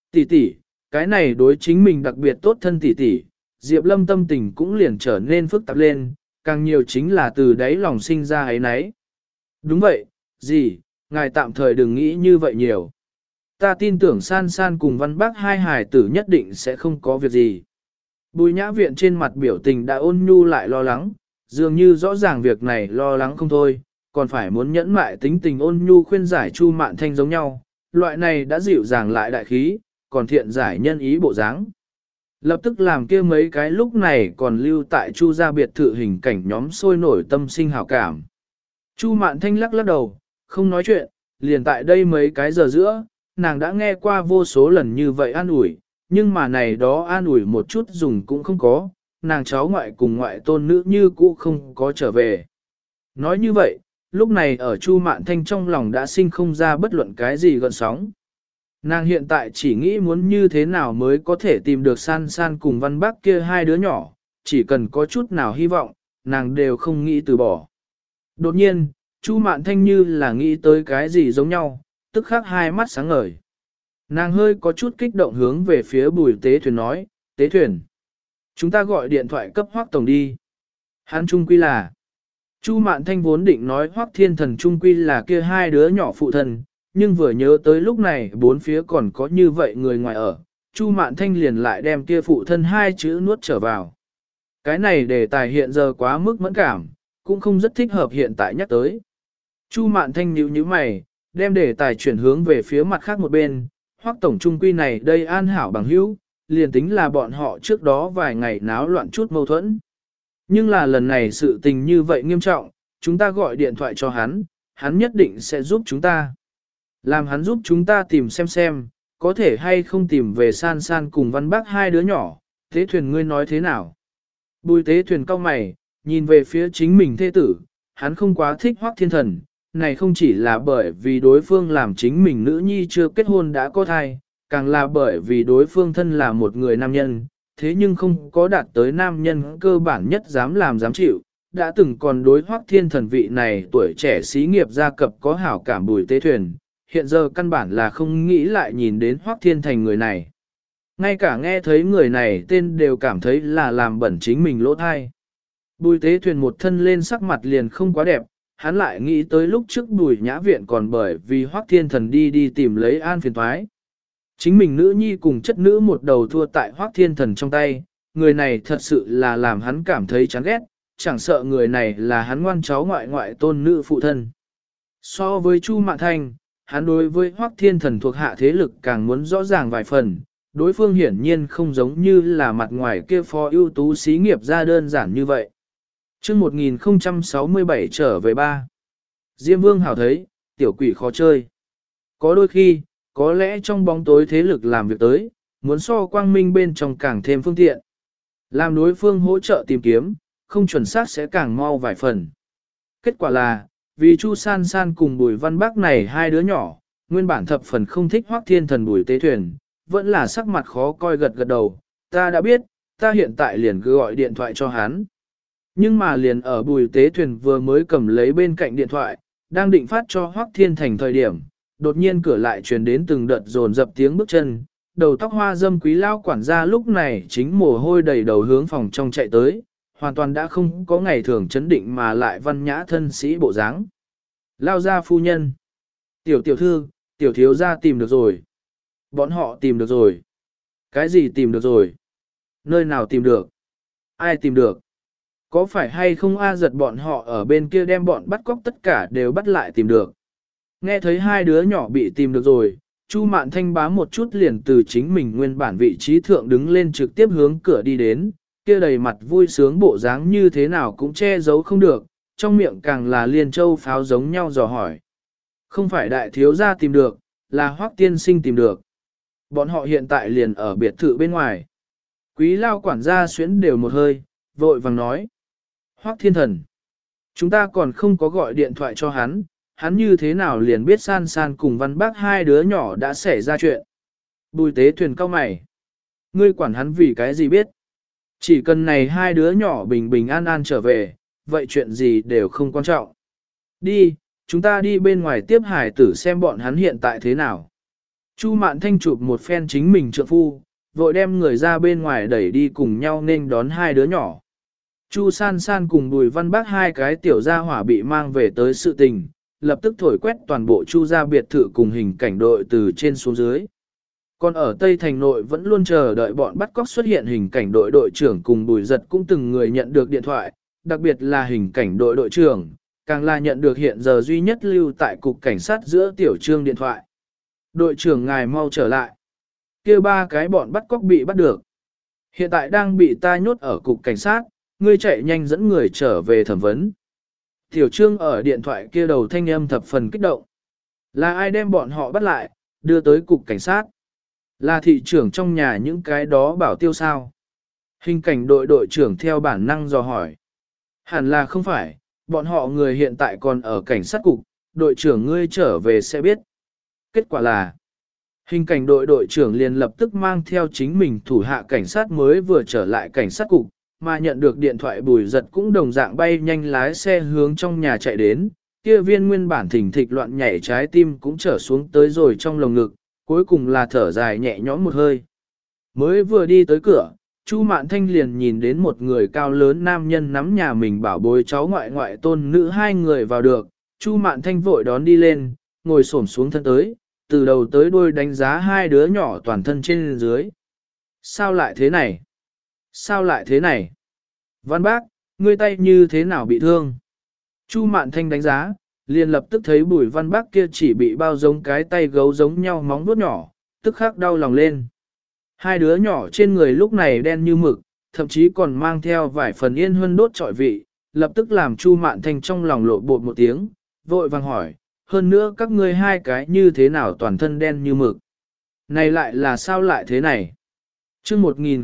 Tỷ tỷ, cái này đối chính mình đặc biệt tốt thân tỷ tỷ, Diệp Lâm tâm tình cũng liền trở nên phức tạp lên, càng nhiều chính là từ đáy lòng sinh ra ấy nấy. Đúng vậy, gì, ngài tạm thời đừng nghĩ như vậy nhiều. Ta tin tưởng San San cùng Văn Bác hai hài tử nhất định sẽ không có việc gì. Bùi nhã viện trên mặt biểu tình đã ôn nhu lại lo lắng, dường như rõ ràng việc này lo lắng không thôi, còn phải muốn nhẫn mại tính tình ôn nhu khuyên giải Chu Mạn Thanh giống nhau, loại này đã dịu dàng lại đại khí, còn thiện giải nhân ý bộ dáng. Lập tức làm kia mấy cái lúc này còn lưu tại Chu gia biệt thự hình cảnh nhóm sôi nổi tâm sinh hảo cảm. Chu Mạn Thanh lắc lắc đầu, không nói chuyện, liền tại đây mấy cái giờ giữa, nàng đã nghe qua vô số lần như vậy an ủi, nhưng mà này đó an ủi một chút dùng cũng không có, nàng cháu ngoại cùng ngoại tôn nữ như cũ không có trở về. Nói như vậy, lúc này ở Chu Mạn Thanh trong lòng đã sinh không ra bất luận cái gì gợn sóng. Nàng hiện tại chỉ nghĩ muốn như thế nào mới có thể tìm được San San cùng Văn Bác kia hai đứa nhỏ, chỉ cần có chút nào hy vọng, nàng đều không nghĩ từ bỏ. Đột nhiên, Chu Mạn Thanh như là nghĩ tới cái gì giống nhau, tức khắc hai mắt sáng ngời. Nàng hơi có chút kích động hướng về phía Bùi Tế Thuyền nói, Tế Thuyền, chúng ta gọi điện thoại cấp Hoắc Tổng đi. Hắn trung quy là, Chu Mạn Thanh vốn định nói Hoắc Thiên Thần trung quy là kia hai đứa nhỏ phụ thân, nhưng vừa nhớ tới lúc này bốn phía còn có như vậy người ngoài ở, Chu Mạn Thanh liền lại đem kia phụ thân hai chữ nuốt trở vào. Cái này đề tài hiện giờ quá mức mẫn cảm, cũng không rất thích hợp hiện tại nhắc tới. Chu Mạn Thanh nhíu nhíu mày, đem đề tài chuyển hướng về phía mặt khác một bên, Hoắc Tổng trung quy này đây an hảo bằng hữu, liền tính là bọn họ trước đó vài ngày náo loạn chút mâu thuẫn. Nhưng là lần này sự tình như vậy nghiêm trọng, chúng ta gọi điện thoại cho hắn, hắn nhất định sẽ giúp chúng ta. Làm hắn giúp chúng ta tìm xem, có thể hay không tìm về San San cùng Văn Bác hai đứa nhỏ, Tế Thuyền ngươi nói thế nào? Bùi Tế Thuyền cau mày, nhìn về phía chính mình thê tử, hắn không quá thích Hoắc Thiên Thần, này không chỉ là bởi vì đối phương làm chính mình nữ nhi chưa kết hôn đã có thai, càng là bởi vì đối phương thân là một người nam nhân, thế nhưng không có đạt tới nam nhân cơ bản nhất dám làm dám chịu, đã từng còn đối Hoắc Thiên Thần vị này tuổi trẻ xí nghiệp gia cập có hảo cảm Bùi Tế Thuyền, hiện giờ căn bản là không nghĩ lại nhìn đến Hoắc Thiên Thành người này. Ngay cả nghe thấy người này tên đều cảm thấy là làm bẩn chính mình lỗ thai. Bùi Tế Thuyền một thân lên sắc mặt liền không quá đẹp, hắn lại nghĩ tới lúc trước Bùi Nhã Viện còn bởi vì Hoắc Thiên Thần đi tìm lấy an phiền toái. Chính mình nữ nhi cùng chất nữ một đầu thua tại Hoắc Thiên Thần trong tay, người này thật sự là làm hắn cảm thấy chán ghét, chẳng sợ người này là hắn ngoan cháu ngoại tôn nữ phụ thân. So với Chu Mạn Thanh, hắn đối với Hoắc Thiên Thần thuộc hạ thế lực càng muốn rõ ràng vài phần, đối phương hiển nhiên không giống như là mặt ngoài kia phó ưu tú xí nghiệp ra đơn giản như vậy. Chương 1067 trở về ba. Diêm Vương hảo thấy, tiểu quỷ khó chơi. Có đôi khi, có lẽ trong bóng tối thế lực làm việc tới, muốn so quang minh bên trong càng thêm phương tiện. Làm đối phương hỗ trợ tìm kiếm, không chuẩn xác sẽ càng mau vài phần. Kết quả là, vì Chu San San cùng Bùi Văn Bác này hai đứa nhỏ, nguyên bản thập phần không thích Hoắc Thiên Thần Bùi Tế Thuyền, vẫn là sắc mặt khó coi gật đầu, ta đã biết, ta hiện tại liền cứ gọi điện thoại cho hắn. Nhưng mà liền ở Bùi Tế Thuyền vừa mới cầm lấy bên cạnh điện thoại, đang định phát cho Hoắc Thiên Thành thời điểm, đột nhiên cửa lại truyền đến từng đợt dồn dập tiếng bước chân, đầu tóc hoa dâm quý lao quản gia lúc này chính mồ hôi đầy đầu hướng phòng trong chạy tới, hoàn toàn đã không có ngày thường chấn định mà lại văn nhã thân sĩ bộ dáng. Lao ra phu nhân. Tiểu thư, tiểu thiếu gia tìm được rồi. Bọn họ tìm được rồi. Cái gì tìm được rồi? Nơi nào tìm được? Ai tìm được? Có phải hay không A giật bọn họ ở bên kia đem bọn bắt cóc tất cả đều bắt lại tìm được? Nghe thấy hai đứa nhỏ bị tìm được rồi, Chu Mạn Thanh bá một chút liền từ chính mình nguyên bản vị trí thượng đứng lên trực tiếp hướng cửa đi đến, kia đầy mặt vui sướng bộ dáng như thế nào cũng che giấu không được, trong miệng càng là liên châu pháo giống nhau dò hỏi. Không phải đại thiếu gia tìm được, là Hoắc tiên sinh tìm được. Bọn họ hiện tại liền ở biệt thự bên ngoài. Quý lao quản gia xuyến đều một hơi, vội vàng nói. Hoắc Thiên Thần, chúng ta còn không có gọi điện thoại cho hắn, hắn như thế nào liền biết San San cùng Văn Bác hai đứa nhỏ đã xảy ra chuyện. Bùi Tế Thuyền cau mày. Ngươi quản hắn vì cái gì biết? Chỉ cần này hai đứa nhỏ bình bình an an trở về, vậy chuyện gì đều không quan trọng. Đi, chúng ta đi bên ngoài tiếp hải tử xem bọn hắn hiện tại thế nào. Chu Mạn Thanh chụp một phen chính mình trượng phu, vội đem người ra bên ngoài đẩy đi cùng nhau nên đón hai đứa nhỏ. Chu San San cùng Bùi Văn Bác hai cái tiểu gia hỏa bị mang về tới sự tình, lập tức thổi quét toàn bộ Chu gia biệt thự cùng hình cảnh đội từ trên xuống dưới. Còn ở Tây Thành nội vẫn luôn chờ đợi bọn bắt cóc xuất hiện, hình cảnh đội đội trưởng cùng Bùi Giật cũng từng người nhận được điện thoại, đặc biệt là hình cảnh đội đội trưởng, càng là nhận được hiện giờ duy nhất lưu tại cục cảnh sát giữa Tiểu Trương điện thoại. Đội trưởng ngài mau trở lại. Kia ba cái bọn bắt cóc bị bắt được. Hiện tại đang bị ta nhốt ở cục cảnh sát, ngươi chạy nhanh dẫn người trở về thẩm vấn. Tiểu Trương ở điện thoại kia đầu thanh âm thập phần kích động. Là ai đem bọn họ bắt lại, đưa tới cục cảnh sát? Là thị trưởng trong nhà những cái đó bảo tiêu sao? Hình cảnh đội đội trưởng theo bản năng dò hỏi. Hẳn là không phải, bọn họ người hiện tại còn ở cảnh sát cục, đội trưởng ngươi trở về sẽ biết. Kết quả là, hình cảnh đội đội trưởng liền lập tức mang theo chính mình thủ hạ cảnh sát mới vừa trở lại cảnh sát cục, mà nhận được điện thoại Bùi Giật cũng đồng dạng bay nhanh lái xe hướng trong nhà chạy đến, kia viên nguyên bản thỉnh thịch loạn nhảy trái tim cũng trở xuống tới rồi trong lồng ngực, cuối cùng là thở dài nhẹ nhõm một hơi. Mới vừa đi tới cửa, Chu Mạn Thanh liền nhìn đến một người cao lớn nam nhân nắm nhà mình bảo bối cháu ngoại ngoại tôn nữ hai người vào được, Chu Mạn Thanh vội đón đi lên, ngồi xổm xuống thân tới, từ đầu tới đuôi đánh giá hai đứa nhỏ toàn thân trên dưới. Sao lại thế này? Sao lại thế này? Văn Bác, ngươi tay như thế nào bị thương? Chu Mạn Thanh đánh giá, liền lập tức thấy Bùi Văn Bác kia chỉ bị bao giống cái tay gấu giống nhau móng vuốt nhỏ, tức khắc đau lòng lên. Hai đứa nhỏ trên người lúc này đen như mực, thậm chí còn mang theo vài phần yên huân đốt trọi vị, lập tức làm Chu Mạn Thanh trong lòng lộ bột một tiếng, vội vàng hỏi, hơn nữa các ngươi hai cái như thế nào toàn thân đen như mực? Này lại là sao lại thế này? Chương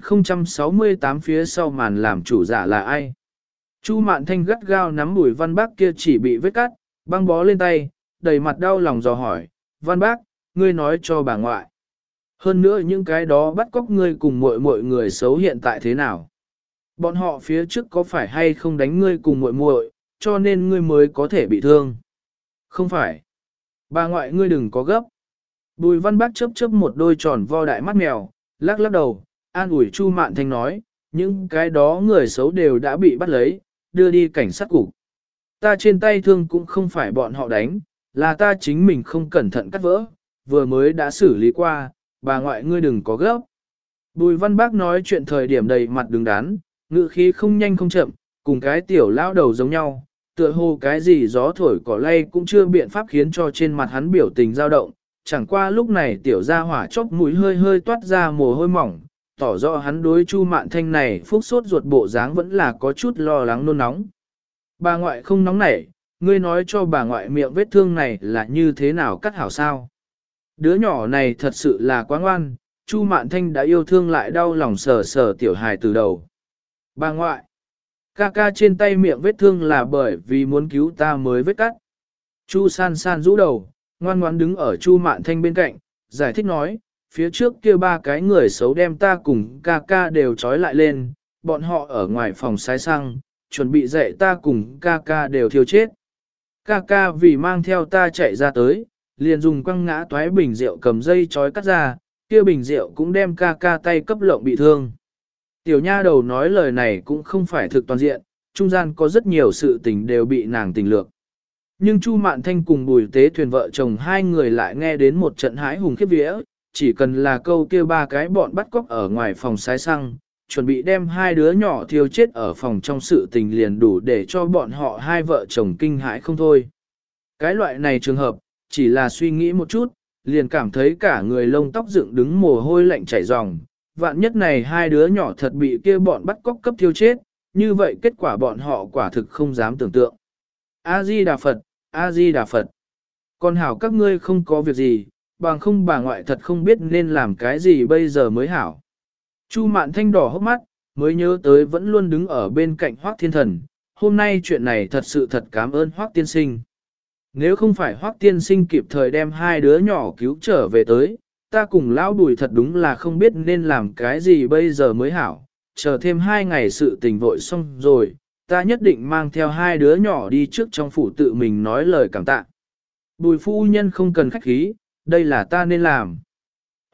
1068 phía sau màn làm chủ giả là ai? Chu Mạn Thanh gắt gao nắm Bùi Văn Bác kia chỉ bị vết cắt, băng bó lên tay, đầy mặt đau lòng dò hỏi, Văn Bác, ngươi nói cho bà ngoại. Hơn nữa những cái đó bắt cóc ngươi cùng mọi người xấu hiện tại thế nào? Bọn họ phía trước có phải hay không đánh ngươi cùng muội, cho nên ngươi mới có thể bị thương? Không phải. Bà ngoại ngươi đừng có gấp. Bùi Văn Bác chớp chớp một đôi tròn vo đại mắt mèo, lắc lắc đầu, an ủi Chu Mạn Thanh nói, những cái đó người xấu đều đã bị bắt lấy, đưa đi cảnh sát cục. Ta trên tay thương cũng không phải bọn họ đánh, là ta chính mình không cẩn thận cắt vỡ, vừa mới đã xử lý qua, bà ngoại ngươi đừng có gấp. Bùi Văn Bác nói chuyện thời điểm đầy mặt đứng đắn, ngữ khí không nhanh không chậm, cùng cái tiểu lão đầu giống nhau, tựa hồ cái gì gió thổi cỏ lay cũng chưa biện pháp khiến cho trên mặt hắn biểu tình dao động, chẳng qua lúc này tiểu gia hỏa chốc mũi hơi hơi toát ra mồ hôi mỏng, tỏ rõ hắn đối Chu Mạn Thanh này phúc sốt ruột bộ dáng vẫn là có chút lo lắng nôn nóng. Bà ngoại không nóng nảy, ngươi nói cho bà ngoại miệng vết thương này là như thế nào cắt hảo sao? Đứa nhỏ này thật sự là quá ngoan, Chu Mạn Thanh đã yêu thương lại đau lòng sờ sờ tiểu hài từ đầu. Bà ngoại, ca ca trên tay miệng vết thương là bởi vì muốn cứu ta mới vết cắt. Chu San San rũ đầu, ngoan ngoãn đứng ở Chu Mạn Thanh bên cạnh, giải thích nói, phía trước kia ba cái người xấu đem ta cùng ca ca đều trói lại lên, bọn họ ở ngoài phòng sái xăng, chuẩn bị dạy ta cùng ca ca đều thiêu chết. Ca ca vì mang theo ta chạy ra tới, liền dùng quăng ngã toái bình rượu cầm dây trói cắt ra, kia bình rượu cũng đem ca ca tay cấp lộng bị thương. Tiểu nha đầu nói lời này cũng không phải thực toàn diện, trung gian có rất nhiều sự tình đều bị nàng tình lược. Nhưng Chu Mạn Thanh cùng Bùi Tế Thuyền vợ chồng hai người lại nghe đến một trận hãi hùng khiếp vía, chỉ cần là câu kia ba cái bọn bắt cóc ở ngoài phòng sái xăng, chuẩn bị đem hai đứa nhỏ thiêu chết ở phòng trong sự tình liền đủ để cho bọn họ hai vợ chồng kinh hãi không thôi. Cái loại này trường hợp, chỉ là suy nghĩ một chút, liền cảm thấy cả người lông tóc dựng đứng mồ hôi lạnh chảy ròng. Vạn nhất này hai đứa nhỏ thật bị kia bọn bắt cóc cấp thiêu chết, như vậy kết quả bọn họ quả thực không dám tưởng tượng. A-di-đà Phật, A-di-đà Phật. Con hảo các ngươi không có việc gì, bằng không bà ngoại thật không biết nên làm cái gì bây giờ mới hảo. Chu Mạn Thanh đỏ hốc mắt, mới nhớ tới vẫn luôn đứng ở bên cạnh Hoắc Thiên Thần, hôm nay chuyện này thật sự thật cảm ơn Hoắc Tiên Sinh. Nếu không phải Hoắc Tiên Sinh kịp thời đem hai đứa nhỏ cứu trở về tới, ta cùng lão Bùi thật đúng là không biết nên làm cái gì bây giờ mới hảo, chờ thêm 2 ngày sự tình vội xong rồi, ta nhất định mang theo hai đứa nhỏ đi trước trong phủ tự mình nói lời cảm tạ. Bùi phu nhân không cần khách khí, đây là ta nên làm.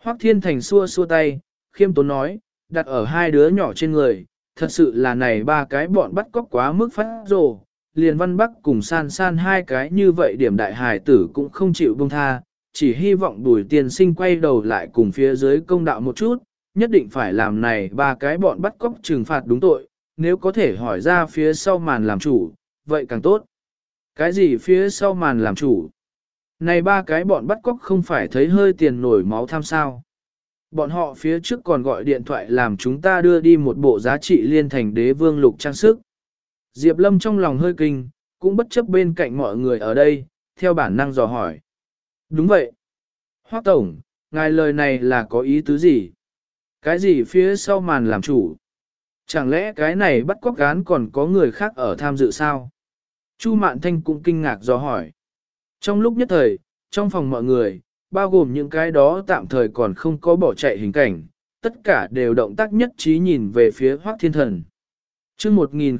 Hoắc Thiên Thành xua xua tay, khiêm tốn nói, đặt ở hai đứa nhỏ trên người, thật sự là này ba cái bọn bắt cóc quá mức phát rồ. Liền Văn Bắc cùng san san hai cái như vậy điểm đại hài tử cũng không chịu buông tha, chỉ hy vọng Bùi tiên sinh quay đầu lại cùng phía dưới công đạo một chút, nhất định phải làm này ba cái bọn bắt cóc trừng phạt đúng tội, nếu có thể hỏi ra phía sau màn làm chủ, vậy càng tốt. Cái gì phía sau màn làm chủ? Này ba cái bọn bắt cóc không phải thấy hơi tiền nổi máu tham sao. Bọn họ phía trước còn gọi điện thoại làm chúng ta đưa đi một bộ giá trị liên thành đế vương lục trang sức. Diệp Lâm trong lòng hơi kinh, cũng bất chấp bên cạnh mọi người ở đây, theo bản năng dò hỏi. Đúng vậy. Hoắc Tổng, ngài lời này là có ý tứ gì? Cái gì phía sau màn làm chủ? Chẳng lẽ cái này bắt cóc án còn có người khác ở tham dự sao? Chu Mạn Thanh cũng kinh ngạc dò hỏi. Trong lúc nhất thời, trong phòng mọi người, bao gồm những cái đó tạm thời còn không có bỏ chạy hình cảnh, tất cả đều động tác nhất trí nhìn về phía Hoắc Thiên Thần. Chương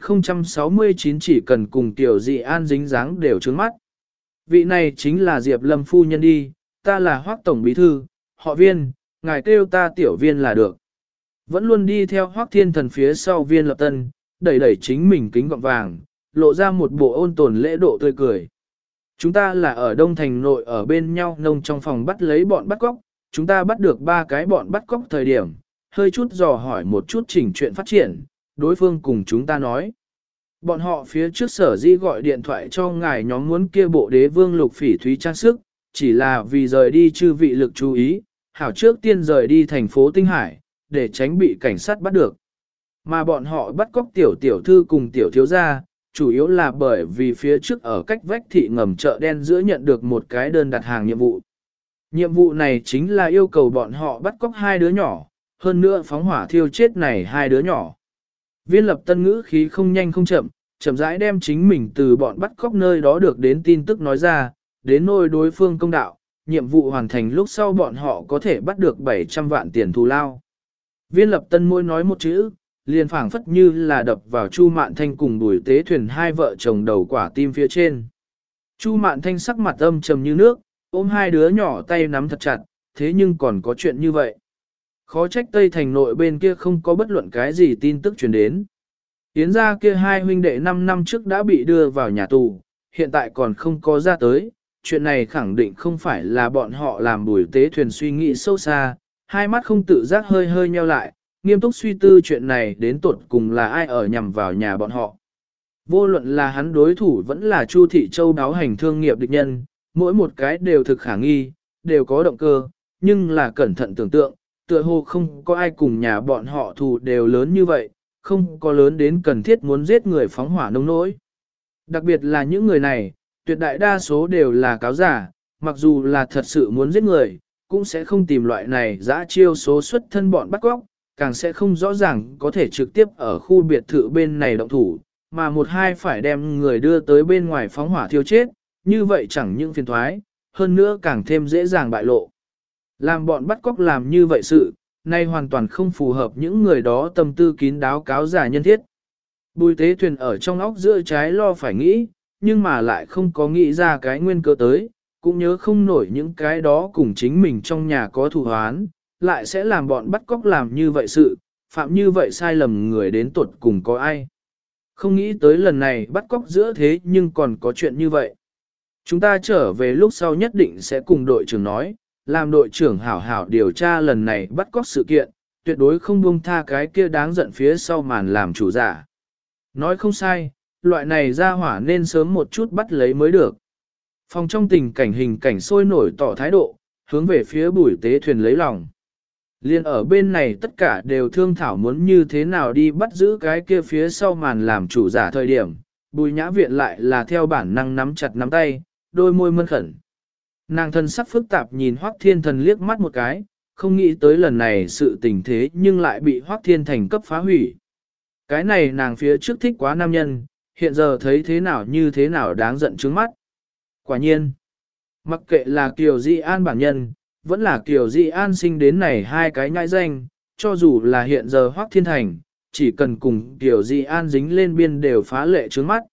1069 chỉ cần cùng Tiểu Dị An dính dáng đều trướng mắt. Vị này chính là Diệp Lâm phu nhân đi, ta là Hoắc Tổng Bí Thư, họ Viên, ngài kêu ta Tiểu Viên là được. Vẫn luôn đi theo Hoắc Thiên Thần phía sau Viên Lập Tân, đẩy đẩy chính mình kính gọng vàng, lộ ra một bộ ôn tồn lễ độ tươi cười. Chúng ta là ở Đông Thành nội ở bên nhau nông trong phòng bắt lấy bọn bắt cóc, chúng ta bắt được ba cái bọn bắt cóc thời điểm, hơi chút dò hỏi một chút chỉnh chuyện phát triển, đối phương cùng chúng ta nói. Bọn họ phía trước sở di gọi điện thoại cho ngài nhóm muốn kia bộ đế vương lục phỉ thúy trang sức, chỉ là vì rời đi chư vị lực chú ý, hảo trước tiên rời đi thành phố Tinh Hải, để tránh bị cảnh sát bắt được. Mà bọn họ bắt cóc tiểu tiểu thư cùng tiểu thiếu gia, chủ yếu là bởi vì phía trước ở cách vách thị ngầm chợ đen giữa nhận được một cái đơn đặt hàng nhiệm vụ. Nhiệm vụ này chính là yêu cầu bọn họ bắt cóc hai đứa nhỏ, hơn nữa phóng hỏa thiêu chết này hai đứa nhỏ. Viên Lập Tân ngữ khí không nhanh không chậm, chậm rãi đem chính mình từ bọn bắt cóc nơi đó được đến tin tức nói ra, đến nôi đối phương công đạo, nhiệm vụ hoàn thành lúc sau bọn họ có thể bắt được 700 vạn tiền thù lao. Viên Lập Tân môi nói một chữ, liền phảng phất như là đập vào Chu Mạn Thanh cùng Bùi Tế Thuyền hai vợ chồng đầu quả tim phía trên. Chu Mạn Thanh sắc mặt âm trầm như nước, ôm hai đứa nhỏ tay nắm thật chặt, thế nhưng còn có chuyện như vậy. Khó trách Tây Thành nội bên kia không có bất luận cái gì tin tức truyền đến. Yến gia kia hai huynh đệ 5 năm trước đã bị đưa vào nhà tù, hiện tại còn không có ra tới. Chuyện này khẳng định không phải là bọn họ làm. Bùi Tế Thuyền suy nghĩ sâu xa, hai mắt không tự giác hơi hơi nheo lại, nghiêm túc suy tư chuyện này đến tuột cùng là ai ở nhằm vào nhà bọn họ. Vô luận là hắn đối thủ vẫn là Chu Thị Châu đáo hành thương nghiệp địch nhân, mỗi một cái đều thực khả nghi, đều có động cơ, nhưng là cẩn thận tưởng tượng, tựa hồ không có ai cùng nhà bọn họ thù đều lớn như vậy, không có lớn đến cần thiết muốn giết người phóng hỏa nông nỗi. Đặc biệt là những người này, tuyệt đại đa số đều là cáo giả, mặc dù là thật sự muốn giết người, cũng sẽ không tìm loại này dã chiêu số xuất thân bọn bắt cóc, càng sẽ không rõ ràng có thể trực tiếp ở khu biệt thự bên này động thủ, mà một hai phải đem người đưa tới bên ngoài phóng hỏa thiêu chết, như vậy chẳng những phiền thoái, hơn nữa càng thêm dễ dàng bại lộ. Làm bọn bắt cóc làm như vậy sự, nay hoàn toàn không phù hợp những người đó tâm tư kín đáo cáo giả nhân thiết. Bùi Tế Thuyền ở trong óc giữa trái lo phải nghĩ, nhưng mà lại không có nghĩ ra cái nguyên cơ tới, cũng nhớ không nổi những cái đó cùng chính mình trong nhà có thù hoán, lại sẽ làm bọn bắt cóc làm như vậy sự, phạm như vậy sai lầm người đến tuột cùng có ai. Không nghĩ tới lần này bắt cóc giữa thế nhưng còn có chuyện như vậy. Chúng ta trở về lúc sau nhất định sẽ cùng đội trưởng nói, làm đội trưởng hảo hảo điều tra lần này bắt cóc sự kiện, tuyệt đối không buông tha cái kia đáng giận phía sau màn làm chủ giả. Nói không sai, loại này ra hỏa nên sớm một chút bắt lấy mới được. Phòng trong tình cảnh hình cảnh sôi nổi tỏ thái độ, hướng về phía Bùi Tế Thuyền lấy lòng. Liên ở bên này tất cả đều thương thảo muốn như thế nào đi bắt giữ cái kia phía sau màn làm chủ giả thời điểm, Bùi Nhã Viện lại là theo bản năng nắm chặt nắm tay, đôi môi mân khẩn. Nàng thân sắc phức tạp nhìn Hoắc Thiên Thần liếc mắt một cái, không nghĩ tới lần này sự tình thế nhưng lại bị Hoắc Thiên Thành cấp phá hủy. Cái này nàng phía trước thích quá nam nhân, hiện giờ thấy thế nào như thế nào đáng giận trướng mắt. Quả nhiên, mặc kệ là Kiều Di An bản nhân, vẫn là Kiều Di An sinh đến này hai cái nhãi danh, cho dù là hiện giờ Hoắc Thiên Thành, chỉ cần cùng Kiều Di An dính lên biên đều phá lệ trướng mắt.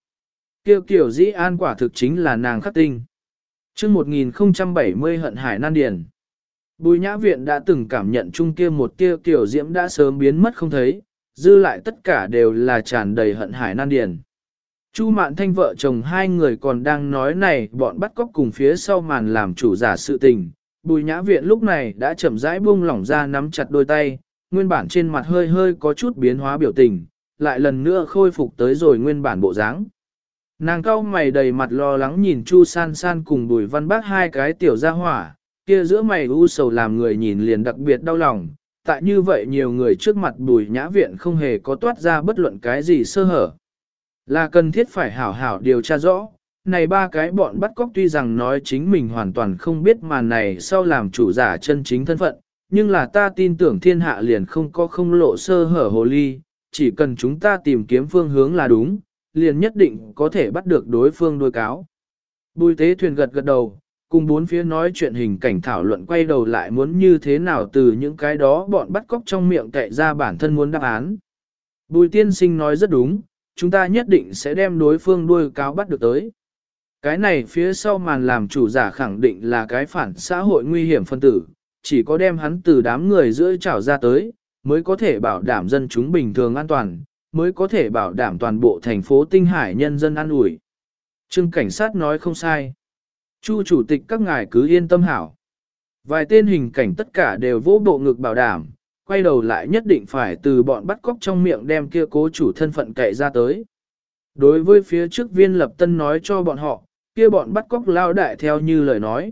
Kiều Di An quả thực chính là nàng khắc tinh. Chương 1070 hận hải nan điền. Bùi nhã viện đã từng cảm nhận chung kia một tia kiểu diễm đã sớm biến mất không thấy, dư lại tất cả đều là tràn đầy hận hải nan điền. Chu Mạn Thanh vợ chồng hai người còn đang nói này bọn bắt cóc cùng phía sau màn làm chủ giả sự tình. Bùi nhã viện lúc này đã chậm rãi buông lỏng ra nắm chặt đôi tay, nguyên bản trên mặt hơi hơi có chút biến hóa biểu tình, lại lần nữa khôi phục tới rồi nguyên bản bộ dáng. Nàng cau mày đầy mặt lo lắng nhìn Chu San San cùng Bùi Văn Bác hai cái tiểu gia hỏa, kia giữa mày u sầu làm người nhìn liền đặc biệt đau lòng. Tại như vậy nhiều người trước mặt Bùi nhã viện không hề có toát ra bất luận cái gì sơ hở. Là cần thiết phải hảo hảo điều tra rõ, này ba cái bọn bắt cóc tuy rằng nói chính mình hoàn toàn không biết màn này sau làm chủ giả chân chính thân phận, nhưng là ta tin tưởng thiên hạ liền không có không lộ sơ hở hồ ly, chỉ cần chúng ta tìm kiếm phương hướng là đúng, liền nhất định có thể bắt được đối phương đuôi cáo. Bùi tế thuyền gật gật đầu, cùng bốn phía nói chuyện hình cảnh thảo luận quay đầu lại muốn như thế nào từ những cái đó bọn bắt cóc trong miệng cậy ra bản thân muốn đáp án. Bùi tiên sinh nói rất đúng, chúng ta nhất định sẽ đem đối phương đuôi cáo bắt được tới. Cái này phía sau màn làm chủ giả khẳng định là cái phản xã hội nguy hiểm phân tử, chỉ có đem hắn từ đám người giữa trảo ra tới, mới có thể bảo đảm dân chúng bình thường an toàn, mới có thể bảo đảm toàn bộ thành phố Tinh Hải nhân dân an ủi. Trương cảnh sát nói không sai. Chu chủ tịch các ngài cứ yên tâm hảo. Vài tên hình cảnh tất cả đều vỗ bộ ngực bảo đảm, quay đầu lại nhất định phải từ bọn bắt cóc trong miệng đem kia cố chủ thân phận cậy ra tới. Đối với phía trước viên lập tân nói cho bọn họ, kia bọn bắt cóc lao đại theo như lời nói.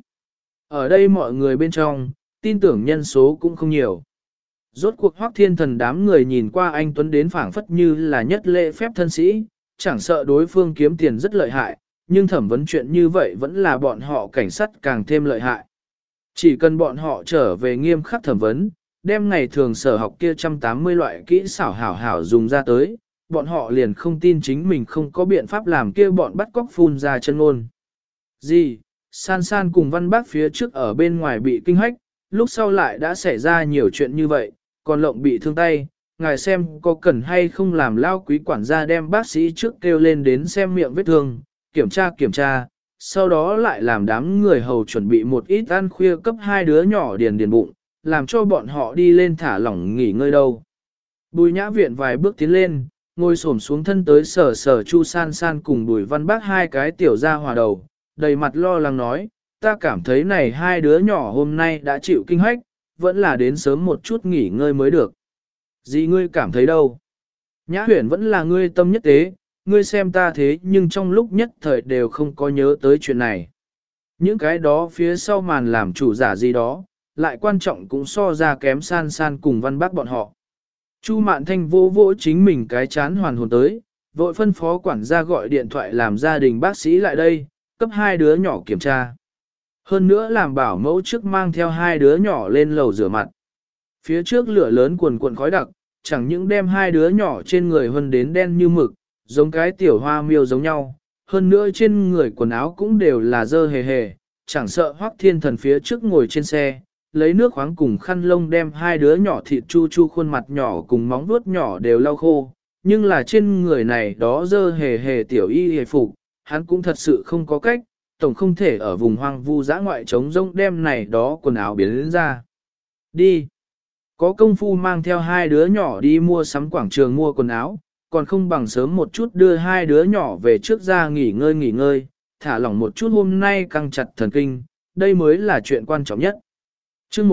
Ở đây mọi người bên trong, tin tưởng nhân số cũng không nhiều. Rốt cuộc Hoắc Thiên Thần đám người nhìn qua anh Tuấn đến phảng phất như là nhất lễ phép thân sĩ, chẳng sợ đối phương kiếm tiền rất lợi hại, nhưng thẩm vấn chuyện như vậy vẫn là bọn họ cảnh sát càng thêm lợi hại. Chỉ cần bọn họ trở về nghiêm khắc thẩm vấn, đem ngày thường sở học kia 180 loại kỹ xảo hảo hảo dùng ra tới, bọn họ liền không tin chính mình không có biện pháp làm kia bọn bắt cóc phun ra chân ngôn. Gì? San San cùng Văn Bác phía trước ở bên ngoài bị kinh hách, lúc sau lại đã xảy ra nhiều chuyện như vậy, còn lộng bị thương tay, ngài xem có cần hay không làm lao quý quản gia đem bác sĩ trước kêu lên đến xem miệng vết thương, kiểm tra, sau đó lại làm đám người hầu chuẩn bị một ít ăn khuya cấp hai đứa nhỏ điền bụng, làm cho bọn họ đi lên thả lỏng nghỉ ngơi đâu. Bùi nhã viện vài bước tiến lên, ngồi xổm xuống thân tới sở Chu San San cùng Bùi Văn Bác hai cái tiểu ra hòa đầu, đầy mặt lo lắng nói, ta cảm thấy này hai đứa nhỏ hôm nay đã chịu kinh hách, vẫn là đến sớm một chút nghỉ ngơi mới được. Gì ngươi cảm thấy đâu? Nhã huyển vẫn là ngươi tâm nhất tế, ngươi xem ta thế nhưng trong lúc nhất thời đều không có nhớ tới chuyện này. Những cái đó phía sau màn làm chủ giả gì đó, lại quan trọng cũng so ra kém San San cùng Văn Bác bọn họ. Chu Mạn Thanh vô vỗ chính mình cái chán hoàn hồn tới, vội phân phó quản gia gọi điện thoại làm gia đình bác sĩ lại đây, cấp hai đứa nhỏ kiểm tra. Hơn nữa làm bảo mẫu trước mang theo hai đứa nhỏ lên lầu rửa mặt. Phía trước lửa lớn cuồn cuộn khói đặc, chẳng những đem hai đứa nhỏ trên người hơn đến đen như mực, giống cái tiểu hoa miêu giống nhau. Hơn nữa trên người quần áo cũng đều là dơ hề hề, chẳng sợ Hoắc Thiên Thần phía trước ngồi trên xe, lấy nước khoáng cùng khăn lông đem hai đứa nhỏ thịt chu chu khuôn mặt nhỏ cùng móng vuốt nhỏ đều lau khô. Nhưng là trên người này đó dơ hề hề tiểu y hề phục, hắn cũng thật sự không có cách, tổng không thể ở vùng hoang vu dã ngoại trống rông đem này đó quần áo biến đến ra. Đi! Có công phu mang theo hai đứa nhỏ đi mua sắm quảng trường mua quần áo, còn không bằng sớm một chút đưa hai đứa nhỏ về trước ra nghỉ ngơi, thả lỏng một chút hôm nay căng chặt thần kinh, đây mới là chuyện quan trọng nhất. Chương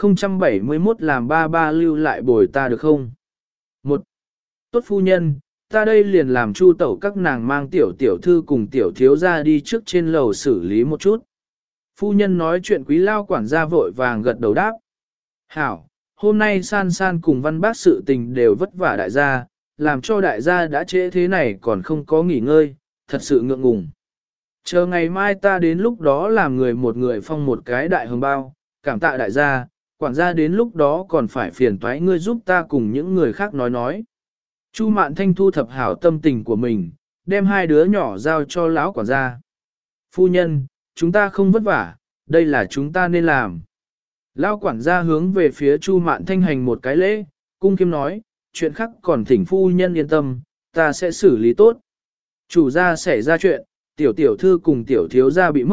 1071 làm ba lưu lại bồi ta được không? 1. Tốt phu nhân, ta đây liền làm chu tẩu các nàng mang tiểu thư cùng tiểu thiếu ra đi trước trên lầu xử lý một chút. Phu nhân nói chuyện quý lao quản gia vội vàng gật đầu đáp. Hảo, hôm nay San San cùng Văn Bác sự tình đều vất vả đại gia, làm cho đại gia đã trễ thế này còn không có nghỉ ngơi, thật sự ngượng ngùng. Chờ ngày mai ta đến lúc đó làm người một người phong một cái đại hồng bao, cảm tạ đại gia, quản gia đến lúc đó còn phải phiền toái ngươi giúp ta cùng những người khác nói. Chu Mạn Thanh thu thập hảo tâm tình của mình, đem hai đứa nhỏ giao cho lão quản gia. Phu nhân, chúng ta không vất vả, đây là chúng ta nên làm. Lão quản gia hướng về phía Chu Mạn Thanh hành một cái lễ, cung kiếm nói, chuyện khác còn thỉnh phu nhân yên tâm, ta sẽ xử lý tốt. Chủ gia xảy ra chuyện, tiểu thư cùng tiểu thiếu gia bị mất,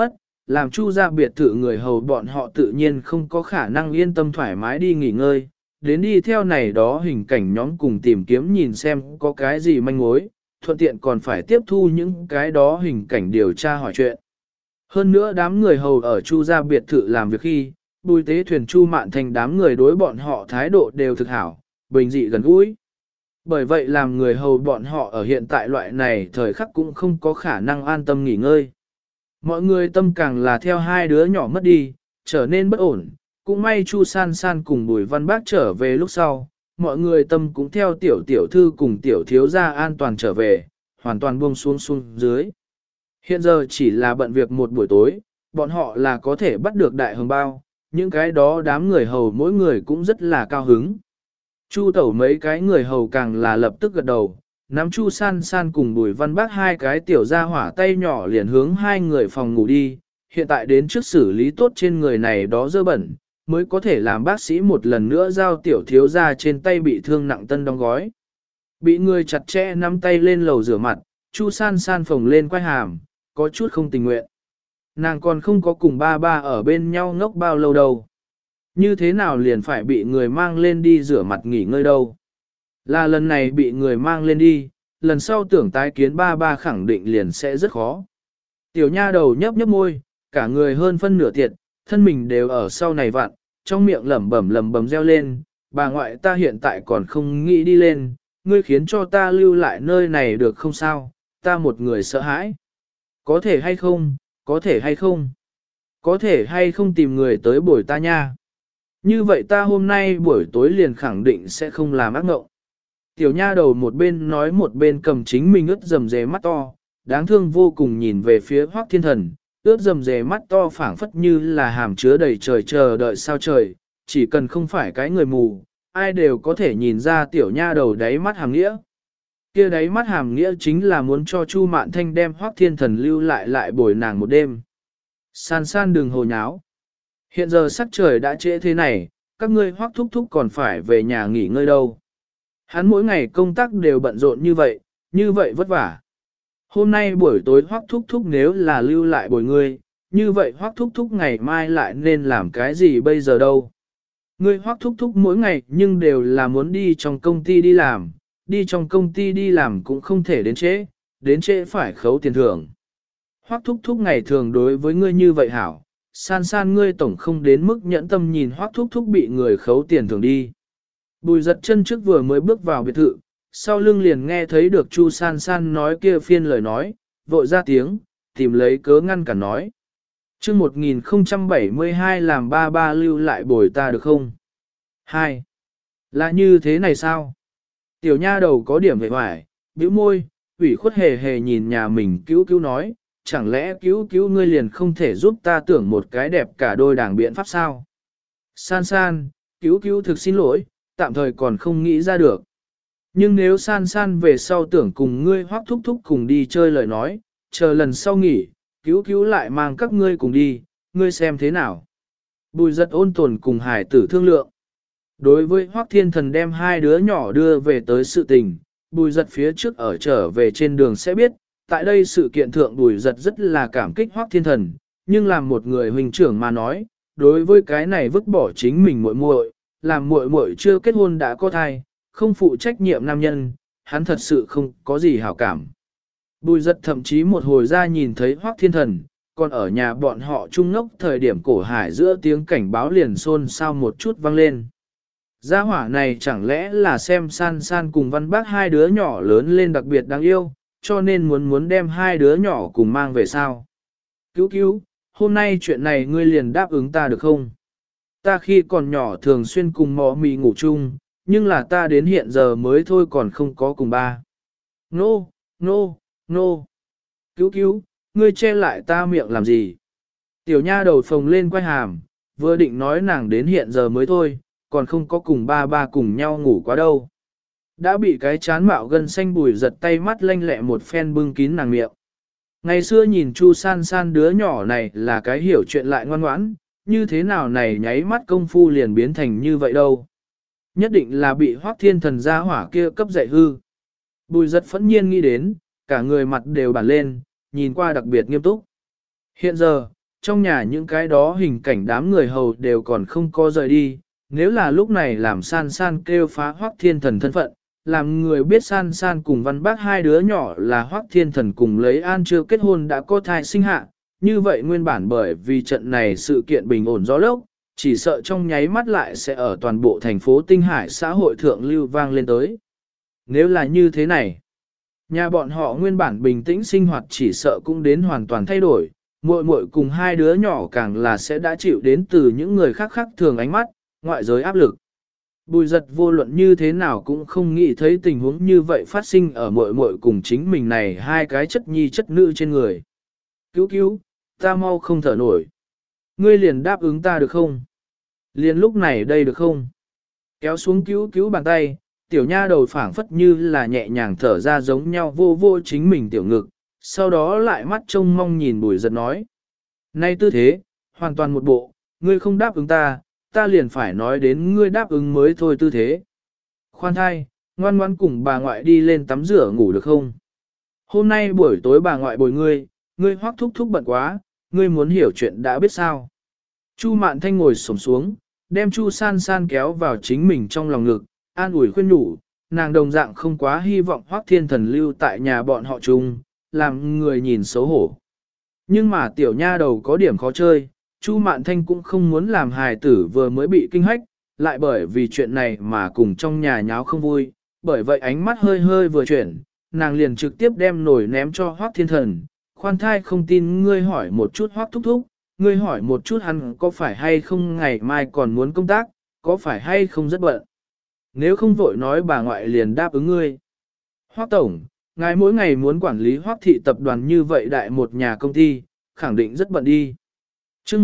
làm Chu gia biệt thự người hầu bọn họ tự nhiên không có khả năng yên tâm thoải mái đi nghỉ ngơi, đến đi theo này đó hình cảnh nhóm cùng tìm kiếm nhìn xem có cái gì manh mối, thuận tiện còn phải tiếp thu những cái đó hình cảnh điều tra hỏi chuyện. Hơn nữa đám người hầu ở Chu gia biệt thự làm việc khi, Bùi Tế Thuyền Chu Mạn Thành đám người đối bọn họ thái độ đều thực hảo, bình dị gần gũi. Bởi vậy làm người hầu bọn họ ở hiện tại loại này thời khắc cũng không có khả năng an tâm nghỉ ngơi. Mọi người tâm càng là theo hai đứa nhỏ mất đi, trở nên bất ổn, cũng may Chu San San cùng Bùi Văn Bác trở về lúc sau, mọi người tâm cũng theo tiểu tiểu thư cùng tiểu thiếu gia an toàn trở về, hoàn toàn buông xuống dưới. Hiện giờ chỉ là bận việc một buổi tối, bọn họ là có thể bắt được đại hồng bao, những cái đó đám người hầu mỗi người cũng rất là cao hứng. Chu tẩu mấy cái người hầu càng là lập tức gật đầu, nắm Chu San San cùng Bùi Văn Bác hai cái tiểu ra hỏa tay nhỏ liền hướng hai người phòng ngủ đi, hiện tại đến trước xử lý tốt trên người này đó dơ bẩn, mới có thể làm bác sĩ một lần nữa giao tiểu thiếu ra trên tay bị thương nặng tân đóng gói. Bị người chặt chẽ nắm tay lên lầu rửa mặt, Chu San San phồng lên quay hàm, có chút không tình nguyện. Nàng còn không có cùng ba ba ở bên nhau ngốc bao lâu đâu. Như thế nào liền phải bị người mang lên đi rửa mặt nghỉ ngơi đâu. Là lần này bị người mang lên đi, lần sau tưởng tái kiến ba ba khẳng định liền sẽ rất khó. Tiểu nha đầu nhấp nhấp môi, cả người hơn phân nửa tiệt, thân mình đều ở sau này vặn, trong miệng lẩm bẩm reo lên, bà ngoại ta hiện tại còn không nghĩ đi lên, ngươi khiến cho ta lưu lại nơi này được không sao, ta một người sợ hãi. Có thể hay không, có thể hay không, có thể hay không tìm người tới bồi ta nha. Như vậy ta hôm nay buổi tối liền khẳng định sẽ không làm ác mộng. Tiểu nha đầu một bên nói một bên cầm chính mình ướt dầm dề mắt to, đáng thương vô cùng nhìn về phía Hoắc Thiên Thần, ướt dầm dề mắt to phảng phất như là hàm chứa đầy trời chờ đợi sao trời, chỉ cần không phải cái người mù, ai đều có thể nhìn ra tiểu nha đầu đáy mắt hàm nghĩa. Kia đáy mắt hàm nghĩa chính là muốn cho Chu Mạn Thanh đem Hoắc Thiên Thần lưu lại bồi nàng một đêm. San San đừng hồ nháo. Hiện giờ sắc trời đã trễ thế này, các ngươi Hoắc thúc thúc còn phải về nhà nghỉ ngơi đâu. Hắn mỗi ngày công tác đều bận rộn như vậy vất vả. Hôm nay buổi tối Hoắc thúc thúc nếu là lưu lại bồi ngươi, như vậy Hoắc thúc thúc ngày mai lại nên làm cái gì bây giờ đâu. Ngươi Hoắc thúc thúc mỗi ngày nhưng đều là muốn đi trong công ty đi làm cũng không thể đến trễ phải khấu tiền thưởng. Hoắc thúc thúc ngày thường đối với ngươi như vậy hảo, San San ngươi tổng không đến mức nhẫn tâm nhìn Hoắc thúc thúc bị người khấu tiền thưởng đi. Bùi giật chân trước vừa mới bước vào biệt thự, sau lưng liền nghe thấy được Chu San San nói kia phiên lời nói, vội ra tiếng, tìm lấy cớ ngăn cản nói. Chương 1072 làm ba ba lưu lại bồi ta được không? 2. Là như thế này sao? Tiểu nha đầu có điểm vẻ hoài, bĩu môi, ủy khuất hề hề nhìn nhà mình cứu nói, chẳng lẽ cứu ngươi liền không thể giúp ta tưởng một cái đẹp cả đôi đảng biện pháp sao? San San, cứu thực xin lỗi, tạm thời còn không nghĩ ra được. Nhưng nếu San San về sau tưởng cùng ngươi Hoắc thúc thúc cùng đi chơi lời nói, chờ lần sau nghỉ, cứu lại mang các ngươi cùng đi, ngươi xem thế nào. Bùi giật ôn tồn cùng hải tử thương lượng. Đối với Hoắc Thiên Thần đem hai đứa nhỏ đưa về tới sự tình, bùi giật phía trước ở trở về trên đường sẽ biết, tại đây sự kiện thượng bùi giật rất là cảm kích Hoắc Thiên Thần, nhưng làm một người huynh trưởng mà nói, đối với cái này vứt bỏ chính mình muội, làm muội chưa kết hôn đã có thai, không phụ trách nhiệm nam nhân, hắn thật sự không có gì hảo cảm. Bùi giật thậm chí một hồi ra nhìn thấy Hoắc Thiên Thần, còn ở nhà bọn họ trung ngốc thời điểm cổ hải giữa tiếng cảnh báo liền xôn xao một chút vang lên. Gia hỏa này chẳng lẽ là xem San San cùng Văn Bác hai đứa nhỏ lớn lên đặc biệt đáng yêu, cho nên muốn đem hai đứa nhỏ cùng mang về sao? Cứu, hôm nay chuyện này ngươi liền đáp ứng ta được không? Ta khi còn nhỏ thường xuyên cùng mò mì ngủ chung, nhưng là ta đến hiện giờ mới thôi còn không có cùng ba. Nô. Cứu, ngươi che lại ta miệng làm gì? Tiểu nha đầu phồng lên quay hàm, vừa định nói nàng đến hiện giờ mới thôi, còn không có cùng ba cùng nhau ngủ quá đâu. Đã bị cái chán mạo gân xanh bùi giật tay mắt lanh lẹ một phen bưng kín nàng miệng. Ngày xưa nhìn Chu San San đứa nhỏ này là cái hiểu chuyện lại ngoan ngoãn, như thế nào này nháy mắt công phu liền biến thành như vậy đâu. Nhất định là bị Hoắc Thiên Thần gia hỏa kia cấp dạy hư. Bùi giật phẫn nhiên nghĩ đến, cả người mặt đều bản lên, nhìn qua đặc biệt nghiêm túc. Hiện giờ, trong nhà những cái đó hình cảnh đám người hầu đều còn không có rời đi, nếu là lúc này làm san san kêu phá Hoắc Thiên Thần thân phận, làm người biết san san cùng Văn Bác hai đứa nhỏ là Hoắc Thiên Thần cùng lấy an chưa kết hôn đã có thai sinh hạ, như vậy nguyên bản bởi vì trận này sự kiện bình ổn gió lốc, chỉ sợ trong nháy mắt lại sẽ ở toàn bộ thành phố Tinh Hải xã hội thượng lưu vang lên tới. Nếu là như thế này, nhà bọn họ nguyên bản bình tĩnh sinh hoạt chỉ sợ cũng đến hoàn toàn thay đổi, muội muội cùng hai đứa nhỏ càng là sẽ đã chịu đến từ những người khác khác thường ánh mắt, ngoại giới áp lực. Bùi giật vô luận như thế nào cũng không nghĩ thấy tình huống như vậy phát sinh ở muội muội cùng chính mình này hai cái chất nhi chất nữ trên người. Cứu cứu, ta mau không thở nổi. Ngươi liền đáp ứng ta được không? Liền lúc này đây được không? Kéo xuống cứu cứu bàn tay, tiểu nha đầu phảng phất như là nhẹ nhàng thở ra giống nhau vô vô chính mình tiểu ngực, sau đó lại mắt trông mong nhìn bùi giật nói. Nay tư thế, hoàn toàn một bộ, ngươi không đáp ứng ta, ta liền phải nói đến ngươi đáp ứng mới thôi tư thế. Khoan thai, ngoan ngoan cùng bà ngoại đi lên tắm rửa ngủ được không? Hôm nay buổi tối bà ngoại bồi ngươi Hoắc thúc thúc bận quá, ngươi muốn hiểu chuyện đã biết sao. Chu Mạn Thanh ngồi xổm xuống, đem Chu San San kéo vào chính mình trong lòng ngực, an ủi khuyên nhủ, nàng đồng dạng không quá hy vọng Hoắc Thiên Thần lưu tại nhà bọn họ chung, làm người nhìn xấu hổ. Nhưng mà tiểu nha đầu có điểm khó chơi, Chu Mạn Thanh cũng không muốn làm hài tử vừa mới bị kinh hách, lại bởi vì chuyện này mà cùng trong nhà nháo không vui, bởi vậy ánh mắt hơi hơi vừa chuyển, nàng liền trực tiếp đem nổi ném cho Hoắc Thiên Thần, khoan thai không tin ngươi hỏi một chút Hoắc thúc thúc, ngươi hỏi một chút hắn có phải hay không ngày mai còn muốn công tác, có phải hay không rất bận. Nếu không vội nói bà ngoại liền đáp ứng ngươi. Hoắc tổng, ngài mỗi ngày muốn quản lý Hoắc thị tập đoàn như vậy đại một nhà công ty, khẳng định rất bận đi. Chương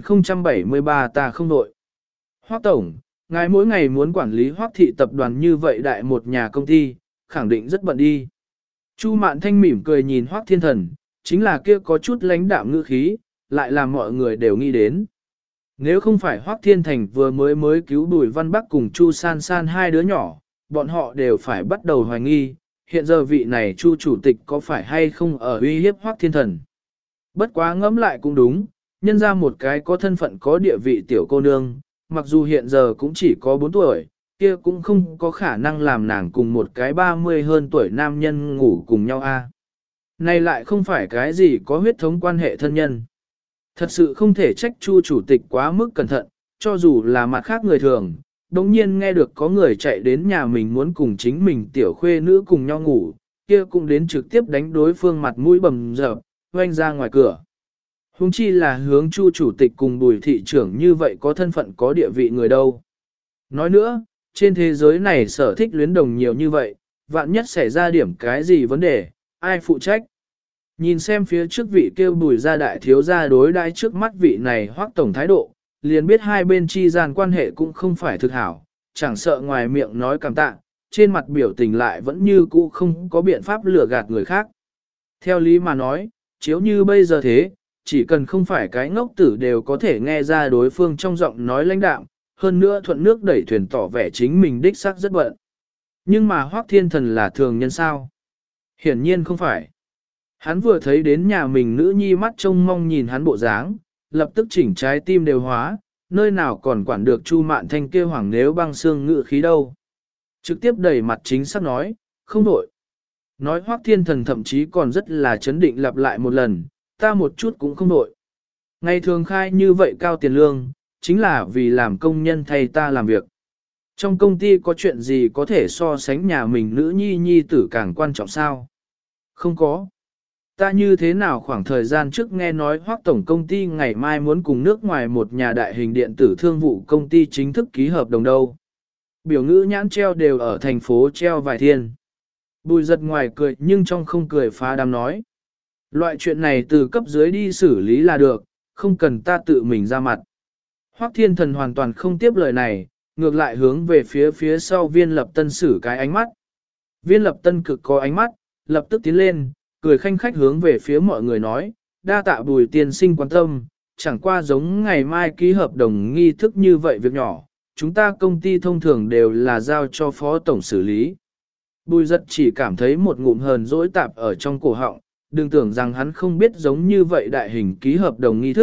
1073 ta không vội. Hoắc tổng, ngài mỗi ngày muốn quản lý Hoắc thị tập đoàn như vậy đại một nhà công ty, khẳng định rất bận đi. Chu Mạn Thanh mỉm cười nhìn Hoắc Thiên Thần, chính là kia có chút lãnh đạm ngữ khí, lại làm mọi người đều nghĩ đến. Nếu không phải Hoắc Thiên Thành vừa mới cứu Bùi Văn Bắc cùng Chu San San hai đứa nhỏ, bọn họ đều phải bắt đầu hoài nghi, hiện giờ vị này Chu chủ tịch có phải hay không ở uy hiếp Hoắc Thiên Thần. Bất quá ngẫm lại cũng đúng, nhân ra một cái có thân phận có địa vị tiểu cô nương, mặc dù hiện giờ cũng chỉ có 4 tuổi, kia cũng không có khả năng làm nàng cùng một cái 30 hơn tuổi nam nhân ngủ cùng nhau a. Này lại không phải cái gì có huyết thống quan hệ thân nhân. Thật sự không thể trách Chu chủ tịch quá mức cẩn thận, cho dù là mặt khác người thường, đồng nhiên nghe được có người chạy đến nhà mình muốn cùng chính mình tiểu khuê nữ cùng nhau ngủ, kia cũng đến trực tiếp đánh đối phương mặt mũi bầm dập, oanh ra ngoài cửa. Hùng chi là hướng Chu chủ tịch cùng Bùi thị trưởng như vậy có thân phận có địa vị người đâu. Nói nữa, trên thế giới này sở thích luyến đồng nhiều như vậy, vạn nhất xảy ra điểm cái gì vấn đề, ai phụ trách. Nhìn xem phía trước vị kêu Bùi gia đại thiếu gia đối đãi trước mắt vị này Hoắc tổng thái độ, liền biết hai bên chi gian quan hệ cũng không phải thực hảo, chẳng sợ ngoài miệng nói cảm tạ, trên mặt biểu tình lại vẫn như cũ không có biện pháp lừa gạt người khác. Theo lý mà nói, chiếu như bây giờ thế, chỉ cần không phải cái ngốc tử đều có thể nghe ra đối phương trong giọng nói lãnh đạm, hơn nữa thuận nước đẩy thuyền tỏ vẻ chính mình đích xác rất bận. Nhưng mà Hoắc Thiên Thần là thường nhân sao? Hiển nhiên không phải. Hắn vừa thấy đến nhà mình nữ nhi mắt trông mong nhìn hắn bộ dáng, lập tức chỉnh trái tim đều hóa, nơi nào còn quản được Chu Mạn Thanh kêu hoàng nếu băng xương ngự khí đâu. Trực tiếp đẩy mặt chính xác nói, không đổi. Nói Hoắc Thiên Thần thậm chí còn rất là chấn định lặp lại một lần, ta một chút cũng không đổi. Ngày thường khai như vậy cao tiền lương, chính là vì làm công nhân thay ta làm việc. Trong công ty có chuyện gì có thể so sánh nhà mình nữ nhi tử càng quan trọng sao? Không có. Ta như thế nào khoảng thời gian trước nghe nói Hoắc tổng công ty ngày mai muốn cùng nước ngoài một nhà đại hình điện tử thương vụ công ty chính thức ký hợp đồng đâu. Biểu ngữ nhãn treo đều ở thành phố treo vài thiên. Bùi giật ngoài cười nhưng trong không cười phá đám nói. Loại chuyện này từ cấp dưới đi xử lý là được, không cần ta tự mình ra mặt. Hoắc Thiên Thần hoàn toàn không tiếp lời này, ngược lại hướng về phía sau Viên Lập Tân xử cái ánh mắt. Viên Lập Tân cực có ánh mắt, lập tức tiến lên, cười khanh khách hướng về phía mọi người nói, đa tạ Bùi tiên sinh quan tâm, chẳng qua giống ngày mai ký hợp đồng nghi thức như vậy việc nhỏ, chúng ta công ty thông thường đều là giao cho phó tổng xử lý. Bùi giật chỉ cảm thấy một ngụm hờn dỗi tạp ở trong cổ họng, đừng tưởng rằng hắn không biết giống như vậy đại hình ký hợp đồng nghi thức,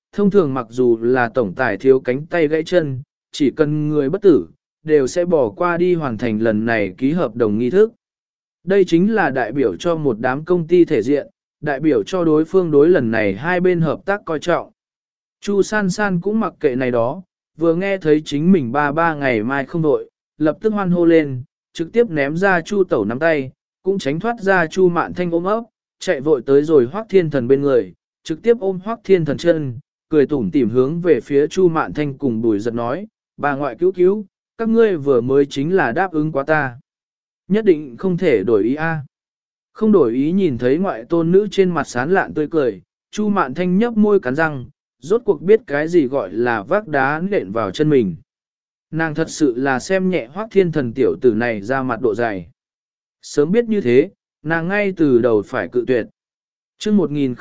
thông thường mặc dù là tổng tài thiếu cánh tay gãy chân, chỉ cần người bất tử, đều sẽ bỏ qua đi hoàn thành lần này ký hợp đồng nghi thức. Đây chính là đại biểu cho một đám công ty thể diện, đại biểu cho đối phương đối lần này hai bên hợp tác coi trọng. Chu San San cũng mặc kệ này đó, vừa nghe thấy chính mình ba ngày mai không đội, lập tức hoan hô lên, trực tiếp ném ra Chu Tẩu nắm tay, cũng tránh thoát ra Chu Mạn Thanh ôm ấp, chạy vội tới rồi Hoắc Thiên Thần bên người, trực tiếp ôm Hoắc Thiên Thần chân, cười tủm tỉm hướng về phía Chu Mạn Thanh cùng Bùi Giật nói, bà ngoại cứu cứu, các ngươi vừa mới chính là đáp ứng quá ta. Nhất định không thể đổi ý a. Không đổi ý nhìn thấy ngoại tôn nữ trên mặt sán lạn tươi cười, Chu Mạn Thanh nhấp môi cắn răng, rốt cuộc biết cái gì gọi là vác đá nện vào chân mình. Nàng thật sự là xem nhẹ Hoắc Thiên Thần tiểu tử này ra mặt độ dày. Sớm biết như thế, nàng ngay từ đầu phải cự tuyệt. Trước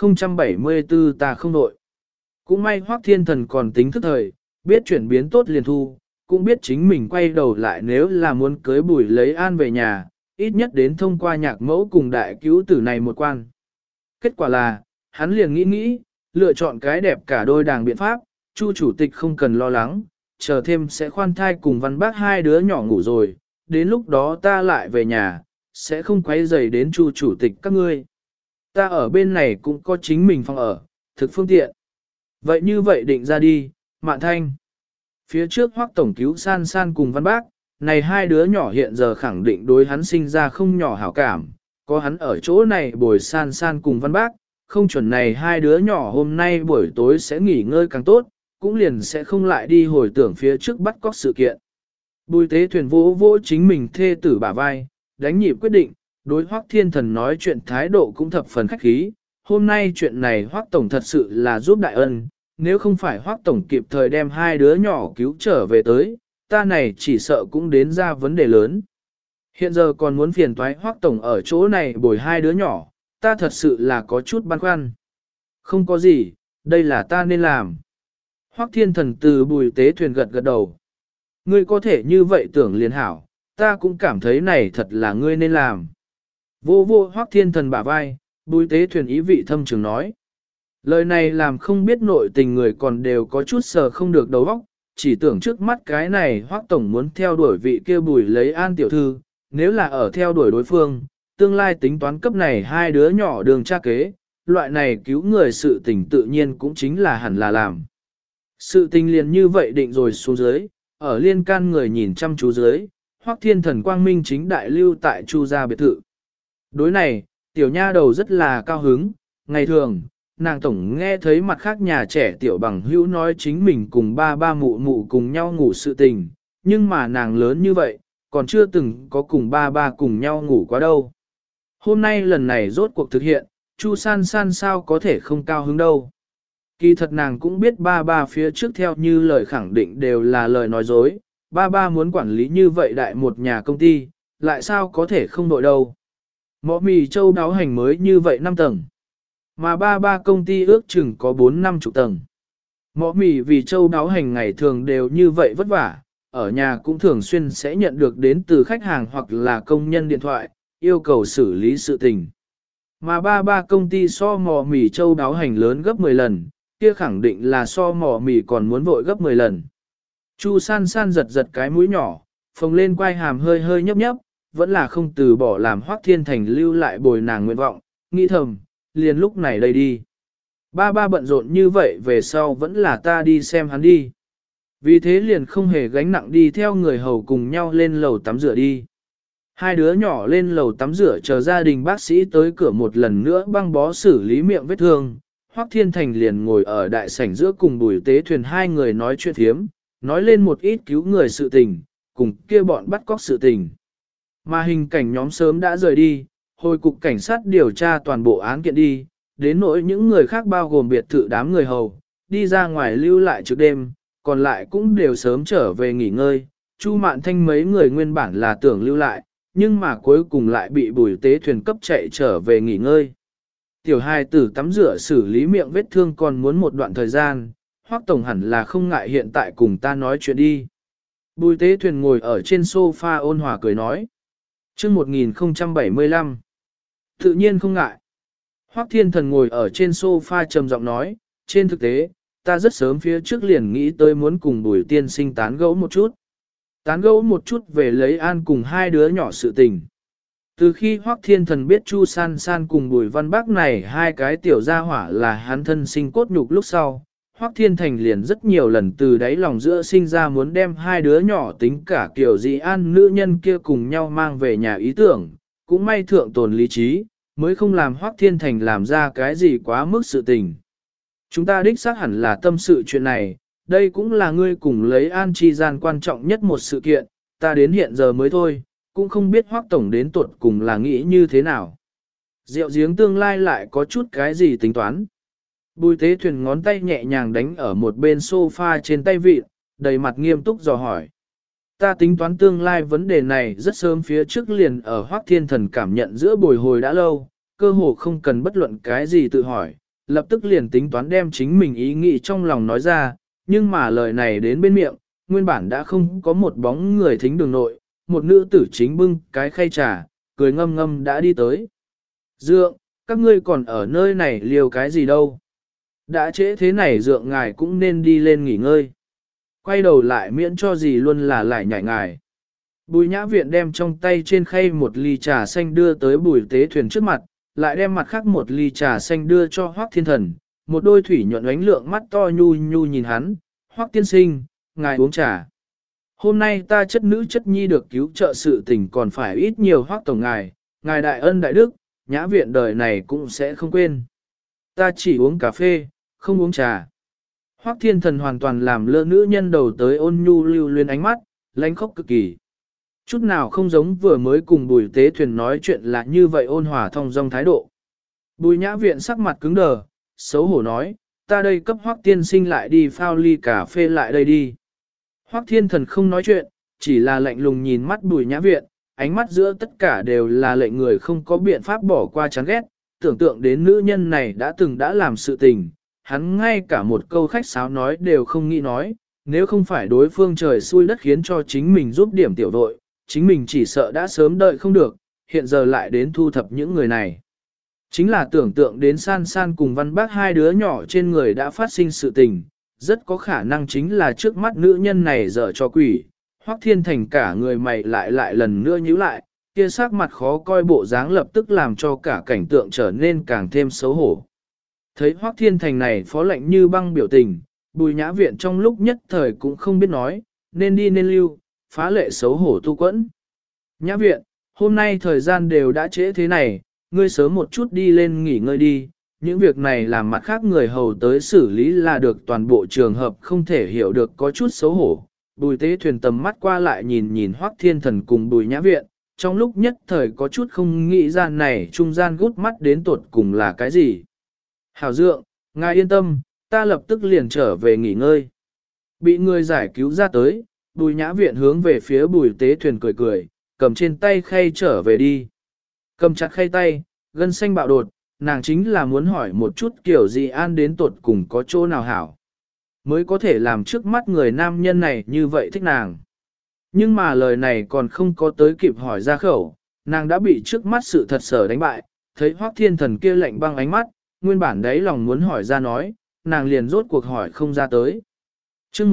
1074 ta không đội. Cũng may Hoắc Thiên Thần còn tính thức thời, biết chuyển biến tốt liền thu, cũng biết chính mình quay đầu lại nếu là muốn cưới Bùi lấy An về nhà, ít nhất đến thông qua nhạc mẫu cùng đại cứu tử này một quan. Kết quả là, hắn liền nghĩ, lựa chọn cái đẹp cả đôi đàng biện pháp, Chu chủ tịch không cần lo lắng, chờ thêm sẽ khoan thai cùng Văn Bác hai đứa nhỏ ngủ rồi, đến lúc đó ta lại về nhà, sẽ không quấy rầy đến Chu chủ tịch các ngươi. Ta ở bên này cũng có chính mình phòng ở, thực phương tiện. Vậy như vậy định ra đi, Mạn Thanh. Phía trước Hoắc tổng cứu San San cùng Văn Bác, này hai đứa nhỏ hiện giờ khẳng định đối hắn sinh ra không nhỏ hảo cảm, có hắn ở chỗ này bồi San San cùng Văn Bác, không chuẩn này hai đứa nhỏ hôm nay buổi tối sẽ nghỉ ngơi càng tốt, cũng liền sẽ không lại đi hồi tưởng phía trước bắt cóc sự kiện. Bùi Tế Thuyền vỗ vỗ chính mình thê tử bả vai, đánh nhịp quyết định, đối Hoắc Thiên Thần nói chuyện thái độ cũng thập phần khách khí, hôm nay chuyện này Hoắc tổng thật sự là giúp đại ân, nếu không phải Hoắc tổng kịp thời đem hai đứa nhỏ cứu trở về tới, ta này chỉ sợ cũng đến ra vấn đề lớn. Hiện giờ còn muốn phiền toái Hoắc tổng ở chỗ này bồi hai đứa nhỏ, ta thật sự là có chút băn khoăn. Không có gì, đây là ta nên làm. Hoắc Thiên Thần từ Bùi Tế Thuyền gật gật đầu. Ngươi có thể như vậy tưởng liền hảo, ta cũng cảm thấy này thật là ngươi nên làm. Vô vô Hoắc Thiên Thần bả vai, Bùi Tế Thuyền ý vị thâm trường nói. Lời này làm không biết nội tình người còn đều có chút sờ không được đầu óc, chỉ tưởng trước mắt cái này Hoắc tổng muốn theo đuổi vị kia Bùi lấy An tiểu thư, nếu là ở theo đuổi đối phương, tương lai tính toán cấp này hai đứa nhỏ đường cha kế, loại này cứu người sự tình tự nhiên cũng chính là hẳn là làm. Sự tình liền như vậy định rồi xuống dưới, ở liên can người nhìn chăm chú dưới, Hoắc Thiên Thần quang minh chính đại lưu tại Chu gia biệt thự. Đối này, tiểu nha đầu rất là cao hứng, ngày thường, nàng tổng nghe thấy mặt khác nhà trẻ tiểu bằng hữu nói chính mình cùng ba mụ mụ cùng nhau ngủ sự tình, nhưng mà nàng lớn như vậy, còn chưa từng có cùng ba cùng nhau ngủ quá đâu. Hôm nay lần này rốt cuộc thực hiện, Chu San San sao có thể không cao hứng đâu. Kỳ thật nàng cũng biết ba phía trước theo như lời khẳng định đều là lời nói dối, ba muốn quản lý như vậy đại một nhà công ty, lại sao có thể không đội đâu. Mọ mì châu đáo hành mới như vậy 5 tầng, mà ba công ty ước chừng có 4-5 chục tầng. Mọ mì vì châu đáo hành ngày thường đều như vậy vất vả, ở nhà cũng thường xuyên sẽ nhận được đến từ khách hàng hoặc là công nhân điện thoại, yêu cầu xử lý sự tình. Mà ba công ty so mò mì châu đáo hành lớn gấp 10 lần, kia khẳng định là so mò mì còn muốn vội gấp 10 lần. Chu San San giật giật cái mũi nhỏ, phồng lên quai hàm hơi hơi nhấp nhấp, vẫn là không từ bỏ làm Hoắc Thiên Thành lưu lại bồi nàng nguyện vọng, nghĩ thầm, liền lúc này đây đi. Ba bận rộn như vậy về sau vẫn là ta đi xem hắn đi. Vì thế liền không hề gánh nặng đi theo người hầu cùng nhau lên lầu tắm rửa đi. Hai đứa nhỏ lên lầu tắm rửa chờ gia đình bác sĩ tới cửa một lần nữa băng bó xử lý miệng vết thương. Hoắc Thiên Thành liền ngồi ở đại sảnh giữa cùng Bùi Tế Thuyền hai người nói chuyện thiếm, nói lên một ít cứu người sự tình, cùng kia bọn bắt cóc sự tình. Mà hình cảnh nhóm sớm đã rời đi, hồi cục cảnh sát điều tra toàn bộ án kiện đi, đến nỗi những người khác bao gồm biệt thự đám người hầu, đi ra ngoài lưu lại trước đêm, còn lại cũng đều sớm trở về nghỉ ngơi. Chu Mạn Thanh mấy người nguyên bản là tưởng lưu lại, nhưng mà cuối cùng lại bị Bùi Tế Thuyền cấp chạy trở về nghỉ ngơi. Tiểu hài tử tắm rửa xử lý miệng vết thương còn muốn một đoạn thời gian, Hoắc tổng hẳn là không ngại hiện tại cùng ta nói chuyện đi. Bùi Tế Thuyền ngồi ở trên sofa ôn hòa cười nói. Chương 1075. Tự nhiên không ngại. Hoắc Thiên Thần ngồi ở trên sofa trầm giọng nói, trên thực tế, ta rất sớm phía trước liền nghĩ tới muốn cùng Bùi tiên sinh tán gẫu một chút. Tán gẫu một chút về lấy An cùng hai đứa nhỏ sự tình. Từ khi Hoắc Thiên Thần biết Chu San San cùng Bùi Văn Bác này hai cái tiểu gia hỏa là hắn thân sinh cốt nhục lúc sau, Hoắc Thiên Thành liền rất nhiều lần từ đáy lòng giữa sinh ra muốn đem hai đứa nhỏ tính cả kiểu dị An nữ nhân kia cùng nhau mang về nhà ý tưởng, cũng may thượng tồn lý trí, mới không làm Hoắc Thiên Thành làm ra cái gì quá mức sự tình. Chúng ta đích xác hẳn là tâm sự chuyện này, đây cũng là ngươi cùng lấy An chi gian quan trọng nhất một sự kiện, ta đến hiện giờ mới thôi, cũng không biết Hoắc Tổng đến tuột cùng là nghĩ như thế nào. Rượu giếng tương lai lại có chút cái gì tính toán. Bùi Tế Thuyền ngón tay nhẹ nhàng đánh ở một bên sofa trên tay vịt, đầy mặt nghiêm túc dò hỏi. Ta tính toán tương lai vấn đề này rất sớm phía trước liền ở Hoắc Thiên Thần cảm nhận giữa bồi hồi đã lâu, cơ hồ không cần bất luận cái gì tự hỏi, lập tức liền tính toán đem chính mình ý nghĩ trong lòng nói ra, nhưng mà lời này đến bên miệng, nguyên bản đã không có một bóng người thính đường nội, một nữ tử chính bưng cái khay trà, cười ngâm ngâm đã đi tới. Dượng, các ngươi còn ở nơi này liều cái gì đâu? Đã trễ thế này dượng ngài cũng nên đi lên nghỉ ngơi. Quay đầu lại miễn cho gì luôn là lại nhảy ngài. Bùi Nhã Viện đem trong tay trên khay một ly trà xanh đưa tới Bùi Tế Thuyền trước mặt, lại đem mặt khác một ly trà xanh đưa cho Hoắc Thiên Thần, một đôi thủy nhuận ánh lượng mắt to nhu nhu nhìn hắn, Hoắc tiên sinh, ngài uống trà. Hôm nay ta chất nữ chất nhi được cứu trợ sự tình còn phải ít nhiều Hoắc tổng ngài đại ân đại đức, Nhã Viện đời này cũng sẽ không quên. Ta chỉ uống cà phê, không uống trà. Hoắc Thiên Thần hoàn toàn làm lơ nữ nhân đầu tới ôn nhu lưu luyến ánh mắt, lánh khóc cực kỳ. Chút nào không giống vừa mới cùng Bùi Tế Thuyền nói chuyện là như vậy ôn hòa thong dong thái độ. Bùi Nhã Viện sắc mặt cứng đờ, xấu hổ nói, ta đây cấp Hoắc tiên sinh lại đi phao ly cà phê lại đây đi. Hoắc Thiên Thần không nói chuyện, chỉ là lạnh lùng nhìn mắt Bùi Nhã Viện, ánh mắt giữa tất cả đều là lệnh người không có biện pháp bỏ qua chán ghét, tưởng tượng đến nữ nhân này đã làm sự tình, hắn ngay cả một câu khách sáo nói đều không nghĩ nói, nếu không phải đối phương trời xui đất khiến cho chính mình giúp điểm tiểu đội, chính mình chỉ sợ đã sớm đợi không được, hiện giờ lại đến thu thập những người này. Chính là tưởng tượng đến San San cùng Văn Bác hai đứa nhỏ trên người đã phát sinh sự tình, rất có khả năng chính là trước mắt nữ nhân này dở cho quỷ, Hoắc Thiên Thành cả người mày lại lần nữa nhíu lại, kia sắc mặt khó coi bộ dáng lập tức làm cho cả cảnh tượng trở nên càng thêm xấu hổ. Thấy Hoắc Thiên Thành này phó lệnh như băng biểu tình, Bùi Nhã Viện trong lúc nhất thời cũng không biết nói, nên đi nên lưu, phá lệ xấu hổ tu quẫn. Nhã Viện, hôm nay thời gian đều đã trễ thế này, ngươi sớm một chút đi lên nghỉ ngơi đi, những việc này làm mặt khác người hầu tới xử lý là được, toàn bộ trường hợp không thể hiểu được có chút xấu hổ. Bùi Tế Thuyền tầm mắt qua lại nhìn Hoắc Thiên Thần cùng Bùi Nhã Viện, trong lúc nhất thời có chút không nghĩ ra này trung gian gút mắt đến tột cùng là cái gì. Hảo Dượng, ngài yên tâm, ta lập tức liền trở về nghỉ ngơi. Bị người giải cứu ra tới, Bùi Nhã Viện hướng về phía Bùi Tế Thuyền cười cười, cầm trên tay khay trở về đi. Cầm chặt khay tay, gân xanh bạo đột, nàng chính là muốn hỏi một chút kiểu gì An đến tột cùng có chỗ nào hảo, mới có thể làm trước mắt người nam nhân này như vậy thích nàng. Nhưng mà lời này còn không có tới kịp hỏi ra khẩu, nàng đã bị trước mắt sự thật sở đánh bại, thấy Hoắc Thiên Thần kia lạnh băng ánh mắt, nguyên bản đấy lòng muốn hỏi ra nói, nàng liền rốt cuộc hỏi không ra tới. Chương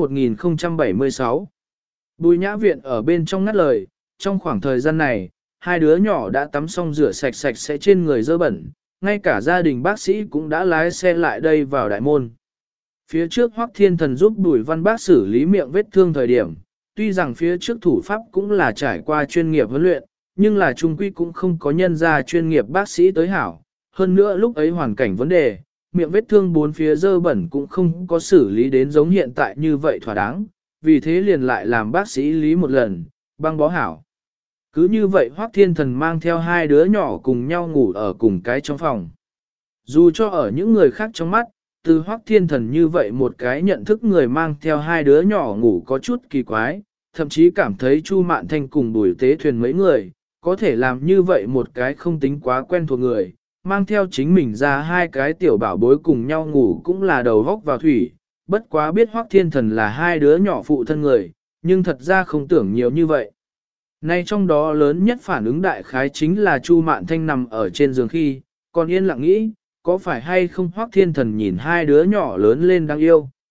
1076 Bùi Nhã Viện ở bên trong ngắt lời, trong khoảng thời gian này, hai đứa nhỏ đã tắm xong rửa sạch sẽ trên người dơ bẩn, ngay cả gia đình bác sĩ cũng đã lái xe lại đây vào đại môn. Phía trước Hoắc Thiên Thần giúp Bùi Văn Bác xử lý miệng vết thương thời điểm, tuy rằng phía trước thủ pháp cũng là trải qua chuyên nghiệp huấn luyện, nhưng là trung quy cũng không có nhân ra chuyên nghiệp bác sĩ tới hảo. Hơn nữa lúc ấy hoàn cảnh vấn đề, miệng vết thương bốn phía dơ bẩn cũng không có xử lý đến giống hiện tại như vậy thỏa đáng, vì thế liền lại làm bác sĩ lý một lần, băng bó hảo. Cứ như vậy Hoắc Thiên Thần mang theo hai đứa nhỏ cùng nhau ngủ ở cùng cái trong phòng. Dù cho ở những người khác trong mắt, từ Hoắc Thiên Thần như vậy một cái nhận thức người mang theo hai đứa nhỏ ngủ có chút kỳ quái, thậm chí cảm thấy Chu Mạn Thanh cùng Bùi Tế Thuyền mấy người, có thể làm như vậy một cái không tính quá quen thuộc người, mang theo chính mình ra hai cái tiểu bảo bối cùng nhau ngủ cũng là đầu góc vào thủy, bất quá biết Hoắc Thiên Thần là hai đứa nhỏ phụ thân người, nhưng thật ra không tưởng nhiều như vậy. Nay trong đó lớn nhất phản ứng đại khái chính là Chu Mạn Thanh nằm ở trên giường khi, còn yên lặng nghĩ, có phải hay không Hoắc Thiên Thần nhìn hai đứa nhỏ lớn lên đáng yêu,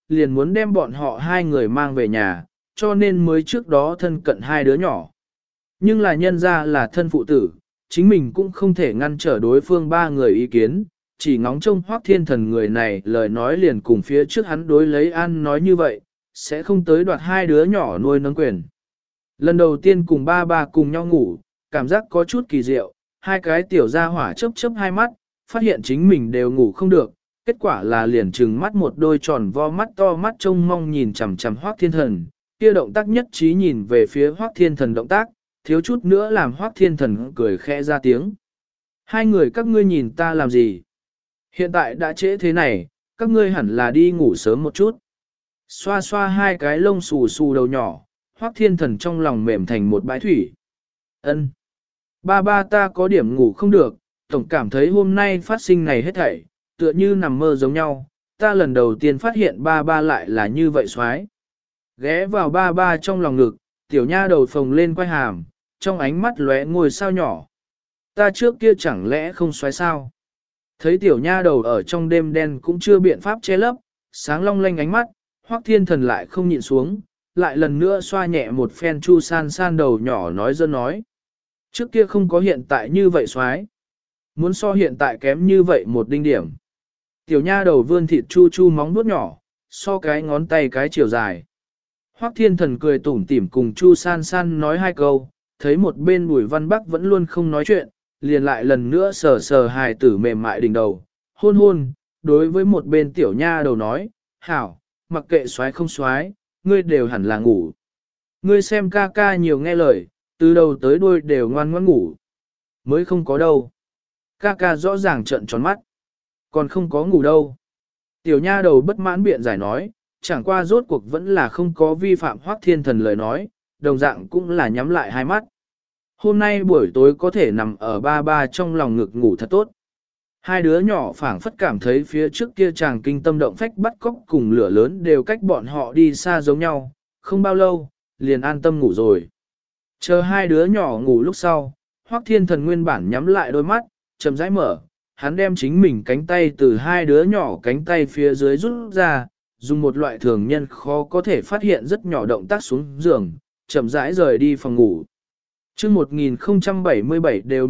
liền muốn đem bọn họ hai người mang về nhà, cho nên mới trước đó thân cận hai đứa nhỏ. Nhưng là nhân ra là thân phụ tử, chính mình cũng không thể ngăn trở đối phương ba người ý kiến, chỉ ngóng trông Hoắc Thiên Thần người này lời nói liền cùng phía trước hắn đối lấy An nói như vậy, sẽ không tới đoạt hai đứa nhỏ nuôi nấng quyền. Lần đầu tiên cùng ba ba cùng nhau ngủ, cảm giác có chút kỳ diệu, hai cái tiểu gia hỏa chớp chớp hai mắt, phát hiện chính mình đều ngủ không được, kết quả là liền trừng mắt một đôi tròn vo mắt to mắt trông mong nhìn chằm chằm Hoắc Thiên Thần, kia động tác nhất trí nhìn về phía Hoắc Thiên Thần động tác, thiếu chút nữa làm Hoắc Thiên Thần cười khẽ ra tiếng. Hai người các ngươi nhìn ta làm gì? Hiện tại đã trễ thế này, các ngươi hẳn là đi ngủ sớm một chút. Xoa xoa hai cái lông xù xù đầu nhỏ, Hoắc Thiên Thần trong lòng mềm thành một bãi thủy. Ân, ba ba ta có điểm ngủ không được, tổng cảm thấy hôm nay phát sinh này hết thảy, tựa như nằm mơ giống nhau, ta lần đầu tiên phát hiện ba ba lại là như vậy xoái. Ghé vào ba ba trong lòng ngực, tiểu nha đầu phồng lên quay hàm, trong ánh mắt lóe ngôi sao nhỏ. Ta trước kia chẳng lẽ không xoái sao? Thấy tiểu nha đầu ở trong đêm đen cũng chưa biện pháp che lấp, sáng long lanh ánh mắt, Hoắc Thiên Thần lại không nhịn xuống, lại lần nữa xoa nhẹ một phen Chu San San đầu nhỏ nói dân nói. Trước kia không có hiện tại như vậy xoái. Muốn so hiện tại kém như vậy một đinh điểm. Tiểu nha đầu vươn thịt chu chu móng vuốt nhỏ, so cái ngón tay cái chiều dài. Hoắc Thiên Thần cười tủm tỉm cùng Chu San San nói hai câu, thấy một bên Bùi Văn Bắc vẫn luôn không nói chuyện, liền lại lần nữa sờ sờ hài tử mềm mại đỉnh đầu, hôn hôn, đối với một bên tiểu nha đầu nói, hảo, mặc kệ xoái không xoái, ngươi đều hẳn là ngủ. Ngươi xem ca ca nhiều nghe lời, từ đầu tới đuôi đều ngoan ngoãn ngủ. Mới không có đâu. Ca ca rõ ràng trợn tròn mắt. Còn không có ngủ đâu. Tiểu nha đầu bất mãn biện giải nói, chẳng qua rốt cuộc vẫn là không có vi phạm Hoắc Thiên Thần lời nói, đồng dạng cũng là nhắm lại hai mắt. Hôm nay buổi tối có thể nằm ở ba ba trong lòng ngực ngủ thật tốt. Hai đứa nhỏ phảng phất cảm thấy phía trước kia chàng kinh tâm động phách bắt cóc cùng lửa lớn đều cách bọn họ đi xa giống nhau, không bao lâu, liền an tâm ngủ rồi. Chờ hai đứa nhỏ ngủ lúc sau, Hoắc Thiên Thần nguyên bản nhắm lại đôi mắt, chậm rãi mở, hắn đem chính mình cánh tay từ hai đứa nhỏ cánh tay phía dưới rút ra, dùng một loại thường nhân khó có thể phát hiện rất nhỏ động tác xuống giường, chậm rãi rời đi phòng ngủ. Chương 1077 đều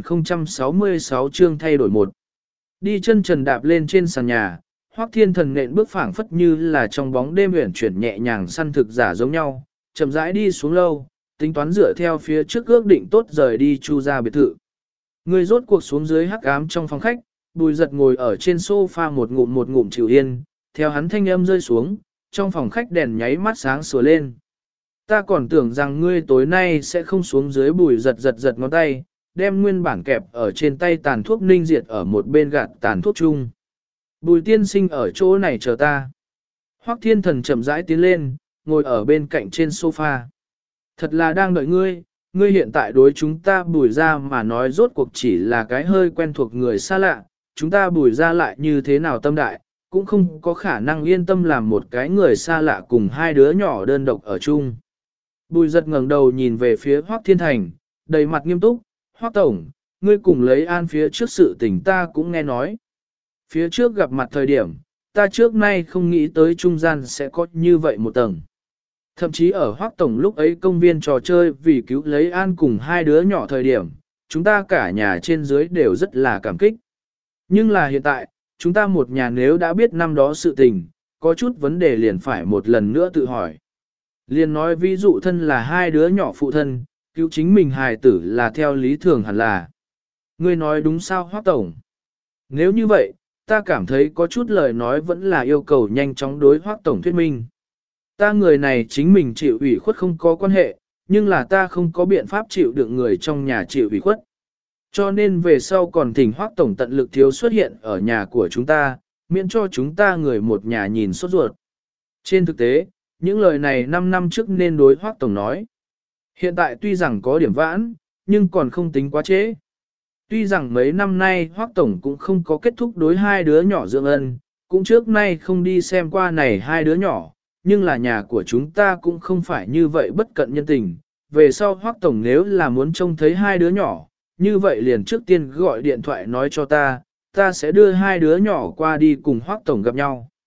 1066 chương thay đổi một. Đi chân trần đạp lên trên sàn nhà, Hoắc Thiên Thần nện bước phảng phất như là trong bóng đêm uyển chuyển nhẹ nhàng săn thực giả giống nhau, chậm rãi đi xuống lâu, tính toán dựa theo phía trước ước định tốt rời đi Chu ra biệt thự. Người rốt cuộc xuống dưới hắc ám trong phòng khách, Bùi Giật ngồi ở trên sofa một ngụm chịu yên, theo hắn thanh âm rơi xuống, trong phòng khách đèn nháy mắt sáng sủa lên. Ta còn tưởng rằng ngươi tối nay sẽ không xuống dưới. Bùi Giật ngón tay, đem nguyên bản kẹp ở trên tay tàn thuốc ninh diệt ở một bên gạt tàn thuốc chung. Bùi tiên sinh ở chỗ này chờ ta. Hoắc Thiên Thần chậm rãi tiến lên, ngồi ở bên cạnh trên sofa. Thật là đang đợi ngươi, ngươi hiện tại đối chúng ta Bùi ra mà nói rốt cuộc chỉ là cái hơi quen thuộc người xa lạ, chúng ta Bùi ra lại như thế nào tâm đại, cũng không có khả năng yên tâm làm một cái người xa lạ cùng hai đứa nhỏ đơn độc ở chung. Bùi Giật ngẩng đầu nhìn về phía Hoắc Thiên Thành, đầy mặt nghiêm túc, Hoắc Tổng, ngươi cùng lấy An phía trước sự tình ta cũng nghe nói. Phía trước gặp mặt thời điểm, ta trước nay không nghĩ tới trung gian sẽ có như vậy một tầng. Thậm chí ở Hoắc Tổng lúc ấy công viên trò chơi vì cứu lấy An cùng hai đứa nhỏ thời điểm, chúng ta cả nhà trên dưới đều rất là cảm kích. Nhưng là hiện tại, chúng ta một nhà nếu đã biết năm đó sự tình, có chút vấn đề liền phải một lần nữa tự hỏi. Liền nói ví dụ thân là hai đứa nhỏ phụ thân, cứu chính mình hài tử là theo lý thường hẳn là. Ngươi nói đúng sao Hoắc Tổng? Nếu như vậy, ta cảm thấy có chút lời nói vẫn là yêu cầu nhanh chóng đối Hoắc Tổng thuyết minh. Ta người này chính mình chịu ủy khuất không có quan hệ, nhưng là ta không có biện pháp chịu đựng người trong nhà chịu ủy khuất. Cho nên về sau còn thỉnh Hoắc Tổng tận lực thiếu xuất hiện ở nhà của chúng ta, miễn cho chúng ta người một nhà nhìn sốt ruột. Trên thực tế, những lời này 5 năm trước nên đối Hoắc Tổng nói. Hiện tại tuy rằng có điểm vãn, nhưng còn không tính quá trễ. Tuy rằng mấy năm nay Hoắc Tổng cũng không có kết thúc đối hai đứa nhỏ dưỡng ân, cũng trước nay không đi xem qua này hai đứa nhỏ, nhưng là nhà của chúng ta cũng không phải như vậy bất cận nhân tình. Về sau Hoắc Tổng nếu là muốn trông thấy hai đứa nhỏ, như vậy liền trước tiên gọi điện thoại nói cho ta, ta sẽ đưa hai đứa nhỏ qua đi cùng Hoắc Tổng gặp nhau.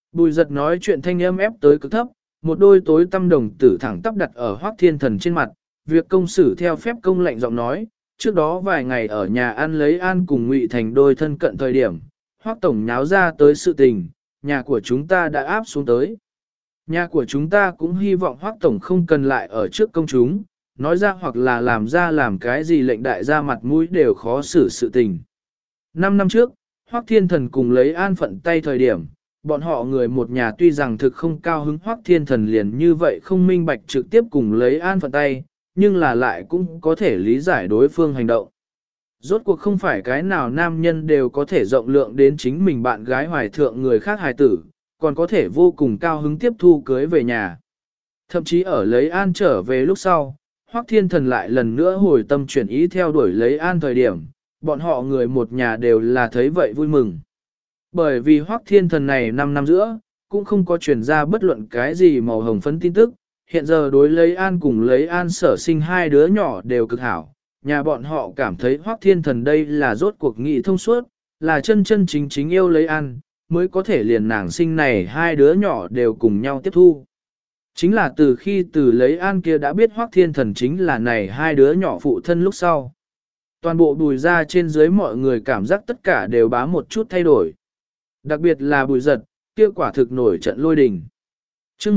Bùi giật nói chuyện thanh âm ép tới cực thấp, một đôi tối tăm đồng tử thẳng tắp đặt ở Hoắc Thiên Thần trên mặt, việc công xử theo phép công lệnh giọng nói, trước đó vài ngày ở nhà ăn lấy an cùng Ngụy Thành đôi thân cận thời điểm, Hoắc tổng nháo ra tới sự tình, nhà của chúng ta đã áp xuống tới. Nhà của chúng ta cũng hy vọng Hoắc tổng không cần lại ở trước công chúng, nói ra hoặc là làm ra làm cái gì lệnh đại gia mặt mũi đều khó xử sự tình. 5 năm trước, Hoắc Thiên Thần cùng lấy an phận tay thời điểm, bọn họ người một nhà tuy rằng thực không cao hứng Hoắc Thiên Thần liền như vậy không minh bạch trực tiếp cùng lấy an phận tay, nhưng là lại cũng có thể lý giải đối phương hành động. Rốt cuộc không phải cái nào nam nhân đều có thể rộng lượng đến chính mình bạn gái hoài thượng người khác hài tử, còn có thể vô cùng cao hứng tiếp thu cưới về nhà. Thậm chí ở lấy an trở về lúc sau, Hoắc Thiên Thần lại lần nữa hồi tâm chuyển ý theo đuổi lấy an thời điểm, bọn họ người một nhà đều là thấy vậy vui mừng. Bởi vì Hoắc Thiên Thần này 5 năm giữa, cũng không có truyền ra bất luận cái gì màu hồng phấn tin tức, hiện giờ đối lấy an cùng lấy an sở sinh hai đứa nhỏ đều cực hảo. Nhà bọn họ cảm thấy Hoắc Thiên Thần đây là rốt cuộc nghị thông suốt, là chân chân chính chính yêu lấy an, mới có thể liền nàng sinh này hai đứa nhỏ đều cùng nhau tiếp thu. Chính là từ khi từ lấy an kia đã biết Hoắc Thiên Thần chính là này hai đứa nhỏ phụ thân lúc sau. Toàn bộ Bùi ra trên dưới mọi người cảm giác tất cả đều bá một chút thay đổi. Đặc biệt là Bùi Giật, kia quả thực nổi trận lôi đình. Trước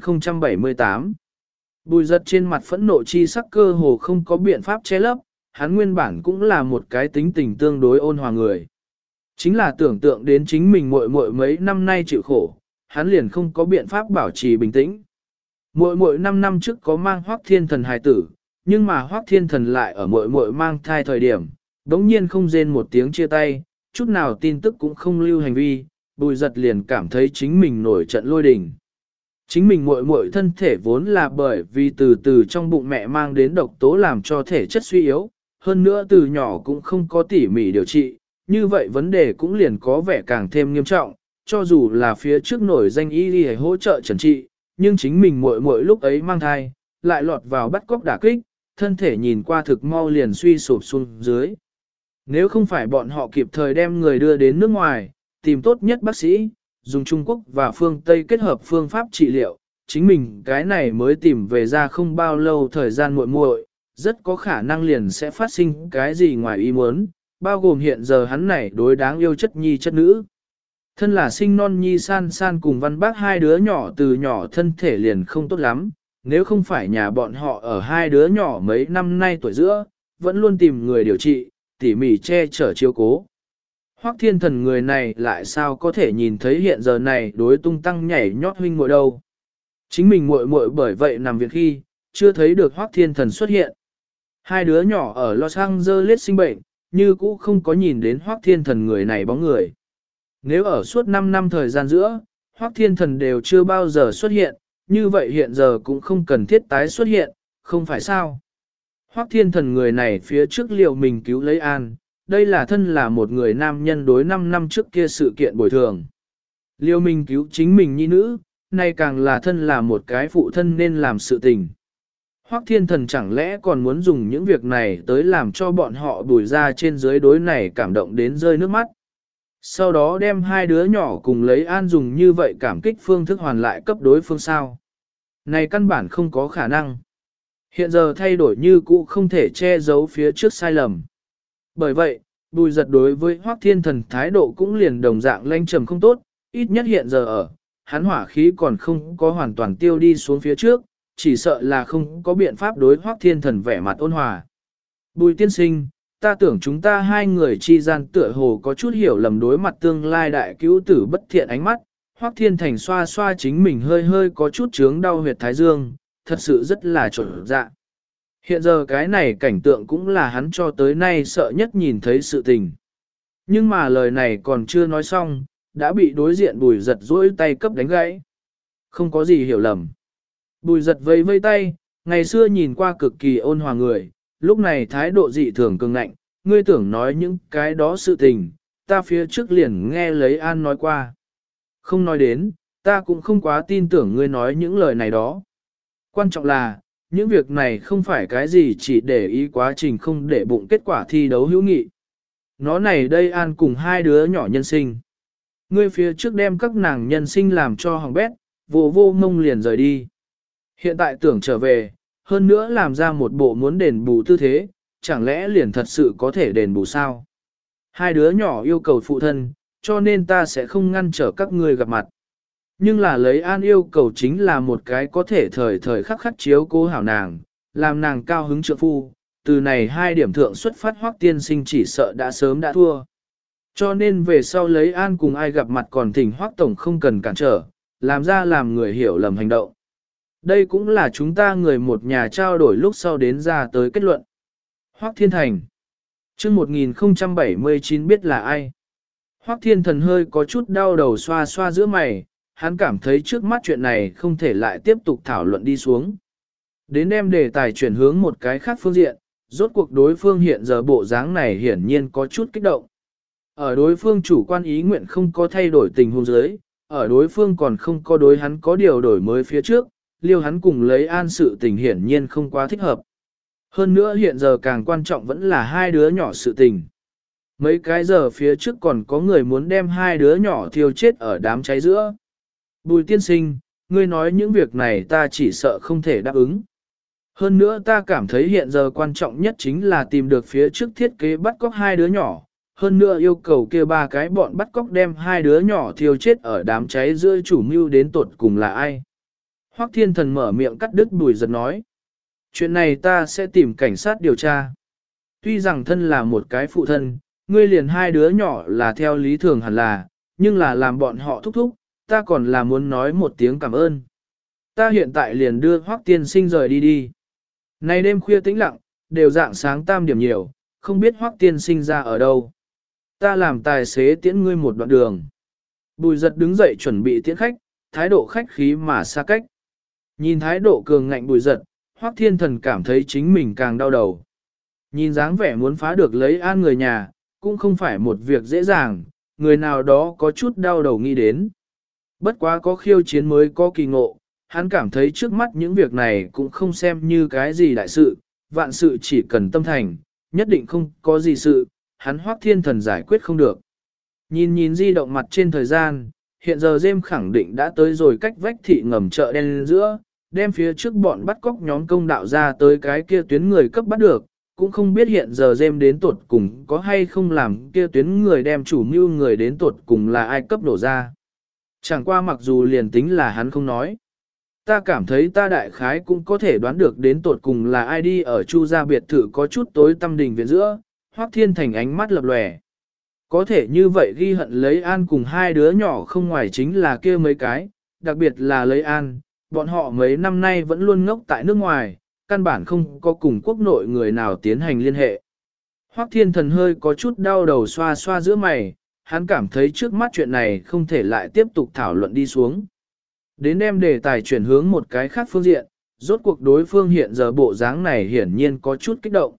1078, Bùi Giật trên mặt phẫn nộ chi sắc cơ hồ không có biện pháp che lấp, hắn nguyên bản cũng là một cái tính tình tương đối ôn hòa người. Chính là tưởng tượng đến chính mình muội muội mấy năm nay chịu khổ, hắn liền không có biện pháp bảo trì bình tĩnh. Muội muội 5 năm trước có mang Hoắc Thiên Thần hài tử, nhưng mà Hoắc Thiên Thần lại ở muội muội mang thai thời điểm, đống nhiên không rên một tiếng chia tay, chút nào tin tức cũng không lưu hành vi, Bùi Giật liền cảm thấy chính mình nổi trận lôi đình. Chính mình muội muội thân thể vốn là bởi vì từ từ trong bụng mẹ mang đến độc tố làm cho thể chất suy yếu, hơn nữa từ nhỏ cũng không có tỉ mỉ điều trị, như vậy vấn đề cũng liền có vẻ càng thêm nghiêm trọng, cho dù là phía trước nổi danh y đi hỗ trợ trần trị, nhưng chính mình muội muội lúc ấy mang thai, lại lọt vào bắt cóc đả kích, thân thể nhìn qua thực mau liền suy sụp xuống dưới. Nếu không phải bọn họ kịp thời đem người đưa đến nước ngoài, tìm tốt nhất bác sĩ, dùng Trung Quốc và phương Tây kết hợp phương pháp trị liệu, chính mình cái này mới tìm về ra không bao lâu thời gian muội muội, rất có khả năng liền sẽ phát sinh cái gì ngoài ý muốn, bao gồm hiện giờ hắn này đối đáng yêu chất nhi chất nữ. Thân là sinh non nhi san san cùng văn bác hai đứa nhỏ từ nhỏ thân thể liền không tốt lắm, nếu không phải nhà bọn họ ở hai đứa nhỏ mấy năm nay tuổi giữa, vẫn luôn tìm người điều trị, tỉ mỉ che chở chiếu cố. Hoắc Thiên Thần người này lại sao có thể nhìn thấy hiện giờ này đối tung tăng nhảy nhót huynh muội đâu. Chính mình muội muội bởi vậy nằm viện khi, chưa thấy được Hoắc Thiên Thần xuất hiện. Hai đứa nhỏ ở Los Angeles sinh bệnh, như cũ không có nhìn đến Hoắc Thiên Thần người này bóng người. Nếu ở suốt 5 năm thời gian giữa, Hoắc Thiên Thần đều chưa bao giờ xuất hiện, như vậy hiện giờ cũng không cần thiết tái xuất hiện, không phải sao. Hoắc Thiên Thần người này phía trước liệu mình cứu lấy an, đây là thân là một người nam nhân đối 5 năm trước kia sự kiện bồi thường. Liêu mình cứu chính mình nhi nữ, nay càng là thân là một cái phụ thân nên làm sự tình. Hoắc Thiên Thần chẳng lẽ còn muốn dùng những việc này tới làm cho bọn họ Bùi ra trên dưới đối này cảm động đến rơi nước mắt. Sau đó đem hai đứa nhỏ cùng lấy an dùng như vậy cảm kích phương thức hoàn lại cấp đối phương sao. Này căn bản không có khả năng. Hiện giờ thay đổi như cũ không thể che giấu phía trước sai lầm. Bởi vậy, Bùi Giật đối với Hoắc Thiên Thần thái độ cũng liền đồng dạng lanh trầm không tốt, ít nhất hiện giờ ở, hắn hỏa khí còn không có hoàn toàn tiêu đi xuống phía trước, chỉ sợ là không có biện pháp đối Hoắc Thiên Thần vẻ mặt ôn hòa. Bùi tiên sinh, ta tưởng chúng ta hai người chi gian tựa hồ có chút hiểu lầm đối mặt tương lai đại cứu tử bất thiện ánh mắt, Hoắc Thiên Thành xoa xoa chính mình hơi hơi có chút chướng đau huyệt thái dương, thật sự rất là trộn dạ. Hiện giờ cái này cảnh tượng cũng là hắn cho tới nay sợ nhất nhìn thấy sự tình. Nhưng mà lời này còn chưa nói xong, đã bị đối diện Bùi Giật duỗi tay cấp đánh gãy. Không có gì hiểu lầm. Bùi Giật vây vây tay, ngày xưa nhìn qua cực kỳ ôn hòa người, lúc này thái độ dị thường cường ngạnh, ngươi tưởng nói những cái đó sự tình, ta phía trước liền nghe lấy an nói qua. Không nói đến, ta cũng không quá tin tưởng ngươi nói những lời này đó. Quan trọng là, những việc này không phải cái gì chỉ để ý quá trình không để bụng kết quả thi đấu hữu nghị. Nó này đây an cùng hai đứa nhỏ nhân sinh. ngươi phía trước đem các nàng nhân sinh làm cho hỏng bét, vô vô ngông liền rời đi. Hiện tại tưởng trở về, hơn nữa làm ra một bộ muốn đền bù tư thế, chẳng lẽ liền thật sự có thể đền bù sao? Hai đứa nhỏ yêu cầu phụ thân, cho nên ta sẽ không ngăn trở các ngươi gặp mặt. Nhưng là lấy An yêu cầu chính là một cái có thể thời thời khắc khắc chiếu cố hảo nàng, làm nàng cao hứng trượng phu, từ này hai điểm thượng xuất phát Hoắc tiên sinh chỉ sợ đã sớm đã thua. Cho nên về sau lấy An cùng ai gặp mặt còn thỉnh Hoắc tổng không cần cản trở, làm ra làm người hiểu lầm hành động. Đây cũng là chúng ta người một nhà trao đổi lúc sau đến ra tới kết luận. Hoắc Thiên Thành chương 1079 biết là ai? Hoắc Thiên Thần hơi có chút đau đầu xoa xoa giữa mày, hắn cảm thấy trước mắt chuyện này không thể lại tiếp tục thảo luận đi xuống. Đến đem đề tài chuyển hướng một cái khác phương diện, rốt cuộc đối phương hiện giờ bộ dáng này hiển nhiên có chút kích động. Ở đối phương chủ quan ý nguyện không có thay đổi tình huống dưới, ở đối phương còn không có đối hắn có điều đổi mới phía trước, liêu hắn cùng lấy An sự tình hiển nhiên không quá thích hợp. Hơn nữa hiện giờ càng quan trọng vẫn là hai đứa nhỏ sự tình. Mấy cái giờ phía trước còn có người muốn đem hai đứa nhỏ thiêu chết ở đám cháy giữa. Bùi tiên sinh, ngươi nói những việc này ta chỉ sợ không thể đáp ứng. Hơn nữa ta cảm thấy hiện giờ quan trọng nhất chính là tìm được phía trước thiết kế bắt cóc hai đứa nhỏ. Hơn nữa yêu cầu kia ba cái bọn bắt cóc đem hai đứa nhỏ thiêu chết ở đám cháy giữa chủ mưu đến tột cùng là ai. Hoắc Thiên Thần mở miệng cắt đứt Bùi Giật nói. Chuyện này ta sẽ tìm cảnh sát điều tra. Tuy rằng thân là một cái phụ thân, ngươi liền hai đứa nhỏ là theo lý thường hẳn là, nhưng là làm bọn họ thúc thúc, ta còn là muốn nói một tiếng cảm ơn. Ta hiện tại liền đưa Hoắc tiên sinh rời đi đi. Nay đêm khuya tĩnh lặng, đều dạng sáng tam điểm nhiều, không biết Hoắc tiên sinh ra ở đâu. Ta làm tài xế tiễn ngươi một đoạn đường. Bùi Giật đứng dậy chuẩn bị tiễn khách, thái độ khách khí mà xa cách. Nhìn thái độ cường ngạnh Bùi Giật, Hoắc Thiên Thần cảm thấy chính mình càng đau đầu. Nhìn dáng vẻ muốn phá được lấy An người nhà, cũng không phải một việc dễ dàng, người nào đó có chút đau đầu nghĩ đến. Bất quá có khiêu chiến mới có kỳ ngộ, hắn cảm thấy trước mắt những việc này cũng không xem như cái gì đại sự, vạn sự chỉ cần tâm thành, nhất định không có gì sự, hắn Hoắc Thiên Thần giải quyết không được. Nhìn di động mặt trên thời gian, hiện giờ Dêm khẳng định đã tới rồi cách vách thị ngầm chợ đen giữa, đem phía trước bọn bắt cóc nhóm công đạo ra tới cái kia tuyến người cấp bắt được, cũng không biết hiện giờ Dêm đến tuột cùng có hay không làm kia tuyến người đem chủ mưu người đến tuột cùng là ai cấp đổ ra. Chẳng qua mặc dù liền tính là hắn không nói. Ta cảm thấy ta đại khái cũng có thể đoán được đến tuột cùng là ai đi ở Chu gia biệt thự có chút tối tâm đình viện giữa, Hoắc Thiên Thành ánh mắt lập lòe. Có thể như vậy ghi hận lấy An cùng hai đứa nhỏ không ngoài chính là kia mấy cái, đặc biệt là lấy An, bọn họ mấy năm nay vẫn luôn ngốc tại nước ngoài, căn bản không có cùng quốc nội người nào tiến hành liên hệ. Hoắc Thiên Thần hơi có chút đau đầu xoa xoa giữa mày, hắn cảm thấy trước mắt chuyện này không thể lại tiếp tục thảo luận đi xuống. Đến đem đề tài chuyển hướng một cái khác phương diện, rốt cuộc đối phương hiện giờ bộ dáng này hiển nhiên có chút kích động.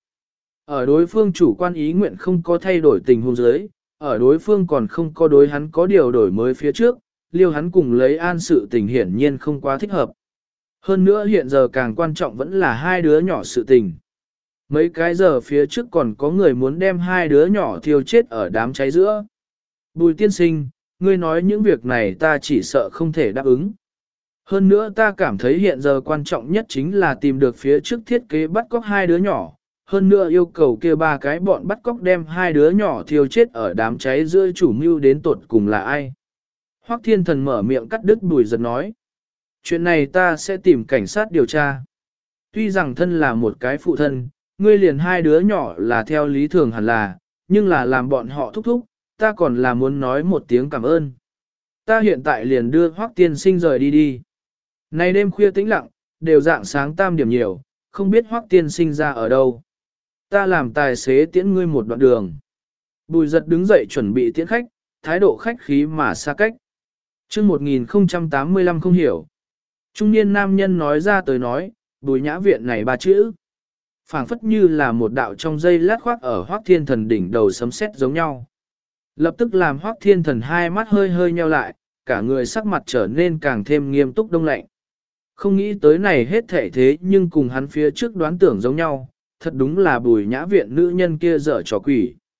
Ở đối phương chủ quan ý nguyện không có thay đổi tình huống dưới, ở đối phương còn không có đối hắn có điều đổi mới phía trước, liêu hắn cùng lấy An sự tình hiển nhiên không quá thích hợp. Hơn nữa hiện giờ càng quan trọng vẫn là hai đứa nhỏ sự tình. Mấy cái giờ phía trước còn có người muốn đem hai đứa nhỏ thiêu chết ở đám cháy giữa. Bùi tiên sinh, ngươi nói những việc này ta chỉ sợ không thể đáp ứng. Hơn nữa ta cảm thấy hiện giờ quan trọng nhất chính là tìm được phía trước thiết kế bắt cóc hai đứa nhỏ. Hơn nữa yêu cầu kia ba cái bọn bắt cóc đem hai đứa nhỏ thiêu chết ở đám cháy giữa chủ mưu đến tột cùng là ai. Hoắc Thiên Thần mở miệng cắt đứt Bùi Giật nói. Chuyện này ta sẽ tìm cảnh sát điều tra. Tuy rằng thân là một cái phụ thân, ngươi liền hai đứa nhỏ là theo lý thường hẳn là, nhưng là làm bọn họ thúc thúc, ta còn là muốn nói một tiếng cảm ơn. Ta hiện tại liền đưa Hoắc tiên sinh rời đi đi. Nay đêm khuya tĩnh lặng, đều dạng sáng tam điểm nhiều, không biết Hoắc tiên sinh ra ở đâu. Ta làm tài xế tiễn ngươi một đoạn đường. Bùi Giật đứng dậy chuẩn bị tiễn khách, thái độ khách khí mà xa cách. chương 1085 không hiểu. Trung niên nam nhân nói ra tới nói, Bùi Nhã Viện này ba chữ. Phảng phất như là một đạo trong dây lát khoác ở Hoắc Thiên Thần đỉnh đầu sấm sét giống nhau. Lập tức làm Hoắc Thiên Thần hai mắt hơi hơi nheo lại, cả người sắc mặt trở nên càng thêm nghiêm túc đông lạnh. Không nghĩ tới này hết thể thế nhưng cùng hắn phía trước đoán tưởng giống nhau, thật đúng là Bùi Nhã Viện nữ nhân kia dở trò quỷ.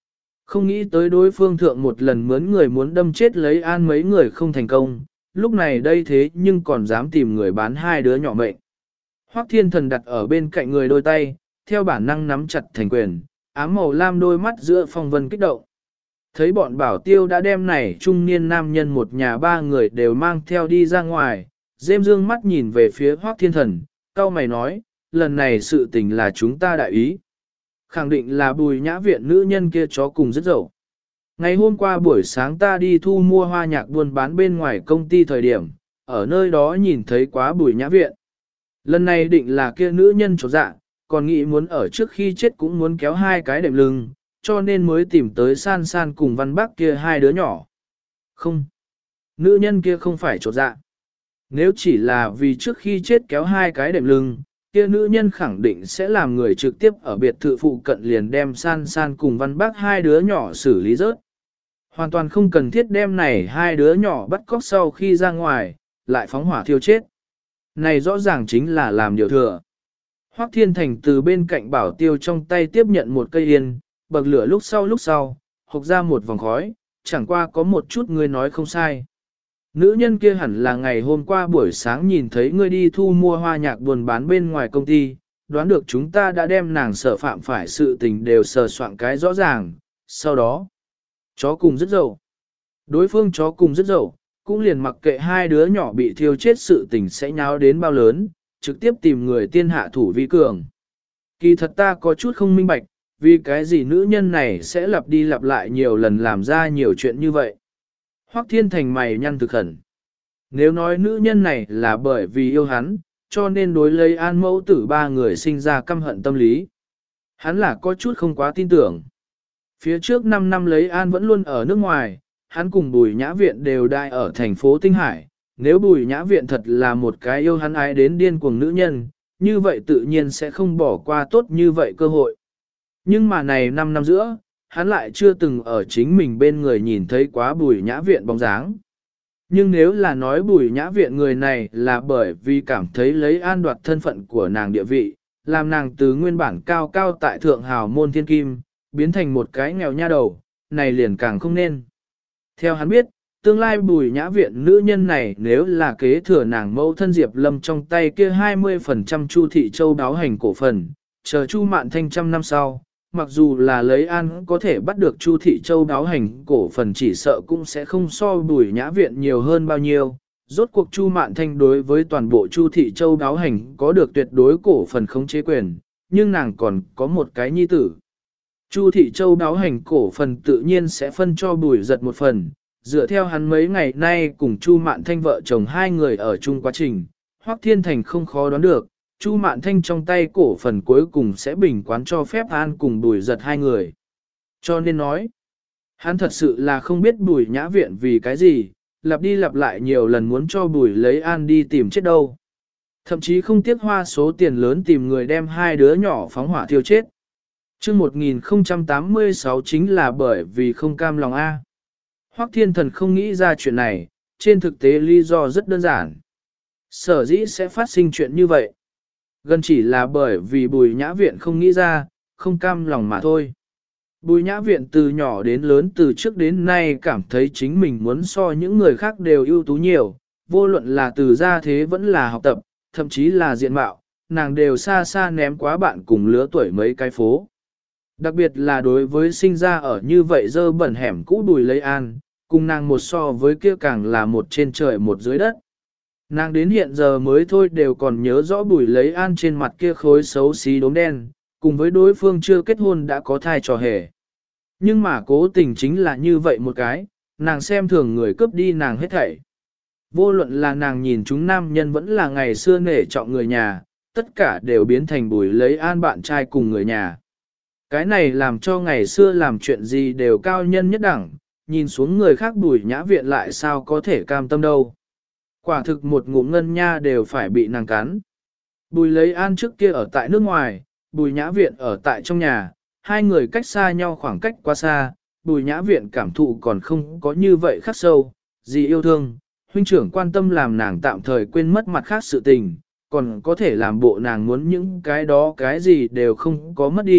Không nghĩ tới đối phương thượng một lần mướn người muốn đâm chết lấy an mấy người không thành công, lúc này đây thế nhưng còn dám tìm người bán hai đứa nhỏ mệnh. Hoắc Thiên Thần đặt ở bên cạnh người đôi tay, theo bản năng nắm chặt thành quyền, ám màu lam đôi mắt giữa phong vân kích động. Thấy bọn bảo tiêu đã đem này trung niên nam nhân một nhà ba người đều mang theo đi ra ngoài, dêm dương mắt nhìn về phía Hoắc Thiên Thần, cau mày nói, lần này sự tình là chúng ta đại ý. Khẳng định là Bùi Nhã Viện nữ nhân kia chó cùng rất dậu. Ngày hôm qua buổi sáng ta đi thu mua hoa nhạc buôn bán bên ngoài công ty thời điểm, ở nơi đó nhìn thấy quá Bùi Nhã Viện. Lần này định là kia nữ nhân chột dạ, còn nghĩ muốn ở trước khi chết cũng muốn kéo hai cái đệm lưng, cho nên mới tìm tới San San cùng Văn Bắc kia hai đứa nhỏ. Không, nữ nhân kia không phải chột dạ. Nếu chỉ là vì trước khi chết kéo hai cái đệm lưng, kia nữ nhân khẳng định sẽ làm người trực tiếp ở biệt thự phụ cận liền đem San San cùng Văn Bắc hai đứa nhỏ xử lý rớt. Hoàn toàn không cần thiết đem này hai đứa nhỏ bắt cóc sau khi ra ngoài, lại phóng hỏa thiêu chết. Này rõ ràng chính là làm điều thừa. Hoắc Thiên Thành từ bên cạnh bảo tiêu trong tay tiếp nhận một cây yên, bậc lửa lúc sau, hộc ra một vòng khói, chẳng qua có một chút ngươi nói không sai. Nữ nhân kia hẳn là ngày hôm qua buổi sáng nhìn thấy ngươi đi thu mua hoa nhạc buôn bán bên ngoài công ty, đoán được chúng ta đã đem nàng sở phạm phải sự tình đều sờ soạn cái rõ ràng, sau đó, chó cùng rất dậu. Đối phương chó cùng rất dậu, cũng liền mặc kệ hai đứa nhỏ bị thiêu chết sự tình sẽ nháo đến bao lớn, trực tiếp tìm người tiên hạ thủ vi cường. Kỳ thật ta có chút không minh bạch, vì cái gì nữ nhân này sẽ lặp đi lặp lại nhiều lần làm ra nhiều chuyện như vậy. Hoắc Thiên Thành mày nhăn thực khẩn. Nếu nói nữ nhân này là bởi vì yêu hắn, cho nên đối lấy an mẫu tử ba người sinh ra căm hận tâm lý. Hắn là có chút không quá tin tưởng. Phía trước 5 năm lấy an vẫn luôn ở nước ngoài, hắn cùng Bùi Nhã Viện đều đại ở thành phố Tinh Hải. Nếu Bùi Nhã Viện thật là một cái yêu hắn ái đến điên cuồng nữ nhân, như vậy tự nhiên sẽ không bỏ qua tốt như vậy cơ hội. Nhưng mà này 5 năm giữa, hắn lại chưa từng ở chính mình bên người nhìn thấy quá Bùi Nhã Viện bóng dáng. Nhưng nếu là nói Bùi Nhã Viện người này là bởi vì cảm thấy lấy an đoạt thân phận của nàng địa vị, làm nàng từ nguyên bản cao cao tại thượng hào môn thiên kim, biến thành một cái nghèo nha đầu, này liền càng không nên. Theo hắn biết, tương lai Bùi Nhã Viện nữ nhân này nếu là kế thừa nàng mẫu thân Diệp Lâm trong tay kia 20% Chu Thị Châu đáo hành cổ phần, chờ Chu Mạn Thanh 100 năm sau, mặc dù là lấy an có thể bắt được Chu Thị Châu đáo hành cổ phần chỉ sợ cũng sẽ không so Bùi Nhã Viện nhiều hơn bao nhiêu. Rốt cuộc Chu Mạn Thanh đối với toàn bộ Chu Thị Châu đáo hành có được tuyệt đối cổ phần khống chế quyền, nhưng nàng còn có một cái nhi tử. Chu Thị Châu đáo hành cổ phần tự nhiên sẽ phân cho Bùi Giật một phần, dựa theo hắn mấy ngày nay cùng Chu Mạn Thanh vợ chồng hai người ở chung quá trình, Hoắc Thiên Thành không khó đoán được, Chu Mạn Thanh trong tay cổ phần cuối cùng sẽ bình quán cho phép an cùng Bùi Giật hai người. Cho nên nói, hắn thật sự là không biết Bùi Nhã Viện vì cái gì, lặp đi lặp lại nhiều lần muốn cho Bùi lấy an đi tìm chết đâu. Thậm chí không tiếc hoa số tiền lớn tìm người đem hai đứa nhỏ phóng hỏa thiêu chết. Chương 1086 chính là bởi vì không cam lòng A. Hoắc Thiên Thần không nghĩ ra chuyện này, trên thực tế lý do rất đơn giản. Sở dĩ sẽ phát sinh chuyện như vậy. Gần chỉ là bởi vì Bùi Nhã Viện không nghĩ ra, không cam lòng mà thôi. Bùi Nhã Viện từ nhỏ đến lớn từ trước đến nay cảm thấy chính mình muốn so những người khác đều ưu tú nhiều, vô luận là từ gia thế vẫn là học tập, thậm chí là diện mạo, nàng đều xa xa ném quá bạn cùng lứa tuổi mấy cái phố. Đặc biệt là đối với sinh ra ở như vậy dơ bẩn hẻm cũ Bùi lấy an, cùng nàng một so với kia càng là một trên trời một dưới đất. Nàng đến hiện giờ mới thôi đều còn nhớ rõ Bùi lấy an trên mặt kia khối xấu xí đốm đen, cùng với đối phương chưa kết hôn đã có thai trò hề. Nhưng mà cố tình chính là như vậy một cái, nàng xem thường người cướp đi nàng hết thảy. Vô luận là nàng nhìn chúng nam nhân vẫn là ngày xưa nể trọng người nhà, tất cả đều biến thành Bùi lấy an bạn trai cùng người nhà. Cái này làm cho ngày xưa làm chuyện gì đều cao nhân nhất đẳng, nhìn xuống người khác Bùi Nhã Viện lại sao có thể cam tâm đâu. Quả thực một ngụm ngân nha đều phải bị nàng cắn. Bùi lấy an trước kia ở tại nước ngoài, Bùi Nhã Viện ở tại trong nhà, hai người cách xa nhau khoảng cách quá xa, Bùi Nhã Viện cảm thụ còn không có như vậy khắc sâu, gì yêu thương, huynh trưởng quan tâm làm nàng tạm thời quên mất mặt khác sự tình, còn có thể làm bộ nàng muốn những cái đó cái gì đều không có mất đi,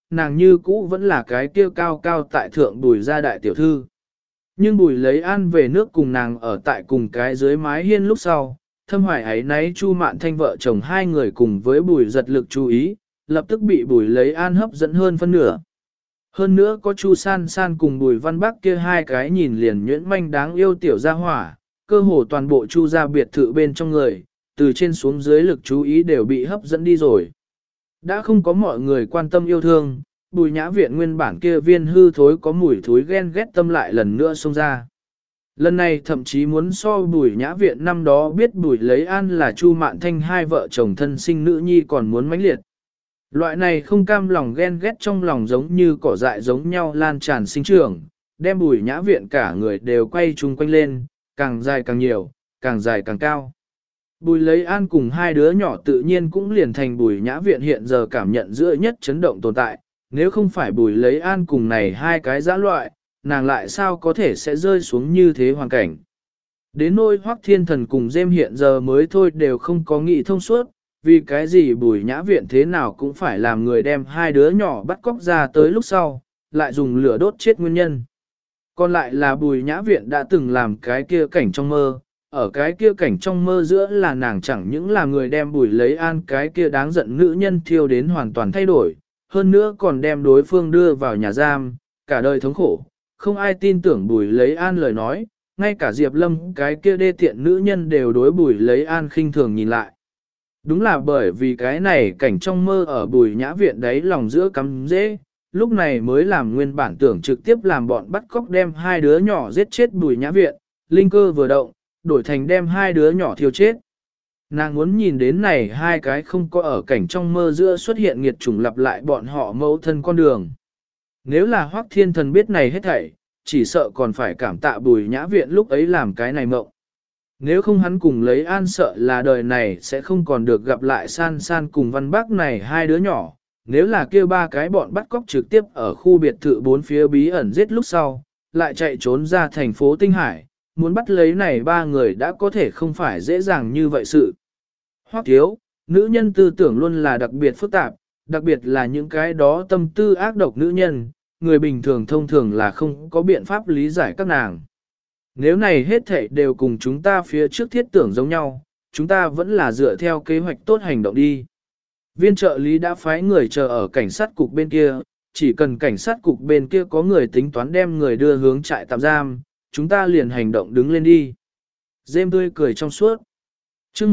nàng như cũ vẫn là cái kia cao cao tại thượng Bùi gia đại tiểu thư. Nhưng Bùi lấy an về nước cùng nàng ở tại cùng cái dưới mái hiên lúc sau, thâm hoài ấy nấy Chu Mạn Thanh vợ chồng hai người cùng với Bùi giật lực chú ý, lập tức bị Bùi lấy an hấp dẫn hơn phân nửa. Hơn nữa có Chu San San cùng Bùi Văn Bắc kia hai cái nhìn liền nhuyễn manh đáng yêu tiểu gia hỏa, cơ hồ toàn bộ Chu gia biệt thự bên trong người, từ trên xuống dưới lực chú ý đều bị hấp dẫn đi rồi. Đã không có mọi người quan tâm yêu thương, Bùi Nhã Viện nguyên bản kia viên hư thối có mùi thối ghen ghét tâm lại lần nữa xông ra. Lần này thậm chí muốn so Bùi Nhã Viện năm đó biết Bùi lấy an là Chu Mạn Thanh hai vợ chồng thân sinh nữ nhi còn muốn mãnh liệt. Loại này không cam lòng ghen ghét trong lòng giống như cỏ dại giống nhau lan tràn sinh trưởng, đem Bùi Nhã Viện cả người đều quay chung quanh lên, càng dài càng nhiều, càng dài càng cao. Bùi lấy an cùng hai đứa nhỏ tự nhiên cũng liền thành Bùi Nhã Viện hiện giờ cảm nhận giữa nhất chấn động tồn tại, nếu không phải Bùi lấy an cùng này hai cái dã loại, nàng lại sao có thể sẽ rơi xuống như thế hoàn cảnh. Đến nỗi Hoắc Thiên Thần cùng Dêm hiện giờ mới thôi đều không có nghị thông suốt, vì cái gì Bùi Nhã Viện thế nào cũng phải làm người đem hai đứa nhỏ bắt cóc ra tới lúc sau, lại dùng lửa đốt chết nguyên nhân. Còn lại là Bùi Nhã Viện đã từng làm cái kia cảnh trong mơ, ở cái kia cảnh trong mơ giữa là nàng chẳng những là người đem Bùi lấy an cái kia đáng giận nữ nhân thiêu đến hoàn toàn thay đổi, hơn nữa còn đem đối phương đưa vào nhà giam, cả đời thống khổ, không ai tin tưởng Bùi lấy an lời nói, ngay cả Diệp Lâm cái kia đê tiện nữ nhân đều đối Bùi lấy an khinh thường nhìn lại. Đúng là bởi vì cái này cảnh trong mơ ở Bùi Nhã Viện đấy lòng giữa cắm dễ, lúc này mới làm nguyên bản tưởng trực tiếp làm bọn bắt cóc đem hai đứa nhỏ giết chết Bùi Nhã Viện, linh cơ vừa động, đổi thành đem hai đứa nhỏ thiêu chết. Nàng muốn nhìn đến này hai cái không có ở cảnh trong mơ giữa xuất hiện nghiệt chủng lặp lại bọn họ mẫu thân con đường. Nếu là Hoắc Thiên Thần biết này hết thảy, chỉ sợ còn phải cảm tạ Bùi Nhã Viện lúc ấy làm cái này mộng. Nếu không hắn cùng lấy an sợ là đời này sẽ không còn được gặp lại San San cùng Văn Bác này hai đứa nhỏ. Nếu là kêu ba cái bọn bắt cóc trực tiếp ở khu biệt thự bốn phía bí ẩn giết lúc sau, lại chạy trốn ra thành phố Tinh Hải, muốn bắt lấy này ba người đã có thể không phải dễ dàng như vậy sự. Hoắc thiếu, nữ nhân tư tưởng luôn là đặc biệt phức tạp, đặc biệt là những cái đó tâm tư ác độc nữ nhân, người bình thường thông thường là không có biện pháp lý giải các nàng. Nếu này hết thảy đều cùng chúng ta phía trước thiết tưởng giống nhau, chúng ta vẫn là dựa theo kế hoạch tốt hành động đi. Viên trợ lý đã phái người chờ ở cảnh sát cục bên kia, chỉ cần cảnh sát cục bên kia có người tính toán đem người đưa hướng trại tạm giam, chúng ta liền hành động đứng lên đi. Dêm tươi cười trong suốt. Chương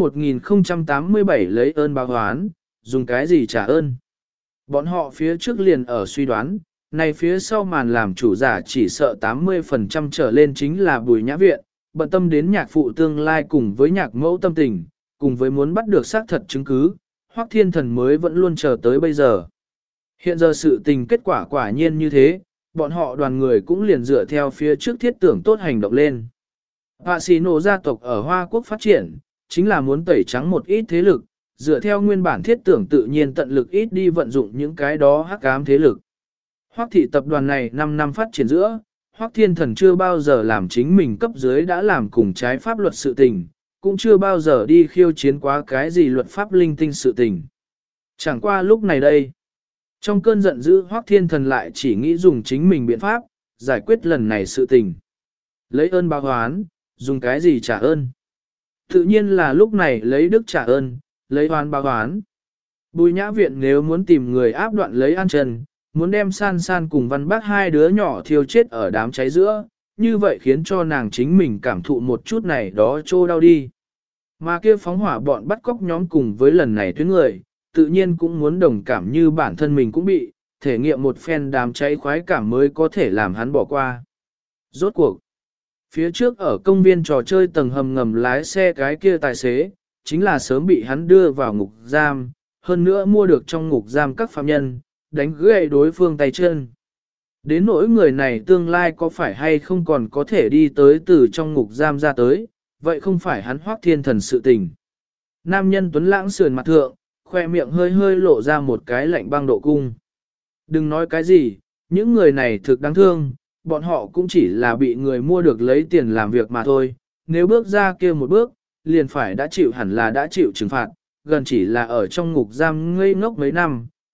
1087 lấy ơn báo oán, dùng cái gì trả ơn? Bọn họ phía trước liền ở suy đoán, này phía sau màn làm chủ giả chỉ sợ 80% trở lên chính là Bùi Nhã Viện, bận tâm đến nhạc phụ tương lai cùng với nhạc mẫu tâm tình, cùng với muốn bắt được xác thật chứng cứ, Hoắc Thiên Thần mới vẫn luôn chờ tới bây giờ. Hiện giờ sự tình kết quả quả nhiên như thế, bọn họ đoàn người cũng liền dựa theo phía trước thiết tưởng tốt hành động lên. Họa sĩ nổ gia tộc ở Hoa Quốc phát triển, chính là muốn tẩy trắng một ít thế lực, dựa theo nguyên bản thiết tưởng tự nhiên tận lực ít đi vận dụng những cái đó hắc ám thế lực. Hoắc thị tập đoàn này 5 năm phát triển giữa, Hoắc Thiên Thần chưa bao giờ làm chính mình cấp dưới đã làm cùng trái pháp luật sự tình, cũng chưa bao giờ đi khiêu chiến quá cái gì luật pháp linh tinh sự tình. Chẳng qua lúc này đây, trong cơn giận dữ Hoắc Thiên Thần lại chỉ nghĩ dùng chính mình biện pháp, giải quyết lần này sự tình. Lấy ơn báo oán, dùng cái gì trả ơn? Tự nhiên là lúc này lấy đức trả ơn, lấy oán báo oán. Bùi Nhã Viện nếu muốn tìm người áp đoạn lấy an trần, muốn đem San San cùng Văn Bác hai đứa nhỏ thiêu chết ở đám cháy giữa, như vậy khiến cho nàng chính mình cảm thụ một chút này đó trô đau đi. Mà kia phóng hỏa bọn bắt cóc nhóm cùng với lần này tuyến người, tự nhiên cũng muốn đồng cảm như bản thân mình cũng bị, thể nghiệm một phen đám cháy khoái cảm mới có thể làm hắn bỏ qua. Rốt cuộc, phía trước ở công viên trò chơi tầng hầm ngầm lái xe cái kia tài xế, chính là sớm bị hắn đưa vào ngục giam, hơn nữa mua được trong ngục giam các phạm nhân, đánh gãy đối phương tay chân. Đến nỗi người này tương lai có phải hay không còn có thể đi tới từ trong ngục giam ra tới, vậy không phải hắn Hoắc Thiên Thần sự tình. Nam nhân tuấn lãng sườn mặt thượng, khoe miệng hơi hơi lộ ra một cái lạnh băng độ cung. Đừng nói cái gì, những người này thực đáng thương, bọn họ cũng chỉ là bị người mua được lấy tiền làm việc mà thôi. Nếu bước ra kia một bước, liền phải đã chịu hẳn là đã chịu trừng phạt, gần chỉ là ở trong ngục giam ngây ngốc mấy năm,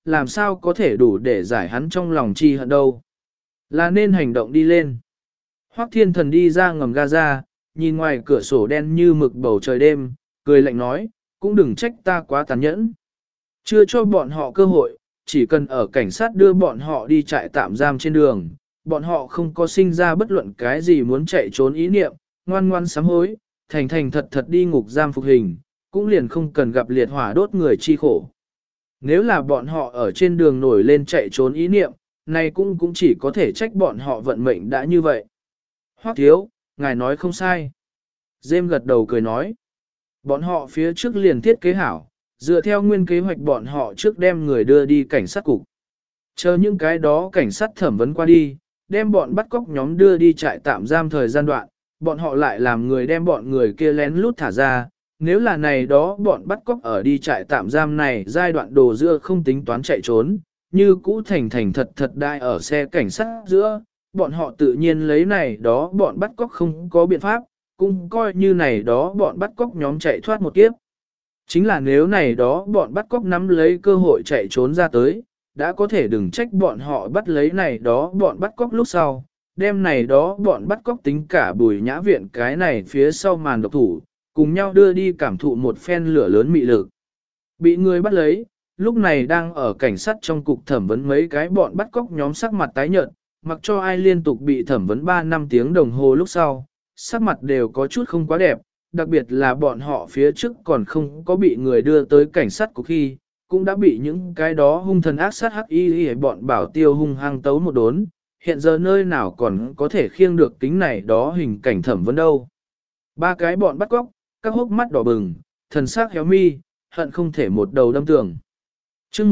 làm sao có thể đủ để giải hắn trong lòng chi hận đâu. Là nên hành động đi lên. Hoắc Thiên Thần đi ra ngầm Gaza, nhìn ngoài cửa sổ đen như mực bầu trời đêm, cười lạnh nói, cũng đừng trách ta quá tàn nhẫn. Chưa cho bọn họ cơ hội, chỉ cần ở cảnh sát đưa bọn họ đi trại tạm giam trên đường, bọn họ không có sinh ra bất luận cái gì muốn chạy trốn ý niệm, ngoan ngoan sám hối, thành thành thật thật đi ngục giam phục hình, cũng liền không cần gặp liệt hỏa đốt người chi khổ. Nếu là bọn họ ở trên đường nổi lên chạy trốn ý niệm, này cũng chỉ có thể trách bọn họ vận mệnh đã như vậy. Hoắc thiếu, ngài nói không sai. Dêm gật đầu cười nói. Bọn họ phía trước liền thiết kế hảo, dựa theo nguyên kế hoạch bọn họ trước đem người đưa đi cảnh sát cục. Chờ những cái đó cảnh sát thẩm vấn qua đi, đem bọn bắt cóc nhóm đưa đi trại tạm giam thời gian đoạn, bọn họ lại làm người đem bọn người kia lén lút thả ra. Nếu là này đó bọn bắt cóc ở đi trại tạm giam này giai đoạn đồ giữa không tính toán chạy trốn, như cũ thành thành thật thật đai ở xe cảnh sát giữa, bọn họ tự nhiên lấy này đó bọn bắt cóc không có biện pháp, cũng coi như này đó bọn bắt cóc nhóm chạy thoát một kiếp. Chính là nếu này đó bọn bắt cóc nắm lấy cơ hội chạy trốn ra tới, đã có thể đừng trách bọn họ bắt lấy này đó bọn bắt cóc lúc sau, đem này đó bọn bắt cóc tính cả Bùi Nhã Viện cái này phía sau màn độc thủ, cùng nhau đưa đi cảm thụ một phen lửa lớn mị lực. Bị người bắt lấy, lúc này đang ở cảnh sát trong cục thẩm vấn mấy cái bọn bắt cóc nhóm sắc mặt tái nhợt, mặc cho ai liên tục bị thẩm vấn 3 năm tiếng đồng hồ lúc sau, sắc mặt đều có chút không quá đẹp, đặc biệt là bọn họ phía trước còn không có bị người đưa tới cảnh sát cục khi, cũng đã bị những cái đó hung thần ác sát hắc y bọn bảo tiêu hung hăng tấu một đốn, hiện giờ nơi nào còn có thể khiêng được kính này đó hình cảnh thẩm vấn đâu. 3 cái bọn bắt cóc, các hốc mắt đỏ bừng, thần sắc héo mi, hận không thể một đầu đâm tường. Chương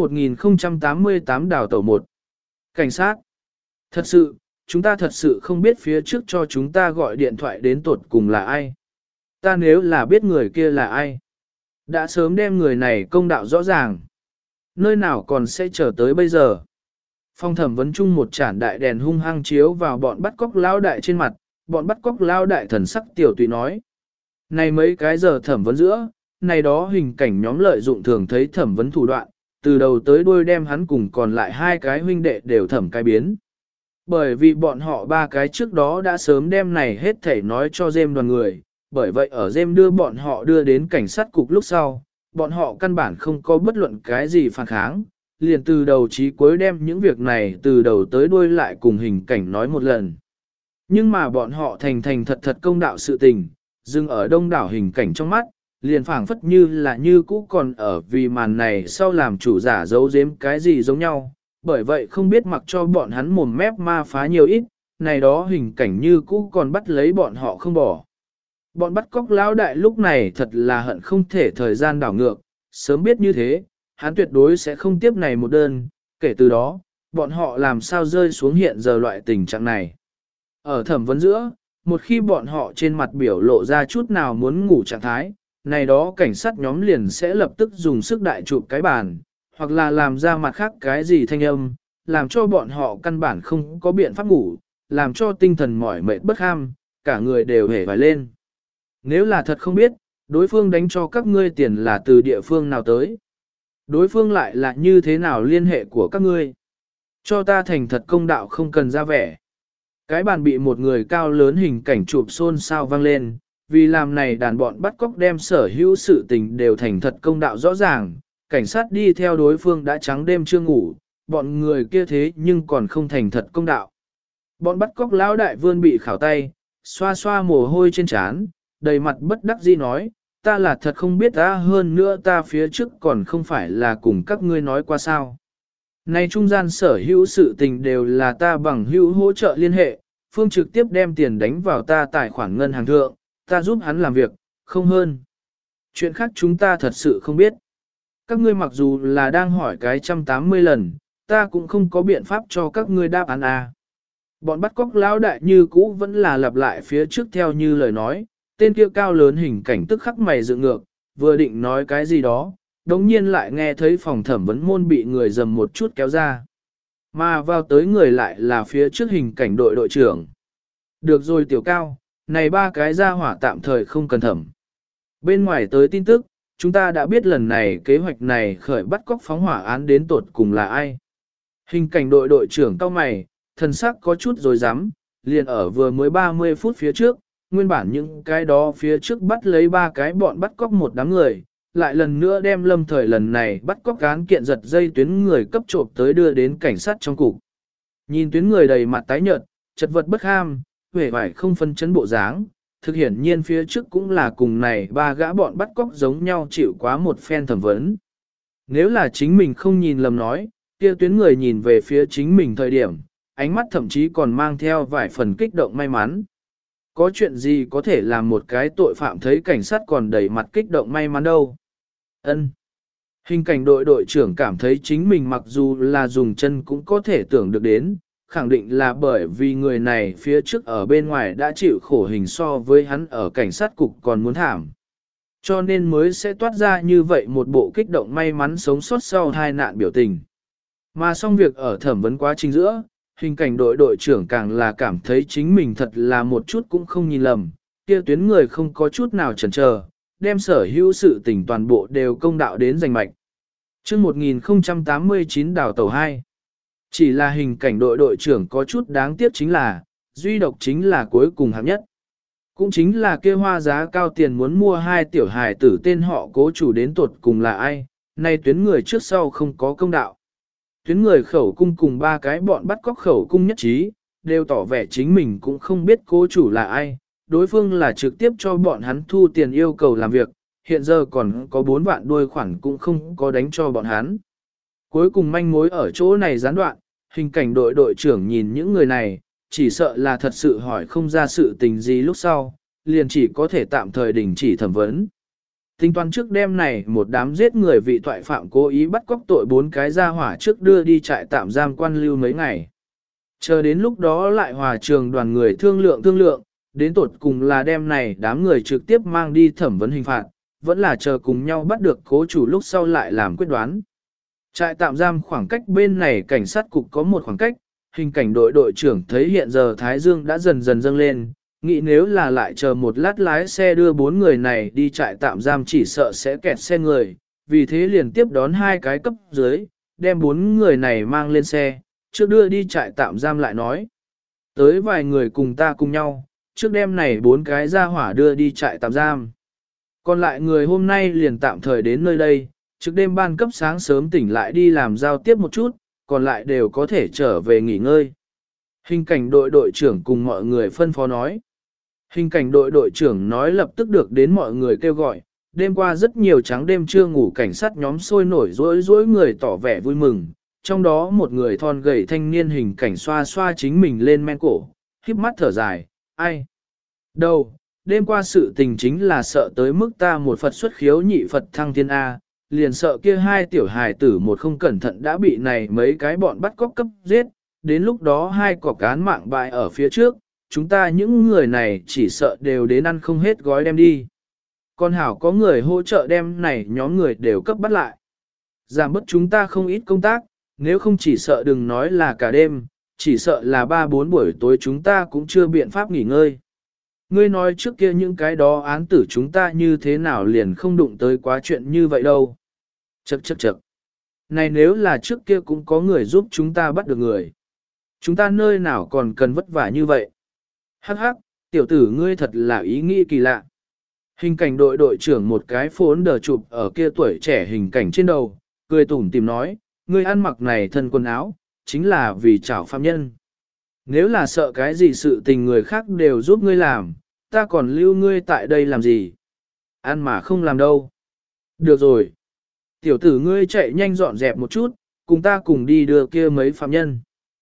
1088 đào tẩu 1. Cảnh sát. Thật sự, chúng ta thật sự không biết phía trước cho chúng ta gọi điện thoại đến tột cùng là ai. Ta nếu là biết người kia là ai, đã sớm đem người này công đạo rõ ràng. Nơi nào còn sẽ chờ tới bây giờ. Phong thẩm vấn chung một chản đại đèn hung hăng chiếu vào bọn bắt cóc lao đại trên mặt, bọn bắt cóc lao đại thần sắc tiểu tùy nói. Này mấy cái giờ thẩm vấn giữa, này đó hình cảnh nhóm lợi dụng thường thấy thẩm vấn thủ đoạn, từ đầu tới đuôi đem hắn cùng còn lại 2 cái huynh đệ đều thẩm cái biến. Bởi vì bọn họ 3 cái trước đó đã sớm đem này hết thảy nói cho Dêm đoàn người, bởi vậy ở Dêm đưa bọn họ đưa đến cảnh sát cục lúc sau, bọn họ căn bản không có bất luận cái gì phản kháng, liền từ đầu chí cuối đem những việc này từ đầu tới đuôi lại cùng hình cảnh nói một lần. Nhưng mà bọn họ thành thành thật thật công đạo sự tình, dừng ở đông đảo hình cảnh trong mắt, liền phảng phất như là như cũ còn ở vì màn này sau làm chủ giả giấu giếm cái gì giống nhau, bởi vậy không biết mặc cho bọn hắn mồm mép ma phá nhiều ít, này đó hình cảnh như cũ còn bắt lấy bọn họ không bỏ. Bọn bắt cóc lão đại lúc này thật là hận không thể thời gian đảo ngược, sớm biết như thế, hắn tuyệt đối sẽ không tiếp này một đơn, kể từ đó, bọn họ làm sao rơi xuống hiện giờ loại tình trạng này. Ở thẩm vấn giữa, một khi bọn họ trên mặt biểu lộ ra chút nào muốn ngủ trạng thái, này đó cảnh sát nhóm liền sẽ lập tức dùng sức đại chụp cái bàn, hoặc là làm ra mặt khác cái gì thanh âm, làm cho bọn họ căn bản không có biện pháp ngủ, làm cho tinh thần mỏi mệt bất ham, cả người đều hề vải lên. Nếu là thật không biết, đối phương đánh cho các ngươi tiền là từ địa phương nào tới. Đối phương lại là như thế nào liên hệ của các ngươi. Cho ta thành thật công đạo không cần ra vẻ. Cái bàn bị một người cao lớn hình cảnh chụp xôn xao vang lên, vì làm này đàn bọn bắt cóc đem sở hữu sự tình đều thành thật công đạo rõ ràng, cảnh sát đi theo đối phương đã trắng đêm chưa ngủ, bọn người kia thế nhưng còn không thành thật công đạo. Bọn bắt cóc lão đại vươn bị khảo tay, xoa xoa mồ hôi trên trán, đầy mặt bất đắc dĩ nói, ta là thật không biết ta hơn nữa ta phía trước còn không phải là cùng các ngươi nói qua sao. Này trung gian sở hữu sự tình đều là ta bằng hữu hỗ trợ liên hệ, Phương trực tiếp đem tiền đánh vào ta tài khoản ngân hàng thượng, ta giúp hắn làm việc, không hơn. Chuyện khác chúng ta thật sự không biết. Các ngươi mặc dù là đang hỏi cái 180 lần, ta cũng không có biện pháp cho các ngươi đáp án à. Bọn bắt cóc lão đại như cũ vẫn là lặp lại phía trước theo như lời nói, tên kia cao lớn hình cảnh tức khắc mày dựng ngược, vừa định nói cái gì đó, đồng nhiên lại nghe thấy phòng thẩm vấn môn bị người dầm một chút kéo ra. Mà vào tới người lại là phía trước hình cảnh đội đội trưởng. Được rồi tiểu cao, này 3 cái gia hỏa tạm thời không cần thẩm. Bên ngoài tới tin tức, chúng ta đã biết lần này kế hoạch này khởi bắt cóc phóng hỏa án đến tột cùng là ai. Hình cảnh đội đội trưởng cao mày, thần sắc có chút rồi dám, liền ở vừa mới 30 phút phía trước, nguyên bản những cái đó phía trước bắt lấy 3 cái bọn bắt cóc một đám người, lại lần nữa đem Lâm Thời lần này bắt cóc án kiện giật dây tuyến người cấp trộm tới đưa đến cảnh sát trong cục. Nhìn tuyến người đầy mặt tái nhợt, chật vật bất ham, vẻ vải không phân chấn bộ dáng, thực hiển nhiên phía trước cũng là cùng này 3 gã bọn bắt cóc giống nhau chịu quá một phen thẩm vấn. Nếu là chính mình không nhìn lầm nói, kia tuyến người nhìn về phía chính mình thời điểm, ánh mắt thậm chí còn mang theo vài phần kích động may mắn. Có chuyện gì có thể làm một cái tội phạm thấy cảnh sát còn đầy mặt kích động may mắn đâu. Ân. Hình cảnh đội đội trưởng cảm thấy chính mình mặc dù là dùng chân cũng có thể tưởng được đến, khẳng định là bởi vì người này phía trước ở bên ngoài đã chịu khổ hình so với hắn ở cảnh sát cục còn muốn thảm. Cho nên mới sẽ toát ra như vậy một bộ kích động may mắn sống sót sau tai nạn biểu tình. Mà xong việc ở thẩm vấn quá trình giữa, hình cảnh đội đội trưởng càng là cảm thấy chính mình thật là một chút cũng không nhìn lầm, kia tuyến người không có chút nào chần chờ, đem sở hữu sự tình toàn bộ đều công đạo đến giành mạch. Chương 1089 đào tàu 2. Chỉ là hình cảnh đội đội trưởng có chút đáng tiếc chính là, duy độc chính là cuối cùng hạng nhất. Cũng chính là kia hoa giá cao tiền muốn mua 2 tiểu hài tử tên họ cố chủ đến tuột cùng là ai, nay tuyến người trước sau không có công đạo. Tuyến người khẩu cung cùng 3 cái bọn bắt cóc khẩu cung nhất trí, đều tỏ vẻ chính mình cũng không biết cố chủ là ai, đối phương là trực tiếp cho bọn hắn thu tiền yêu cầu làm việc, hiện giờ còn có 4 vạn đuôi khoản cũng không có đánh cho bọn hắn. Cuối cùng manh mối ở chỗ này gián đoạn, hình cảnh đội đội trưởng nhìn những người này, chỉ sợ là thật sự hỏi không ra sự tình gì lúc sau, liền chỉ có thể tạm thời đình chỉ thẩm vấn. Tính toán trước đêm này một đám giết người vị tội phạm cố ý bắt cóc tội 4 cái ra hỏa trước đưa đi trại tạm giam quan lưu mấy ngày. Chờ đến lúc đó lại hòa trường đoàn người thương lượng, đến tột cùng là đêm này đám người trực tiếp mang đi thẩm vấn hình phạt, vẫn là chờ cùng nhau bắt được cố chủ lúc sau lại làm quyết đoán. Trại tạm giam khoảng cách bên này cảnh sát cục có một khoảng cách, hình cảnh đội đội trưởng thấy hiện giờ Thái Dương đã dần dần dâng lên, nghĩ nếu là lại chờ một lát lái xe đưa 4 người này đi trại tạm giam chỉ sợ sẽ kẹt xe người, vì thế liền tiếp đón 2 cái cấp dưới, đem 4 người này mang lên xe, trước đưa đi trại tạm giam lại nói. Tới vài người cùng ta cùng nhau, trước đêm này 4 cái ra hỏa đưa đi trại tạm giam. Còn lại người hôm nay liền tạm thời đến nơi đây, trước đêm ban cấp sáng sớm tỉnh lại đi làm giao tiếp một chút, còn lại đều có thể trở về nghỉ ngơi. Hình cảnh đội đội trưởng cùng mọi người phân phó nói. Hình cảnh đội đội trưởng nói lập tức được đến mọi người kêu gọi, đêm qua rất nhiều trắng đêm chưa ngủ cảnh sát nhóm sôi nổi rối người tỏ vẻ vui mừng, trong đó một người thon gầy thanh niên hình cảnh xoa xoa chính mình lên men cổ, híp mắt thở dài, ai? Đâu, đêm qua sự tình chính là sợ tới mức ta một Phật xuất khiếu nhị Phật thăng thiên A, liền sợ kia 2 tiểu hài tử một không cẩn thận đã bị này mấy cái bọn bắt cóc cấp giết, đến lúc đó 2 cọc án mạng bại ở phía trước, chúng ta những người này chỉ sợ đều đến ăn không hết gói đem đi. Còn hảo có người hỗ trợ đem này nhóm người đều cấp bắt lại. Giảm bớt chúng ta không ít công tác, nếu không chỉ sợ đừng nói là cả đêm, chỉ sợ là 3-4 buổi tối chúng ta cũng chưa biện pháp nghỉ ngơi. Ngươi nói trước kia những cái đó án tử chúng ta như thế nào liền không đụng tới quá chuyện như vậy đâu. Chậc. Này nếu là trước kia cũng có người giúp chúng ta bắt được người. Chúng ta nơi nào còn cần vất vả như vậy. Hắc, tiểu tử ngươi thật là ý nghĩ kỳ lạ. Hình cảnh đội đội trưởng một cái phốn đờ chụp ở kia tuổi trẻ hình cảnh trên đầu, cười tủm tìm nói, ngươi ăn mặc này thân quần áo, chính là vì chảo phạm nhân. Nếu là sợ cái gì sự tình người khác đều giúp ngươi làm, ta còn lưu ngươi tại đây làm gì? Ăn mà không làm đâu. Được rồi. Tiểu tử ngươi chạy nhanh dọn dẹp một chút, cùng ta cùng đi đưa kia mấy phạm nhân.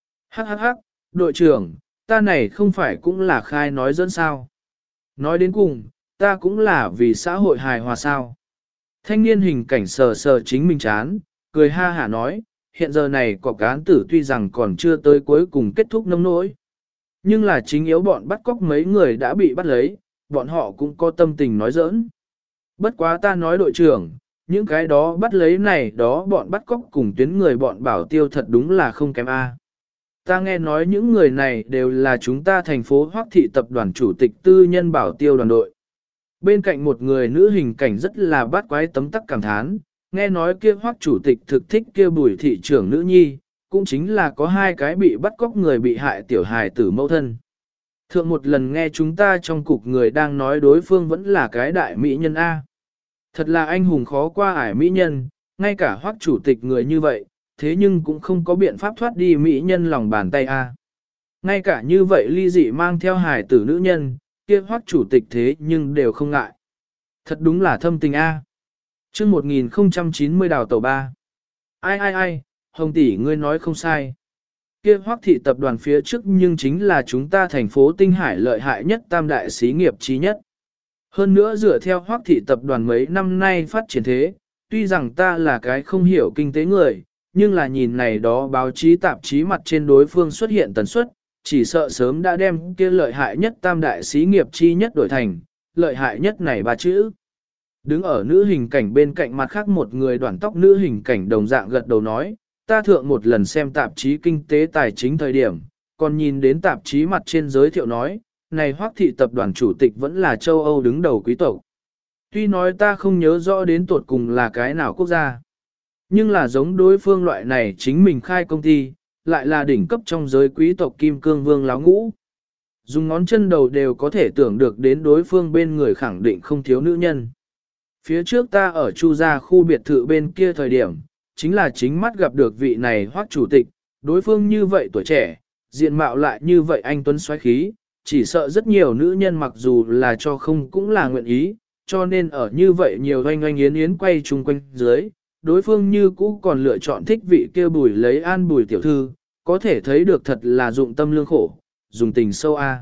Hắc, đội trưởng, ta này không phải cũng là khai nói dẫn sao. Nói đến cùng, ta cũng là vì xã hội hài hòa sao. Thanh niên hình cảnh sờ chính mình chán, cười ha hả nói, hiện giờ này có án tử tuy rằng còn chưa tới cuối cùng kết thúc nông nỗi. Nhưng là chính yếu bọn bắt cóc mấy người đã bị bắt lấy, bọn họ cũng có tâm tình nói giỡn. Bất quá ta nói đội trưởng, những cái đó bắt lấy này đó bọn bắt cóc cùng tuyến người bọn bảo tiêu thật đúng là không kém A. Ta nghe nói những người này đều là chúng ta thành phố Hoắc thị tập đoàn chủ tịch tư nhân bảo tiêu đoàn đội. Bên cạnh một người nữ hình cảnh rất là bát quái tấm tắc cảm thán, nghe nói kia Hoắc chủ tịch thực thích kia Bùi thị trưởng nữ nhi, cũng chính là có hai cái bị bắt cóc người bị hại tiểu hài tử mẫu thân. Thượng một lần nghe chúng ta trong cục người đang nói đối phương vẫn là cái đại mỹ nhân A. Thật là anh hùng khó qua ải mỹ nhân, ngay cả Hoắc chủ tịch người như vậy, thế nhưng cũng không có biện pháp thoát đi mỹ nhân lòng bàn tay A. Ngay cả như vậy ly dị mang theo hài tử nữ nhân, kia Hoắc chủ tịch thế nhưng đều không ngại. Thật đúng là thâm tình A. Chương 1090 đào tàu 3. Ai, Hồng tỷ ngươi nói không sai. Kia Hoắc thị tập đoàn phía trước nhưng chính là chúng ta thành phố Tinh Hải lợi hại nhất tam đại xí nghiệp chí nhất. Hơn nữa dựa theo Hoắc thị tập đoàn mấy năm nay phát triển thế, tuy rằng ta là cái không hiểu kinh tế người, nhưng là nhìn này đó báo chí tạp chí mặt trên đối phương xuất hiện tần suất, chỉ sợ sớm đã đem kia lợi hại nhất tam đại xí nghiệp chi nhất đổi thành, lợi hại nhất này ba chữ. Đứng ở nữ hình cảnh bên cạnh mặt khác một người đoản tóc nữ hình cảnh đồng dạng gật đầu nói, ta thượng một lần xem tạp chí kinh tế tài chính thời điểm, còn nhìn đến tạp chí mặt trên giới thiệu nói, này Hoắc thị tập đoàn chủ tịch vẫn là châu Âu đứng đầu quý tộc. Tuy nói ta không nhớ rõ đến tuột cùng là cái nào quốc gia, nhưng là giống đối phương loại này chính mình khai công ty, lại là đỉnh cấp trong giới quý tộc kim cương vương láo ngũ. Dùng ngón chân đầu đều có thể tưởng được đến đối phương bên người khẳng định không thiếu nữ nhân. Phía trước ta ở Chu gia khu biệt thự bên kia thời điểm, chính là chính mắt gặp được vị này Hoắc chủ tịch, đối phương như vậy tuổi trẻ, diện mạo lại như vậy anh tuấn xoáy khí, chỉ sợ rất nhiều nữ nhân mặc dù là cho không cũng là nguyện ý, cho nên ở như vậy nhiều oanh oanh yến yến quay chung quanh dưới, đối phương như cũ còn lựa chọn thích vị kia Bùi lấy an Bùi tiểu thư, có thể thấy được thật là dụng tâm lương khổ, dùng tình sâu a.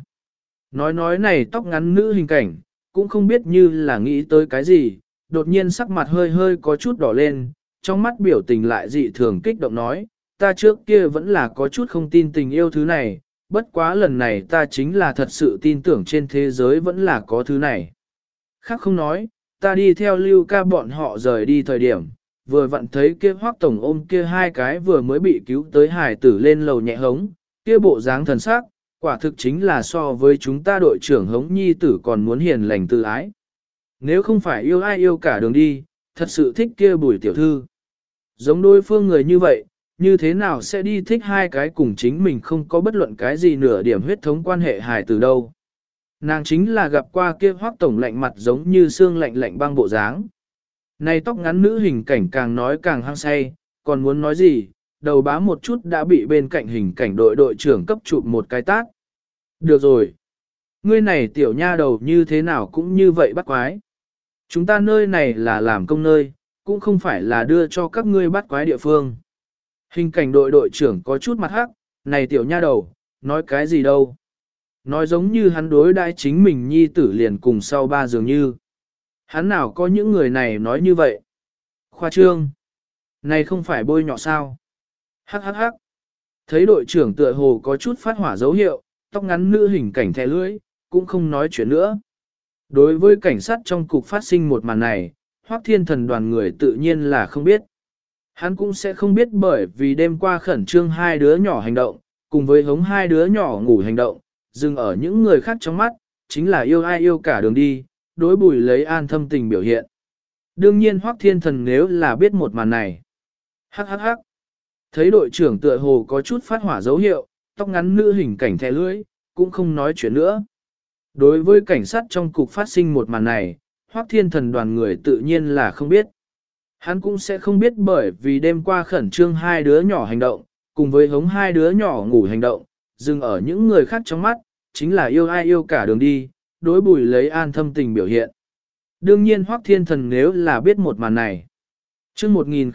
Nói này tóc ngắn nữ hình cảnh, cũng không biết như là nghĩ tới cái gì, đột nhiên sắc mặt hơi hơi có chút đỏ lên, trong mắt biểu tình lại dị thường kích động nói, ta trước kia vẫn là có chút không tin tình yêu thứ này, bất quá lần này ta chính là thật sự tin tưởng trên thế giới vẫn là có thứ này. Khác không nói, ta đi theo Lưu ca bọn họ rời đi thời điểm, vừa vặn thấy kia Hoắc tổng ôm kia hai cái vừa mới bị cứu tới hải tử lên lầu nhẹ hống, kia bộ dáng thần sắc, quả thực chính là so với chúng ta đội trưởng hống nhi tử còn muốn hiền lành tự ái. Nếu không phải yêu ai yêu cả đường đi, thật sự thích kia Bùi tiểu thư. Giống đối phương người như vậy, như thế nào sẽ đi thích hai cái cùng chính mình không có bất luận cái gì nửa điểm huyết thống quan hệ hài từ đâu. Nàng chính là gặp qua kia Hoắc tổng lạnh mặt giống như xương lạnh lạnh băng bộ dáng. Này tóc ngắn nữ hình cảnh càng nói càng hăng say, còn muốn nói gì, đầu bá một chút đã bị bên cạnh hình cảnh đội trưởng cấp chụp một cái tát. Được rồi. Ngươi này tiểu nha đầu như thế nào cũng như vậy bắt quái. Chúng ta nơi này là làm công nơi, cũng không phải là đưa cho các ngươi bắt quái địa phương. Hình cảnh đội trưởng có chút mặt hắc, này tiểu nha đầu, nói cái gì đâu. Nói giống như hắn đối đãi chính mình nhi tử liền cùng sau ba dường như. Hắn nào có những người này nói như vậy. Khoa trương. Này không phải bôi nhọ sao. Hắc hắc hắc. Thấy đội trưởng tựa hồ có chút phát hỏa dấu hiệu, tóc ngắn nữ hình cảnh thẻ lưỡi, cũng không nói chuyện nữa. Đối với cảnh sát trong cục phát sinh một màn này, Hoắc Thiên Thần đoàn người tự nhiên là không biết. Hắn cũng sẽ không biết bởi vì đêm qua khẩn trương hai đứa nhỏ hành động, cùng với hống hai đứa nhỏ ngủ hành động, dừng ở những người khác trong mắt, chính là yêu ai yêu cả đường đi, đối Bùi lấy an thâm tình biểu hiện. Đương nhiên Hoắc Thiên Thần nếu là biết một màn này. Hắc hắc hắc. Thấy đội trưởng tựa hồ có chút phát hỏa dấu hiệu, tóc ngắn nữ hình cảnh thẻ lưỡi, cũng không nói chuyện nữa. Đối với cảnh sát trong cục phát sinh một màn này, Hoắc Thiên Thần đoàn người tự nhiên là không biết. Hắn cũng sẽ không biết bởi vì đêm qua khẩn trương hai đứa nhỏ hành động, cùng với hống hai đứa nhỏ ngủ hành động, dừng ở những người khác trong mắt, chính là yêu ai yêu cả đường đi, đối Bùi lấy an thâm tình biểu hiện. Đương nhiên Hoắc Thiên Thần nếu là biết một màn này. Chương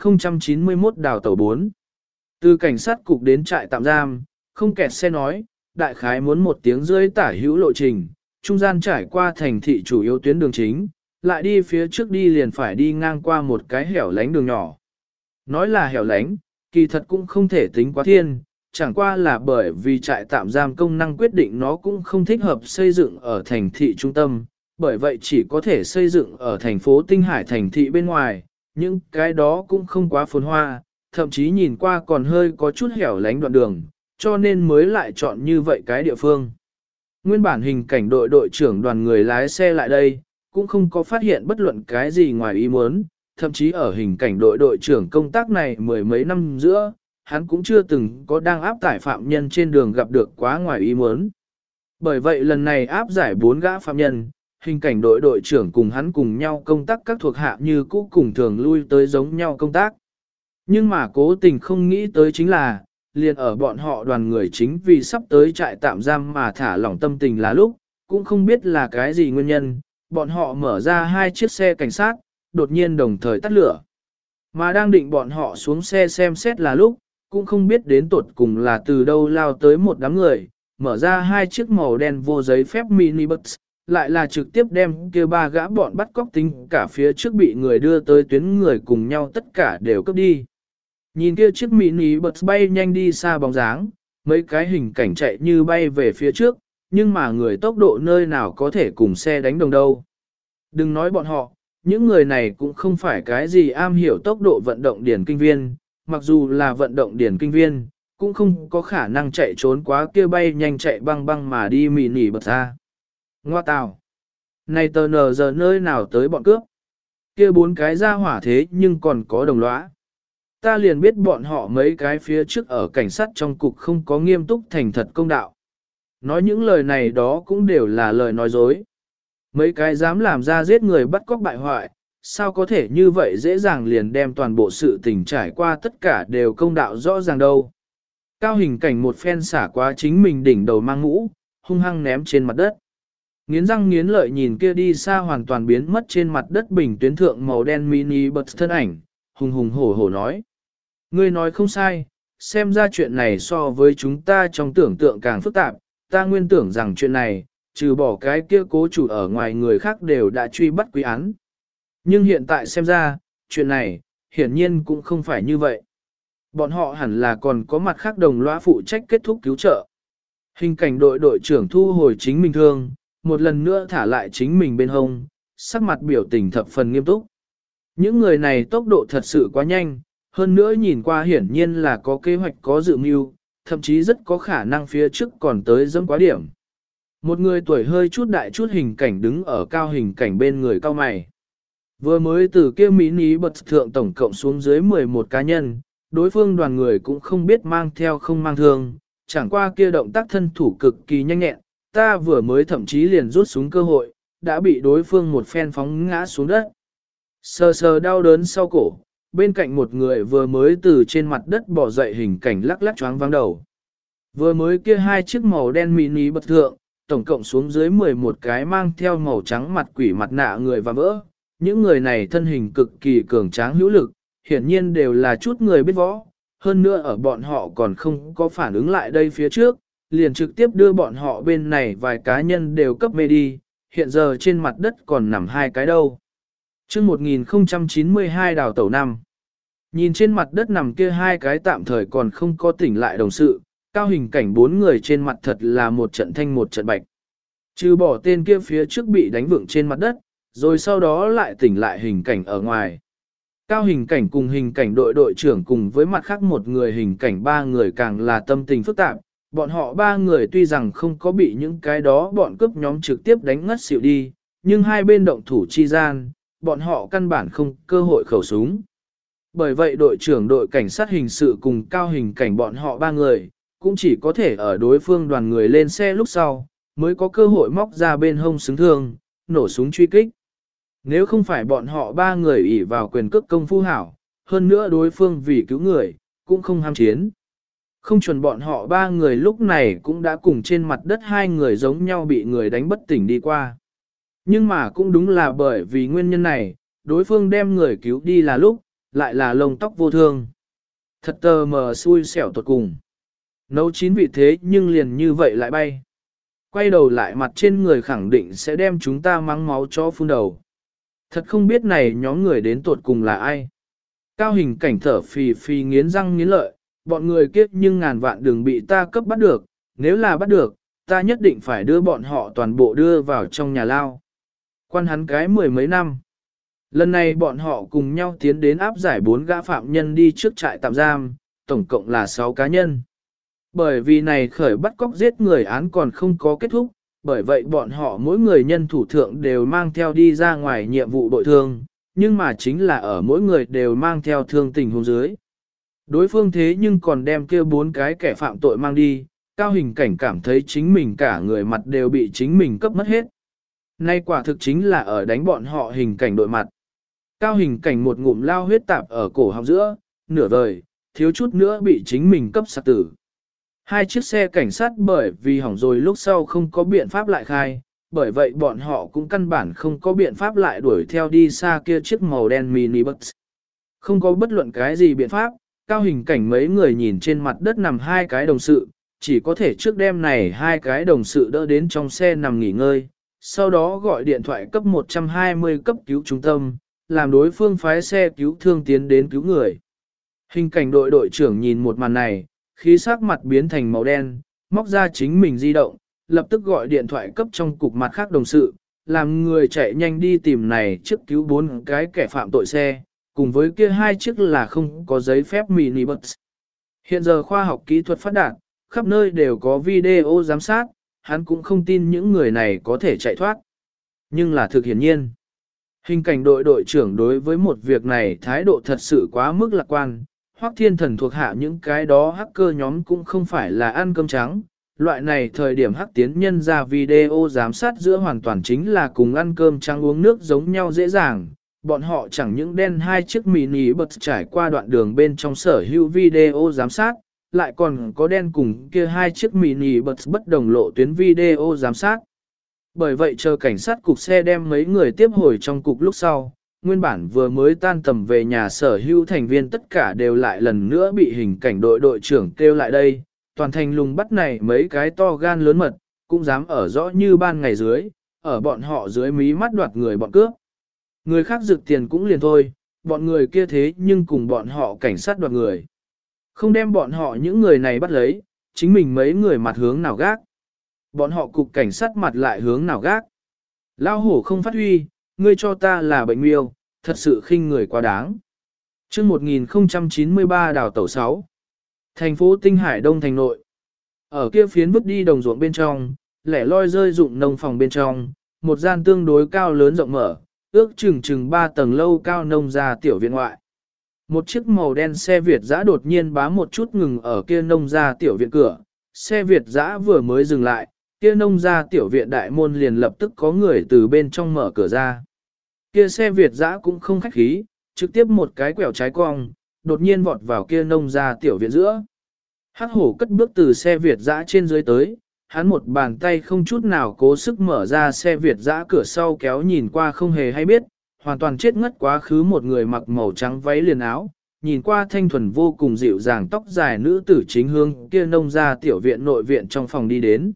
1091 đào tẩu 4. Từ cảnh sát cục đến trại tạm giam, không kẹt xe nói, đại khái muốn 1 tiếng rưỡi tả hữu lộ trình, trung gian trải qua thành thị chủ yếu tuyến đường chính, lại đi phía trước đi liền phải đi ngang qua một cái hẻo lánh đường nhỏ. Nói là hẻo lánh, kỳ thật cũng không thể tính quá thiên, chẳng qua là bởi vì trại tạm giam công năng quyết định nó cũng không thích hợp xây dựng ở thành thị trung tâm, bởi vậy chỉ có thể xây dựng ở thành phố Tinh Hải thành thị bên ngoài, những cái đó cũng không quá phồn hoa, thậm chí nhìn qua còn hơi có chút hẻo lánh đoạn đường, cho nên mới lại chọn như vậy cái địa phương. Nguyên bản hình cảnh đội trưởng đoàn người lái xe lại đây, cũng không có phát hiện bất luận cái gì ngoài ý muốn, thậm chí ở hình cảnh đội trưởng công tác này mười mấy năm giữa, hắn cũng chưa từng có đang áp tải phạm nhân trên đường gặp được quá ngoài ý muốn. Bởi vậy lần này áp giải 4 gã phạm nhân, hình cảnh đội trưởng cùng hắn cùng nhau công tác các thuộc hạ như cũ cùng thường lui tới giống nhau công tác. Nhưng mà cố tình không nghĩ tới chính là, liền ở bọn họ đoàn người chính vì sắp tới trại tạm giam mà thả lỏng tâm tình là lúc, cũng không biết là cái gì nguyên nhân, bọn họ mở ra 2 chiếc xe cảnh sát, đột nhiên đồng thời tắt lửa. Mà đang định bọn họ xuống xe xem xét là lúc, cũng không biết đến tột cùng là từ đâu lao tới một đám người, mở ra 2 chiếc màu đen vô giấy phép mini bus, lại là trực tiếp đem kia 3 gã bọn bắt cóc tính cả phía trước bị người đưa tới tuyến người cùng nhau tất cả đều cướp đi. Nhìn kia chiếc mini bus bay nhanh đi xa bóng dáng, mấy cái hình cảnh chạy như bay về phía trước, nhưng mà người tốc độ nơi nào có thể cùng xe đánh đồng đâu. Đừng nói bọn họ, những người này cũng không phải cái gì am hiểu tốc độ vận động điển kinh viên, mặc dù là vận động điển kinh viên, cũng không có khả năng chạy trốn quá kia bay nhanh chạy băng băng mà đi mini bật ra. Ngoa tào! Này tờ nờ giờ nơi nào tới bọn cướp? Kia 4 cái ra hỏa thế nhưng còn có đồng lõa. Ta liền biết bọn họ mấy cái phía trước ở cảnh sát trong cục không có nghiêm túc thành thật công đạo. Nói những lời này đó cũng đều là lời nói dối. Mấy cái dám làm ra giết người bắt cóc bại hoại, sao có thể như vậy dễ dàng liền đem toàn bộ sự tình trải qua tất cả đều công đạo rõ ràng đâu. Cao hình cảnh một phen xả qua chính mình đỉnh đầu mang mũ, hung hăng ném trên mặt đất. Nghiến răng nghiến lợi nhìn kia đi xa hoàn toàn biến mất trên mặt đất bình tuyến thượng màu đen mini bật thân ảnh, hùng hùng hổ hổ nói. Ngươi nói không sai, xem ra chuyện này so với chúng ta trong tưởng tượng càng phức tạp, ta nguyên tưởng rằng chuyện này, trừ bỏ cái kia cố chủ ở ngoài người khác đều đã truy bắt quý án. Nhưng hiện tại xem ra, chuyện này, hiển nhiên cũng không phải như vậy. Bọn họ hẳn là còn có mặt khác đồng lõa phụ trách kết thúc cứu trợ. Hình cảnh đội trưởng thu hồi chính mình thương, một lần nữa thả lại chính mình bên hông, sắc mặt biểu tình thập phần nghiêm túc. Những người này tốc độ thật sự quá nhanh, hơn nữa nhìn qua hiển nhiên là có kế hoạch có dự mưu, thậm chí rất có khả năng phía trước còn tới dẫm quá điểm. Một người tuổi hơi chút đại chút hình cảnh đứng ở cao hình cảnh bên người cao mày. Vừa mới từ kia mini bật thượng tổng cộng xuống dưới 11 cá nhân, đối phương đoàn người cũng không biết mang theo không mang thương, chẳng qua kia động tác thân thủ cực kỳ nhanh nhẹn, ta vừa mới thậm chí liền rút súng cơ hội, đã bị đối phương một phen phóng ngã xuống đất. Sờ sờ đau đớn sau cổ, bên cạnh một người vừa mới từ trên mặt đất bỏ dậy hình cảnh lắc lắc choáng váng đầu. Vừa mới kia 2 chiếc màu đen mini bật thượng, tổng cộng xuống dưới 11 cái mang theo màu trắng mặt quỷ mặt nạ người và vỡ. Những người này thân hình cực kỳ cường tráng hữu lực, hiển nhiên đều là chút người biết võ, hơn nữa ở bọn họ còn không có phản ứng lại đây phía trước, liền trực tiếp đưa bọn họ bên này vài cá nhân đều cấp mê đi, hiện giờ trên mặt đất còn nằm 2 cái đâu. Trước 1092 đào tẩu năm, nhìn trên mặt đất nằm kia 2 cái tạm thời còn không có tỉnh lại đồng sự, cao hình cảnh 4 người trên mặt thật là một trận thanh một trận bạch. Trừ bỏ tên kia phía trước bị đánh vựng trên mặt đất, rồi sau đó lại tỉnh lại hình cảnh ở ngoài. Cao hình cảnh cùng hình cảnh đội trưởng cùng với mặt khác một người hình cảnh 3 người càng là tâm tình phức tạp, bọn họ 3 người tuy rằng không có bị những cái đó bọn cướp nhóm trực tiếp đánh ngất xỉu đi, nhưng hai bên động thủ chi gian, bọn họ căn bản không cơ hội khẩu súng. Bởi vậy đội trưởng đội cảnh sát hình sự cùng cao hình cảnh bọn họ 3 người, cũng chỉ có thể ở đối phương đoàn người lên xe lúc sau, mới có cơ hội móc ra bên hông xứng thương, nổ súng truy kích. Nếu không phải bọn họ 3 người ỷ vào quyền cước công phu hảo, hơn nữa đối phương vì cứu người, cũng không ham chiến. Không chuẩn bọn họ 3 người lúc này cũng đã cùng trên mặt đất 2 người giống nhau bị người đánh bất tỉnh đi qua. Nhưng mà cũng đúng là bởi vì nguyên nhân này, đối phương đem người cứu đi là lúc, lại là lông tóc vô thương. Thật tờ mờ xui xẻo tuột cùng. Nấu chín vị thế nhưng liền như vậy lại bay. Quay đầu lại mặt trên người khẳng định sẽ đem chúng ta mắng máu cho phun đầu. Thật không biết này nhóm người đến tuột cùng là ai. Cao hình cảnh thở phì phì nghiến răng nghiến lợi, bọn người kiếp nhưng ngàn vạn đừng bị ta cấp bắt được, nếu là bắt được, ta nhất định phải đưa bọn họ toàn bộ đưa vào trong nhà lao. Quan hắn cái 10 mấy năm. Lần này bọn họ cùng nhau tiến đến áp giải 4 gã phạm nhân đi trước trại tạm giam, tổng cộng là 6 cá nhân. Bởi vì này khởi bắt cóc giết người án còn không có kết thúc, bởi vậy bọn họ mỗi người nhân thủ thượng đều mang theo đi ra ngoài nhiệm vụ bội thương, nhưng mà chính là ở mỗi người đều mang theo thương tình huống dưới. Đối phương thế nhưng còn đem kia 4 cái kẻ phạm tội mang đi, Cao Hình Cảnh cảm thấy chính mình cả người mặt đều bị chính mình cấp mất hết. Nay quả thực chính là ở đánh bọn họ Hình Cảnh đội mặt. Cao Hình Cảnh một ngụm lao huyết tạp ở cổ họng giữa, nửa vời, thiếu chút nữa bị chính mình cấp sạc tử. 2 chiếc xe cảnh sát bởi vì hỏng rồi lúc sau không có biện pháp lại khai, bởi vậy bọn họ cũng căn bản không có biện pháp lại đuổi theo đi xa kia chiếc màu đen mini bus. Không có bất luận cái gì biện pháp, Cao Hình Cảnh mấy người nhìn trên mặt đất nằm 2 cái đồng sự, chỉ có thể trước đêm này 2 cái đồng sự đỡ đến trong xe nằm nghỉ ngơi, sau đó gọi điện thoại cấp 120 cấp cứu trung tâm, làm đối phương phái xe cứu thương tiến đến cứu người. Hình cảnh đội đội trưởng nhìn một màn này, khí sắc mặt biến thành màu đen, móc ra chính mình di động, lập tức gọi điện thoại cấp trong cục mặt khác đồng sự, làm người chạy nhanh đi tìm này chiếc cứu 4 cái kẻ phạm tội xe, cùng với kia 2 chiếc là không có giấy phép mini bus. Hiện giờ khoa học kỹ thuật phát đạt, khắp nơi đều có video giám sát, hắn cũng không tin những người này có thể chạy thoát. Nhưng là thực hiển nhiên. Hình cảnh đội đội trưởng đối với một việc này thái độ thật sự quá mức lạc quan, Hoắc Thiên Thần thuộc hạ những cái đó hacker nhóm cũng không phải là ăn cơm trắng, loại này thời điểm hắc tiến nhân ra video giám sát giữa hoàn toàn chính là cùng ăn cơm trắng uống nước giống nhau dễ dàng, bọn họ chẳng những đen 2 chiếc mini bus trải qua đoạn đường bên trong sở hữu video giám sát, lại còn có đen cùng kia 2 chiếc mini bus bất đồng lộ tuyến video giám sát. Bởi vậy chờ cảnh sát cục xe đem mấy người tiếp hồi trong cục lúc sau, nguyên bản vừa mới tan tầm về nhà sở hữu thành viên tất cả đều lại lần nữa bị hình cảnh đội đội trưởng kêu lại đây, toàn thành lùng bắt này mấy cái to gan lớn mật, cũng dám ở rõ như ban ngày dưới, ở bọn họ dưới mí mắt đoạt người bọn cướp. Người khác rực tiền cũng liền thôi, bọn người kia thế nhưng cùng bọn họ cảnh sát đoạt người. Không đem bọn họ những người này bắt lấy, chính mình mấy người mặt hướng nào gác. Bọn họ cục cảnh sát mặt lại hướng nào gác. Lao hổ không phát huy, ngươi cho ta là bệnh miêu, thật sự khinh người quá đáng. Trước 1093 đào tẩu 6. Thành phố Tinh Hải Đông thành nội. Ở kia phiến vứt đi đồng ruộng bên trong, lẻ loi rơi dụng nông phòng bên trong, một gian tương đối cao lớn rộng mở, ước chừng 3 tầng lâu cao nông ra tiểu viện ngoại. Một chiếc màu đen xe Việt dã đột nhiên bám một chút ngừng ở kia nông ra tiểu viện cửa. Xe Việt dã vừa mới dừng lại, kia nông ra tiểu viện đại môn liền lập tức có người từ bên trong mở cửa ra. Kia xe Việt dã cũng không khách khí, trực tiếp một cái quẹo trái cong, đột nhiên vọt vào kia nông ra tiểu viện giữa. Hắc hổ cất bước từ xe Việt dã trên dưới tới, hắn một bàn tay không chút nào cố sức mở ra xe Việt dã cửa sau kéo nhìn qua không hề hay biết, hoàn toàn chết ngất quá khứ một người mặc màu trắng váy liền áo, nhìn qua thanh thuần vô cùng dịu dàng tóc dài nữ tử chính hương kia nông ra tiểu viện nội viện trong phòng đi đến.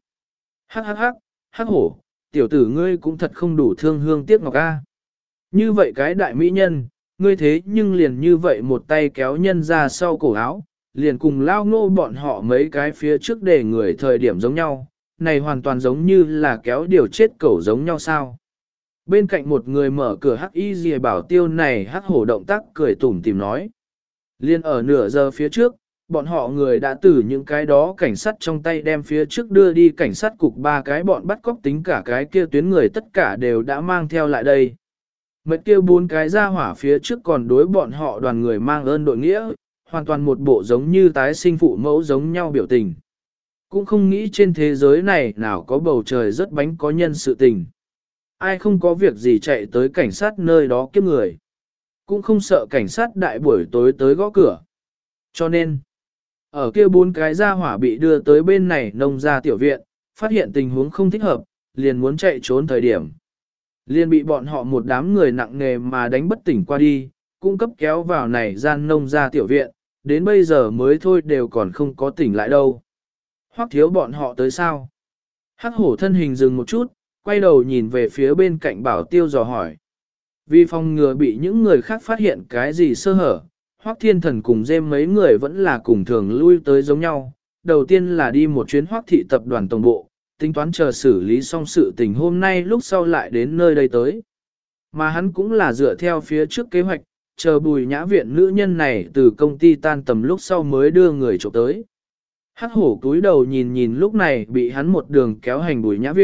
Hắc hổ, tiểu tử ngươi cũng thật không đủ thương hương tiếc ngọc a. Như vậy cái đại mỹ nhân, ngươi thế nhưng liền như vậy một tay kéo nhân ra sau cổ áo, liền cùng lao ngô bọn họ mấy cái phía trước để người thời điểm giống nhau, này hoàn toàn giống như là kéo điều chết cẩu giống nhau sao. Bên cạnh một người mở cửa hắc y dìa bảo tiêu này hắc hổ động tác cười tủm tìm nói. Liên ở nửa giờ phía trước, bọn họ người đã từ những cái đó cảnh sát trong tay đem phía trước đưa đi cảnh sát cục 3 cái bọn bắt cóc tính cả cái kia tuyến người tất cả đều đã mang theo lại đây. Mệt kia 4 cái ra hỏa phía trước còn đối bọn họ đoàn người mang ơn đội nghĩa, hoàn toàn một bộ giống như tái sinh phụ mẫu giống nhau biểu tình. Cũng không nghĩ trên thế giới này nào có bầu trời rất bánh có nhân sự tình. Ai không có việc gì chạy tới cảnh sát nơi đó kiếp người. Cũng không sợ cảnh sát đại buổi tối tới gõ cửa. Cho nên, ở kia 4 cái gia hỏa bị đưa tới bên này nông ra tiểu viện, phát hiện tình huống không thích hợp, liền muốn chạy trốn thời điểm. Liền bị bọn họ một đám người nặng nề mà đánh bất tỉnh qua đi, cung cấp kéo vào này gian nông ra tiểu viện, đến bây giờ mới thôi đều còn không có tỉnh lại đâu. Hoắc thiếu bọn họ tới sao? Hắc hổ thân hình dừng một chút, quay đầu nhìn về phía bên cạnh bảo tiêu dò hỏi. Vì phòng ngừa bị những người khác phát hiện cái gì sơ hở, Hoắc Thiên Thần cùng dêm mấy người vẫn là cùng thường lui tới giống nhau. Đầu tiên là đi một chuyến Hoắc thị tập đoàn tổng bộ, tính toán chờ xử lý xong sự tình hôm nay lúc sau lại đến nơi đây tới. Mà hắn cũng là dựa theo phía trước kế hoạch, chờ Bùi Nhã Viện nữ nhân này từ công ty tan tầm lúc sau mới đưa người trộm tới. Hắc hổ túi đầu nhìn nhìn lúc này bị hắn một đường kéo hành Bùi Nhã Viện,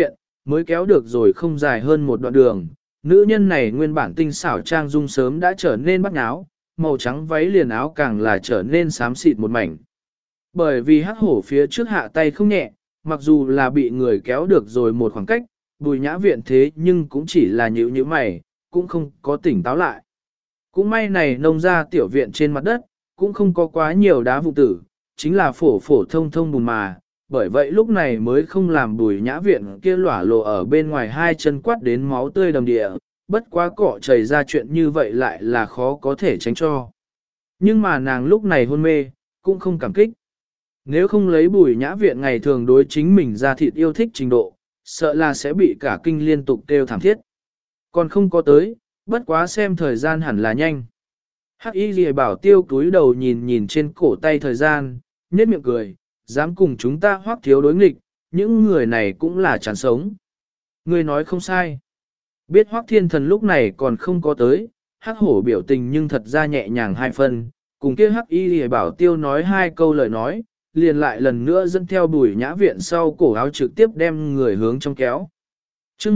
mới kéo được rồi không dài hơn một đoạn đường. Nữ nhân này nguyên bản tinh xảo trang dung sớm đã trở nên bắt nháo, màu trắng váy liền áo càng là trở nên xám xịt một mảnh. Bởi vì hắc hổ phía trước hạ tay không nhẹ, mặc dù là bị người kéo được rồi một khoảng cách, Bùi Nhã Viện thế nhưng cũng chỉ là nhíu mày, cũng không có tỉnh táo lại. Cũng may này nông ra tiểu viện trên mặt đất, cũng không có quá nhiều đá vụ tử, chính là phổ phổ thông thông bùn mà, bởi vậy lúc này mới không làm Bùi Nhã Viện kia lỏa lộ ở bên ngoài hai chân quát đến máu tươi đầm địa, bất quá cọ chảy ra chuyện như vậy lại là khó có thể tránh cho. Nhưng mà nàng lúc này hôn mê, cũng không cảm kích. Nếu không lấy Bùi Nhã Viện ngày thường đối chính mình ra thịt yêu thích trình độ, sợ là sẽ bị cả kinh liên tục kêu thảm thiết. Còn không có tới, bất quá xem thời gian hẳn là nhanh. Hắc Y Lìa Bảo Tiêu cúi đầu nhìn nhìn trên cổ tay thời gian, nhếch miệng cười, dám cùng chúng ta Hoắc thiếu đối nghịch, những người này cũng là chán sống. Ngươi nói không sai. Biết Hoắc Thiên Thần lúc này còn không có tới, Hắc Hổ biểu tình nhưng thật ra nhẹ nhàng hai phần, cùng kia Hắc Y Lìa Bảo Tiêu nói hai câu lời nói, liền lại lần nữa dẫn theo Bùi Nhã Viện sau cổ áo trực tiếp đem người hướng trong kéo. Trước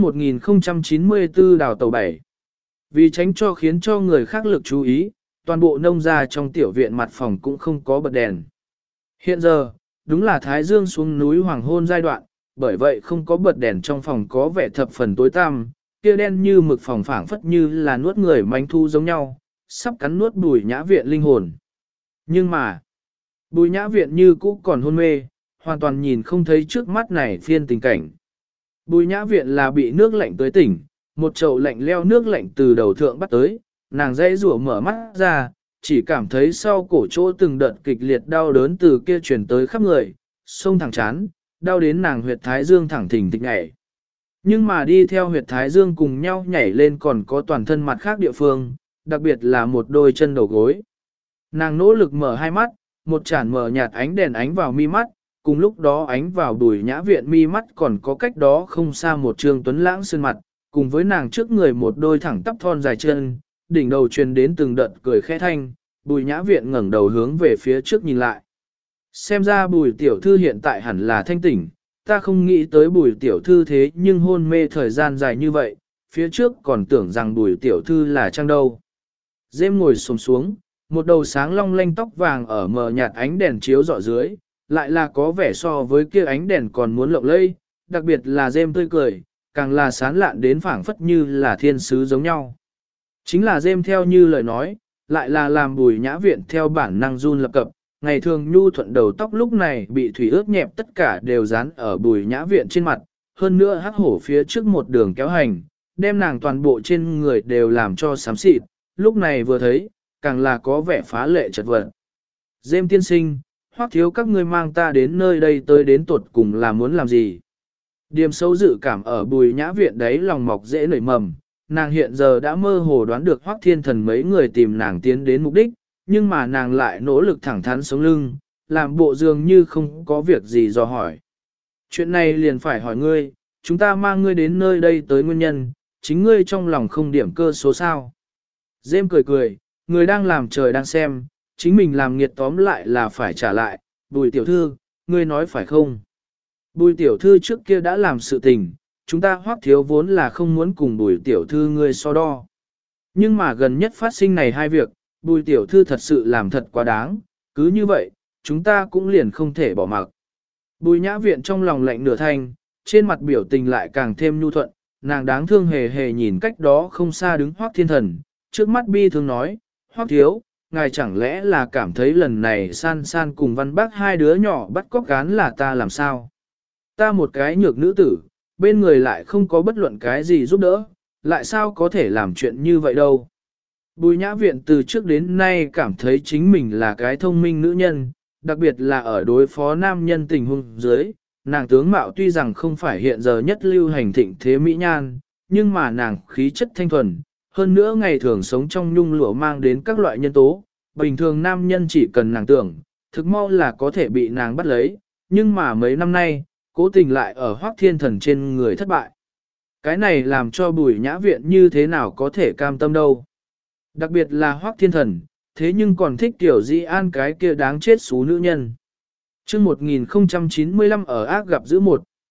1094 đào tàu 7. Vì tránh cho khiến cho người khác lực chú ý, toàn bộ nông gia trong tiểu viện mặt phòng cũng không có bật đèn. Hiện giờ, đúng là Thái Dương xuống núi hoàng hôn giai đoạn, bởi vậy không có bật đèn trong phòng có vẻ thập phần tối tăm, kia đen như mực phòng phảng phất như là nuốt người manh thu giống nhau, sắp cắn nuốt Bùi Nhã Viện linh hồn. Nhưng mà, Bùi Nhã Viện như cũ còn hôn mê, hoàn toàn nhìn không thấy trước mắt này phiên tình cảnh. Bùi Nhã Viện là bị nước lạnh tới tỉnh, một chậu lạnh leo nước lạnh từ đầu thượng bắt tới, nàng dãy rủa mở mắt ra, chỉ cảm thấy sau cổ chỗ từng đợt kịch liệt đau đớn từ kia truyền tới khắp người, sông thẳng chán, đau đến nàng huyệt thái dương thẳng thình thịch nhảy. Nhưng mà đi theo huyệt thái dương cùng nhau nhảy lên còn có toàn thân mặt khác địa phương, đặc biệt là một đôi chân đầu gối. Nàng nỗ lực mở hai mắt, một chản mở nhạt ánh đèn ánh vào mi mắt, cùng lúc đó ánh vào Bùi Nhã Viện mi mắt còn có cách đó không xa một trương tuấn lãng sơn mặt, cùng với nàng trước người một đôi thẳng tắp thon dài chân, đỉnh đầu truyền đến từng đợt cười khẽ thanh, Bùi Nhã Viện ngẩng đầu hướng về phía trước nhìn lại. Xem ra Bùi tiểu thư hiện tại hẳn là thanh tỉnh, ta không nghĩ tới Bùi tiểu thư thế nhưng hôn mê thời gian dài như vậy, phía trước còn tưởng rằng Bùi tiểu thư là trang đâu. Dêm ngồi xổm xuống, một đầu sáng long lanh tóc vàng ở mờ nhạt ánh đèn chiếu rọi dưới, lại là có vẻ so với kia ánh đèn còn muốn lộng lẫy, đặc biệt là Dêm tươi cười, càng là sán lạn đến phảng phất như là thiên sứ giống nhau. Chính là Dêm theo như lời nói, lại là làm Bùi Nhã Viện theo bản năng run lập cập, ngày thường nhu thuận đầu tóc lúc này bị thủy ướt nhẹp tất cả đều dán ở Bùi Nhã Viện trên mặt, hơn nữa hắc hổ phía trước một đường kéo hành, đem nàng toàn bộ trên người đều làm cho xám xịt, lúc này vừa thấy, càng là có vẻ phá lệ chật vật. Dêm tiên sinh, Hoắc thiếu các ngươi mang ta đến nơi đây tới đến tuột cùng là muốn làm gì? Điềm sâu dự cảm ở Bùi Nhã Viện đấy lòng mọc dễ nảy mầm, nàng hiện giờ đã mơ hồ đoán được Hoắc Thiên Thần mấy người tìm nàng tiến đến mục đích, nhưng mà nàng lại nỗ lực thẳng thắn sống lưng, làm bộ dường như không có việc gì dò hỏi. Chuyện này liền phải hỏi ngươi, chúng ta mang ngươi đến nơi đây tới nguyên nhân, chính ngươi trong lòng không điểm cơ số sao. Dêm cười cười, người đang làm trời đang xem, chính mình làm nghiệt tóm lại là phải trả lại, Bùi tiểu thư, ngươi nói phải không? Bùi tiểu thư trước kia đã làm sự tình, chúng ta Hoắc thiếu vốn là không muốn cùng Bùi tiểu thư ngươi so đo. Nhưng mà gần nhất phát sinh này hai việc, Bùi tiểu thư thật sự làm thật quá đáng, cứ như vậy, chúng ta cũng liền không thể bỏ mặc. Bùi Nhã Viện trong lòng lạnh nửa thanh, trên mặt biểu tình lại càng thêm nhu thuận, nàng đáng thương hề hề nhìn cách đó không xa đứng Hoắc Thiên Thần, trước mắt bi thương nói, Hoắc thiếu, ngài chẳng lẽ là cảm thấy lần này san san cùng Văn Bác hai đứa nhỏ bắt cóc cán là ta làm sao? Ta một cái nhược nữ tử, bên người lại không có bất luận cái gì giúp đỡ, lại sao có thể làm chuyện như vậy đâu? Bùi Nhã Viện từ trước đến nay cảm thấy chính mình là cái thông minh nữ nhân, đặc biệt là ở đối phó nam nhân tình huống dưới, nàng tướng mạo tuy rằng không phải hiện giờ nhất lưu hành thịnh thế mỹ nhan, nhưng mà nàng khí chất thanh thuần, hơn nữa ngày thường sống trong nhung lụa mang đến các loại nhân tố, bình thường nam nhân chỉ cần nàng tưởng, thực mau là có thể bị nàng bắt lấy, nhưng mà mấy năm nay, cố tình lại ở Hoắc Thiên Thần trên người thất bại. Cái này làm cho Bùi Nhã Viện như thế nào có thể cam tâm đâu. Đặc biệt là Hoắc Thiên Thần, thế nhưng còn thích tiểu Di An cái kia đáng chết xú nữ nhân. Chương 1095 ở ác gặp giữ một.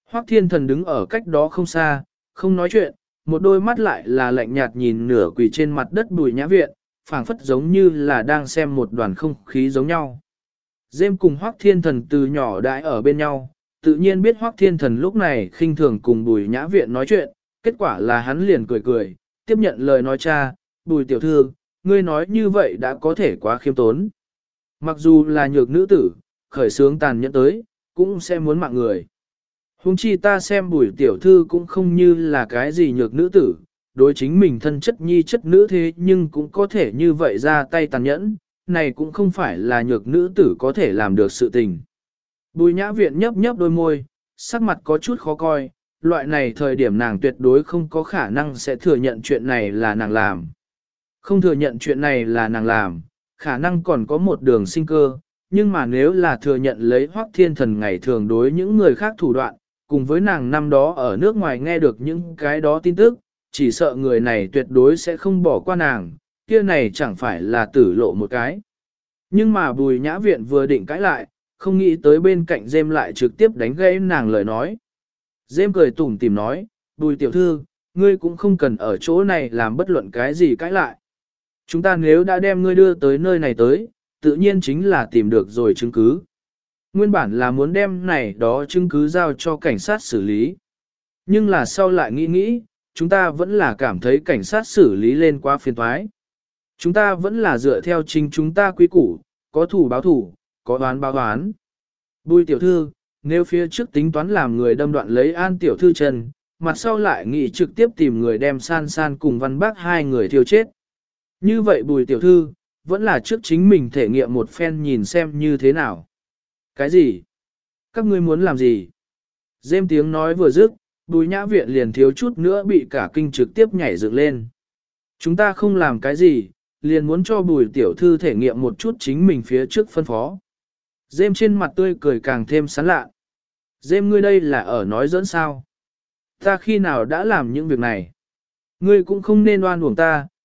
Hoắc Thiên Thần đứng ở cách đó không xa, không nói chuyện, một đôi mắt lại là lạnh nhạt nhìn nửa quỳ trên mặt đất Bùi Nhã Viện, phảng phất giống như là đang xem một đoàn không khí giống nhau. Dêm cùng Hoắc Thiên Thần từ nhỏ đãi ở bên nhau, tự nhiên biết Hoắc Thiên Thần lúc này khinh thường cùng Bùi Nhã Viện nói chuyện, kết quả là hắn liền cười cười, tiếp nhận lời nói cha, Bùi tiểu thư, ngươi nói như vậy đã có thể quá khiêm tốn. Mặc dù là nhược nữ tử, khởi sướng tàn nhẫn tới, cũng sẽ muốn mạng người. Hùng chi ta xem Bùi tiểu thư cũng không như là cái gì nhược nữ tử, đối chính mình thân chất nhi chất nữ thế nhưng cũng có thể như vậy ra tay tàn nhẫn, này cũng không phải là nhược nữ tử có thể làm được sự tình. Bùi Nhã Viện nhấp nhấp đôi môi, sắc mặt có chút khó coi, loại này thời điểm nàng tuyệt đối không có khả năng sẽ thừa nhận chuyện này là nàng làm. Không thừa nhận chuyện này là nàng làm, khả năng còn có một đường sinh cơ, nhưng mà nếu là thừa nhận lấy Hoắc Thiên Thần ngày thường đối những người khác thủ đoạn, cùng với nàng năm đó ở nước ngoài nghe được những cái đó tin tức, chỉ sợ người này tuyệt đối sẽ không bỏ qua nàng, kia này chẳng phải là tử lộ một cái. Nhưng mà Bùi Nhã Viện vừa định cãi lại, không nghĩ tới bên cạnh Dêm lại trực tiếp đánh gãy nàng lời nói. Dêm cười tủm tỉm nói, Bùi tiểu thư, ngươi cũng không cần ở chỗ này làm bất luận cái gì cãi lại. Chúng ta nếu đã đem ngươi đưa tới nơi này tới, tự nhiên chính là tìm được rồi chứng cứ. Nguyên bản là muốn đem này đó chứng cứ giao cho cảnh sát xử lý. Nhưng là sau lại nghĩ nghĩ, chúng ta vẫn là cảm thấy cảnh sát xử lý lên quá phiền toái. Chúng ta vẫn là dựa theo chính chúng ta quy củ, có thủ báo thủ, có oán báo oán. Bùi tiểu thư, nếu phía trước tính toán làm người đâm đoạn lấy An tiểu thư chân, mặt sau lại nghĩ trực tiếp tìm người đem San San cùng Văn Bác hai người thiêu chết. Như vậy Bùi tiểu thư, vẫn là trước chính mình thể nghiệm một phen nhìn xem như thế nào. Cái gì? Các ngươi muốn làm gì? Dêm tiếng nói vừa dứt, Bùi Nhã Viện liền thiếu chút nữa bị cả kinh trực tiếp nhảy dựng lên. Chúng ta không làm cái gì, liền muốn cho Bùi tiểu thư thể nghiệm một chút chính mình phía trước phân phó. Dêm trên mặt tươi cười càng thêm sán lạ. Dêm ngươi đây là ở nói dẫn sao? Ta khi nào đã làm những việc này? Ngươi cũng không nên oan uổng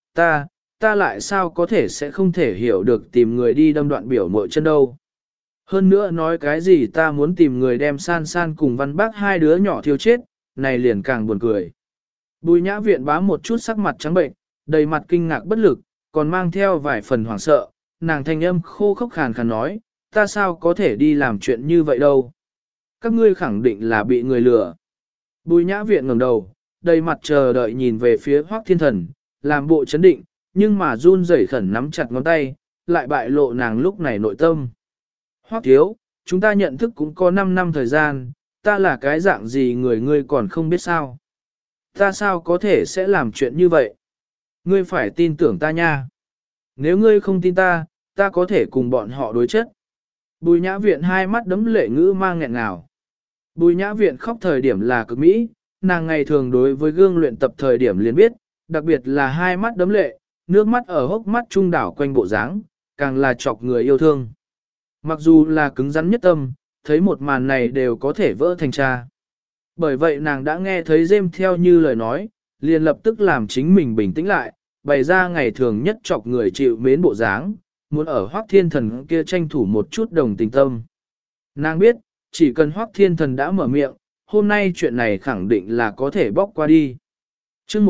ta lại sao có thể sẽ không thể hiểu được tìm người đi đâm đoạn biểu mội chân đâu. Hơn nữa nói cái gì ta muốn tìm người đem San San cùng Văn Bác hai đứa nhỏ thiêu chết, này liền càng buồn cười. Bùi Nhã Viện bá một chút sắc mặt trắng bệnh, đầy mặt kinh ngạc bất lực, còn mang theo vài phần hoảng sợ, nàng thanh âm khô khốc khàn khàn nói, ta sao có thể đi làm chuyện như vậy đâu. Các ngươi khẳng định là bị người lừa. Bùi Nhã Viện ngẩng đầu, đầy mặt chờ đợi nhìn về phía Hoắc Thiên Thần, làm bộ chấn định, nhưng mà run rẩy khẩn nắm chặt ngón tay, lại bại lộ nàng lúc này nội tâm. Hoắc thiếu, chúng ta nhận thức cũng có 5 năm thời gian, ta là cái dạng gì người ngươi còn không biết sao. Ta sao có thể sẽ làm chuyện như vậy? Ngươi phải tin tưởng ta nha. Nếu ngươi không tin ta, ta có thể cùng bọn họ đối chất. Bùi Nhã Viện hai mắt đấm lệ ngữ mang nghẹn ngào. Bùi Nhã Viện khóc thời điểm là cực mỹ, nàng ngày thường đối với gương luyện tập thời điểm liền biết, đặc biệt là hai mắt đấm lệ, nước mắt ở hốc mắt trung đảo quanh bộ dáng, càng là chọc người yêu thương. Mặc dù là cứng rắn nhất tâm, thấy một màn này đều có thể vỡ thành cha. Bởi vậy nàng đã nghe thấy Dêm theo như lời nói, liền lập tức làm chính mình bình tĩnh lại, bày ra ngày thường nhất chọc người chịu mến bộ dáng, muốn ở Hoắc Thiên Thần kia tranh thủ một chút đồng tình tâm. Nàng biết, chỉ cần Hoắc Thiên Thần đã mở miệng, hôm nay chuyện này khẳng định là có thể bóc qua đi. Chương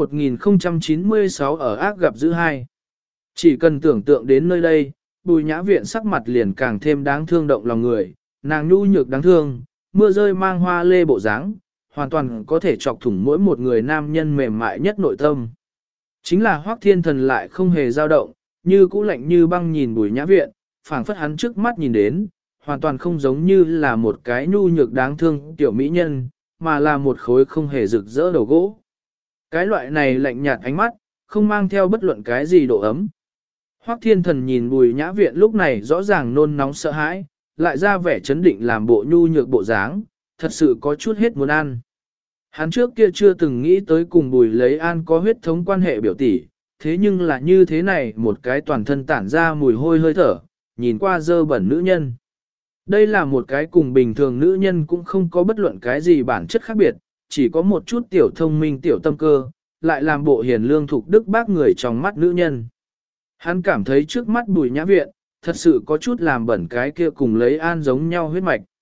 1096 ở ác gặp giữ hai. Chỉ cần tưởng tượng đến nơi đây, Bùi Nhã Viện sắc mặt liền càng thêm đáng thương động lòng người, nàng nhu nhược đáng thương, mưa rơi mang hoa lê bộ dáng, hoàn toàn có thể chọc thủng mỗi một người nam nhân mềm mại nhất nội tâm. Chính là Hoắc Thiên Thần lại không hề dao động, như cũ lạnh như băng nhìn Bùi Nhã Viện, phảng phất hắn trước mắt nhìn đến, hoàn toàn không giống như là một cái nhu nhược đáng thương tiểu mỹ nhân, mà là một khối không hề rực rỡ đầu gỗ. Cái loại này lạnh nhạt ánh mắt, không mang theo bất luận cái gì độ ấm. Hoắc Thiên Thần nhìn Bùi Nhã Viện lúc này rõ ràng nôn nóng sợ hãi, lại ra vẻ chấn định làm bộ nhu nhược bộ dáng, thật sự có chút hết muốn ăn. Hắn trước kia chưa từng nghĩ tới cùng Bùi Lấy An có huyết thống quan hệ biểu tỷ, thế nhưng là như thế này một cái toàn thân tản ra mùi hôi hơi thở, nhìn qua dơ bẩn nữ nhân. Đây là một cái cùng bình thường nữ nhân cũng không có bất luận cái gì bản chất khác biệt, chỉ có một chút tiểu thông minh tiểu tâm cơ, lại làm bộ hiền lương thục đức bác người trong mắt nữ nhân. Hắn cảm thấy trước mắt Bùi Nhã Viện, thật sự có chút làm bẩn cái kia cùng Lấy An giống nhau huyết mạch.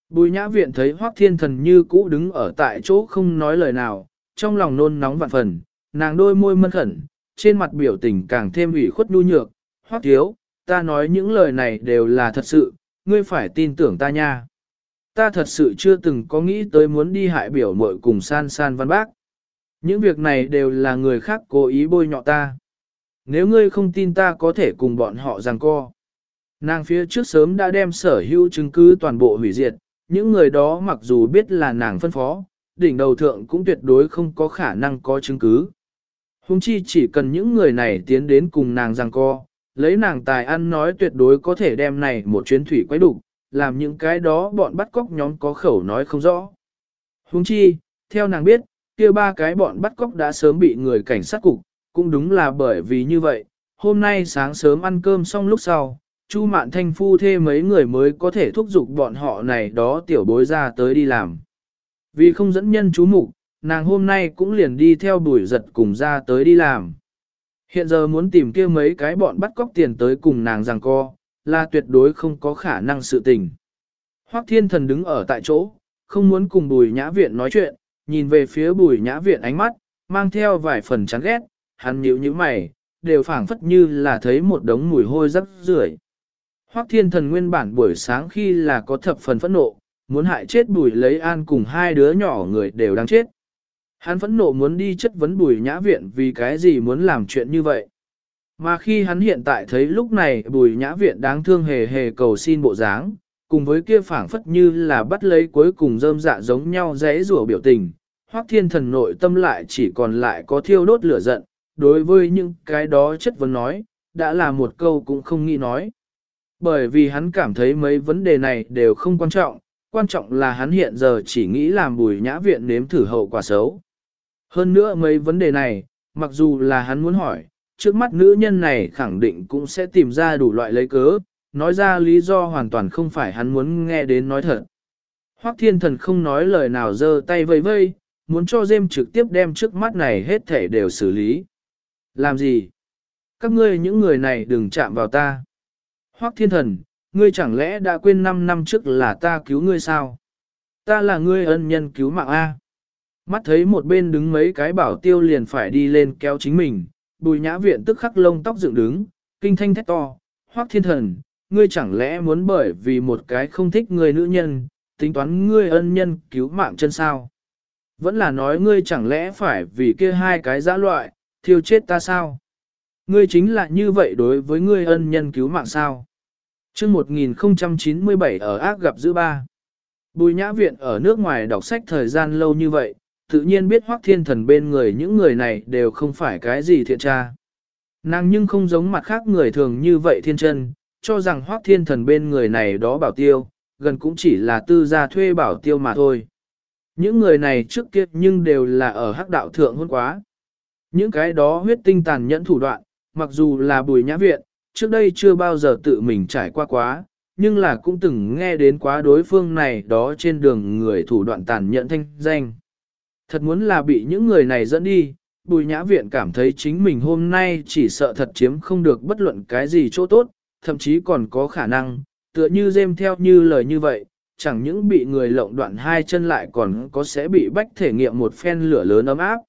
Bùi nhã viện thấy Hoắc Thiên Thần như cũ đứng ở tại chỗ không nói lời nào, trong lòng nôn nóng vạn phần, nàng đôi môi mân khẩn, trên mặt biểu tình càng thêm ủy khuất nhu nhược. Hoắc thiếu, ta nói những lời này đều là thật sự, ngươi phải tin tưởng ta nha. Ta thật sự chưa từng có nghĩ tới muốn đi hại biểu muội cùng san san văn bác. Những việc này đều là người khác cố ý bôi nhọ ta. Nếu ngươi không tin ta có thể cùng bọn họ giằng co. Nàng phía trước sớm đã đem sở hữu chứng cứ toàn bộ hủy diệt, những người đó mặc dù biết là nàng phân phó, đỉnh đầu thượng cũng tuyệt đối không có khả năng có chứng cứ. Hùng chi chỉ cần những người này tiến đến cùng nàng giằng co, lấy nàng tài ăn nói tuyệt đối có thể đem này một chuyến thủy quấy đục, làm những cái đó bọn bắt cóc nhóm có khẩu nói không rõ. Hùng chi, theo nàng biết, kia ba cái bọn bắt cóc đã sớm bị người cảnh sát cục, cũng đúng là bởi vì như vậy, hôm nay sáng sớm ăn cơm xong lúc sau, Chu Mạn Thanh phu thê mấy người mới có thể thúc giục bọn họ này đó tiểu bối ra tới đi làm. Vì không dẫn nhân chú mục, nàng hôm nay cũng liền đi theo Bùi Giật cùng ra tới đi làm. Hiện giờ muốn tìm kia mấy cái bọn bắt cóc tiền tới cùng nàng giằng co, là tuyệt đối không có khả năng sự tình. Hoắc Thiên Thần đứng ở tại chỗ, không muốn cùng Bùi Nhã Viện nói chuyện, nhìn về phía Bùi Nhã Viện ánh mắt, mang theo vài phần chán ghét, hắn nhíu nhíu mày, đều phảng phất như là thấy một đống mùi hôi rắc rưởi. Hoắc Thiên Thần nguyên bản buổi sáng khi là có thập phần phẫn nộ, muốn hại chết Bùi Lấy An cùng hai đứa nhỏ người đều đang chết. Hắn phẫn nộ muốn đi chất vấn Bùi Nhã Viện vì cái gì muốn làm chuyện như vậy. Mà khi hắn hiện tại thấy lúc này Bùi Nhã Viện đáng thương hề hề cầu xin bộ dáng, cùng với kia phảng phất như là bắt lấy cuối cùng rơm dạ giống nhau rẽ rủa biểu tình, Hoắc Thiên Thần nội tâm lại chỉ còn lại có thiêu đốt lửa giận, đối với những cái đó chất vấn nói, đã là một câu cũng không nghĩ nói. Bởi vì hắn cảm thấy mấy vấn đề này đều không quan trọng là hắn hiện giờ chỉ nghĩ làm Bùi Nhã Viện nếm thử hậu quả xấu. Hơn nữa mấy vấn đề này, mặc dù là hắn muốn hỏi, trước mắt nữ nhân này khẳng định cũng sẽ tìm ra đủ loại lấy cớ, nói ra lý do hoàn toàn không phải hắn muốn nghe đến nói thật. Hoắc Thiên Thần không nói lời nào giơ tay vây vây, muốn cho Dêm trực tiếp đem trước mắt này hết thể đều xử lý. Làm gì? Các ngươi những người này đừng chạm vào ta. Hoắc Thiên Thần, ngươi chẳng lẽ đã quên 5 năm trước là ta cứu ngươi sao? Ta là ngươi ân nhân cứu mạng A. Mắt thấy một bên đứng mấy cái bảo tiêu liền phải đi lên kéo chính mình, Bùi Nhã Viện tức khắc lông tóc dựng đứng, kinh thanh thét to, Hoắc Thiên Thần, ngươi chẳng lẽ muốn bởi vì một cái không thích người nữ nhân, tính toán ngươi ân nhân cứu mạng chân sao? Vẫn là nói ngươi chẳng lẽ phải vì kia hai cái dã loại, thiêu chết ta sao? Ngươi chính là như vậy đối với ngươi ân nhân cứu mạng sao? Chương 1097 ở ác gặp giữ ba. Bùi Nhã Viện ở nước ngoài đọc sách thời gian lâu như vậy, tự nhiên biết Hoắc Thiên Thần bên người những người này đều không phải cái gì thiện tra. Nàng nhưng không giống mặt khác người thường như vậy thiên chân, cho rằng Hoắc Thiên Thần bên người này đó bảo tiêu, gần cũng chỉ là tư gia thuê bảo tiêu mà thôi. Những người này trước kia nhưng đều là ở hắc đạo thượng hôn quá. Những cái đó huyết tinh tàn nhẫn thủ đoạn, mặc dù là Bùi Nhã Viện, trước đây chưa bao giờ tự mình trải qua quá, nhưng là cũng từng nghe đến quá đối phương này đó trên đường người thủ đoạn tàn nhẫn thanh danh. Thật muốn là bị những người này dẫn đi, Bùi Nhã Viện cảm thấy chính mình hôm nay chỉ sợ thật chiếm không được bất luận cái gì chỗ tốt, thậm chí còn có khả năng, tựa như dêm theo như lời như vậy, chẳng những bị người lộng đoạn hai chân lại còn có sẽ bị bách thể nghiệm một phen lửa lớn ấm áp.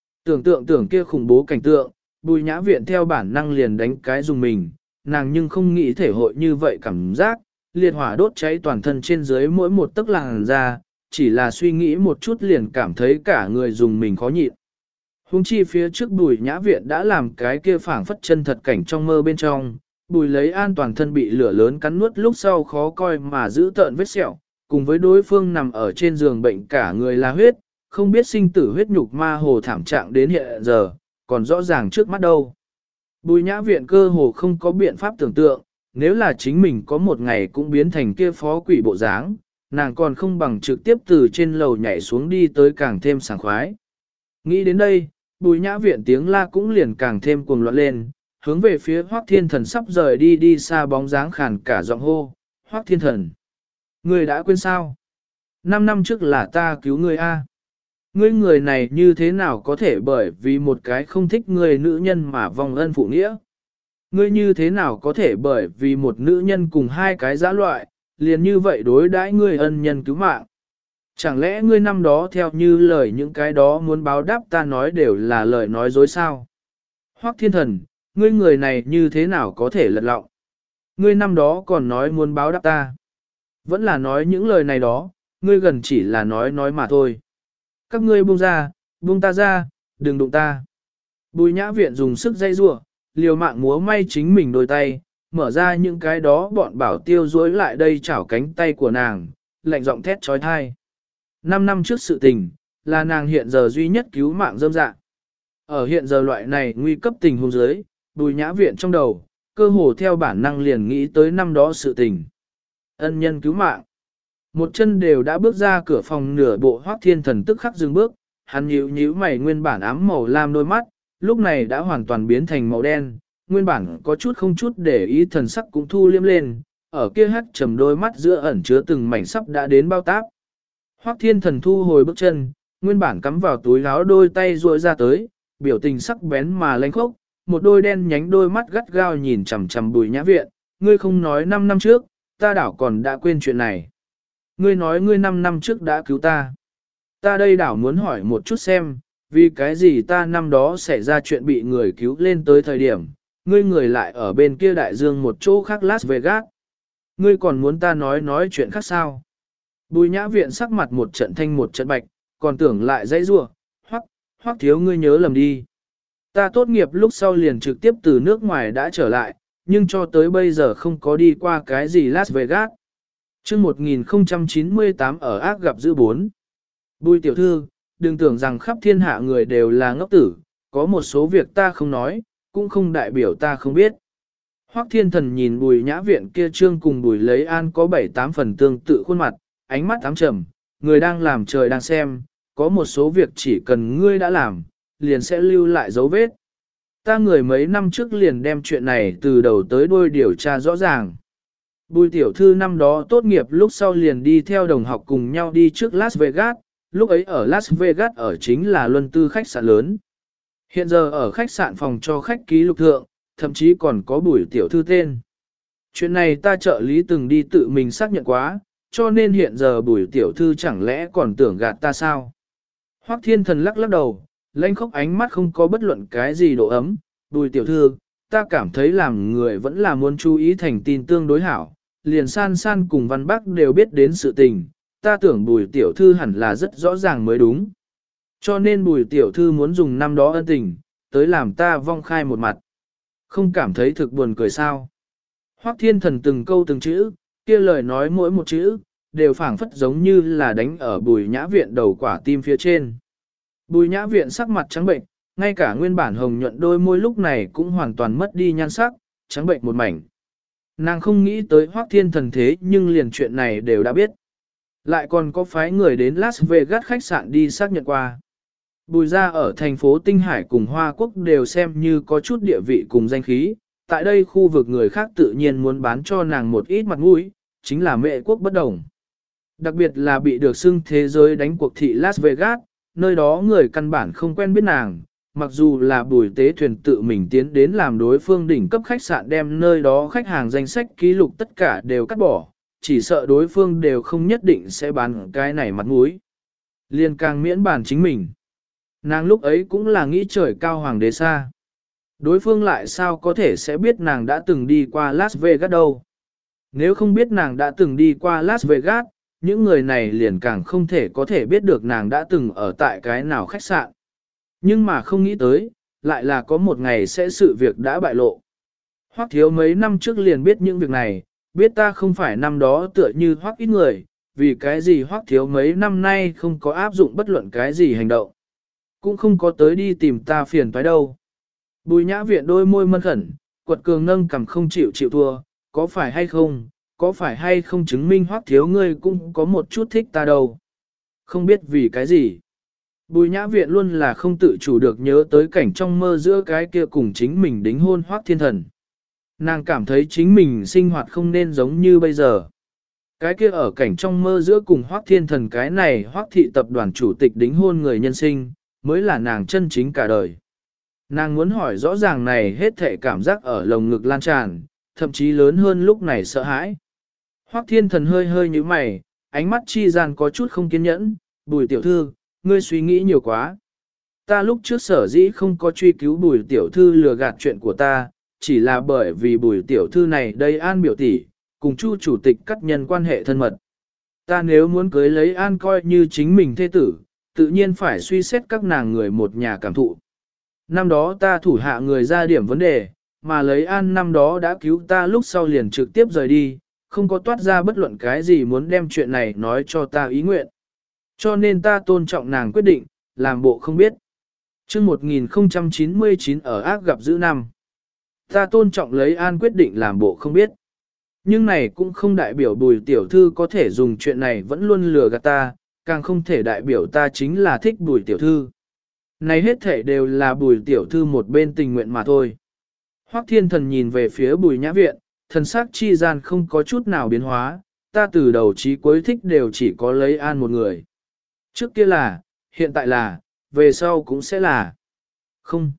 Tưởng kia khủng bố cảnh tượng, Bùi Nhã Viện theo bản năng liền đánh cái dùng mình, nàng nhưng không nghĩ thể hội như vậy cảm giác, liệt hỏa đốt cháy toàn thân trên dưới mỗi một tấc làn da, chỉ là suy nghĩ một chút liền cảm thấy cả người dùng mình khó nhịn. Hùng chi phía trước Bùi Nhã Viện đã làm cái kia phảng phất chân thật cảnh trong mơ bên trong, Bùi Lấy An toàn thân bị lửa lớn cắn nuốt lúc sau khó coi mà giữ tợn vết sẹo, cùng với đối phương nằm ở trên giường bệnh cả người là huyết, không biết sinh tử huyết nhục ma hồ thảm trạng đến hiện giờ, còn rõ ràng trước mắt đâu. Bùi Nhã Viện cơ hồ không có biện pháp tưởng tượng, nếu là chính mình có một ngày cũng biến thành kia phó quỷ bộ dáng, nàng còn không bằng trực tiếp từ trên lầu nhảy xuống đi tới càng thêm sảng khoái. Nghĩ đến đây, Bùi Nhã Viện tiếng la cũng liền càng thêm cuồng loạn lên, hướng về phía Hoắc Thiên Thần sắp rời đi xa bóng dáng khàn cả giọng hô, Hoắc Thiên Thần. Ngươi đã quên sao? 5 năm trước là ta cứu ngươi a. Ngươi người này như thế nào có thể bởi vì một cái không thích người nữ nhân mà vong ân phụ nghĩa? Ngươi như thế nào có thể bởi vì một nữ nhân cùng hai cái dã loại, liền như vậy đối đãi ngươi ân nhân cứu mạng. Chẳng lẽ ngươi năm đó theo như lời những cái đó muốn báo đáp ta nói đều là lời nói dối sao? Hoắc Thiên Thần, ngươi người này như thế nào có thể lật lọng? Ngươi năm đó còn nói muốn báo đáp ta. Vẫn là nói những lời này đó, ngươi gần chỉ là nói mà thôi. Các ngươi buông ta ra, đừng đụng ta. Bùi nhã viện dùng sức dây rua, liều mạng múa may chính mình đôi tay, mở ra những cái đó bọn bảo tiêu dối lại đây chảo cánh tay của nàng, lạnh giọng thét trói thai. 5 năm trước sự tình, là nàng hiện giờ duy nhất cứu mạng dâm dạ. Ở hiện giờ loại này nguy cấp tình huống dưới, bùi nhã viện trong đầu, cơ hồ theo bản năng liền nghĩ tới năm đó sự tình. Ân nhân cứu mạng. Một chân đều đã bước ra cửa phòng nửa bộ Hoắc Thiên Thần tức khắc dừng bước, hắn nhíu mày nguyên bản ám màu lam đôi mắt, lúc này đã hoàn toàn biến thành màu đen, nguyên bản có chút không chút để ý thần sắc cũng thu liêm lên, ở kia hắt trầm đôi mắt giữa ẩn chứa từng mảnh sắp đã đến bao táp. Hoắc Thiên Thần thu hồi bước chân, nguyên bản cắm vào túi áo đôi tay duỗi ra tới, biểu tình sắc bén mà lanh khốc, một đôi đen nhánh đôi mắt gắt gao nhìn chằm chằm Bùi Nhã Viện, ngươi không nói 5 năm trước, ta đảo còn đã quên chuyện này. Ngươi nói ngươi 5 năm trước đã cứu ta. Ta đây đảo muốn hỏi một chút xem, vì cái gì ta năm đó xảy ra chuyện bị người cứu lên tới thời điểm, ngươi người lại ở bên kia đại dương một chỗ khác Las Vegas. Ngươi còn muốn ta nói chuyện khác sao? Bùi Nhã Viện sắc mặt một trận thanh một trận bạch, còn tưởng lại dãy rủa, Hoắc thiếu ngươi nhớ lầm đi. Ta tốt nghiệp lúc sau liền trực tiếp từ nước ngoài đã trở lại, nhưng cho tới bây giờ không có đi qua cái gì Las Vegas. Chương 1098 ở ác gặp dữ 4. Bùi tiểu thư, đừng tưởng rằng khắp thiên hạ người đều là ngốc tử, có một số việc ta không nói, cũng không đại biểu ta không biết. Hoắc Thiên Thần nhìn Bùi Nhã Viện kia trương cùng Bùi Lấy An có 7-8 phần tương tự khuôn mặt, ánh mắt ám trầm, người đang làm trời đang xem, có một số việc chỉ cần ngươi đã làm, liền sẽ lưu lại dấu vết. Ta người mấy năm trước liền đem chuyện này từ đầu tới đuôi điều tra rõ ràng. Bùi tiểu thư năm đó tốt nghiệp lúc sau liền đi theo đồng học cùng nhau đi trước Las Vegas, lúc ấy ở Las Vegas ở chính là luân tư khách sạn lớn. Hiện giờ ở khách sạn phòng cho khách ký lục thượng, thậm chí còn có bùi tiểu thư tên. Chuyện này ta trợ lý từng đi tự mình xác nhận quá, cho nên hiện giờ bùi tiểu thư chẳng lẽ còn tưởng gạt ta sao? Hoắc Thiên Thần lắc lắc đầu, lanh khóc ánh mắt không có bất luận cái gì độ ấm, bùi tiểu thư, ta cảm thấy làm người vẫn là muốn chú ý thành tin tương đối hảo, liền san san cùng văn bác đều biết đến sự tình, ta tưởng bùi tiểu thư hẳn là rất rõ ràng mới đúng. Cho nên bùi tiểu thư muốn dùng năm đó ân tình, tới làm ta vong khai một mặt. Không cảm thấy thực buồn cười sao. Hoắc Thiên Thần từng câu từng chữ, kia lời nói mỗi một chữ, đều phảng phất giống như là đánh ở Bùi Nhã Viện đầu quả tim phía trên. Bùi Nhã Viện sắc mặt trắng bệnh, ngay cả nguyên bản hồng nhuận đôi môi lúc này cũng hoàn toàn mất đi nhan sắc, trắng bệnh một mảnh. Nàng không nghĩ tới Hoắc Thiên Thần thế nhưng liền chuyện này đều đã biết. Lại còn có phái người đến Las Vegas khách sạn đi xác nhận qua. Bùi gia ở thành phố Tinh Hải cùng Hoa Quốc đều xem như có chút địa vị cùng danh khí, tại đây khu vực người khác tự nhiên muốn bán cho nàng một ít mặt mũi, chính là mẹ quốc bất đồng. Đặc biệt là bị được xưng thế giới đánh cuộc thị Las Vegas, nơi đó người căn bản không quen biết nàng, mặc dù là bùi tế thuyền tự mình tiến đến làm đối phương đỉnh cấp khách sạn đem nơi đó khách hàng danh sách ký lục tất cả đều cắt bỏ, chỉ sợ đối phương đều không nhất định sẽ bán cái này mặt mũi. Liên càng miễn bàn chính mình. Nàng lúc ấy cũng là nghĩ trời cao hoàng đế xa. Đối phương lại sao có thể sẽ biết nàng đã từng đi qua Las Vegas đâu. Nếu không biết nàng đã từng đi qua Las Vegas, những người này liền càng không thể có thể biết được nàng đã từng ở tại cái nào khách sạn. Nhưng mà không nghĩ tới, lại là có một ngày sẽ sự việc đã bại lộ. Hoắc thiếu mấy năm trước liền biết những việc này, biết ta không phải năm đó tựa như Hoắc ít người, vì cái gì Hoắc thiếu mấy năm nay không có áp dụng bất luận cái gì hành động. Cũng không có tới đi tìm ta phiền toái đâu. Bùi Nhã Viện đôi môi mân khẩn, quật cường nâng cằm không chịu thua, có phải hay không chứng minh Hoắc thiếu ngươi cũng có một chút thích ta đâu. Không biết vì cái gì. Bùi Nhã Viện luôn là không tự chủ được nhớ tới cảnh trong mơ giữa cái kia cùng chính mình đính hôn Hoắc Thiên Thần. Nàng cảm thấy chính mình sinh hoạt không nên giống như bây giờ. Cái kia ở cảnh trong mơ giữa cùng Hoắc Thiên Thần cái này Hoắc thị tập đoàn chủ tịch đính hôn người nhân sinh, mới là nàng chân chính cả đời. Nàng muốn hỏi rõ ràng này hết thể cảm giác ở lồng ngực lan tràn, thậm chí lớn hơn lúc này sợ hãi. Hoắc Thiên Thần hơi hơi như mày, ánh mắt chi gian có chút không kiên nhẫn, Bùi tiểu thư, ngươi suy nghĩ nhiều quá. Ta lúc trước sở dĩ không có truy cứu Bùi tiểu thư lừa gạt chuyện của ta, chỉ là bởi vì Bùi tiểu thư này đây An biểu tỷ, cùng Chu chủ tịch cắt nhân quan hệ thân mật. Ta nếu muốn cưới lấy An coi như chính mình thê tử, tự nhiên phải suy xét các nàng người một nhà cảm thụ. Năm đó ta thủ hạ người ra điểm vấn đề, mà lấy An năm đó đã cứu ta lúc sau liền trực tiếp rời đi, không có toát ra bất luận cái gì muốn đem chuyện này nói cho ta ý nguyện. Cho nên ta tôn trọng nàng quyết định, làm bộ không biết. Trước 1099 ở ác gặp giữ năm. Ta tôn trọng lấy An quyết định làm bộ không biết. Nhưng này cũng không đại biểu Bùi tiểu thư có thể dùng chuyện này vẫn luôn lừa gạt ta, càng không thể đại biểu ta chính là thích Bùi tiểu thư. Này hết thể đều là Bùi tiểu thư một bên tình nguyện mà thôi. Hoắc Thiên Thần nhìn về phía Bùi Nhã Viện, thần sắc chi gian không có chút nào biến hóa, ta từ đầu chí cuối thích đều chỉ có lấy An một người. Trước kia là, hiện tại là, về sau cũng sẽ là. Không,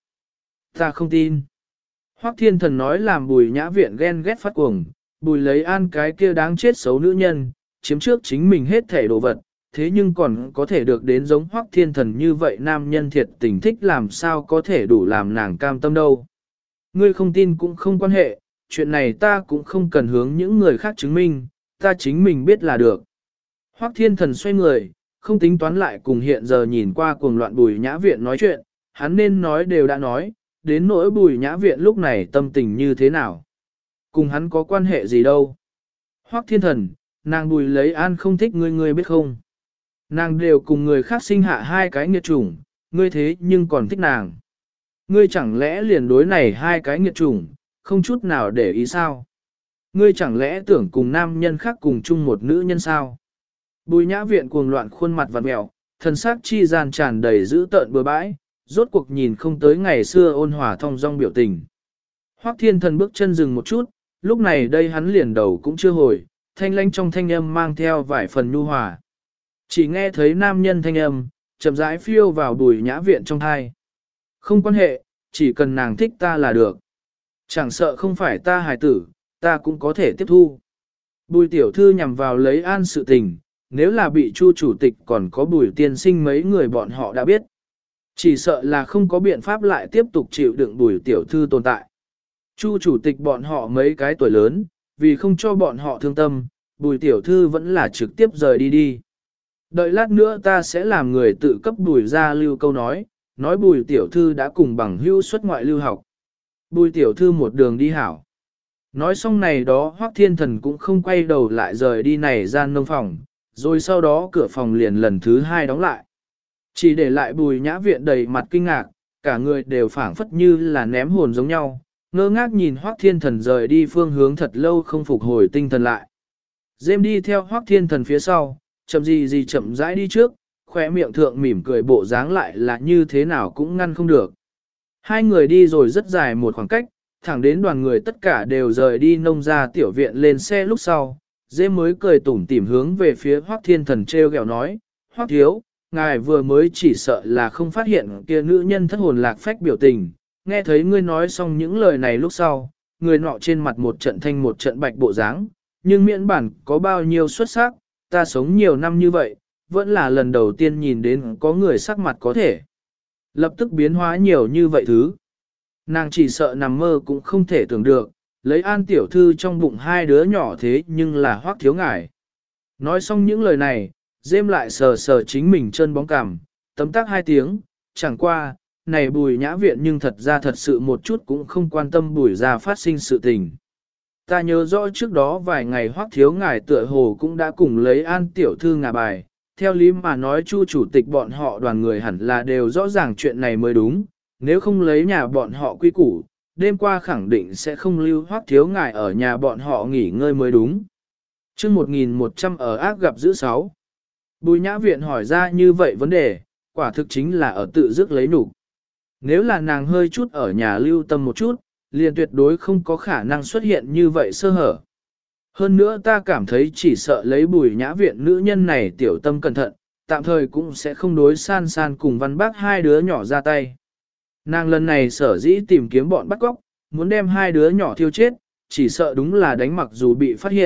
ta không tin. Hoắc Thiên Thần nói làm Bùi Nhã Viện ghen ghét phát cuồng, Bùi lấy An cái kia đáng chết xấu nữ nhân, chiếm trước chính mình hết thể đồ vật, thế nhưng còn có thể được đến giống Hoắc Thiên Thần như vậy nam nhân thiệt tình thích làm sao có thể đủ làm nàng cam tâm đâu. Ngươi không tin cũng không quan hệ, chuyện này ta cũng không cần hướng những người khác chứng minh, ta chính mình biết là được. Hoắc Thiên Thần xoay người, không tính toán lại cùng hiện giờ nhìn qua cuồng loạn Bùi Nhã Viện nói chuyện, hắn nên nói đều đã nói, đến nỗi Bùi Nhã Viện lúc này tâm tình như thế nào. Cùng hắn có quan hệ gì đâu. Hoắc Thiên Thần, nàng Bùi lấy An không thích ngươi, ngươi biết không? Nàng đều cùng người khác sinh hạ hai cái nghiệt chủng, ngươi thế nhưng còn thích nàng. Ngươi chẳng lẽ liền đối này hai cái nghiệt chủng, không chút nào để ý sao? Ngươi chẳng lẽ tưởng cùng nam nhân khác cùng chung một nữ nhân sao? Bùi Nhã Viện cuồng loạn khuôn mặt vặn mẹo, thần sắc chi gian tràn đầy dữ tợn bừa bãi, rốt cuộc nhìn không tới ngày xưa ôn hòa thong dong biểu tình. Hoắc Thiên Thần bước chân dừng một chút, lúc này đây hắn liền đầu cũng chưa hồi, thanh lãnh trong thanh âm mang theo vài phần nhu hòa. Chỉ nghe thấy nam nhân thanh âm, chậm rãi phiêu vào Bùi Nhã Viện trong thai. Không quan hệ, chỉ cần nàng thích ta là được. Chẳng sợ không phải ta hài tử, ta cũng có thể tiếp thu. Bùi tiểu thư nhằm vào lấy An sự tình, nếu là bị Chu chủ tịch còn có Bùi tiên sinh mấy người bọn họ đã biết. Chỉ sợ là không có biện pháp lại tiếp tục chịu đựng Bùi tiểu thư tồn tại. Chu chủ tịch bọn họ mấy cái tuổi lớn, vì không cho bọn họ thương tâm, Bùi tiểu thư vẫn là trực tiếp rời đi đi. Đợi lát nữa ta sẽ làm người tự cấp Bùi ra lưu câu nói Bùi tiểu thư đã cùng bằng hữu xuất ngoại lưu học. Bùi tiểu thư một đường đi hảo. Nói xong này đó Hoắc Thiên Thần cũng không quay đầu lại rời đi này gian nông phòng, rồi sau đó cửa phòng liền lần thứ hai đóng lại. Chỉ để lại Bùi Nhã Viện đầy mặt kinh ngạc, cả người đều phảng phất như là ném hồn giống nhau, ngơ ngác nhìn Hoắc Thiên Thần rời đi phương hướng thật lâu không phục hồi tinh thần lại. Dêm đi theo Hoắc Thiên Thần phía sau, chậm gì chậm rãi đi trước, khóe miệng thượng mỉm cười bộ dáng lại là như thế nào cũng ngăn không được. Hai người đi rồi rất dài một khoảng cách, thẳng đến đoàn người tất cả đều rời đi nông ra tiểu viện lên xe lúc sau, Dêm mới cười tủm tỉm hướng về phía Hoắc Thiên Thần treo gẹo nói, Hoắc thiếu, ngài vừa mới chỉ sợ là không phát hiện kia nữ nhân thất hồn lạc phách biểu tình, nghe thấy ngươi nói xong những lời này lúc sau, người nọ trên mặt một trận thanh một trận bạch bộ dáng, nhưng miễn bản có bao nhiêu xuất sắc, ta sống nhiều năm như vậy, vẫn là lần đầu tiên nhìn đến có người sắc mặt có thể lập tức biến hóa nhiều như vậy thứ. Nàng chỉ sợ nằm mơ cũng không thể tưởng được, lấy An tiểu thư trong bụng hai đứa nhỏ thế nhưng là Hoắc thiếu ngài. Nói xong những lời này, Dêm lại sờ sờ chính mình chân bóng cằm, tấm tắc hai tiếng, chẳng qua, này Bùi Nhã Viện nhưng thật ra thật sự một chút cũng không quan tâm Bùi ra phát sinh sự tình. Ta nhớ rõ trước đó vài ngày Hoắc thiếu ngài tựa hồ cũng đã cùng lấy An tiểu thư ngả bài, theo lý mà nói Chu chủ tịch bọn họ đoàn người hẳn là đều rõ ràng chuyện này mới đúng, nếu không lấy nhà bọn họ quy củ, đêm qua khẳng định sẽ không lưu Hoắc thiếu ngài ở nhà bọn họ nghỉ ngơi mới đúng. Chương 1100 ở ác gặp giữ 6. Bùi Nhã Viện hỏi ra như vậy vấn đề, quả thực chính là ở tự dứt lấy nhục. Nếu là nàng hơi chút ở nhà lưu tâm một chút, liền tuyệt đối không có khả năng xuất hiện như vậy sơ hở. Hơn nữa ta cảm thấy chỉ sợ lấy Bùi Nhã Viện nữ nhân này tiểu tâm cẩn thận, tạm thời cũng sẽ không đối san san cùng Văn Bác hai đứa nhỏ ra tay. Nàng lần này sở dĩ tìm kiếm bọn bắt cóc, muốn đem hai đứa nhỏ thiêu chết, chỉ sợ đúng là đánh mặc dù bị phát hiện,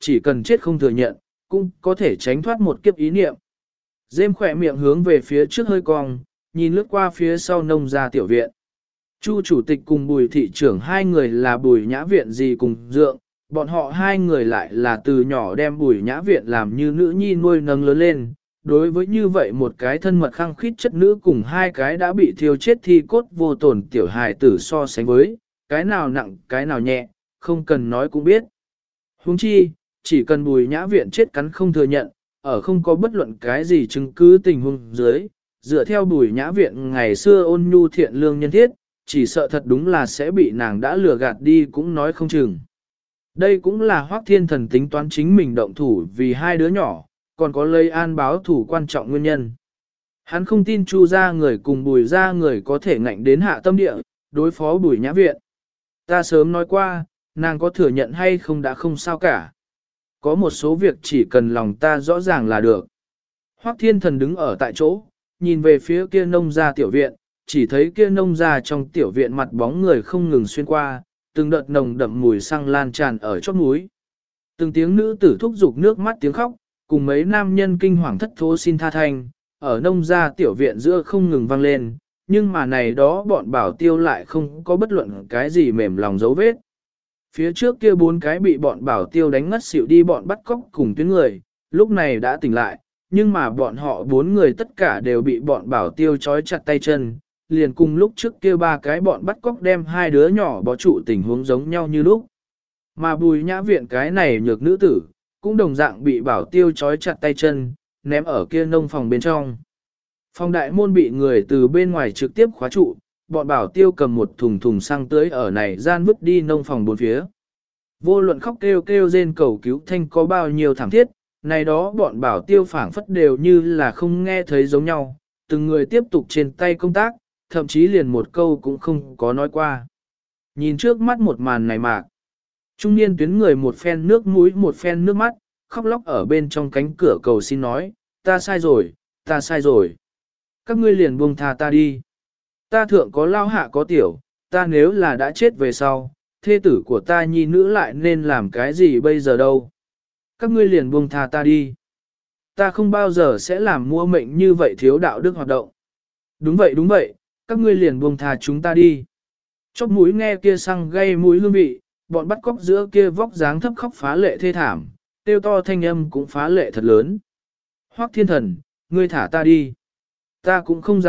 chỉ cần chết không thừa nhận, cũng có thể tránh thoát một kiếp ý niệm. Dêm khỏe miệng hướng về phía trước hơi cong, nhìn lướt qua phía sau nông gia tiểu viện. Chu chủ tịch cùng Bùi thị trưởng hai người là Bùi Nhã Viện gì cùng dượng, bọn họ hai người lại là từ nhỏ đem Bùi Nhã Viện làm như nữ nhi nuôi nâng lớn lên. Đối với như vậy một cái thân mật khăng khít chất nữ cùng hai cái đã bị thiêu chết thi cốt vô tổn tiểu hài tử so sánh với, cái nào nặng cái nào nhẹ, không cần nói cũng biết. Huống chi, chỉ cần Bùi Nhã Viện chết cắn không thừa nhận, ở không có bất luận cái gì chứng cứ tình huống dưới, dựa theo Bùi Nhã Viện ngày xưa ôn nhu thiện lương nhân thiết, chỉ sợ thật đúng là sẽ bị nàng đã lừa gạt đi cũng nói không chừng. Đây cũng là Hoắc Thiên Thần tính toán chính mình động thủ vì hai đứa nhỏ, còn có lấy an báo thủ quan trọng nguyên nhân. Hắn không tin Chu gia người cùng Bùi gia người có thể ngạnh đến hạ tâm địa, đối phó Bùi Nhã Viện. Ta sớm nói qua, nàng có thừa nhận hay không đã không sao cả. Có một số việc chỉ cần lòng ta rõ ràng là được. Hoắc Thiên Thần đứng ở tại chỗ, nhìn về phía kia nông gia tiểu viện, chỉ thấy kia nông gia trong tiểu viện mặt bóng người không ngừng xuyên qua, từng đợt nồng đậm mùi xăng lan tràn ở chóp núi. Từng tiếng nữ tử thúc giục nước mắt tiếng khóc, cùng mấy nam nhân kinh hoàng thất thố xin tha thanh, ở nông gia tiểu viện giữa không ngừng vang lên, nhưng mà này đó bọn bảo tiêu lại không có bất luận cái gì mềm lòng dấu vết. Phía trước kia bốn cái bị bọn bảo tiêu đánh ngất xỉu đi bọn bắt cóc cùng tuyến người, lúc này đã tỉnh lại, nhưng mà bọn họ bốn người tất cả đều bị bọn bảo tiêu trói chặt tay chân, liền cùng lúc trước kia ba cái bọn bắt cóc đem hai đứa nhỏ bó trụ tình huống giống nhau như lúc. Mà Bùi Nhã Viện cái này nhược nữ tử, cũng đồng dạng bị bảo tiêu trói chặt tay chân, ném ở kia nông phòng bên trong. Phòng đại môn bị người từ bên ngoài trực tiếp khóa trụ, bọn bảo tiêu cầm một thùng thùng xăng tưới ở này gian vứt đi nông phòng bốn phía. Vô luận khóc kêu kêu rên cầu cứu thanh có bao nhiêu thảm thiết, này đó bọn bảo tiêu phảng phất đều như là không nghe thấy giống nhau, từng người tiếp tục trên tay công tác, thậm chí liền một câu cũng không có nói qua. Nhìn trước mắt một màn này mạc, trung niên tuyến người một phen nước mũi một phen nước mắt, khóc lóc ở bên trong cánh cửa cầu xin nói, ta sai rồi, ta sai rồi. Các ngươi liền buông tha ta đi. Ta thượng có lao hạ có tiểu, ta nếu là đã chết về sau, thê tử của ta nhi nữ lại nên làm cái gì bây giờ đâu. Các ngươi liền buông tha ta đi. Ta không bao giờ sẽ làm mua mệnh như vậy thiếu đạo đức hoạt động. Đúng vậy, các ngươi liền buông tha chúng ta đi. Chóp mũi nghe kia xăng gây mũi hương vị, bọn bắt cóc giữa kia vóc dáng thấp khóc phá lệ thê thảm, tiêu to thanh âm cũng phá lệ thật lớn. Hoắc Thiên Thần, ngươi thả ta đi. Ta cũng không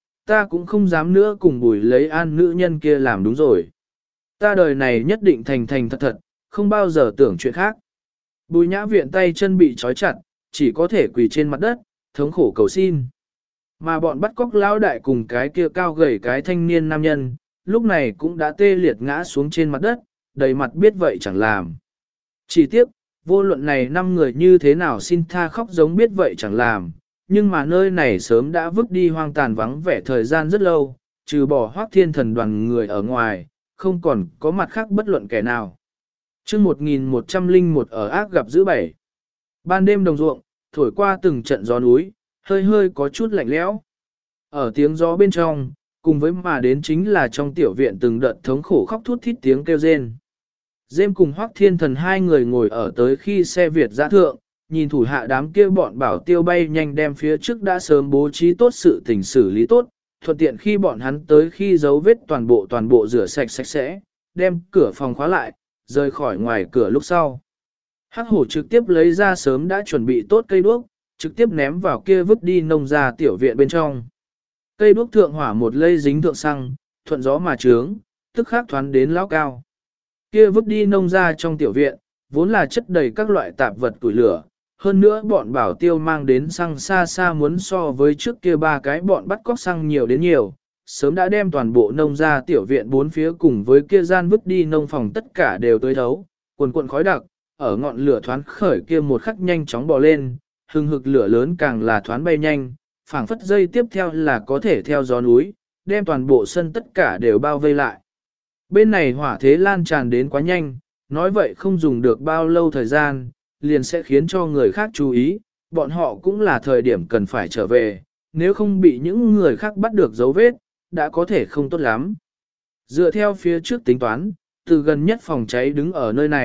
dám nữa cùng Bùi lấy an nữ nhân kia làm đúng rồi. Ta đời này nhất định thành thành thật thật, không bao giờ tưởng chuyện khác. Bùi Nhã Viện tay chân bị trói chặt, chỉ có thể quỳ trên mặt đất, thống khổ cầu xin. Mà bọn bắt cóc lão đại cùng cái kia cao gầy cái thanh niên nam nhân, lúc này cũng đã tê liệt ngã xuống trên mặt đất, đầy mặt biết vậy chẳng làm. Chỉ tiếc, vô luận này 5 người như thế nào xin tha khóc giống biết vậy chẳng làm, nhưng mà nơi này sớm đã vứt đi hoang tàn vắng vẻ thời gian rất lâu, trừ bỏ Hoắc Thiên Thần đoàn người ở ngoài, không còn có mặt khác bất luận kẻ nào. Chương 1101 ở ác gặp giữ bảy. Ban đêm đồng ruộng, thổi qua từng trận gió núi, hơi hơi có chút lạnh lẽo. Ở tiếng gió bên trong, cùng với mà đến chính là trong tiểu viện từng đợt thống khổ khóc thút thít tiếng kêu rên. Dêm cùng Hoắc Thiên Thần hai người ngồi ở tới khi xe Việt giã thượng, nhìn thủ hạ đám kia bọn bảo tiêu bay nhanh đem phía trước đã sớm bố trí tốt sự tình xử lý tốt, thuận tiện khi bọn hắn tới khi dấu vết toàn bộ rửa sạch sạch sẽ, đem cửa phòng khóa lại, rời khỏi ngoài cửa lúc sau. Hắc hổ trực tiếp lấy ra sớm đã chuẩn bị tốt cây đuốc, trực tiếp ném vào kia vứt đi nông ra tiểu viện bên trong. Cây đuốc thượng hỏa một lây dính thượng xăng, thuận gió mà trướng, tức khắc thoán đến lão cao. Kia vứt đi nông ra trong tiểu viện, vốn là chất đầy các loại tạp vật củi lửa, hơn nữa bọn bảo tiêu mang đến xăng xa xa muốn so với trước kia ba cái bọn bắt cóc xăng nhiều đến nhiều, sớm đã đem toàn bộ nông ra tiểu viện bốn phía cùng với kia gian vứt đi nông phòng tất cả đều tới thấu, cuồn cuộn khói đặc, ở ngọn lửa thoán khởi kia một khắc nhanh chóng bò lên, hừng hực lửa lớn càng là thoán bay nhanh, phảng phất dây tiếp theo là có thể theo gió núi, đem toàn bộ sân tất cả đều bao vây lại. Bên này hỏa thế lan tràn đến quá nhanh, nói vậy không dùng được bao lâu thời gian, liền sẽ khiến cho người khác chú ý, bọn họ cũng là thời điểm cần phải trở về, nếu không bị những người khác bắt được dấu vết, đã có thể không tốt lắm. Dựa theo phía trước tính toán, từ gần nhất phòng cháy đứng ở nơi này,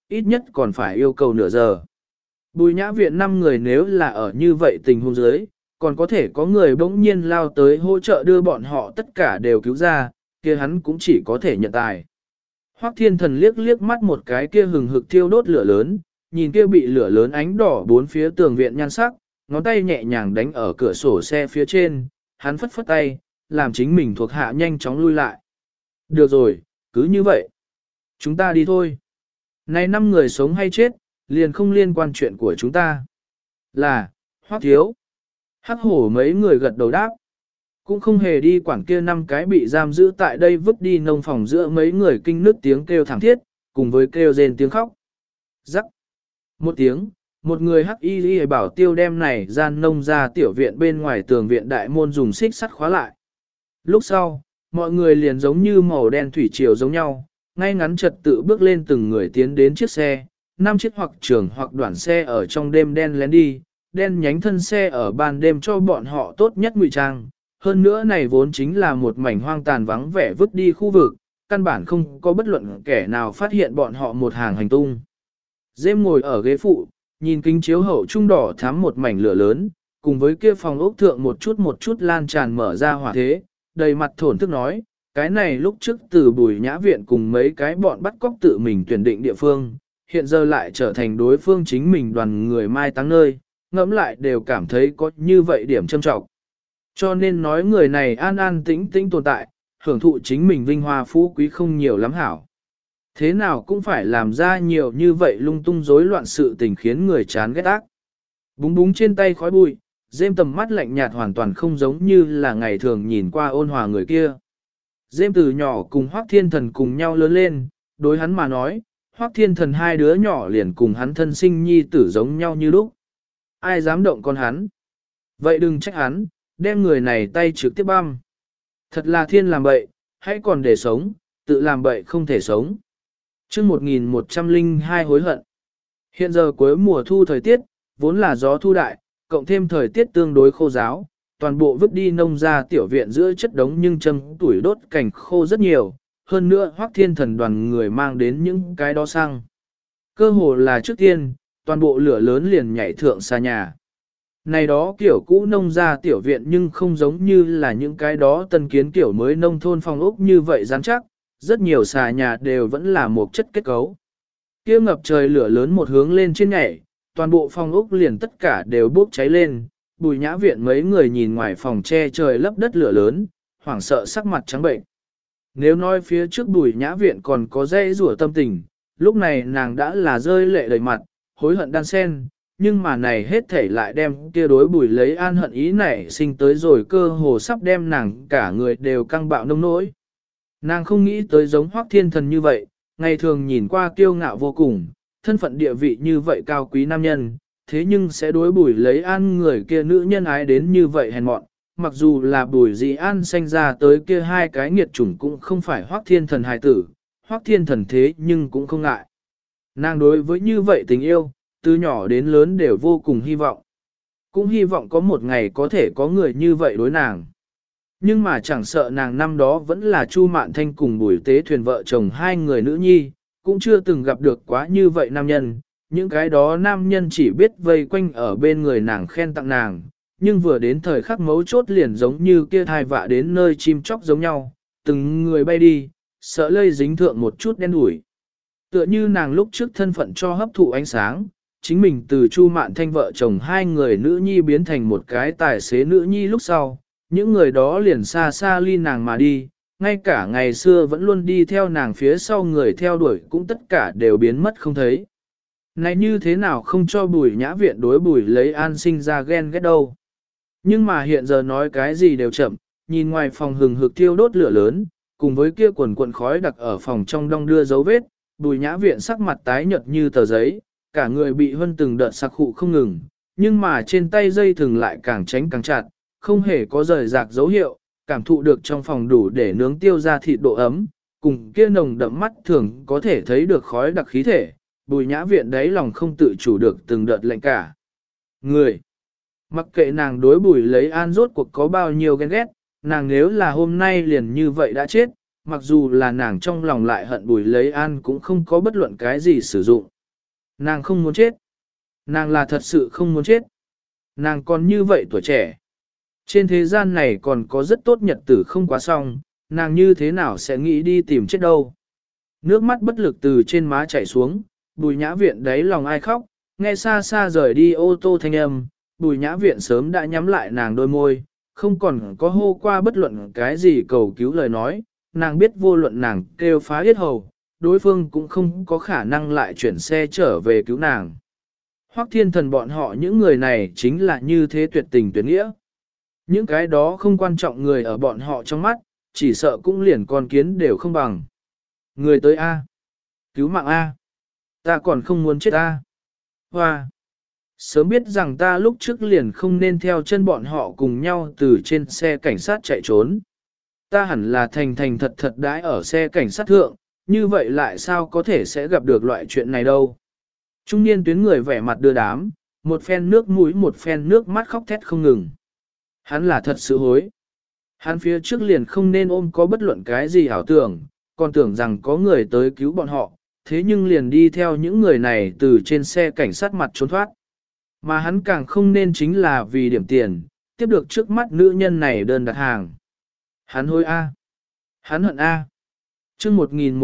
ít nhất còn phải yêu cầu nửa giờ. Bùi nhã viện 5 người nếu là ở như vậy tình huống dưới, còn có thể có người bỗng nhiên lao tới hỗ trợ đưa bọn họ tất cả đều cứu ra, kia hắn cũng chỉ có thể nhận tài. Hoắc Thiên Thần liếc liếc mắt một cái kia hừng hực thiêu đốt lửa lớn, nhìn kia bị lửa lớn ánh đỏ bốn phía tường viện nhan sắc, ngón tay nhẹ nhàng đánh ở cửa sổ xe phía trên, hắn phất phất tay, làm chính mình thuộc hạ nhanh chóng lui lại. Được rồi, cứ như vậy. Chúng ta đi thôi. Này 5 người sống hay chết, liền không liên quan chuyện của chúng ta. Là, Hoắc thiếu. Hắc hổ mấy người gật đầu đáp. Cũng không hề đi quản kia 5 cái bị giam giữ tại đây vứt đi nông phòng giữa mấy người kinh nức tiếng kêu thảm thiết, cùng với kêu rên tiếng khóc. Rắc. Một tiếng, một người hắc y bảo tiêu đem này gian nông ra tiểu viện bên ngoài tường viện đại môn dùng xích sắt khóa lại. Lúc sau, mọi người liền giống như màu đen thủy triều giống nhau, ngay ngắn trật tự bước lên từng người tiến đến chiếc xe, 5 chiếc hoặc trường hoặc đoạn xe ở trong đêm đen lén đi, đen nhánh thân xe ở ban đêm cho bọn họ tốt nhất ngụy trang. Hơn nữa này vốn chính là một mảnh hoang tàn vắng vẻ vứt đi khu vực, căn bản không có bất luận kẻ nào phát hiện bọn họ một hàng hành tung. Dêm ngồi ở ghế phụ, nhìn kính chiếu hậu trung đỏ thắm một mảnh lửa lớn, cùng với kia phòng ốc thượng một chút lan tràn mở ra hỏa thế, đầy mặt thổn thức nói, cái này lúc trước từ Bùi Nhã Viện cùng mấy cái bọn bắt cóc tự mình tuyển định địa phương, hiện giờ lại trở thành đối phương chính mình đoàn người mai táng nơi, ngẫm lại đều cảm thấy có như vậy điểm châm trọng. Cho nên nói người này an an tĩnh tĩnh tồn tại, hưởng thụ chính mình vinh hoa phú quý không nhiều lắm hảo. Thế nào cũng phải làm ra nhiều như vậy lung tung rối loạn sự tình khiến người chán ghét ác. Búng búng trên tay khói bụi, Dêm tầm mắt lạnh nhạt hoàn toàn không giống như là ngày thường nhìn qua ôn hòa người kia. Dêm từ nhỏ cùng Hoắc Thiên Thần cùng nhau lớn lên, đối hắn mà nói, Hoắc Thiên Thần hai đứa nhỏ liền cùng hắn thân sinh nhi tử giống nhau như lúc. Ai dám động con hắn? Vậy đừng trách hắn, đem người này tay trực tiếp băm. Thật là thiên làm bậy, hãy còn để sống, tự làm bậy không thể sống. chương 1102 hối hận. Hiện giờ cuối mùa thu thời tiết, vốn là gió thu đại, cộng thêm thời tiết tương đối khô ráo, toàn bộ vứt đi nông ra tiểu viện giữa chất đống nhưng châm tuổi đốt cảnh khô rất nhiều, hơn nữa Hoắc Thiên Thần đoàn người mang đến những cái đó xăng. Cơ hồ là trước tiên, toàn bộ lửa lớn liền nhảy thượng xa nhà. Này đó kiểu cũ nông ra tiểu viện nhưng không giống như là những cái đó tân kiến kiểu mới nông thôn phong ốc như vậy rắn chắc, rất nhiều xà nhà đều vẫn là một chất kết cấu. Kia ngập trời lửa lớn một hướng lên trên nhảy, toàn bộ phong ốc liền tất cả đều bốc cháy lên, Bùi Nhã Viện mấy người nhìn ngoài phòng che trời lấp đất lửa lớn, hoảng sợ sắc mặt trắng bệnh. Nếu nói phía trước Bùi Nhã Viện còn có dây rủa tâm tình, lúc này nàng đã là rơi lệ đầy mặt, hối hận đan sen, nhưng mà này hết thảy lại đem kia đối Bùi lấy an hận ý nảy sinh tới rồi cơ hồ sắp đem nàng cả người đều căng bạo nông nỗi. Nàng không nghĩ tới giống Hoắc Thiên Thần như vậy, ngày thường nhìn qua kiêu ngạo vô cùng, thân phận địa vị như vậy cao quý nam nhân, thế nhưng sẽ đối Bùi lấy an người kia nữ nhân ái đến như vậy hèn mọn. Mặc dù là Bùi Dị An sanh ra tới kia hai cái nghiệt chủng cũng không phải Hoắc Thiên Thần hài tử, Hoắc Thiên Thần thế nhưng cũng không ngại. Nàng đối với như vậy tình yêu, từ nhỏ đến lớn đều vô cùng hy vọng. Cũng hy vọng có một ngày có thể có người như vậy đối nàng. Nhưng mà chẳng sợ nàng năm đó vẫn là Chu Mạn Thanh cùng Bùi Tế Thuyền vợ chồng hai người nữ nhi, cũng chưa từng gặp được quá như vậy nam nhân. Những cái đó nam nhân chỉ biết vây quanh ở bên người nàng khen tặng nàng, nhưng vừa đến thời khắc mấu chốt liền giống như kia thai vạ đến nơi chim chóc giống nhau, từng người bay đi, sợ lây dính thượng một chút đen đủi. Tựa như nàng lúc trước thân phận cho hấp thụ ánh sáng, chính mình từ Chu Mạn Thanh vợ chồng hai người nữ nhi biến thành một cái tài xế nữ nhi lúc sau, những người đó liền xa xa ly nàng mà đi, ngay cả ngày xưa vẫn luôn đi theo nàng phía sau người theo đuổi cũng tất cả đều biến mất không thấy. Này như thế nào không cho Bùi Nhã Viện đối Bùi lấy an sinh ra ghen ghét đâu. Nhưng mà hiện giờ nói cái gì đều chậm, nhìn ngoài phòng hừng hực thiêu đốt lửa lớn, cùng với kia quần cuộn khói đặc ở phòng trong đong đưa dấu vết, Bùi Nhã Viện sắc mặt tái nhợt như tờ giấy, cả người bị hân từng đợt sặc khụ không ngừng, nhưng mà trên tay dây thừng lại càng tránh càng chặt, không hề có rời rạc dấu hiệu, cảm thụ được trong phòng đủ để nướng tiêu ra thịt độ ấm, cùng kia nồng đậm mắt thường có thể thấy được khói đặc khí thể, Bùi Nhã Viện đấy lòng không tự chủ được từng đợt lạnh cả. Người, mặc kệ nàng đối Bùi lấy an rốt cuộc có bao nhiêu ghen ghét, nàng nếu là hôm nay liền như vậy đã chết, mặc dù là nàng trong lòng lại hận Bùi lấy an cũng không có bất luận cái gì sử dụng. Nàng không muốn chết. Nàng là thật sự không muốn chết. Nàng còn như vậy tuổi trẻ. Trên thế gian này còn có rất tốt nhật tử không quá xong, nàng như thế nào sẽ nghĩ đi tìm chết đâu. Nước mắt bất lực từ trên má chảy xuống, Bùi Nhã Viện đáy lòng ai khóc, nghe xa xa rời đi ô tô thanh âm, Bùi Nhã Viện sớm đã nhắm lại nàng đôi môi, không còn có hô qua bất luận cái gì cầu cứu lời nói, nàng biết vô luận nàng kêu phá yết hầu, đối phương cũng không có khả năng lại chuyển xe trở về cứu nàng. Hoắc Thiên Thần bọn họ những người này chính là như thế tuyệt tình tuyệt nghĩa. Những cái đó không quan trọng người ở bọn họ trong mắt, chỉ sợ cũng liền con kiến đều không bằng. Người tới A. Cứu mạng A. Ta còn không muốn chết A. Hoa. Sớm biết rằng ta lúc trước liền không nên theo chân bọn họ cùng nhau từ trên xe cảnh sát chạy trốn. Ta hẳn là thành thành thật thật đãi ở xe cảnh sát thượng, như vậy lại sao có thể sẽ gặp được loại chuyện này đâu. Trung niên tuyến người vẻ mặt đưa đám, một phen nước mũi một phen nước mắt khóc thét không ngừng. Hắn là thật sự hối. Hắn phía trước liền không nên ôm có bất luận cái gì ảo tưởng, còn tưởng rằng có người tới cứu bọn họ, thế nhưng liền đi theo những người này từ trên xe cảnh sát mặt trốn thoát. Mà hắn càng không nên chính là vì điểm tiền, tiếp được trước mắt nữ nhân này đơn đặt hàng. Hắn hối A. Hắn hận A. Chương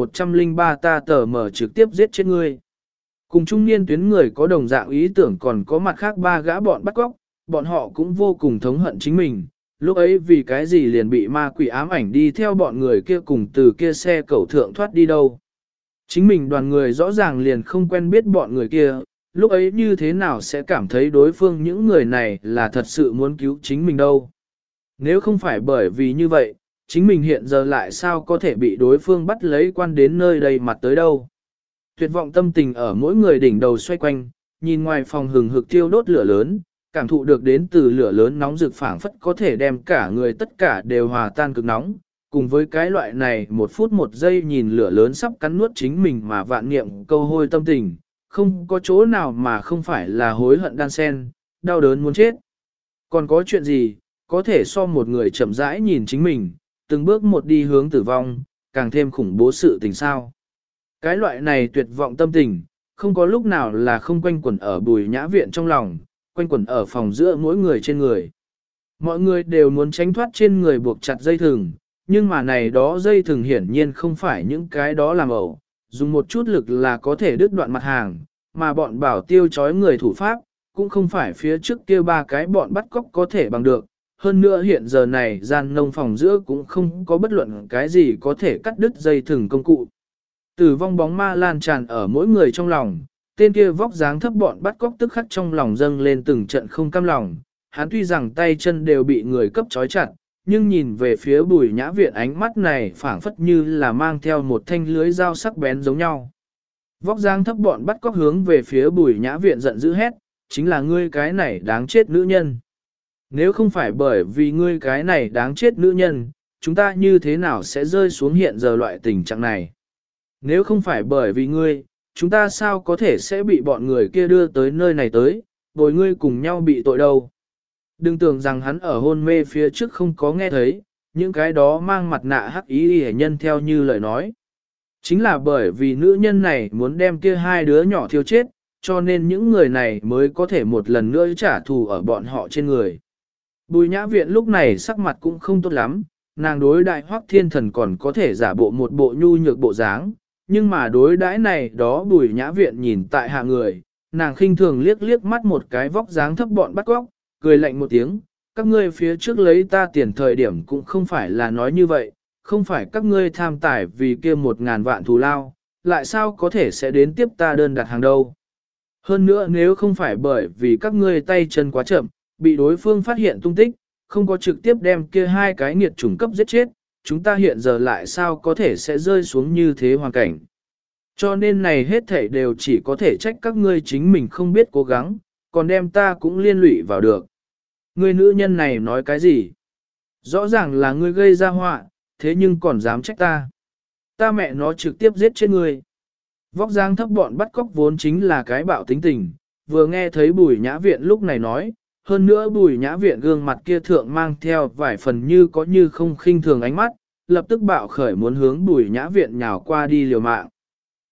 1103 ta tờ mở trực tiếp giết chết ngươi. Cùng trung niên tuyến người có đồng dạng ý tưởng còn có mặt khác ba gã bọn bắt cóc, bọn họ cũng vô cùng thống hận chính mình. Lúc ấy vì cái gì liền bị ma quỷ ám ảnh đi theo bọn người kia cùng từ kia xe cẩu thượng thoát đi đâu. Chính mình đoàn người rõ ràng liền không quen biết bọn người kia, lúc ấy như thế nào sẽ cảm thấy đối phương những người này là thật sự muốn cứu chính mình đâu. Nếu không phải bởi vì như vậy, chính mình hiện giờ lại sao có thể bị đối phương bắt lấy quan đến nơi đây mặt tới đâu. Tuyệt vọng tâm tình ở mỗi người đỉnh đầu xoay quanh, nhìn ngoài phòng hừng hực thiêu đốt lửa lớn, cảm thụ được đến từ lửa lớn nóng rực phảng phất có thể đem cả người tất cả đều hòa tan cực nóng, cùng với cái loại này một phút một giây nhìn lửa lớn sắp cắn nuốt chính mình mà vạn niệm câu hôi tâm tình, không có chỗ nào mà không phải là hối hận đan sen, đau đớn muốn chết. Còn có chuyện gì, có thể so một người chậm rãi nhìn chính mình, từng bước một đi hướng tử vong, càng thêm khủng bố sự tình sao. Cái loại này tuyệt vọng tâm tình, không có lúc nào là không quanh quẩn ở Bùi Nhã Viện trong lòng, quanh quẩn ở phòng giữa mỗi người trên người. Mọi người đều muốn tránh thoát trên người buộc chặt dây thừng, nhưng mà này đó dây thừng hiển nhiên không phải những cái đó làm ẩu, dùng một chút lực là có thể đứt đoạn mặt hàng, mà bọn bảo tiêu chói người thủ pháp, cũng không phải phía trước kia ba cái bọn bắt cóc có thể bằng được. Hơn nữa hiện giờ này gian nông phòng giữa cũng không có bất luận cái gì có thể cắt đứt dây thừng công cụ. Tử vong bóng ma lan tràn ở mỗi người trong lòng, tên kia vóc dáng thấp bọn bắt cóc tức khắc trong lòng dâng lên từng trận không cam lòng. Hắn tuy rằng tay chân đều bị người cấp trói chặt, nhưng nhìn về phía Bùi Nhã Viện ánh mắt này phảng phất như là mang theo một thanh lưới dao sắc bén giống nhau. Vóc dáng thấp bọn bắt cóc hướng về phía Bùi Nhã Viện giận dữ hét, chính là ngươi cái này đáng chết nữ nhân. Nếu không phải bởi vì ngươi cái này đáng chết nữ nhân, chúng ta như thế nào sẽ rơi xuống hiện giờ loại tình trạng này? Nếu không phải bởi vì ngươi, chúng ta sao có thể sẽ bị bọn người kia đưa tới nơi này tới, bồi ngươi cùng nhau bị tội đâu. Đừng tưởng rằng hắn ở hôn mê phía trước không có nghe thấy, những cái đó mang mặt nạ hắc ý hề nhân theo như lời nói. Chính là bởi vì nữ nhân này muốn đem kia hai đứa nhỏ thiêu chết, cho nên những người này mới có thể một lần nữa trả thù ở bọn họ trên người. Bùi Nhã Viện lúc này sắc mặt cũng không tốt lắm, nàng đối đại Hoắc Thiên Thần còn có thể giả bộ một bộ nhu nhược bộ dáng, nhưng mà đối đãi này đó Bùi Nhã Viện nhìn tại hạ người, nàng khinh thường liếc liếc mắt một cái vóc dáng thấp bọn bắt góc, cười lạnh một tiếng, các ngươi phía trước lấy ta tiền thời điểm cũng không phải là nói như vậy, không phải các ngươi tham tài vì kia 1.000 vạn thù lao, lại sao có thể sẽ đến tiếp ta đơn đặt hàng đâu. Hơn nữa nếu không phải bởi vì các ngươi tay chân quá chậm, bị đối phương phát hiện tung tích, không có trực tiếp đem kia hai cái nghiệt chủng cấp giết chết, chúng ta hiện giờ lại sao có thể sẽ rơi xuống như thế hoàn cảnh. Cho nên này hết thảy đều chỉ có thể trách các ngươi chính mình không biết cố gắng, còn đem ta cũng liên lụy vào được. Người nữ nhân này nói cái gì? Rõ ràng là ngươi gây ra họa, thế nhưng còn dám trách ta. Ta mẹ nó trực tiếp giết chết ngươi. Vóc dáng thấp bọn bắt cóc vốn chính là cái bạo tính tình, vừa nghe thấy Bùi Nhã Viện lúc này nói, hơn nữa Bùi Nhã Viện gương mặt kia thượng mang theo vài phần như có như không khinh thường ánh mắt, lập tức bạo khởi muốn hướng Bùi Nhã Viện nhào qua đi liều mạng.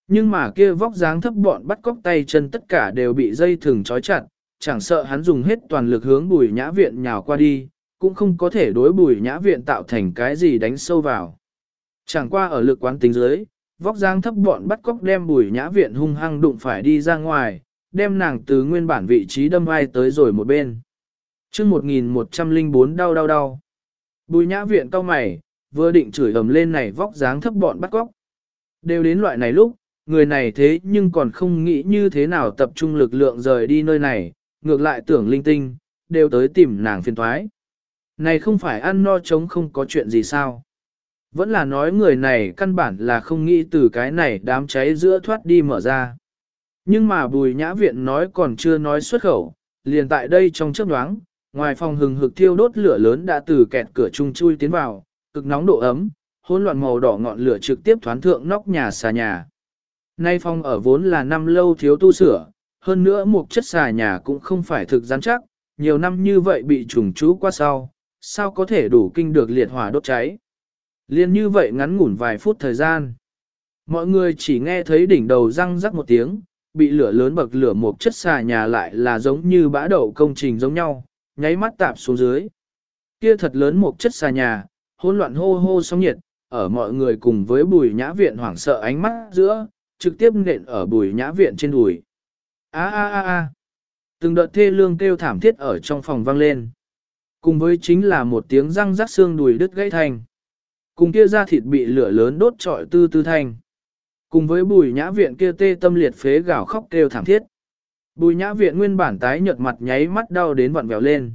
Nhưng mà kia vóc dáng thấp bọn bắt cóc tay chân tất cả đều bị dây thừng trói chặt, chẳng sợ hắn dùng hết toàn lực hướng Bùi Nhã Viện nhào qua đi, cũng không có thể đối Bùi Nhã Viện tạo thành cái gì đánh sâu vào. Chẳng qua ở lực quán tính dưới, vóc dáng thấp bọn bắt cóc đem Bùi Nhã Viện hung hăng đụng phải đi ra ngoài, đem nàng từ nguyên bản vị trí đâm vai tới rồi một bên. Chương 1104 đau đau đau. Bùi Nhã Viện cau mày, vừa định chửi ầm lên này vóc dáng thấp bọn bắt cóc. Đều đến loại này lúc, người này thế nhưng còn không nghĩ như thế nào tập trung lực lượng rời đi nơi này, ngược lại tưởng linh tinh, đều tới tìm nàng phiền toái. Này không phải ăn no chống không có chuyện gì sao? Vẫn là nói người này căn bản là không nghĩ từ cái này đám cháy giữa thoát đi mở ra. Nhưng mà Bùi Nhã Viện nói còn chưa nói xuất khẩu, liền tại đây trong chớp nhoáng, ngoài phòng hừng hực thiêu đốt lửa lớn đã từ kẹt cửa chung chui tiến vào, cực nóng độ ấm, hỗn loạn màu đỏ ngọn lửa trực tiếp thoán thượng nóc nhà xà nhà. Nay phòng ở vốn là năm lâu thiếu tu sửa, hơn nữa một chất xà nhà cũng không phải thực rắn chắc, nhiều năm như vậy bị trùng trú qua sau, sao có thể đủ kinh được liệt hỏa đốt cháy. Liên như vậy ngắn ngủn vài phút thời gian. Mọi người chỉ nghe thấy đỉnh đầu răng rắc một tiếng, bị lửa lớn bậc lửa một chất xà nhà lại là giống như bã đậu công trình giống nhau, nháy mắt tạp xuống dưới. Kia thật lớn một chất xà nhà, hỗn loạn hô hô sóng nhiệt, ở mọi người cùng với Bùi Nhã Viện hoảng sợ ánh mắt giữa, trực tiếp nện ở Bùi Nhã Viện trên đùi. A a a a. Từng đợt thê lương kêu thảm thiết ở trong phòng vang lên. Cùng với chính là một tiếng răng rắc xương đùi đứt gãy thành. Cùng kia da thịt bị lửa lớn đốt trọi tư tư thành. Cùng với Bùi Nhã Viện kia tê tâm liệt phế gào khóc kêu thảm thiết. Bùi Nhã Viện nguyên bản tái nhợt mặt nháy mắt đau đến vặn vẹo lên.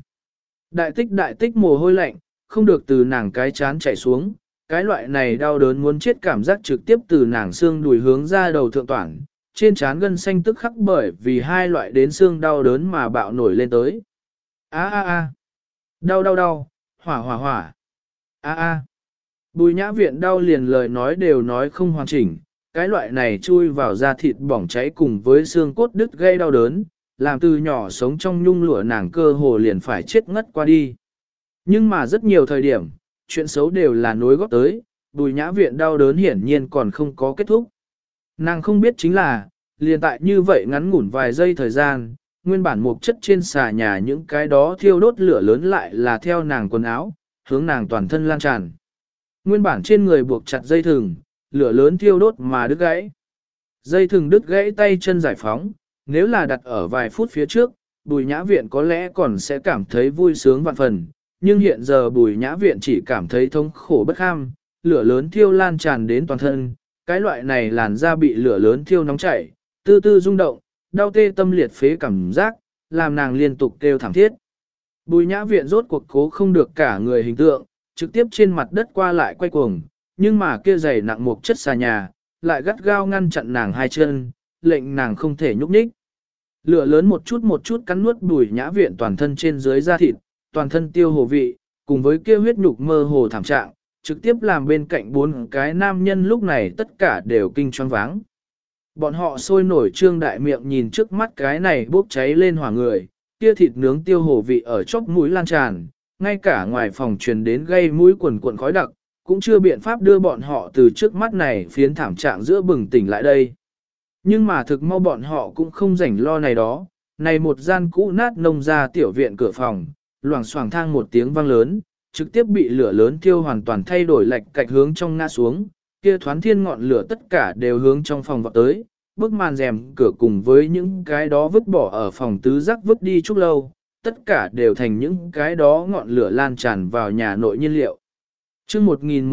Đại tích mồ hôi lạnh, không được từ nàng cái chán chảy xuống, cái loại này đau đớn muốn chết cảm giác trực tiếp từ nàng xương đùi hướng ra đầu thượng toản, trên trán gân xanh tức khắc bởi vì hai loại đến xương đau đớn mà bạo nổi lên tới. A a a, đau đau đau, hỏa hỏa hỏa, a a. Bùi Nhã Viện đau liền lời nói đều nói không hoàn chỉnh, cái loại này chui vào da thịt bỏng cháy cùng với xương cốt đứt gây đau đớn, làm từ nhỏ sống trong nhung lụa nàng cơ hồ liền phải chết ngất qua đi. Nhưng mà rất nhiều thời điểm, chuyện xấu đều là nối góp tới, Bùi Nhã Viện đau đớn hiển nhiên còn không có kết thúc. Nàng không biết chính là, liền tại như vậy ngắn ngủn vài giây thời gian, nguyên bản một chất trên xà nhà những cái đó thiêu đốt lửa lớn lại là theo nàng quần áo, hướng nàng toàn thân lan tràn. Nguyên bản trên người buộc chặt dây thừng, lửa lớn thiêu đốt mà đứt gãy. Dây thừng đứt gãy tay chân giải phóng, nếu là đặt ở vài phút phía trước, Bùi Nhã Viện có lẽ còn sẽ cảm thấy vui sướng vạn phần, nhưng hiện giờ Bùi Nhã Viện chỉ cảm thấy thống khổ bất kham, lửa lớn thiêu lan tràn đến toàn thân, cái loại này làn da bị lửa lớn thiêu nóng chảy, tư tư rung động, đau tê tâm liệt phế cảm giác, làm nàng liên tục kêu thảm thiết. Bùi Nhã Viện rốt cuộc cố không được cả người hình tượng, trực tiếp trên mặt đất qua lại quay cuồng, nhưng mà kia giày nặng một chất xà nhà, lại gắt gao ngăn chặn nàng hai chân, lệnh nàng không thể nhúc nhích. Lửa lớn một chút cắn nuốt Bùi Nhã Viện toàn thân trên dưới da thịt, toàn thân tiêu hồ vị, cùng với kia huyết nhục mơ hồ thảm trạng, trực tiếp làm bên cạnh bốn cái nam nhân lúc này tất cả đều kinh choáng váng. Bọn họ sôi nổi trương đại miệng nhìn trước mắt cái này bốc cháy lên hỏa người, kia thịt nướng tiêu hồ vị ở chóp mũi lan tràn, ngay cả ngoài phòng truyền đến gây mũi quần cuộn khói đặc, cũng chưa biện pháp đưa bọn họ từ trước mắt này phiến thảm trạng giữa bừng tỉnh lại đây. Nhưng mà thực mau bọn họ cũng không rảnh lo này đó, này một gian cũ nát nông ra tiểu viện cửa phòng, loảng xoảng thang một tiếng vang lớn, trực tiếp bị lửa lớn thiêu hoàn toàn thay đổi lệch cạch hướng trong ngã xuống, kia thoán thiên ngọn lửa tất cả đều hướng trong phòng vọt tới, bức màn rèm cửa cùng với những cái đó vứt bỏ ở phòng tứ giác vứt đi chút lâu, tất cả đều thành những cái đó ngọn lửa lan tràn vào nhà nội nhiên liệu. Chương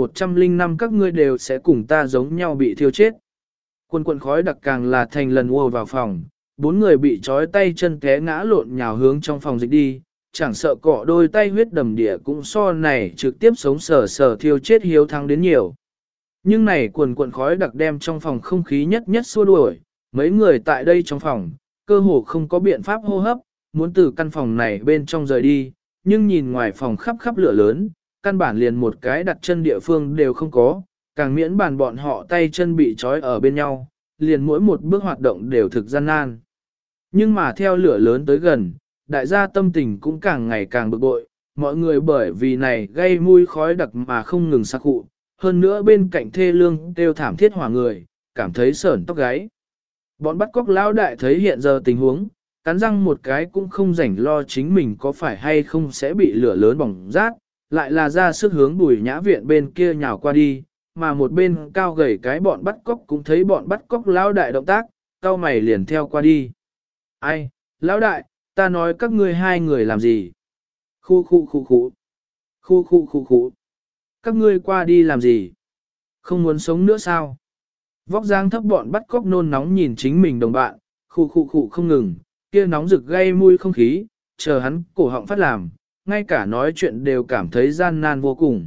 1105 các ngươi đều sẽ cùng ta giống nhau bị thiêu chết. Quần quần khói đặc càng là thành lần ùa vào phòng, bốn người bị trói tay chân té ngã lộn nhào hướng trong phòng dịch đi, chẳng sợ cọ đôi tay huyết đầm địa cũng so này trực tiếp sống sờ sờ thiêu chết hiếu thắng đến nhiều. Nhưng này quần quần khói đặc đem trong phòng không khí nhất nhất xua đuổi, mấy người tại đây trong phòng, cơ hồ không có biện pháp hô hấp, muốn từ căn phòng này bên trong rời đi, nhưng nhìn ngoài phòng khắp khắp lửa lớn, căn bản liền một cái đặt chân địa phương đều không có, càng miễn bàn bọn họ tay chân bị trói ở bên nhau, liền mỗi một bước hoạt động đều thực gian nan. Nhưng mà theo lửa lớn tới gần, đại gia tâm tình cũng càng ngày càng bực bội, mọi người bởi vì này gây mùi khói đặc mà không ngừng sặc khụ, hơn nữa bên cạnh thê lương kêu thảm thiết hỏa người, cảm thấy sởn tóc gáy. Bọn bắt cóc lão đại thấy hiện giờ tình huống, cắn răng một cái cũng không rảnh lo chính mình có phải hay không sẽ bị lửa lớn bỏng rát, lại là ra sức hướng Bùi Nhã Viện bên kia nhào qua đi, mà một bên cao gầy cái bọn bắt cóc cũng thấy bọn bắt cóc lão đại động tác, cao mày liền theo qua đi. Ai, lão đại, ta nói các ngươi hai người làm gì? Khu khu khu khu. Khu khu khu khu. Các ngươi qua đi làm gì? Không muốn sống nữa sao? Vóc dáng thấp bọn bắt cóc nôn nóng nhìn chính mình đồng bạn, khu khu khu không ngừng, kia nóng rực gây mùi không khí, chờ hắn cổ họng phát làm, ngay cả nói chuyện đều cảm thấy gian nan vô cùng.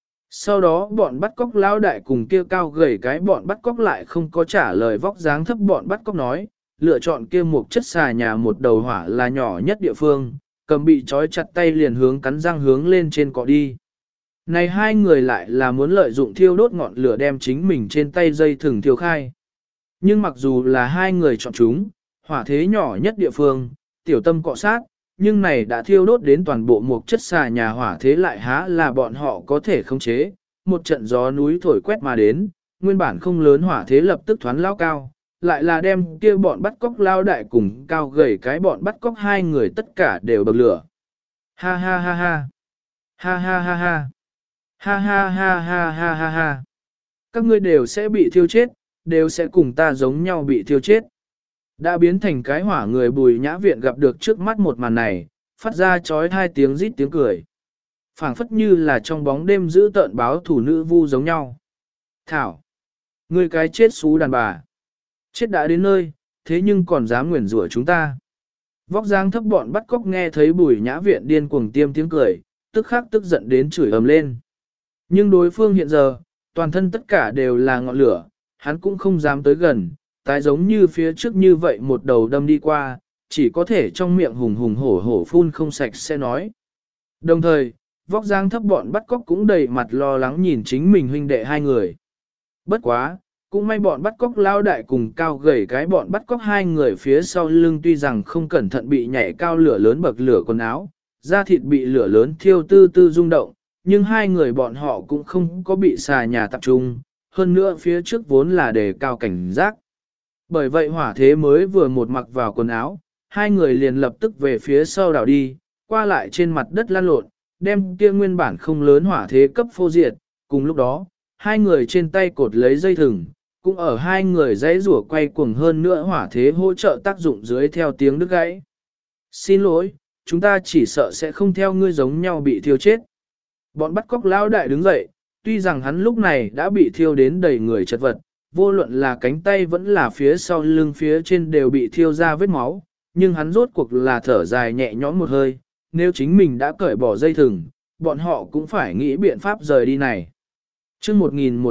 Sau đó bọn bắt cóc lão đại cùng kia cao gầy cái bọn bắt cóc lại không có trả lời vóc dáng thấp bọn bắt cóc nói, lựa chọn kia một chất xà nhà một đầu hỏa là nhỏ nhất địa phương, cầm bị trói chặt tay liền hướng cắn răng hướng lên trên cọ đi. Này hai người lại là muốn lợi dụng thiêu đốt ngọn lửa đem chính mình trên tay dây thừng thiêu khai. Nhưng mặc dù là hai người chọn chúng, hỏa thế nhỏ nhất địa phương, tiểu tâm cọ sát, nhưng này đã thiêu đốt đến toàn bộ một chất xà nhà hỏa thế lại há là bọn họ có thể khống chế. Một trận gió núi thổi quét mà đến, nguyên bản không lớn hỏa thế lập tức thoán lao cao, lại là đem kia bọn bắt cóc lao đại cùng cao gầy cái bọn bắt cóc hai người tất cả đều bậc lửa. Ha ha ha ha. Ha ha ha ha. Ha ha ha ha ha ha ha. Các ngươi đều sẽ bị thiêu chết, đều sẽ cùng ta giống nhau bị thiêu chết. Đã biến thành cái hỏa người Bùi Nhã Viện gặp được trước mắt một màn này, phát ra chói hai tiếng rít tiếng cười. Phảng phất như là trong bóng đêm giữ tợn báo thủ nữ vu giống nhau. Thảo! Ngươi cái chết xú đàn bà! Chết đã đến nơi, thế nhưng còn dám nguyền rủa chúng ta. Vóc dáng thấp bọn bắt cóc nghe thấy Bùi Nhã Viện điên cuồng tiêm tiếng cười, tức khắc tức giận đến chửi ầm lên. Nhưng đối phương hiện giờ, toàn thân tất cả đều là ngọn lửa, hắn cũng không dám tới gần, tái giống như phía trước như vậy một đầu đâm đi qua, chỉ có thể trong miệng hùng hùng hổ hổ phun không sạch sẽ nói. Đồng thời, vóc dáng thấp bọn bắt cóc cũng đầy mặt lo lắng nhìn chính mình huynh đệ hai người. Bất quá, cũng may bọn bắt cóc lao đại cùng cao gầy cái bọn bắt cóc hai người phía sau lưng tuy rằng không cẩn thận bị nhảy cao lửa lớn bậc lửa quần áo, da thịt bị lửa lớn thiêu tư tư rung động, nhưng hai người bọn họ cũng không có bị xà nhà tập trung, hơn nữa phía trước vốn là đề cao cảnh giác. Bởi vậy hỏa thế mới vừa một mặc vào quần áo, hai người liền lập tức về phía sau đảo đi, qua lại trên mặt đất lăn lộn, đem kia nguyên bản không lớn hỏa thế cấp phô diệt. Cùng lúc đó, hai người trên tay cột lấy dây thừng, cũng ở hai người dãy rủa quay cuồng hơn nữa hỏa thế hỗ trợ tác dụng dưới theo tiếng đứt gãy. Xin lỗi, chúng ta chỉ sợ sẽ không theo ngươi giống nhau bị thiêu chết. Bọn bắt cóc lão đại đứng dậy, tuy rằng hắn lúc này đã bị thiêu đến đầy người chật vật, vô luận là cánh tay vẫn là phía sau lưng phía trên đều bị thiêu ra vết máu, nhưng hắn rốt cuộc là thở dài nhẹ nhõm một hơi, nếu chính mình đã cởi bỏ dây thừng, bọn họ cũng phải nghĩ biện pháp rời đi này. Chương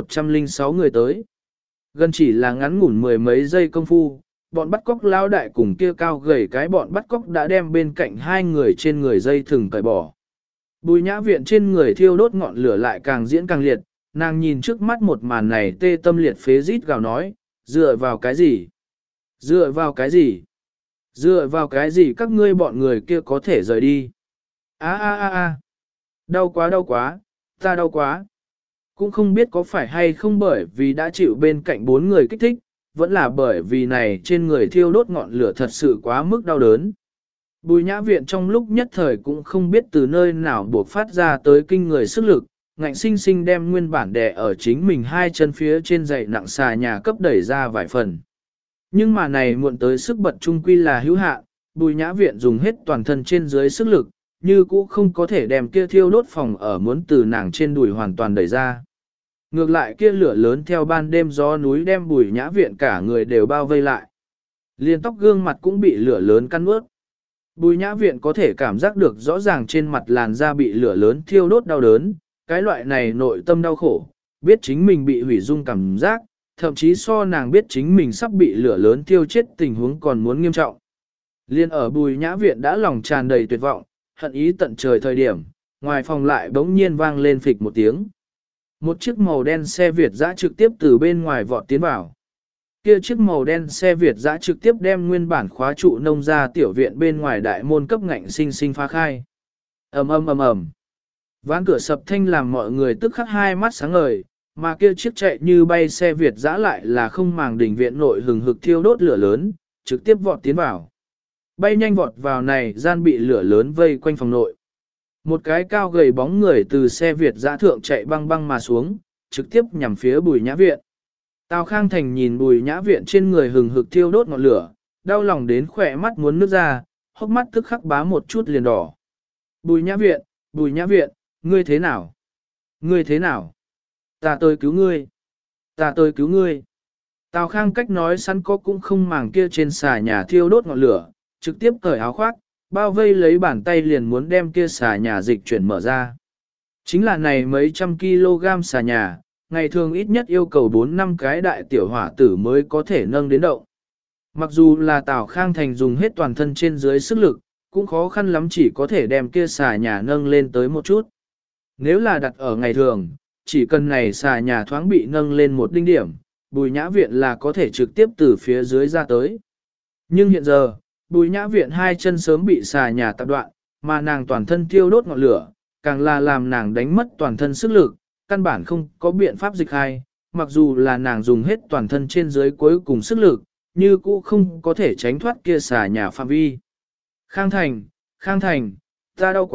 1106 người tới, gần chỉ là ngắn ngủn mười mấy giây công phu, bọn bắt cóc lao đại cùng kia cao gầy cái bọn bắt cóc đã đem bên cạnh hai người trên người dây thừng cởi bỏ. Bùi Nhã Viện trên người thiêu đốt ngọn lửa lại càng diễn càng liệt, nàng nhìn trước mắt một màn này tê tâm liệt phế rít gào nói, dựa vào cái gì? Dựa vào cái gì? Dựa vào cái gì các ngươi bọn người kia có thể rời đi? A a a a, đau quá, ta đau quá. Cũng không biết có phải hay không bởi vì đã chịu bên cạnh bốn người kích thích, vẫn là bởi vì này trên người thiêu đốt ngọn lửa thật sự quá mức đau đớn. Bùi Nhã Viện trong lúc nhất thời cũng không biết từ nơi nào buộc phát ra tới kinh người sức lực, ngạnh sinh sinh đem nguyên bản đè ở chính mình hai chân phía trên dậy nặng xà nhà cấp đẩy ra vài phần. Nhưng mà này muộn tới sức bật trung quy là hữu hạn, Bùi Nhã Viện dùng hết toàn thân trên dưới sức lực, như cũ không có thể đem kia thiêu đốt phòng ở muốn từ nàng trên đùi hoàn toàn đẩy ra. Ngược lại kia lửa lớn theo ban đêm gió núi đem Bùi Nhã Viện cả người đều bao vây lại. Liên tóc gương mặt cũng bị lửa lớn căn ướt. Bùi Nhã Viện có thể cảm giác được rõ ràng trên mặt làn da bị lửa lớn thiêu đốt đau đớn, cái loại này nội tâm đau khổ, biết chính mình bị hủy dung cảm giác, thậm chí so nàng biết chính mình sắp bị lửa lớn thiêu chết tình huống còn muốn nghiêm trọng. Liên ở Bùi Nhã Viện đã lòng tràn đầy tuyệt vọng, hận ý tận trời thời điểm, ngoài phòng lại bỗng nhiên vang lên phịch một tiếng. Một chiếc màu đen xe Việt dã trực tiếp từ bên ngoài vọt tiến vào. Kia chiếc màu đen xe Việt dã trực tiếp đem nguyên bản khóa trụ nông ra tiểu viện bên ngoài đại môn cấp ngạnh sinh sinh phá khai. ầm ầm ầm ầm. Ván cửa sập thanh làm mọi người tức khắc hai mắt sáng ngời, Mà kia chiếc chạy như bay xe Việt dã lại là không màng đỉnh viện nội hừng hực thiêu đốt lửa lớn, trực tiếp vọt tiến vào. Bay nhanh vọt vào này gian bị lửa lớn vây quanh phòng nội. Một cái cao gầy bóng người từ xe Việt dã thượng chạy băng băng mà xuống, trực tiếp nhằm phía Bùi Nhã Viện. Tào Khang Thành nhìn Bùi Nhã Viện trên người hừng hực thiêu đốt ngọn lửa, đau lòng đến khỏe mắt muốn nước ra, hốc mắt tức khắc bá một chút liền đỏ. Bùi Nhã Viện, ngươi thế nào? Ngươi thế nào? Ta tới cứu ngươi. Ta tới cứu ngươi. Tào Khang cách nói sẵn có cũng không màng kia trên xà nhà thiêu đốt ngọn lửa, trực tiếp cởi áo khoác, bao vây lấy bàn tay liền muốn đem kia xà nhà dịch chuyển mở ra. Chính là này mấy trăm kg xà nhà, ngày thường ít nhất yêu cầu 4-5 cái đại tiểu hỏa tử mới có thể nâng đến động. Mặc dù là Tào Khang Thành dùng hết toàn thân trên dưới sức lực, cũng khó khăn lắm chỉ có thể đem kia xà nhà nâng lên tới một chút. Nếu là đặt ở ngày thường, chỉ cần này xà nhà thoáng bị nâng lên một đinh điểm, Bùi Nhã Viện là có thể trực tiếp từ phía dưới ra tới. Nhưng hiện giờ, Bùi Nhã Viện hai chân sớm bị xà nhà tạp đoạn, mà nàng toàn thân thiêu đốt ngọn lửa, càng là làm nàng đánh mất toàn thân sức lực, căn bản không có biện pháp dịch hai, mặc dù là nàng dùng hết toàn thân trên dưới cuối cùng sức lực, như cũ không có thể tránh thoát kia xà nhà phạm vi. Khang Thành, ta đau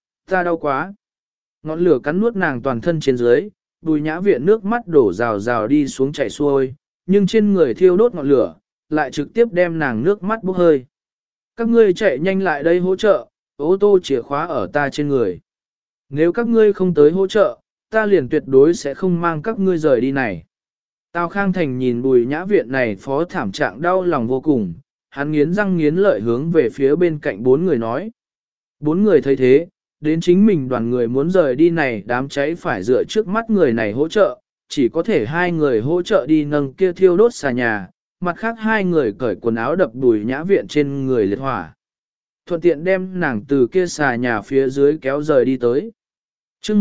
quá. Ngọn lửa cắn nuốt nàng toàn thân trên dưới, Bùi Nhã Viện nước mắt đổ rào rào đi xuống chảy xuôi, nhưng trên người thiêu đốt ngọn lửa, lại trực tiếp đem nàng nước mắt bốc hơi. Các ngươi chạy nhanh lại đây hỗ trợ, ô tô chìa khóa ở ta trên người. Nếu các ngươi không tới hỗ trợ, ta liền tuyệt đối sẽ không mang các ngươi rời đi này. Tào Khang Thành nhìn Bùi Nhã Viện này phó thảm trạng đau lòng vô cùng, hắn nghiến răng nghiến lợi hướng về phía bên cạnh bốn người nói. Bốn người thấy thế, đến chính mình đoàn người muốn rời đi này đám cháy phải dựa trước mắt người này hỗ trợ, chỉ có thể hai người hỗ trợ đi nâng kia thiêu đốt xà nhà, mặt khác hai người cởi quần áo đập Bùi Nhã Viện trên người liệt hỏa. Thuận tiện đem nàng từ kia xà nhà phía dưới kéo rời đi tới. Chương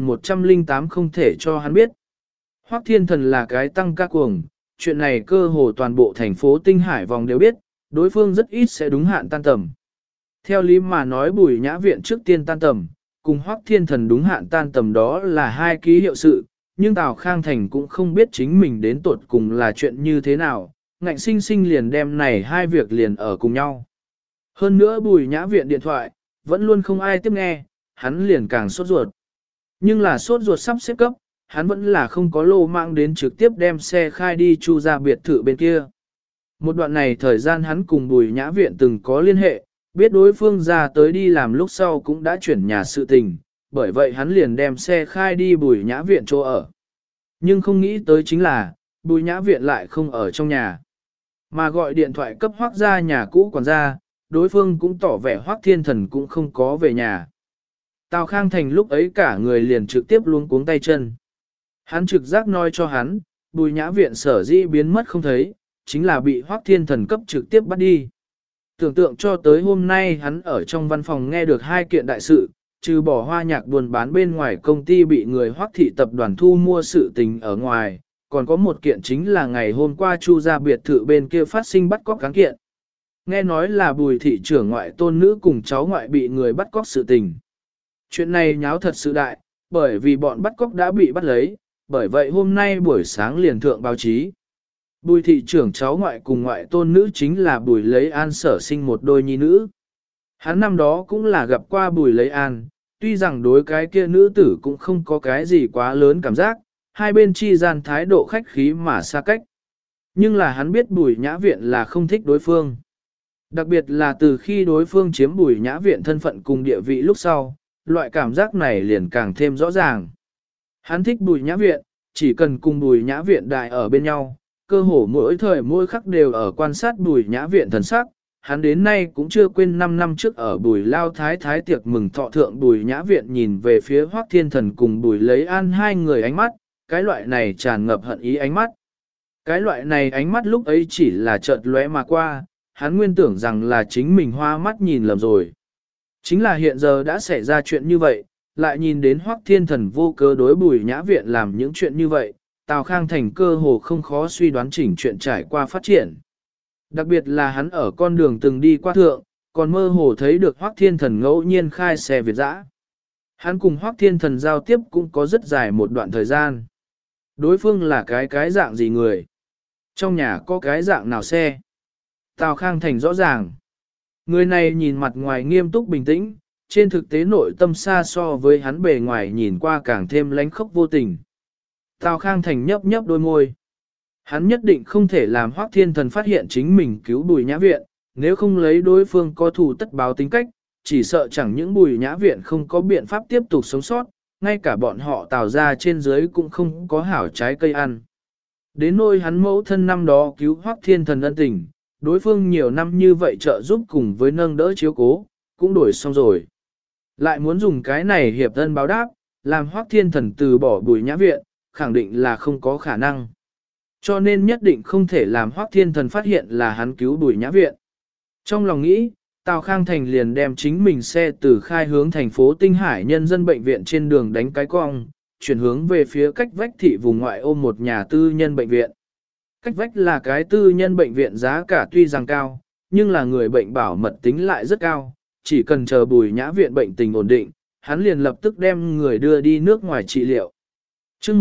1108 không thể cho hắn biết. Hoắc Thiên Thần là cái tăng ca cuồng, chuyện này cơ hồ toàn bộ thành phố Tinh Hải vòng đều biết, đối phương rất ít sẽ đúng hạn tan tầm. Theo lý mà nói Bùi Nhã Viện trước tiên tan tầm, cùng Hoắc Thiên Thần đúng hạn tan tầm đó là hai ký hiệu sự, nhưng Tào Khang Thành cũng không biết chính mình đến tuột cùng là chuyện như thế nào, ngạnh sinh sinh liền đem này hai việc liền ở cùng nhau. Hơn nữa Bùi Nhã Viện điện thoại, vẫn luôn không ai tiếp nghe, hắn liền càng sốt ruột. Nhưng là sốt ruột sắp xếp cấp, hắn vẫn là không có lô mạng đến trực tiếp đem xe khai đi Chu ra biệt thự bên kia. Một đoạn này thời gian hắn cùng Bùi Nhã Viện từng có liên hệ, biết đối phương ra tới đi làm lúc sau cũng đã chuyển nhà sự tình, bởi vậy hắn liền đem xe khai đi Bùi Nhã Viện chỗ ở. Nhưng không nghĩ tới chính là, Bùi Nhã Viện lại không ở trong nhà, mà gọi điện thoại cấp Hoắc ra nhà cũ quản gia, đối phương cũng tỏ vẻ Hoắc Thiên Thần cũng không có về nhà. Tào Khang Thành lúc ấy cả người liền trực tiếp luống cuống tay chân. Hắn trực giác nói cho hắn, Bùi Nhã Viện sở dĩ biến mất không thấy, chính là bị Hoắc Thiên Thần cấp trực tiếp bắt đi. Tưởng tượng cho tới hôm nay hắn ở trong văn phòng nghe được hai kiện đại sự, trừ bỏ hoa nhạc buôn bán bên ngoài công ty bị người Hoắc thị tập đoàn thu mua sự tình ở ngoài, còn có một kiện chính là ngày hôm qua Chu ra biệt thự bên kia phát sinh bắt cóc cán kiện. Nghe nói là Bùi thị trưởng ngoại tôn nữ cùng cháu ngoại bị người bắt cóc sự tình. Chuyện này nháo thật sự đại, bởi vì bọn bắt cóc đã bị bắt lấy, bởi vậy hôm nay buổi sáng liền thượng báo chí. Bùi thị trưởng cháu ngoại cùng ngoại tôn nữ chính là Bùi Lấy An sở sinh một đôi nhi nữ. Hắn năm đó cũng là gặp qua Bùi Lấy An, tuy rằng đối cái kia nữ tử cũng không có cái gì quá lớn cảm giác, hai bên chi gian thái độ khách khí mà xa cách. Nhưng là hắn biết Bùi Nhã Viện là không thích đối phương. Đặc biệt là từ khi đối phương chiếm Bùi Nhã Viện thân phận cùng địa vị lúc sau, loại cảm giác này liền càng thêm rõ ràng. Hắn thích Bùi Nhã Viện, chỉ cần cùng Bùi Nhã Viện đại ở bên nhau, cơ hồ mỗi thời mỗi khắc đều ở quan sát Bùi Nhã Viện thần sắc. Hắn đến nay cũng chưa quên 5 năm trước ở Bùi Lao Thái Thái tiệc mừng thọ thượng Bùi Nhã Viện nhìn về phía Hoắc Thiên Thần cùng Bùi Lấy An hai người ánh mắt, cái loại này tràn ngập hận ý ánh mắt. Cái loại này ánh mắt lúc ấy chỉ là chợt lóe mà qua, hắn nguyên tưởng rằng là chính mình hoa mắt nhìn lầm rồi. Chính là hiện giờ đã xảy ra chuyện như vậy, lại nhìn đến Hoắc Thiên Thần vô cớ đối Bùi Nhã Viện làm những chuyện như vậy, Tào Khang Thành cơ hồ không khó suy đoán chỉnh chuyện trải qua phát triển. Đặc biệt là hắn ở con đường từng đi qua thượng, còn mơ hồ thấy được Hoắc Thiên Thần ngẫu nhiên khai xe Việt dã. Hắn cùng Hoắc Thiên Thần giao tiếp cũng có rất dài một đoạn thời gian. Đối phương là cái dạng gì người? Trong nhà có cái dạng nào xe? Tào Khang Thành rõ ràng. Người này nhìn mặt ngoài nghiêm túc bình tĩnh, trên thực tế nội tâm xa so với hắn bề ngoài nhìn qua càng thêm lánh khốc vô tình. Tào Khang Thành nhấp nhấp đôi môi. Hắn nhất định không thể làm Hoắc Thiên Thần phát hiện chính mình cứu Bùi Nhã Viện, nếu không lấy đối phương có thù tất báo tính cách, chỉ sợ chẳng những Bùi Nhã Viện không có biện pháp tiếp tục sống sót, ngay cả bọn họ Tào ra trên dưới cũng không có hảo trái cây ăn. Đến nỗi hắn mẫu thân năm đó cứu Hoắc Thiên Thần ân tình, đối phương nhiều năm như vậy trợ giúp cùng với nâng đỡ chiếu cố, cũng đổi xong rồi. Lại muốn dùng cái này hiệp thân báo đáp, làm Hoắc Thiên Thần từ bỏ Bùi Nhã Viện, khẳng định là không có khả năng. Cho nên nhất định không thể làm Hoắc Thiên Thần phát hiện là hắn cứu Bùi Nhã Viện. Trong lòng nghĩ, Tào Khang Thành liền đem chính mình xe từ khai hướng thành phố Tinh Hải nhân dân bệnh viện trên đường đánh cái cong, chuyển hướng về phía cách vách thị vùng ngoại ô một nhà tư nhân bệnh viện. Cách vách là cái tư nhân bệnh viện giá cả tuy rằng cao, nhưng là người bệnh bảo mật tính lại rất cao, chỉ cần chờ Bùi Nhã Viện bệnh tình ổn định, hắn liền lập tức đem người đưa đi nước ngoài trị liệu. Trước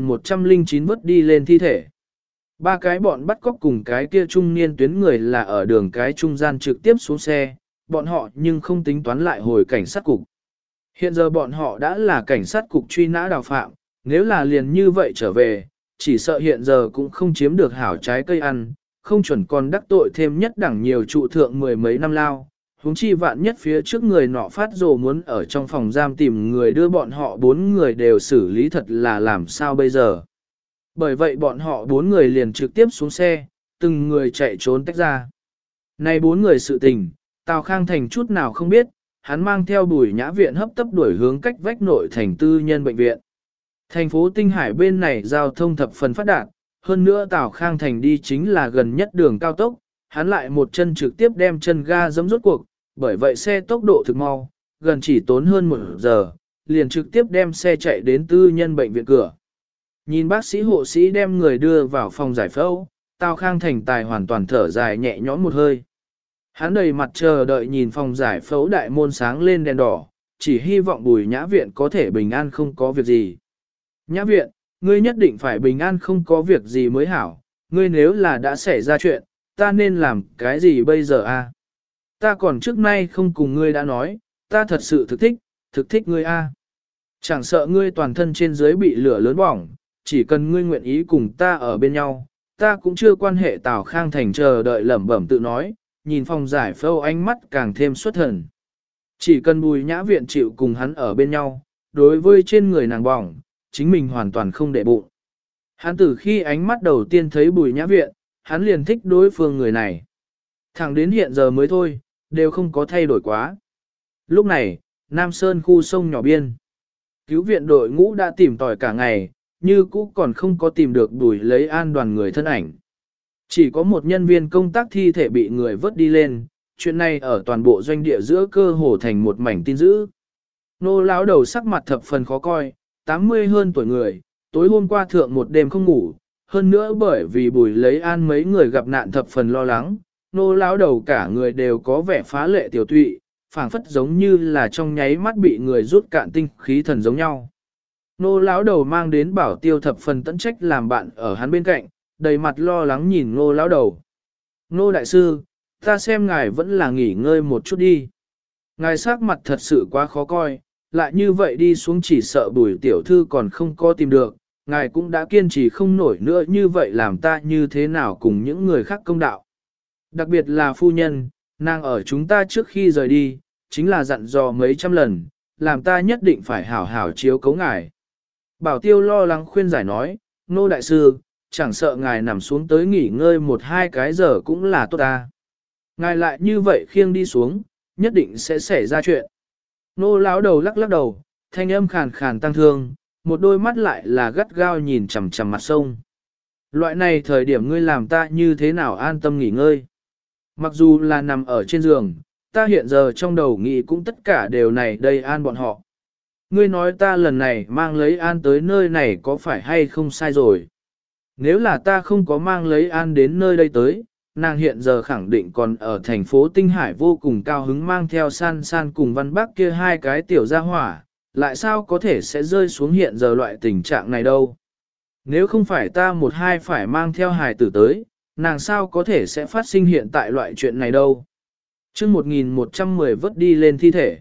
1109 vớt đi lên thi thể. Ba cái bọn bắt cóc cùng cái kia trung niên tuyến người là ở đường cái trung gian trực tiếp xuống xe, bọn họ nhưng không tính toán lại hồi cảnh sát cục. Hiện giờ bọn họ đã là cảnh sát cục truy nã đào phạm, nếu là liền như vậy trở về, chỉ sợ hiện giờ cũng không chiếm được hảo trái cây ăn, không chuẩn còn đắc tội thêm nhất đẳng nhiều trụ thượng mười mấy năm lao. Huống chi vạn nhất phía trước người nọ phát rồ muốn ở trong phòng giam tìm người đưa bọn họ 4 người đều xử lý thật là làm sao bây giờ. Bởi vậy bọn họ 4 người liền trực tiếp xuống xe, từng người chạy trốn tách ra. Này 4 người sự tình, Tào Khang Thành chút nào không biết, hắn mang theo Bùi Nhã Viện hấp tấp đuổi hướng cách vách nội thành tư nhân bệnh viện. Thành phố Tinh Hải bên này giao thông thập phần phát đạt, hơn nữa Tào Khang Thành đi chính là gần nhất đường cao tốc, hắn lại một chân trực tiếp đem chân ga giẫm rốt cuộc, bởi vậy xe tốc độ thực mau, gần chỉ tốn hơn 1 giờ, liền trực tiếp đem xe chạy đến tư nhân bệnh viện cửa. Nhìn bác sĩ hộ sĩ đem người đưa vào phòng giải phẫu, Tào Khang Thành tài hoàn toàn thở dài nhẹ nhõm một hơi. Hắn đầy mặt chờ đợi nhìn phòng giải phẫu đại môn sáng lên đèn đỏ, chỉ hy vọng Bùi Nhã Viện có thể bình an không có việc gì. Nhã Viện, ngươi nhất định phải bình an không có việc gì mới hảo, ngươi nếu là đã xảy ra chuyện, ta nên làm cái gì bây giờ a? Ta còn trước nay không cùng ngươi đã nói, ta thật sự thực thích ngươi a. Chẳng sợ ngươi toàn thân trên dưới bị lửa lớn bỏng, chỉ cần ngươi nguyện ý cùng ta ở bên nhau, ta cũng chưa quan hệ. Tào Khang Thành chờ đợi lẩm bẩm tự nói, nhìn phòng giải phẫu ánh mắt càng thêm xuất thần. Chỉ cần Bùi Nhã Viện chịu cùng hắn ở bên nhau, đối với trên người nàng bỏng, chính mình hoàn toàn không để bụng. Hắn từ khi ánh mắt đầu tiên thấy Bùi Nhã Viện, hắn liền thích đối phương người này. Thẳng đến hiện giờ mới thôi, đều không có thay đổi quá. Lúc này, Nam Sơn khu sông nhỏ biên. Cứu viện đội ngũ đã tìm tòi cả ngày, như cũ còn không có tìm được Bùi Lấy An đoàn người thân ảnh. Chỉ có một nhân viên công tác thi thể bị người vớt đi lên, chuyện này ở toàn bộ doanh địa giữa cơ hồ thành một mảnh tin dữ. Nô lão đầu sắc mặt thập phần khó coi, 80 hơn tuổi người, tối hôm qua thượng một đêm không ngủ, hơn nữa bởi vì Bùi Lấy An mấy người gặp nạn thập phần lo lắng, nô lão đầu cả người đều có vẻ phá lệ tiểu tụy, phảng phất giống như là trong nháy mắt bị người rút cạn tinh khí thần giống nhau. Nô lão đầu mang đến Bảo Tiêu thập phần tận trách làm bạn ở hắn bên cạnh, đầy mặt lo lắng nhìn Nô lão đầu. Nô đại sư, ta xem ngài vẫn là nghỉ ngơi một chút đi. Ngài sắc mặt thật sự quá khó coi, lại như vậy đi xuống chỉ sợ Bùi tiểu thư còn không có tìm được, ngài cũng đã kiên trì không nổi nữa, như vậy làm ta như thế nào cùng những người khác công đạo. Đặc biệt là phu nhân, nàng ở chúng ta trước khi rời đi, chính là dặn dò mấy trăm lần, làm ta nhất định phải hảo hảo chiếu cấu ngài. Bảo Tiêu lo lắng khuyên giải nói, Nô đại sư, chẳng sợ ngài nằm xuống tới nghỉ ngơi 1-2 cái giờ cũng là tốt ta. Ngài lại như vậy khiêng đi xuống, nhất định sẽ xảy ra chuyện. Nô lão đầu lắc lắc đầu, thanh âm khàn khàn tăng thương, một đôi mắt lại là gắt gao nhìn chằm chằm mặt sông. Loại này thời điểm ngươi làm ta như thế nào an tâm nghỉ ngơi. Mặc dù là nằm ở trên giường, ta hiện giờ trong đầu nghĩ cũng tất cả đều này đây an bọn họ. Ngươi nói ta lần này mang lấy an tới nơi này có phải hay không sai rồi. Nếu là ta không có mang lấy an đến nơi đây tới, nàng hiện giờ khẳng định còn ở thành phố Tinh Hải vô cùng cao hứng mang theo San San cùng Văn Bắc kia 2 cái tiểu gia hỏa, lại sao có thể sẽ rơi xuống hiện giờ loại tình trạng này đâu. Nếu không phải ta một hai phải mang theo hài tử tới, nàng sao có thể sẽ phát sinh hiện tại loại chuyện này đâu. chương 1110 vớt đi lên thi thể.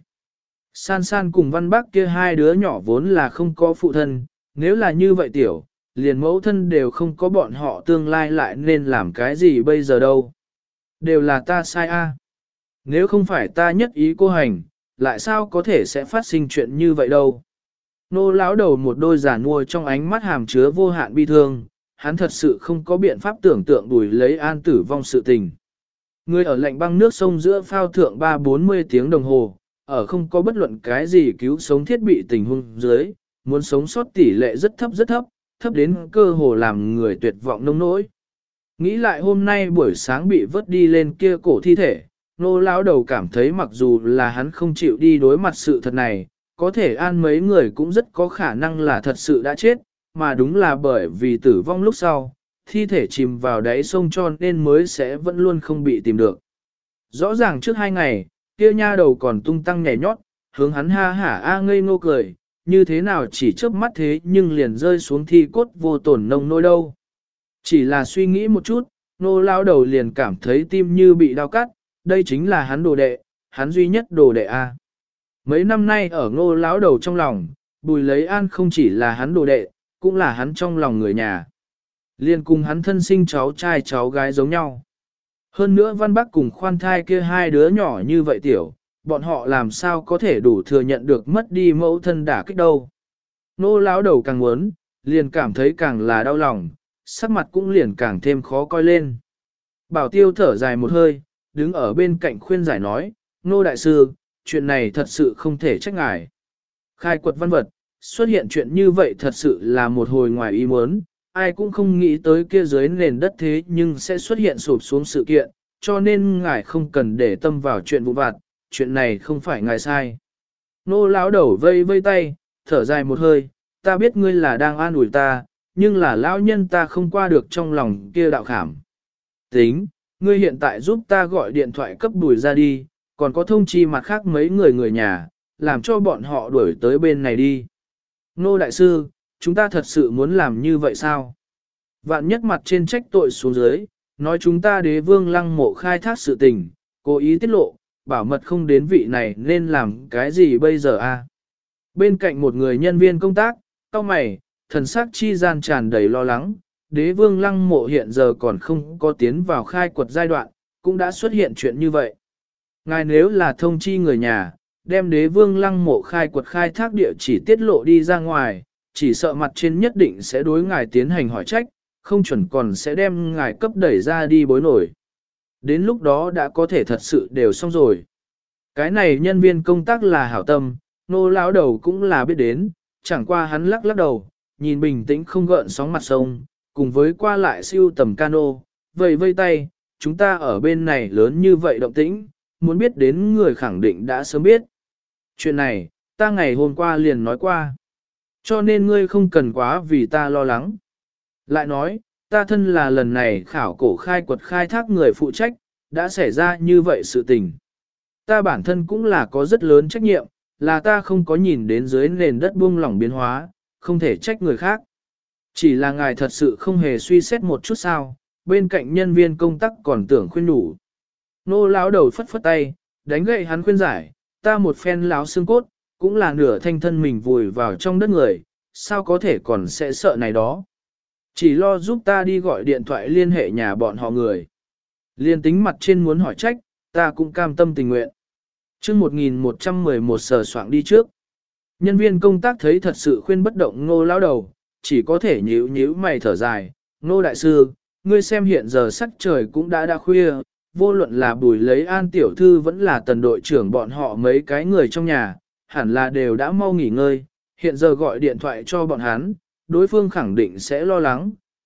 San San cùng Văn Bác kia hai đứa nhỏ vốn là không có phụ thân, nếu là như vậy tiểu, liền mẫu thân đều không có, bọn họ tương lai lại nên làm cái gì bây giờ đâu. Đều là ta sai a. Nếu không phải ta nhất ý cô hành, lại sao có thể sẽ phát sinh chuyện như vậy đâu. Nô lão đầu một đôi giả nuôi trong ánh mắt hàm chứa vô hạn bi thương, hắn thật sự không có biện pháp tưởng tượng đuổi lấy an tử vong sự tình. Người ở lạnh băng nước sông giữa phao thượng 3-40 tiếng đồng hồ, ở không có bất luận cái gì cứu sống thiết bị tình huống dưới, muốn sống sót tỷ lệ rất thấp, thấp đến cơ hồ làm người tuyệt vọng nông nỗi. Nghĩ lại hôm nay buổi sáng bị vớt đi lên kia cổ thi thể, nô lão đầu cảm thấy mặc dù là hắn không chịu đi đối mặt sự thật này, có thể an mấy người cũng rất có khả năng là thật sự đã chết, mà đúng là bởi vì tử vong lúc sau, thi thể chìm vào đáy sông cho nên mới sẽ vẫn luôn không bị tìm được. Rõ ràng trước 2 ngày, kia nha đầu còn tung tăng nhảy nhót, hướng hắn ha hả ngây ngô cười, như thế nào chỉ chớp mắt thế nhưng liền rơi xuống thi cốt vô tổn nông nỗi đâu. Chỉ là suy nghĩ một chút, nô lao đầu liền cảm thấy tim như bị đau cắt, đây chính là hắn đồ đệ, hắn duy nhất đồ đệ a. Mấy năm nay ở ngô lão đầu trong lòng, Bùi Lấy An không chỉ là hắn đồ đệ, cũng là hắn trong lòng người nhà. Liên cùng hắn thân sinh cháu trai cháu gái giống nhau. Hơn nữa Văn Bắc cùng khoan thai kia hai đứa nhỏ như vậy tiểu, bọn họ làm sao có thể đủ thừa nhận được mất đi mẫu thân đả kích đâu. Nô lão đầu càng muốn, liền cảm thấy càng là đau lòng, sắc mặt cũng liền càng thêm khó coi lên. Bảo Tiêu thở dài một hơi, đứng ở bên cạnh khuyên giải nói, Nô đại sư, chuyện này thật sự không thể trách ngài. Khai quật văn vật, xuất hiện chuyện như vậy thật sự là một hồi ngoài ý muốn, ai cũng không nghĩ tới kia dưới nền đất thế nhưng sẽ xuất hiện sụp xuống sự kiện, cho nên ngài không cần để tâm vào chuyện vụ vặt, chuyện này không phải ngài sai. Nô lão đầu vây vây tay, thở dài một hơi, ta biết ngươi là đang an ủi ta, nhưng là lão nhân ta không qua được trong lòng kia đạo khảm. Tính, ngươi hiện tại giúp ta gọi điện thoại cấp Bùi ra đi, còn có thông chi mặt khác mấy người nhà, làm cho bọn họ đuổi tới bên này đi. Nô đại sư, chúng ta thật sự muốn làm như vậy sao? Vạn nhất mặt trên trách tội xuống dưới, nói chúng ta Đế Vương Lăng Mộ khai thác sự tình, cố ý tiết lộ, bảo mật không đến vị này nên làm cái gì bây giờ a? Bên cạnh một người nhân viên công tác, cau mày, thần sắc chi gian tràn đầy lo lắng, Đế Vương Lăng Mộ hiện giờ còn không có tiến vào khai quật giai đoạn, cũng đã xuất hiện chuyện như vậy. Ngài nếu là thông chi người nhà, đem Đế Vương Lăng Mộ khai quật khai thác địa chỉ tiết lộ đi ra ngoài, chỉ sợ mặt trên nhất định sẽ đối ngài tiến hành hỏi trách, không chuẩn còn sẽ đem ngài cấp đẩy ra đi bối nổi. Đến lúc đó đã có thể thật sự đều xong rồi. Cái này nhân viên công tác là hảo tâm, nô lão đầu cũng là biết đến, chẳng qua hắn lắc lắc đầu, nhìn bình tĩnh không gợn sóng mặt sông, cùng với qua lại siêu tầm cano, vây vây tay, chúng ta ở bên này lớn như vậy động tĩnh, muốn biết đến người khẳng định đã sớm biết. Chuyện này, ta ngày hôm qua liền nói qua. Cho nên ngươi không cần quá vì ta lo lắng. Lại nói, ta thân là lần này khảo cổ khai quật khai thác người phụ trách, đã xảy ra như vậy sự tình. Ta bản thân cũng là có rất lớn trách nhiệm, là ta không có nhìn đến dưới nền đất buông lỏng biến hóa, không thể trách người khác. Chỉ là ngài thật sự không hề suy xét một chút sao, bên cạnh nhân viên công tác còn tưởng khuyên đủ. Nô lão đầu phất phất tay, đánh gậy hắn khuyên giải, ta một phen láo xương cốt, cũng là nửa thanh thân mình vùi vào trong đất người, sao có thể còn sẽ sợ này đó. Chỉ lo giúp ta đi gọi điện thoại liên hệ nhà bọn họ người. Liên tính mặt trên muốn hỏi trách, ta cũng cam tâm tình nguyện. chương 1111 sờ soạng đi trước. Nhân viên công tác thấy thật sự khuyên bất động Ngô lão đầu, chỉ có thể nhíu nhíu mày thở dài. Ngô đại sư, ngươi xem hiện giờ sắc trời cũng đã khuya, vô luận là Bùi Lấy An tiểu thư vẫn là tần đội trưởng bọn họ mấy cái người trong nhà, hẳn là đều đã mau nghỉ ngơi, hiện giờ gọi điện thoại cho bọn hắn, đối phương khẳng định sẽ lo lắng,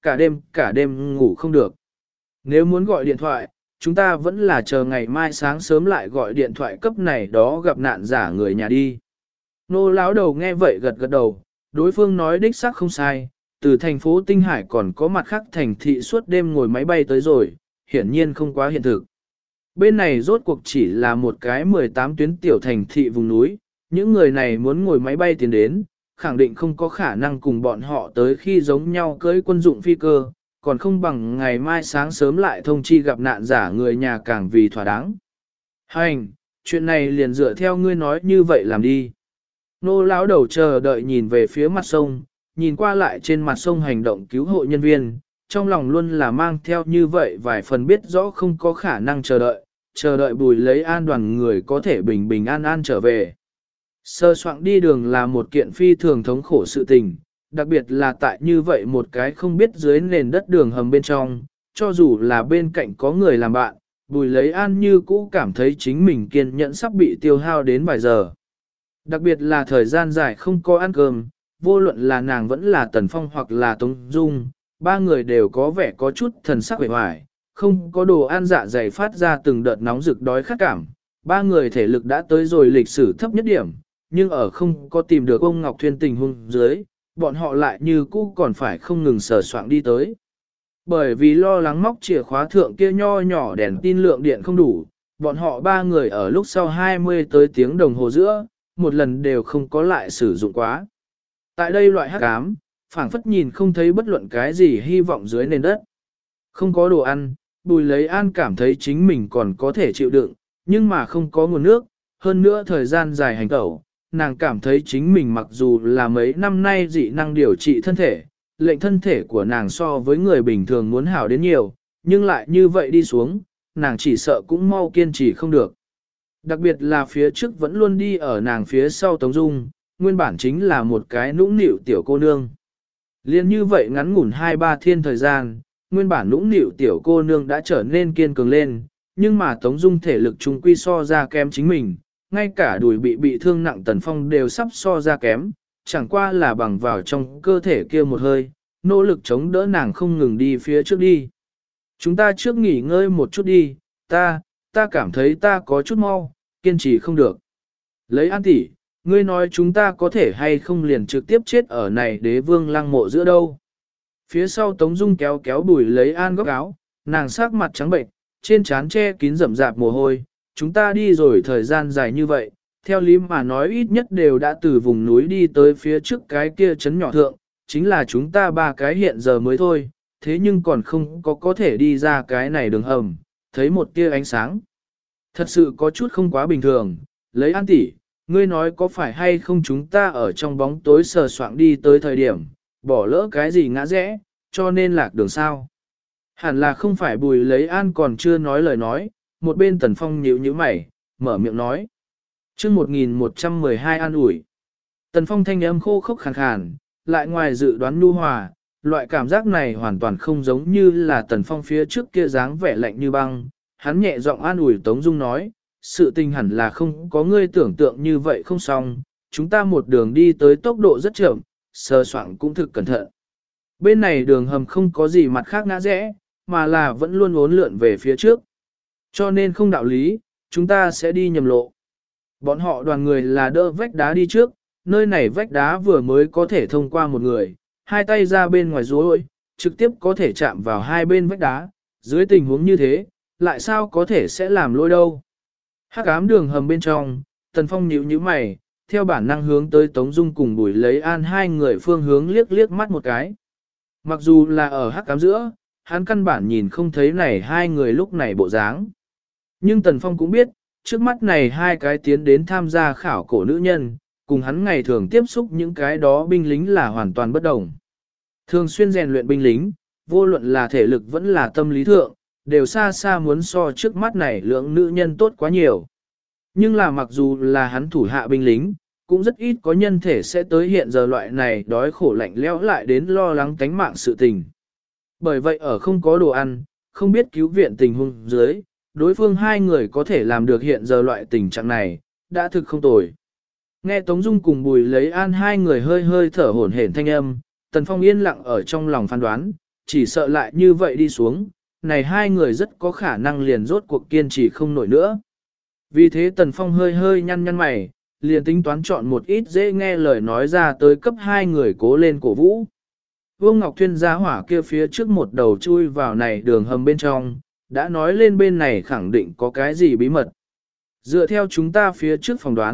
cả đêm ngủ không được. Nếu muốn gọi điện thoại, chúng ta vẫn là chờ ngày mai sáng sớm lại gọi điện thoại cấp này đó gặp nạn giả người nhà đi. Nô lão đầu nghe vậy gật gật đầu, đối phương nói đích xác không sai, từ thành phố Tinh Hải còn có mặt khác thành thị suốt đêm ngồi máy bay tới rồi, hiển nhiên không quá hiện thực. Bên này rốt cuộc chỉ là một cái 18 tuyến tiểu thành thị vùng núi, những người này muốn ngồi máy bay tiến đến, khẳng định không có khả năng cùng bọn họ tới khi giống nhau cưới quân dụng phi cơ, còn không bằng ngày mai sáng sớm lại thông chi gặp nạn giả người nhà càng vì thỏa đáng. Hành, chuyện này liền dựa theo ngươi nói như vậy làm đi. Nô lão đầu chờ đợi nhìn về phía mặt sông, nhìn qua lại trên mặt sông hành động cứu hộ nhân viên, trong lòng luôn là mang theo như vậy vài phần biết rõ không có khả năng chờ đợi Bùi Lấy An đoàn người có thể bình bình an an trở về. Sơ soạn đi đường là một kiện phi thường thống khổ sự tình, đặc biệt là tại như vậy một cái không biết dưới nền đất đường hầm bên trong, cho dù là bên cạnh có người làm bạn, Bùi Lấy An như cũ cảm thấy chính mình kiên nhẫn sắp bị tiêu hao đến vài giờ. Đặc biệt là thời gian dài không có ăn cơm, vô luận là nàng vẫn là Tần Phong hoặc là Tống Dung, ba người đều có vẻ có chút thần sắc vẻ hoài, không có đồ ăn dạ dày phát ra từng đợt nóng rực đói khát cảm. Ba người thể lực đã tới rồi lịch sử thấp nhất điểm, nhưng ở không có tìm được ông Ngọc Thuyên tình huống dưới, bọn họ lại như cũ còn phải không ngừng sờ soạng đi tới. Bởi vì lo lắng móc chìa khóa thượng kia nho nhỏ đèn tin lượng điện không đủ, bọn họ ba người ở lúc sau 20 tới tiếng đồng hồ giữa, một lần đều không có lại sử dụng quá. Tại đây loại hắc ám, phảng phất nhìn không thấy bất luận cái gì hy vọng dưới nền đất. Không có đồ ăn, Bùi Lấy An cảm thấy chính mình còn có thể chịu đựng, nhưng mà không có nguồn nước, hơn nữa thời gian dài hành tẩu, nàng cảm thấy chính mình mặc dù là mấy năm nay dị năng điều trị thân thể, lệnh thân thể của nàng so với người bình thường muốn hảo đến nhiều, nhưng lại như vậy đi xuống, nàng chỉ sợ cũng mau kiên trì không được. Đặc biệt là phía trước vẫn luôn đi ở nàng phía sau Tống Dung, nguyên bản chính là một cái nũng nịu tiểu cô nương. Liên như vậy ngắn ngủn 2-3 thiên thời gian, nguyên bản nũng nịu tiểu cô nương đã trở nên kiên cường lên, nhưng mà Tống Dung thể lực trung quy so ra kém chính mình, ngay cả đùi bị thương nặng Tần Phong đều sắp so ra kém, chẳng qua là bằng vào trong cơ thể kia một hơi, nỗ lực chống đỡ nàng không ngừng đi phía trước đi. Chúng ta trước nghỉ ngơi một chút đi, ta cảm thấy ta có chút mau, kiên trì không được. Lấy An tỷ, ngươi nói chúng ta có thể hay không liền trực tiếp chết ở này Đế Vương lăng mộ giữa đâu. Phía sau Tống Dung kéo kéo Bùi Lấy An góc áo, nàng sắc mặt trắng bệnh, trên trán che kín rậm rạp mồ hôi, chúng ta đi rồi thời gian dài như vậy, theo lý mà nói ít nhất đều đã từ vùng núi đi tới phía trước cái kia trấn nhỏ thượng, chính là chúng ta ba cái hiện giờ mới thôi, thế nhưng còn không có thể đi ra cái này đường hầm, thấy một tia ánh sáng. Thật sự có chút không quá bình thường, Lấy An tỷ, ngươi nói có phải hay không chúng ta ở trong bóng tối sờ soạng đi tới thời điểm, bỏ lỡ cái gì ngã rẽ, cho nên lạc đường sao. Hẳn là không phải. Bùi Lấy An còn chưa nói lời nói, một bên Tần Phong nhíu nhíu mày, mở miệng nói. Chương 1112 an ủi. Tần Phong thanh âm khô khốc khàn khàn, lại ngoài dự đoán nhu hòa, loại cảm giác này hoàn toàn không giống như là Tần Phong phía trước kia dáng vẻ lạnh như băng. Hắn nhẹ giọng an ủi Tống Dung nói, sự tình hẳn là không có ngươi tưởng tượng như vậy không xong, chúng ta một đường đi tới tốc độ rất chậm, sơ soạn cũng thực cẩn thận. Bên này đường hầm không có gì mặt khác ngã rẽ, mà là vẫn luôn uốn lượn về phía trước. Cho nên không đạo lý, chúng ta sẽ đi nhầm lộ. Bọn họ đoàn người là đỡ vách đá đi trước, nơi này vách đá vừa mới có thể thông qua một người, hai tay ra bên ngoài rối, trực tiếp có thể chạm vào hai bên vách đá, dưới tình huống như thế, lại sao có thể sẽ làm lôi đâu. Hắc ám đường hầm bên trong, Tần Phong nhíu nhíu mày, theo bản năng hướng tới Tống Dung cùng Bùi Lấy An hai người phương hướng liếc mắt một cái. Mặc dù là ở hắc ám giữa, hắn căn bản nhìn không thấy này hai người lúc này bộ dáng. Nhưng Tần Phong cũng biết, trước mắt này hai cái tiến đến tham gia khảo cổ nữ nhân, cùng hắn ngày thường tiếp xúc những cái đó binh lính là hoàn toàn bất đồng. Thường xuyên rèn luyện binh lính, vô luận là thể lực vẫn là tâm lý thượng, đều xa xa muốn so trước mắt này lượng nữ nhân tốt quá nhiều. Nhưng là mặc dù là hắn thủ hạ binh lính, cũng rất ít có nhân thể sẽ tới hiện giờ loại này đói khổ lạnh lẽo lại đến lo lắng tánh mạng sự tình. Bởi vậy ở không có đồ ăn, không biết cứu viện tình huống dưới, đối phương hai người có thể làm được hiện giờ loại tình trạng này, đã thực không tồi. Nghe Tống Dung cùng Bùi Lấy An hai người hơi hơi thở hổn hển thanh âm, Tần Phong yên lặng ở trong lòng phán đoán, chỉ sợ lại như vậy đi xuống, này hai người rất có khả năng liền rốt cuộc kiên trì không nổi nữa. Vì thế Tần Phong hơi hơi nhăn nhăn mày, liền tính toán chọn một ít dễ nghe lời nói ra tới cấp hai người cố lên cổ vũ. Vương Ngọc Thuyên ra hỏa kia phía trước một đầu chui vào này đường hầm bên trong, đã nói lên bên này khẳng định có cái gì bí mật. Dựa theo chúng ta phía trước phỏng đoán,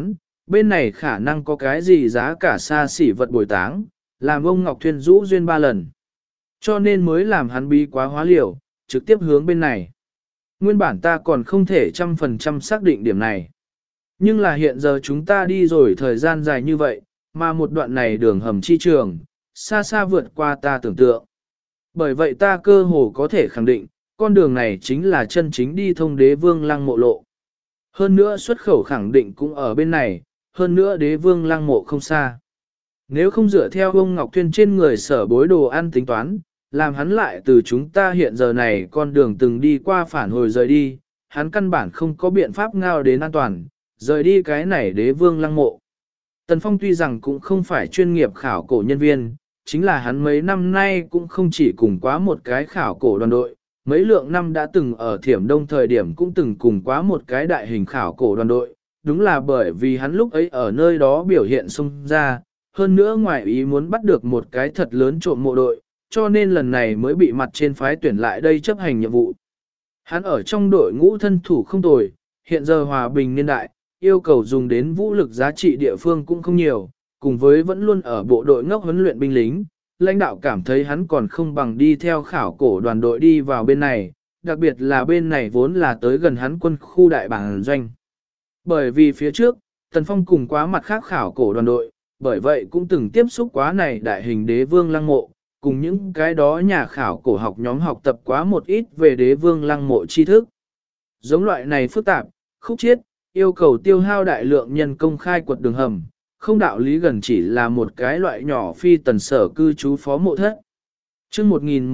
bên này khả năng có cái gì giá cả xa xỉ vật bồi táng, làm ông Ngọc Thuyên rũ duyên 3 lần. Cho nên mới làm hắn bí quá hóa liều, trực tiếp hướng bên này. Nguyên bản ta còn không thể 100% xác định điểm này. Nhưng là hiện giờ chúng ta đi rồi thời gian dài như vậy, mà một đoạn này đường hầm chi trường, xa xa vượt qua ta tưởng tượng. Bởi vậy ta cơ hồ có thể khẳng định, con đường này chính là chân chính đi thông đế vương lăng mộ lộ. Hơn nữa xuất khẩu khẳng định cũng ở bên này, hơn nữa đế vương lăng mộ không xa. Nếu không dựa theo ông Ngọc Thuyên trên người sở bối đồ ăn tính toán, làm hắn lại từ chúng ta hiện giờ này con đường từng đi qua phản hồi rời đi, hắn căn bản không có biện pháp ngao đến an toàn, rời đi cái này đế vương lăng mộ. Tần Phong tuy rằng cũng không phải chuyên nghiệp khảo cổ nhân viên, chính là hắn mấy năm nay cũng không chỉ cùng quá một cái khảo cổ đoàn đội, mấy lượng năm đã từng ở Thiểm Đông thời điểm cũng từng cùng quá một cái đại hình khảo cổ đoàn đội, đúng là bởi vì hắn lúc ấy ở nơi đó biểu hiện xông ra, hơn nữa ngoài ý muốn bắt được một cái thật lớn trộm mộ đội, cho nên lần này mới bị mặt trên phái tuyển lại đây chấp hành nhiệm vụ. Hắn ở trong đội ngũ thân thủ không tồi, hiện giờ hòa bình niên đại, yêu cầu dùng đến vũ lực giá trị địa phương cũng không nhiều, cùng với vẫn luôn ở bộ đội ngốc huấn luyện binh lính, lãnh đạo cảm thấy hắn còn không bằng đi theo khảo cổ đoàn đội đi vào bên này, đặc biệt là bên này vốn là tới gần hắn quân khu đại bản doanh. Bởi vì phía trước, Tần Phong cùng quá mặt khác khảo cổ đoàn đội, bởi vậy cũng từng tiếp xúc quá này đại hình đế vương lăng mộ, cùng những cái đó nhà khảo cổ học nhóm học tập quá một ít về đế vương lăng mộ tri thức. Giống loại này phức tạp, khúc chiết, yêu cầu tiêu hao đại lượng nhân công khai quật đường hầm, không đạo lý gần chỉ là một cái loại nhỏ phi tần sở cư trú phó mộ thất. Chương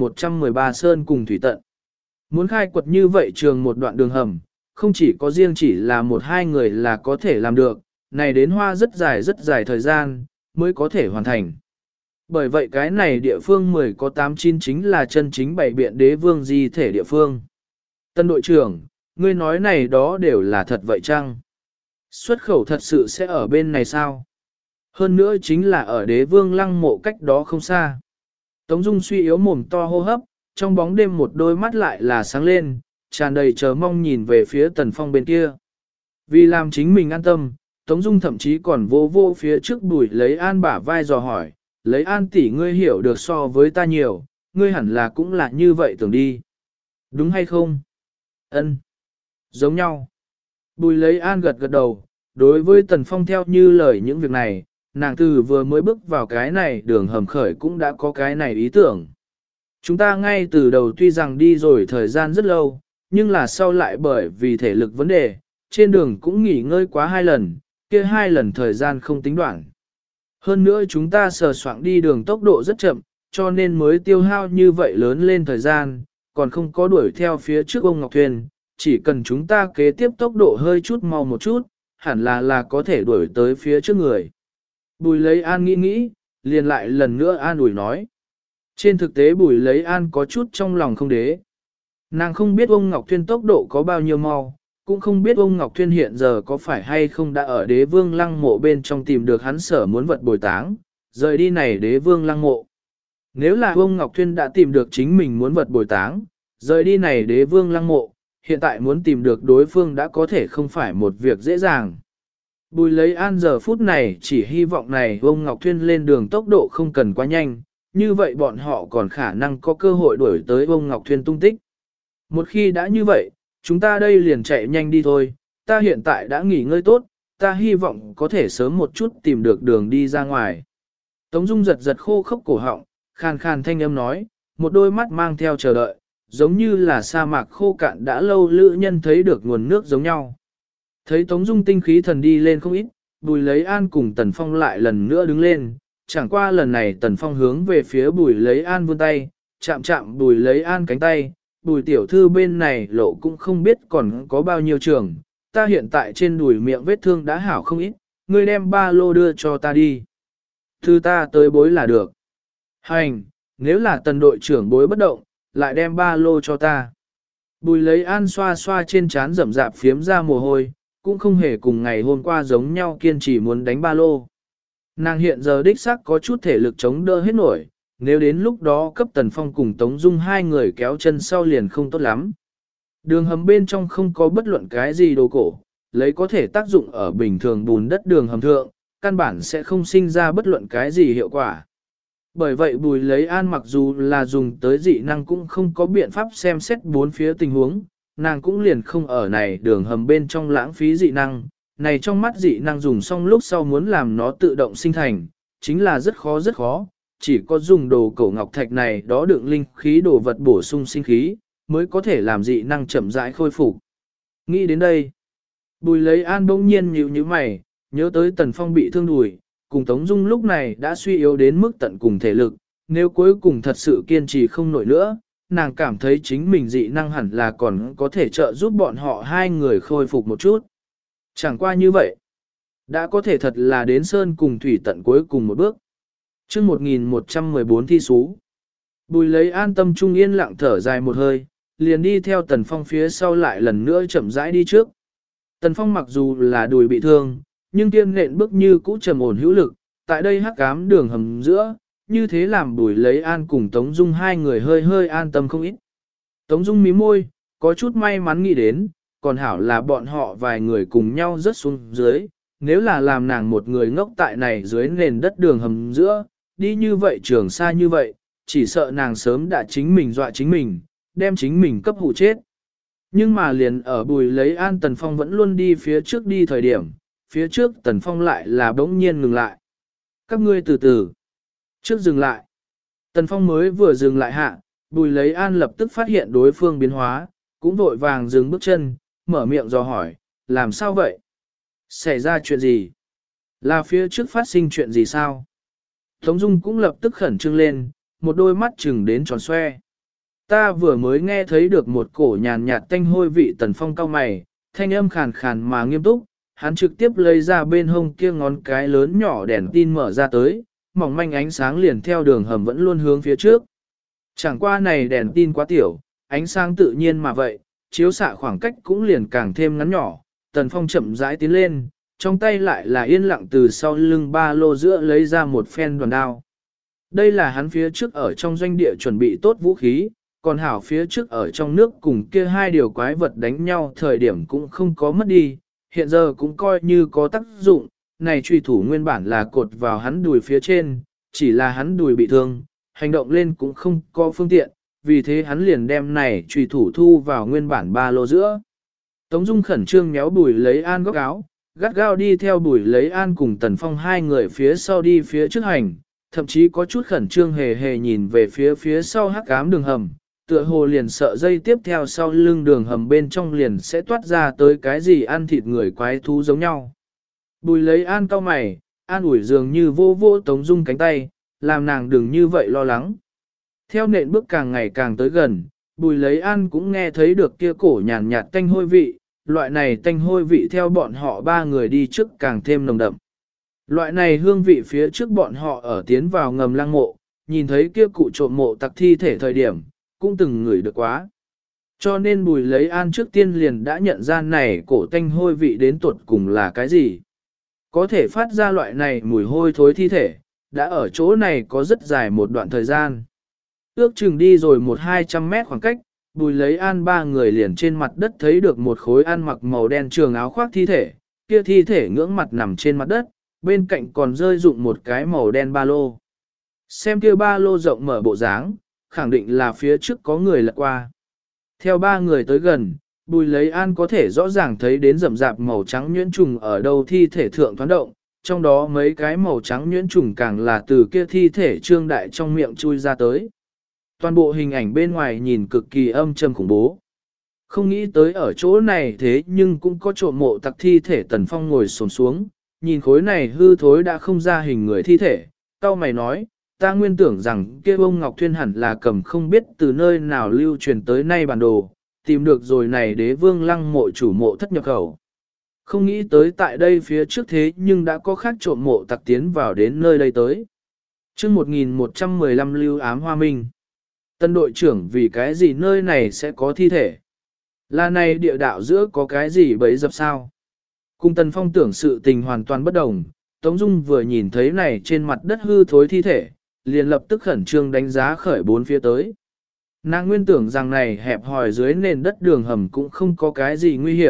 1113 Sơn cùng Thủy Tận. Muốn khai quật như vậy trường một đoạn đường hầm, không chỉ có riêng chỉ là một hai người là có thể làm được, này đến hoa rất dài thời gian, mới có thể hoàn thành. Bởi vậy cái này địa phương 10 có 8-9 chính là chân chính bày biện đế vương di thể địa phương. Tân đội trưởng, ngươi nói này đó đều là thật vậy chăng? Xuất khẩu thật sự sẽ ở bên này sao? Hơn nữa chính là ở đế vương lăng mộ cách đó không xa. Tống Dung suy yếu mồm to hô hấp, trong bóng đêm một đôi mắt lại là sáng lên, tràn đầy chờ mong nhìn về phía Tần Phong bên kia. Vì làm chính mình an tâm, Tống Dung thậm chí còn vô phía trước Bùi Lấy An bả vai dò hỏi, Lấy An tỷ ngươi hiểu được so với ta nhiều, ngươi hẳn là cũng là như vậy tưởng đi. Đúng hay không? Ân, giống nhau. Bùi Lấy An gật gật đầu, đối với Tần Phong theo như lời những việc này, nàng từ vừa mới bước vào cái này đường hầm khởi cũng đã có cái này ý tưởng. Chúng ta ngay từ đầu tuy rằng đi rồi thời gian rất lâu, nhưng là sau lại bởi vì thể lực vấn đề, trên đường cũng nghỉ ngơi quá 2 lần, kia 2 lần thời gian không tính đoạn. Hơn nữa chúng ta sờ soạng đi đường tốc độ rất chậm, cho nên mới tiêu hao như vậy lớn lên thời gian, còn không có đuổi theo phía trước ông Ngọc Thuyền, chỉ cần chúng ta kế tiếp tốc độ hơi chút mau một chút, hẳn là có thể đuổi tới phía trước người. Bùi Lấy An nghĩ, liền lại lần nữa an ủi nói. Trên thực tế Bùi Lấy An có chút trong lòng không đế. Nàng không biết ông Ngọc Thuyên tốc độ có bao nhiêu mau, cũng không biết ông Ngọc Thuyên hiện giờ có phải hay không đã ở đế vương lăng mộ bên trong tìm được hắn sở muốn vật bồi táng, rời đi này đế vương lăng mộ. Nếu là ông Ngọc Thuyên đã tìm được chính mình muốn vật bồi táng, rời đi này đế vương lăng mộ, hiện tại muốn tìm được đối phương đã có thể không phải một việc dễ dàng. Bùi Lấy An giờ phút này chỉ hy vọng này ông Ngọc Thuyên lên đường tốc độ không cần quá nhanh, như vậy bọn họ còn khả năng có cơ hội đuổi tới ông Ngọc Thuyên tung tích. Một khi đã như vậy, chúng ta đây liền chạy nhanh đi thôi, ta hiện tại đã nghỉ ngơi tốt, ta hy vọng có thể sớm một chút tìm được đường đi ra ngoài. Tống Dung giật khô khốc cổ họng, khàn khàn thanh âm nói, một đôi mắt mang theo chờ đợi, giống như là sa mạc khô cạn đã lâu lữ nhân thấy được nguồn nước giống nhau. Thấy Tống Dung tinh khí thần đi lên không ít, Bùi Lấy An cùng Tần Phong lại lần nữa đứng lên, chẳng qua lần này Tần Phong hướng về phía Bùi Lấy An vươn tay, chạm Bùi Lấy An cánh tay, Bùi tiểu thư bên này lộ cũng không biết còn có bao nhiêu trường, ta hiện tại trên đùi miệng vết thương đã hảo không ít, ngươi đem ba lô đưa cho ta đi. Thư ta tới bối là được. Hành, nếu là Tần đội trưởng bối bất động, lại đem ba lô cho ta. Bùi Lấy An xoa xoa trên trán rậm rạp phiếm ra mồ hôi, cũng không hề cùng ngày hôm qua giống nhau kiên trì muốn đánh ba lô. Nàng hiện giờ đích xác có chút thể lực chống đỡ hết nổi, nếu đến lúc đó cấp Tần Phong cùng Tống Dung hai người kéo chân sau liền không tốt lắm. Đường hầm bên trong không có bất luận cái gì đồ cổ, lấy có thể tác dụng ở bình thường bùn đất đường hầm thượng, căn bản sẽ không sinh ra bất luận cái gì hiệu quả. Bởi vậy Bùi Lấy An mặc dù là dùng tới dị năng cũng không có biện pháp xem xét bốn phía tình huống, nàng cũng liền không ở này đường hầm bên trong lãng phí dị năng, này trong mắt dị năng dùng xong lúc sau muốn làm nó tự động sinh thành, chính là rất khó, chỉ có dùng đồ cổ ngọc thạch này đó đựng linh khí đồ vật bổ sung sinh khí, mới có thể làm dị năng chậm rãi khôi phục. Nghĩ đến đây, Bùi Lấy An bỗng nhiên nhíu nhíu mày, nhớ tới Tần Phong bị thương đùi, cùng Tống Dung lúc này đã suy yếu đến mức tận cùng thể lực, nếu cuối cùng thật sự kiên trì không nổi nữa, nàng cảm thấy chính mình dị năng hẳn là còn có thể trợ giúp bọn họ hai người khôi phục một chút. Chẳng qua như vậy, đã có thể thật là đến sơn cùng thủy tận cuối cùng một bước. Chương 1114 thi sú. Bùi Lấy An tâm trung yên lặng thở dài một hơi, liền đi theo Tần Phong phía sau lại lần nữa chậm rãi đi trước. Tần Phong mặc dù là đùi bị thương, nhưng tiên nện bước như cũ trầm ổn hữu lực, tại đây hắc ám đường hầm giữa, như thế làm Bùi Lấy An cùng Tống Dung hai người hơi an tâm không ít. Tống Dung mí môi, có chút may mắn nghĩ đến, còn hảo là bọn họ vài người cùng nhau rớt xuống dưới, nếu là làm nàng một người ngốc tại này dưới nền đất đường hầm giữa, đi như vậy trường xa như vậy, chỉ sợ nàng sớm đã chính mình dọa chính mình, đem chính mình cấp hụ chết. Nhưng mà liền ở Bùi Lấy An Tần Phong vẫn luôn đi phía trước đi thời điểm, phía trước Tần Phong lại là bỗng nhiên ngừng lại. Các ngươi từ từ. Trước dừng lại. Tần Phong mới vừa dừng lại hạ, Bùi Lấy An lập tức phát hiện đối phương biến hóa, cũng vội vàng dừng bước chân, mở miệng dò hỏi, làm sao vậy? Xảy ra chuyện gì? Là phía trước phát sinh chuyện gì sao? Tống Dung cũng lập tức khẩn trương lên, một đôi mắt chừng đến tròn xoe. Ta vừa mới nghe thấy được một cổ nhàn nhạt tanh hôi vị. Tần Phong cau mày, thanh âm khàn khàn mà nghiêm túc, hắn trực tiếp lấy ra bên hông kia ngón cái lớn nhỏ đèn tin mở ra tới, mỏng manh ánh sáng liền theo đường hầm vẫn luôn hướng phía trước. Chẳng qua này đèn tin quá tiểu, ánh sáng tự nhiên mà vậy, chiếu xạ khoảng cách cũng liền càng thêm ngắn nhỏ. Tần Phong chậm rãi tiến lên, trong tay lại là yên lặng từ sau lưng ba lô giữa lấy ra một phen đoàn đao. Đây là hắn phía trước ở trong doanh địa chuẩn bị tốt vũ khí, còn hảo phía trước ở trong nước cùng kia hai điều quái vật đánh nhau thời điểm cũng không có mất đi, hiện giờ cũng coi như có tác dụng. Này truy thủ nguyên bản là cột vào hắn đùi phía trên, chỉ là hắn đùi bị thương, hành động lên cũng không có phương tiện, vì thế hắn liền đem này truy thủ thu vào nguyên bản ba lô giữa. Tống Dung khẩn trương méo Bùi Lấy An góc áo, gắt gao đi theo Bùi Lấy An cùng Tần Phong hai người phía sau đi phía trước hành, thậm chí có chút khẩn trương hề nhìn về phía sau hắc ám đường hầm, tựa hồ liền sợ dây tiếp theo sau lưng đường hầm bên trong liền sẽ toát ra tới cái gì ăn thịt người quái thú giống nhau. Bùi Lấy An cau mày, an ủi dường như vô vô Tống Dung cánh tay, làm nàng đừng như vậy lo lắng. Theo nện bước càng ngày càng tới gần, Bùi Lấy An cũng nghe thấy được kia cổ nhàn nhạt tanh hôi vị, loại này tanh hôi vị theo bọn họ ba người đi trước càng thêm nồng đậm. Loại này hương vị phía trước bọn họ ở tiến vào ngầm lăng mộ, nhìn thấy kia cụ trộm mộ tặc thi thể thời điểm, cũng từng ngửi được quá. Cho nên Bùi Lấy An trước tiên liền đã nhận ra này cổ tanh hôi vị đến tuột cùng là cái gì. Có thể phát ra loại này mùi hôi thối thi thể, đã ở chỗ này có rất dài một đoạn thời gian. Ước chừng đi rồi 100-200 mét khoảng cách, Bùi Lấy An ba người liền trên mặt đất thấy được một khối ăn mặc màu đen trường áo khoác thi thể, kia thi thể ngưỡng mặt nằm trên mặt đất, bên cạnh còn rơi dụng một cái màu đen ba lô. Xem kia ba lô rộng mở bộ dáng, khẳng định là phía trước có người lật qua. Theo ba người tới gần, Bùi Lấy An có thể rõ ràng thấy đến rậm rạp màu trắng nhuyễn trùng ở đầu thi thể thượng thoáng động, trong đó mấy cái màu trắng nhuyễn trùng càng là từ kia thi thể trương đại trong miệng chui ra tới. Toàn bộ hình ảnh bên ngoài nhìn cực kỳ âm trầm khủng bố. Không nghĩ tới ở chỗ này thế nhưng cũng có trộm mộ tặc thi thể. Tần Phong ngồi xổm xuống, nhìn khối này hư thối đã không ra hình người thi thể, cau mày nói, ta nguyên tưởng rằng kia bông Ngọc Thuyên hẳn là cầm không biết từ nơi nào lưu truyền tới nay bản đồ, tìm được rồi này Đế Vương Lăng mộ chủ mộ thất nhập khẩu. Không nghĩ tới tại đây phía trước thế nhưng đã có khác trộm mộ tặc tiến vào đến nơi đây tới. Chương 1115 lưu ám hoa minh. Tân đội trưởng vì cái gì nơi này sẽ có thi thể? Là này địa đạo giữa có cái gì bấy dập sao? Cùng Tần Phong tưởng sự tình hoàn toàn bất đồng, Tống Dung vừa nhìn thấy này trên mặt đất hư thối thi thể, liền lập tức khẩn trương đánh giá khởi bốn phía tới. Nàng nguyên tưởng rằng này hẹp hòi dưới nền đất đường hầm cũng không có cái gì nguy hiểm,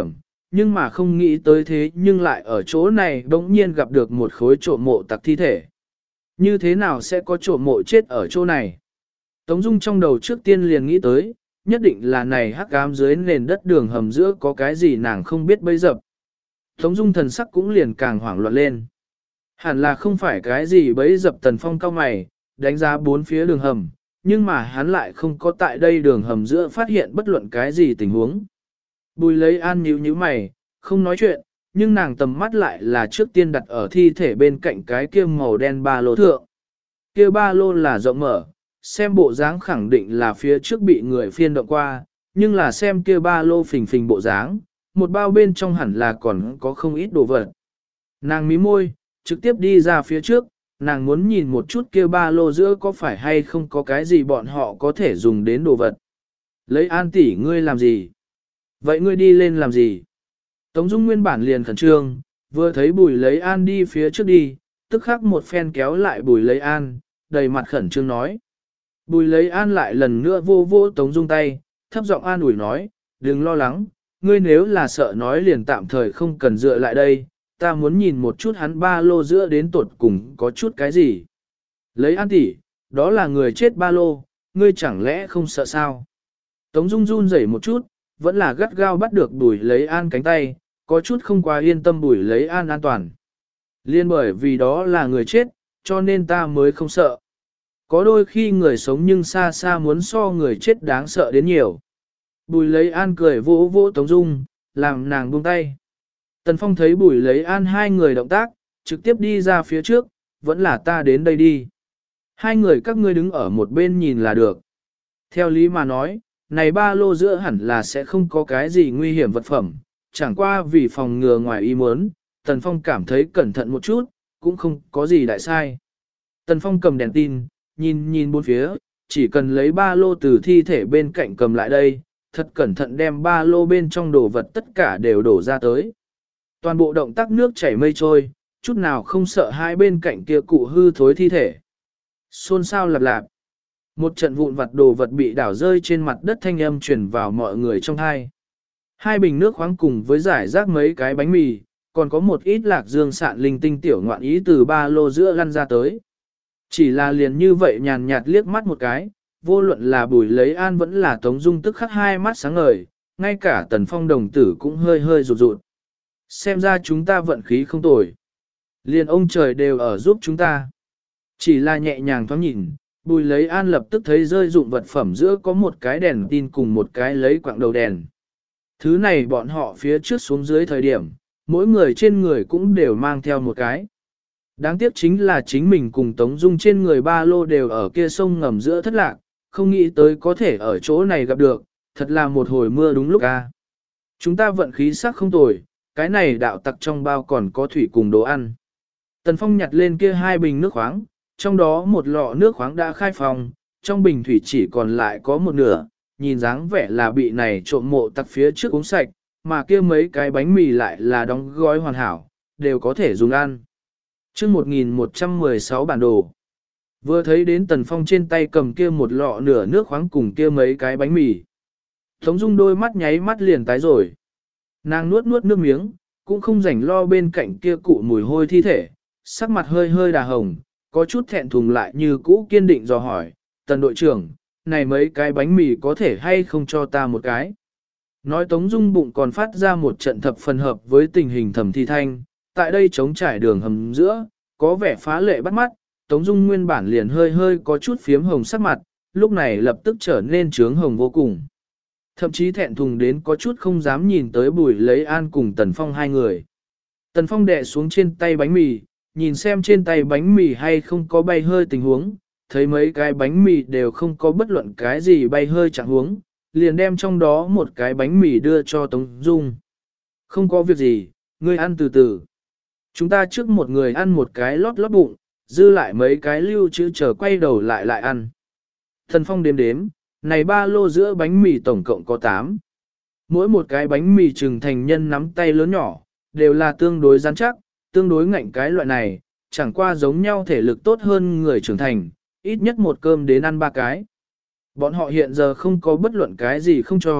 nhưng mà không nghĩ tới thế nhưng lại ở chỗ này bỗng nhiên gặp được một khối trộm mộ tặc thi thể. Như thế nào sẽ có trộm mộ chết ở chỗ này? Tống Dung trong đầu trước tiên liền nghĩ tới, nhất định là này hắc ám dưới nền đất đường hầm giữa có cái gì nàng không biết bấy dập. Tống Dung thần sắc cũng liền càng hoảng loạn lên. Hẳn là không phải cái gì bấy dập. Tần Phong cao mày, đánh giá bốn phía đường hầm, nhưng mà hắn lại không có tại đây đường hầm giữa phát hiện bất luận cái gì tình huống. Bùi lấy an nhíu mày, không nói chuyện, nhưng nàng tầm mắt lại là trước tiên đặt ở thi thể bên cạnh cái kia màu đen ba lô thượng. Kia ba lô là rộng mở, xem bộ dáng khẳng định là phía trước bị người phiên động qua, nhưng là xem kia ba lô phình phình bộ dáng, một bao bên trong hẳn là còn có không ít đồ vật. Nàng mí môi, trực tiếp đi ra phía trước, nàng muốn nhìn một chút kia ba lô giữa có phải hay không có cái gì bọn họ có thể dùng đến đồ vật. Lấy An tỷ ngươi làm gì? Vậy ngươi đi lên làm gì? Tống Dung nguyên bản liền khẩn trương, vừa thấy Bùi lấy An đi phía trước đi, tức khắc một phen kéo lại Bùi lấy An, đầy mặt khẩn trương nói. Bùi lấy An lại lần nữa vô vô Tống Dung tay, thấp giọng an ủi nói, đừng lo lắng, ngươi nếu là sợ nói liền tạm thời không cần dựa lại đây, ta muốn nhìn một chút hắn ba lô giữa đến tột cùng có chút cái gì. Lấy An tỷ, đó là người chết ba lô, ngươi chẳng lẽ không sợ sao? Tống Dung run rẩy một chút, vẫn là gắt gao bắt được Bùi lấy An cánh tay, có chút không quá yên tâm Bùi lấy An an toàn. Liên bởi vì đó là người chết, cho nên ta mới không sợ. Có đôi khi người sống nhưng xa xa muốn so người chết đáng sợ đến nhiều. Bùi lấy An cười vỗ vỗ Tống Dung, làm nàng buông tay. Tần Phong thấy Bùi lấy An hai người động tác, trực tiếp đi ra phía trước, vẫn là ta đến đây đi. Hai người các ngươi đứng ở một bên nhìn là được. Theo lý mà nói, này ba lô giữa hẳn là sẽ không có cái gì nguy hiểm vật phẩm, chẳng qua vì phòng ngừa ngoài ý muốn, Tần Phong cảm thấy cẩn thận một chút, cũng không có gì đại sai. Tần Phong cầm đèn tin, nhìn bốn phía, chỉ cần lấy ba lô từ thi thể bên cạnh cầm lại đây, thật cẩn thận đem ba lô bên trong đồ vật tất cả đều đổ ra tới. Toàn bộ động tác nước chảy mây trôi, chút nào không sợ hai bên cạnh kia cụ hư thối thi thể. Xôn xao lạp lạp. Một trận vụn vặt đồ vật bị đảo rơi trên mặt đất, thanh âm truyền vào mọi người trong hai. Hai bình nước khoáng cùng với giải rác mấy cái bánh mì, còn có một ít lạc dương sạn linh tinh tiểu ngoạn ý từ ba lô giữa lăn ra tới. Chỉ là liền như vậy nhàn nhạt liếc mắt một cái, vô luận là Bùi lấy An vẫn là Tống Dung tức khắc hai mắt sáng ngời, ngay cả Tần Phong đồng tử cũng hơi hơi rụt rụt. Xem ra chúng ta vận khí không tồi. Liền ông trời đều ở giúp chúng ta. Chỉ là nhẹ nhàng thoáng nhìn, Bùi lấy An lập tức thấy rơi dụng vật phẩm giữa có một cái đèn tin cùng một cái lấy quạng đầu đèn. Thứ này bọn họ phía trước xuống dưới thời điểm, mỗi người trên người cũng đều mang theo một cái. Đáng tiếc chính là chính mình cùng Tống Dung trên người ba lô đều ở kia sông ngầm giữa thất lạc, không nghĩ tới có thể ở chỗ này gặp được, thật là một hồi mưa đúng lúc a. Chúng ta vận khí sắc không tồi, cái này đạo tặc trong bao còn có thủy cùng đồ ăn. Tần Phong nhặt lên kia hai bình nước khoáng, trong đó một lọ nước khoáng đã khai phòng, trong bình thủy chỉ còn lại có một nửa, nhìn dáng vẻ là bị này trộm mộ tặc phía trước uống sạch, mà kia mấy cái bánh mì lại là đóng gói hoàn hảo, đều có thể dùng ăn. Chương 1116 bản đồ. Vừa thấy đến Tần Phong trên tay cầm kia một lọ nửa nước khoáng cùng kia mấy cái bánh mì. Tống Dung đôi mắt nháy mắt liền tái rồi. Nàng nuốt nuốt nước miếng, cũng không rảnh lo bên cạnh kia cụ mùi hôi thi thể, sắc mặt hơi hơi đà hồng, có chút thẹn thùng lại như cũ kiên định dò hỏi, Tần đội trưởng, này mấy cái bánh mì có thể hay không cho ta một cái? Nói Tống Dung bụng còn phát ra một trận thập phần hợp với tình hình thẩm thi thanh, tại đây trống trải đường hầm giữa, có vẻ phá lệ bắt mắt, Tống Dung nguyên bản liền hơi hơi có chút phiếm hồng sắc mặt, lúc này lập tức trở nên trướng hồng vô cùng. Thậm chí thẹn thùng đến có chút không dám nhìn tới Bùi lấy An cùng Tần Phong hai người. Tần Phong đè xuống trên tay bánh mì, nhìn xem trên tay bánh mì hay không có bay hơi tình huống, thấy mấy cái bánh mì đều không có bất luận cái gì bay hơi chẳng huống, liền đem trong đó một cái bánh mì đưa cho Tống Dung. Không có việc gì, ngươi ăn từ từ. Chúng ta trước một người ăn một cái lót lót bụng, dư lại mấy cái lưu trữ chờ quay đầu lại ăn. Tần Phong đếm đếm, này ba lô giữa bánh mì tổng cộng có 8. Mỗi một cái bánh mì trừng thành nhân nắm tay lớn nhỏ, đều là tương đối rắn chắc, tương đối ngạnh cái loại này, chẳng qua giống nhau thể lực tốt hơn người trưởng thành, ít nhất một cơm đến ăn 3 cái. Bọn họ hiện giờ không có bất luận cái gì không cho,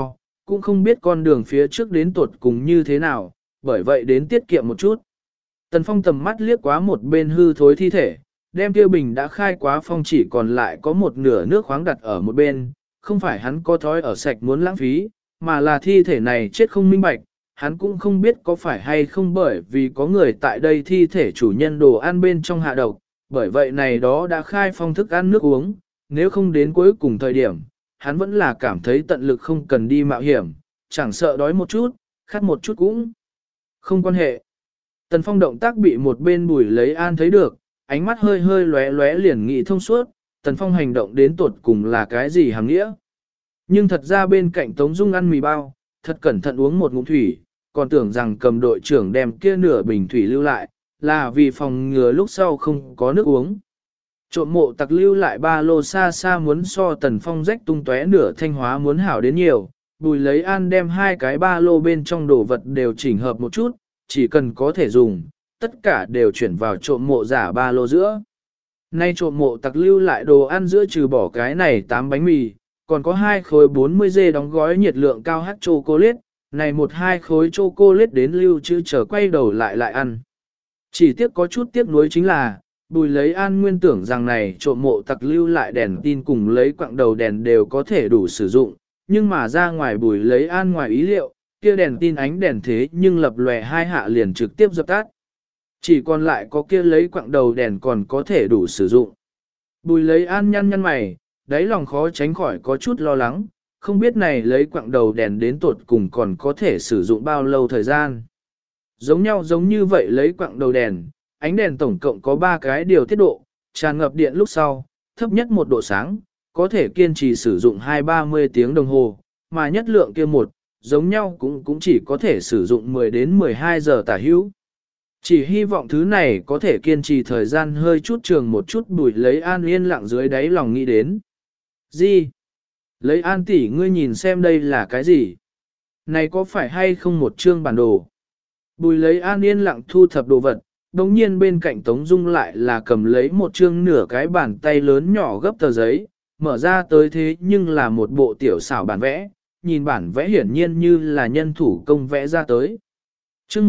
cũng không biết con đường phía trước đến tuột cùng như thế nào, bởi vậy đến tiết kiệm một chút. Tần Phong tầm mắt liếc quá một bên hư thối thi thể, đem kia bình đã khai quá phong chỉ còn lại có một nửa nước khoáng đặt ở một bên, không phải hắn có thói ở sạch muốn lãng phí, mà là thi thể này chết không minh bạch, hắn cũng không biết có phải hay không bởi vì có người tại đây thi thể chủ nhân đồ ăn bên trong hạ độc, bởi vậy này đó đã khai phong thức ăn nước uống, nếu không đến cuối cùng thời điểm, hắn vẫn là cảm thấy tận lực không cần đi mạo hiểm, chẳng sợ đói một chút, khát một chút cũng không quan hệ. Tần Phong động tác bị một bên Bùi Lấy An thấy được, ánh mắt hơi hơi lóe lóe liền nghĩ thông suốt, Tần Phong hành động đến tột cùng là cái gì hàm nghĩa. Nhưng thật ra bên cạnh Tống Dung ăn mì bao, thật cẩn thận uống một ngụm thủy, còn tưởng rằng cầm đội trưởng đem kia nửa bình thủy lưu lại, là vì phòng ngừa lúc sau không có nước uống. Trộm mộ tặc lưu lại ba lô xa xa muốn so Tần Phong rách tung tóe nửa thanh hóa muốn hảo đến nhiều, Bùi Lấy An đem hai cái ba lô bên trong đồ vật đều chỉnh hợp một chút, chỉ cần có thể dùng, tất cả đều chuyển vào trộm mộ giả ba lô giữa. Nay trộm mộ tặc lưu lại đồ ăn giữa trừ bỏ cái này 8 bánh mì, còn có 2 khối 40 dê đóng gói nhiệt lượng cao hắc chocolate, này 1-2 khối chocolate đến lưu trữ chờ quay đầu lại ăn. Chỉ tiếc có chút tiếc nuối chính là, Bùi Lấy An nguyên tưởng rằng này trộm mộ tặc lưu lại đèn tin cùng lấy quặng đầu đèn đều có thể đủ sử dụng, nhưng mà ra ngoài Bùi Lấy An ngoài ý liệu, kia đèn tin ánh đèn thế nhưng lập lòe hai hạ liền trực tiếp dập tắt. Chỉ còn lại có kia lấy quặng đầu đèn còn có thể đủ sử dụng. Bùi Lấy An nhăn mày, đáy lòng khó tránh khỏi có chút lo lắng, không biết này lấy quặng đầu đèn đến tột cùng còn có thể sử dụng bao lâu thời gian. Giống như vậy lấy quặng đầu đèn, ánh đèn tổng cộng có 3 cái điều tiết độ, tràn ngập điện lúc sau, thấp nhất 1 độ sáng, có thể kiên trì sử dụng 20-30 tiếng đồng hồ, mà nhất lượng kia một, giống nhau cũng chỉ có thể sử dụng 10 đến 12 giờ tả hữu. Chỉ hy vọng thứ này có thể kiên trì thời gian hơi chút trường một chút. Bùi Lấy An yên lặng dưới đáy lòng nghĩ đến. Gì? Lấy An tỷ ngươi nhìn xem đây là cái gì? Này có phải hay không một chương bản đồ? Bùi Lấy An yên lặng thu thập đồ vật, đồng nhiên bên cạnh Tống Dung lại là cầm lấy một chương nửa cái bàn tay lớn nhỏ gấp tờ giấy, mở ra tới thế nhưng là một bộ tiểu xảo bản vẽ, nhìn bản vẽ hiển nhiên như là nhân thủ công vẽ ra tới. Chương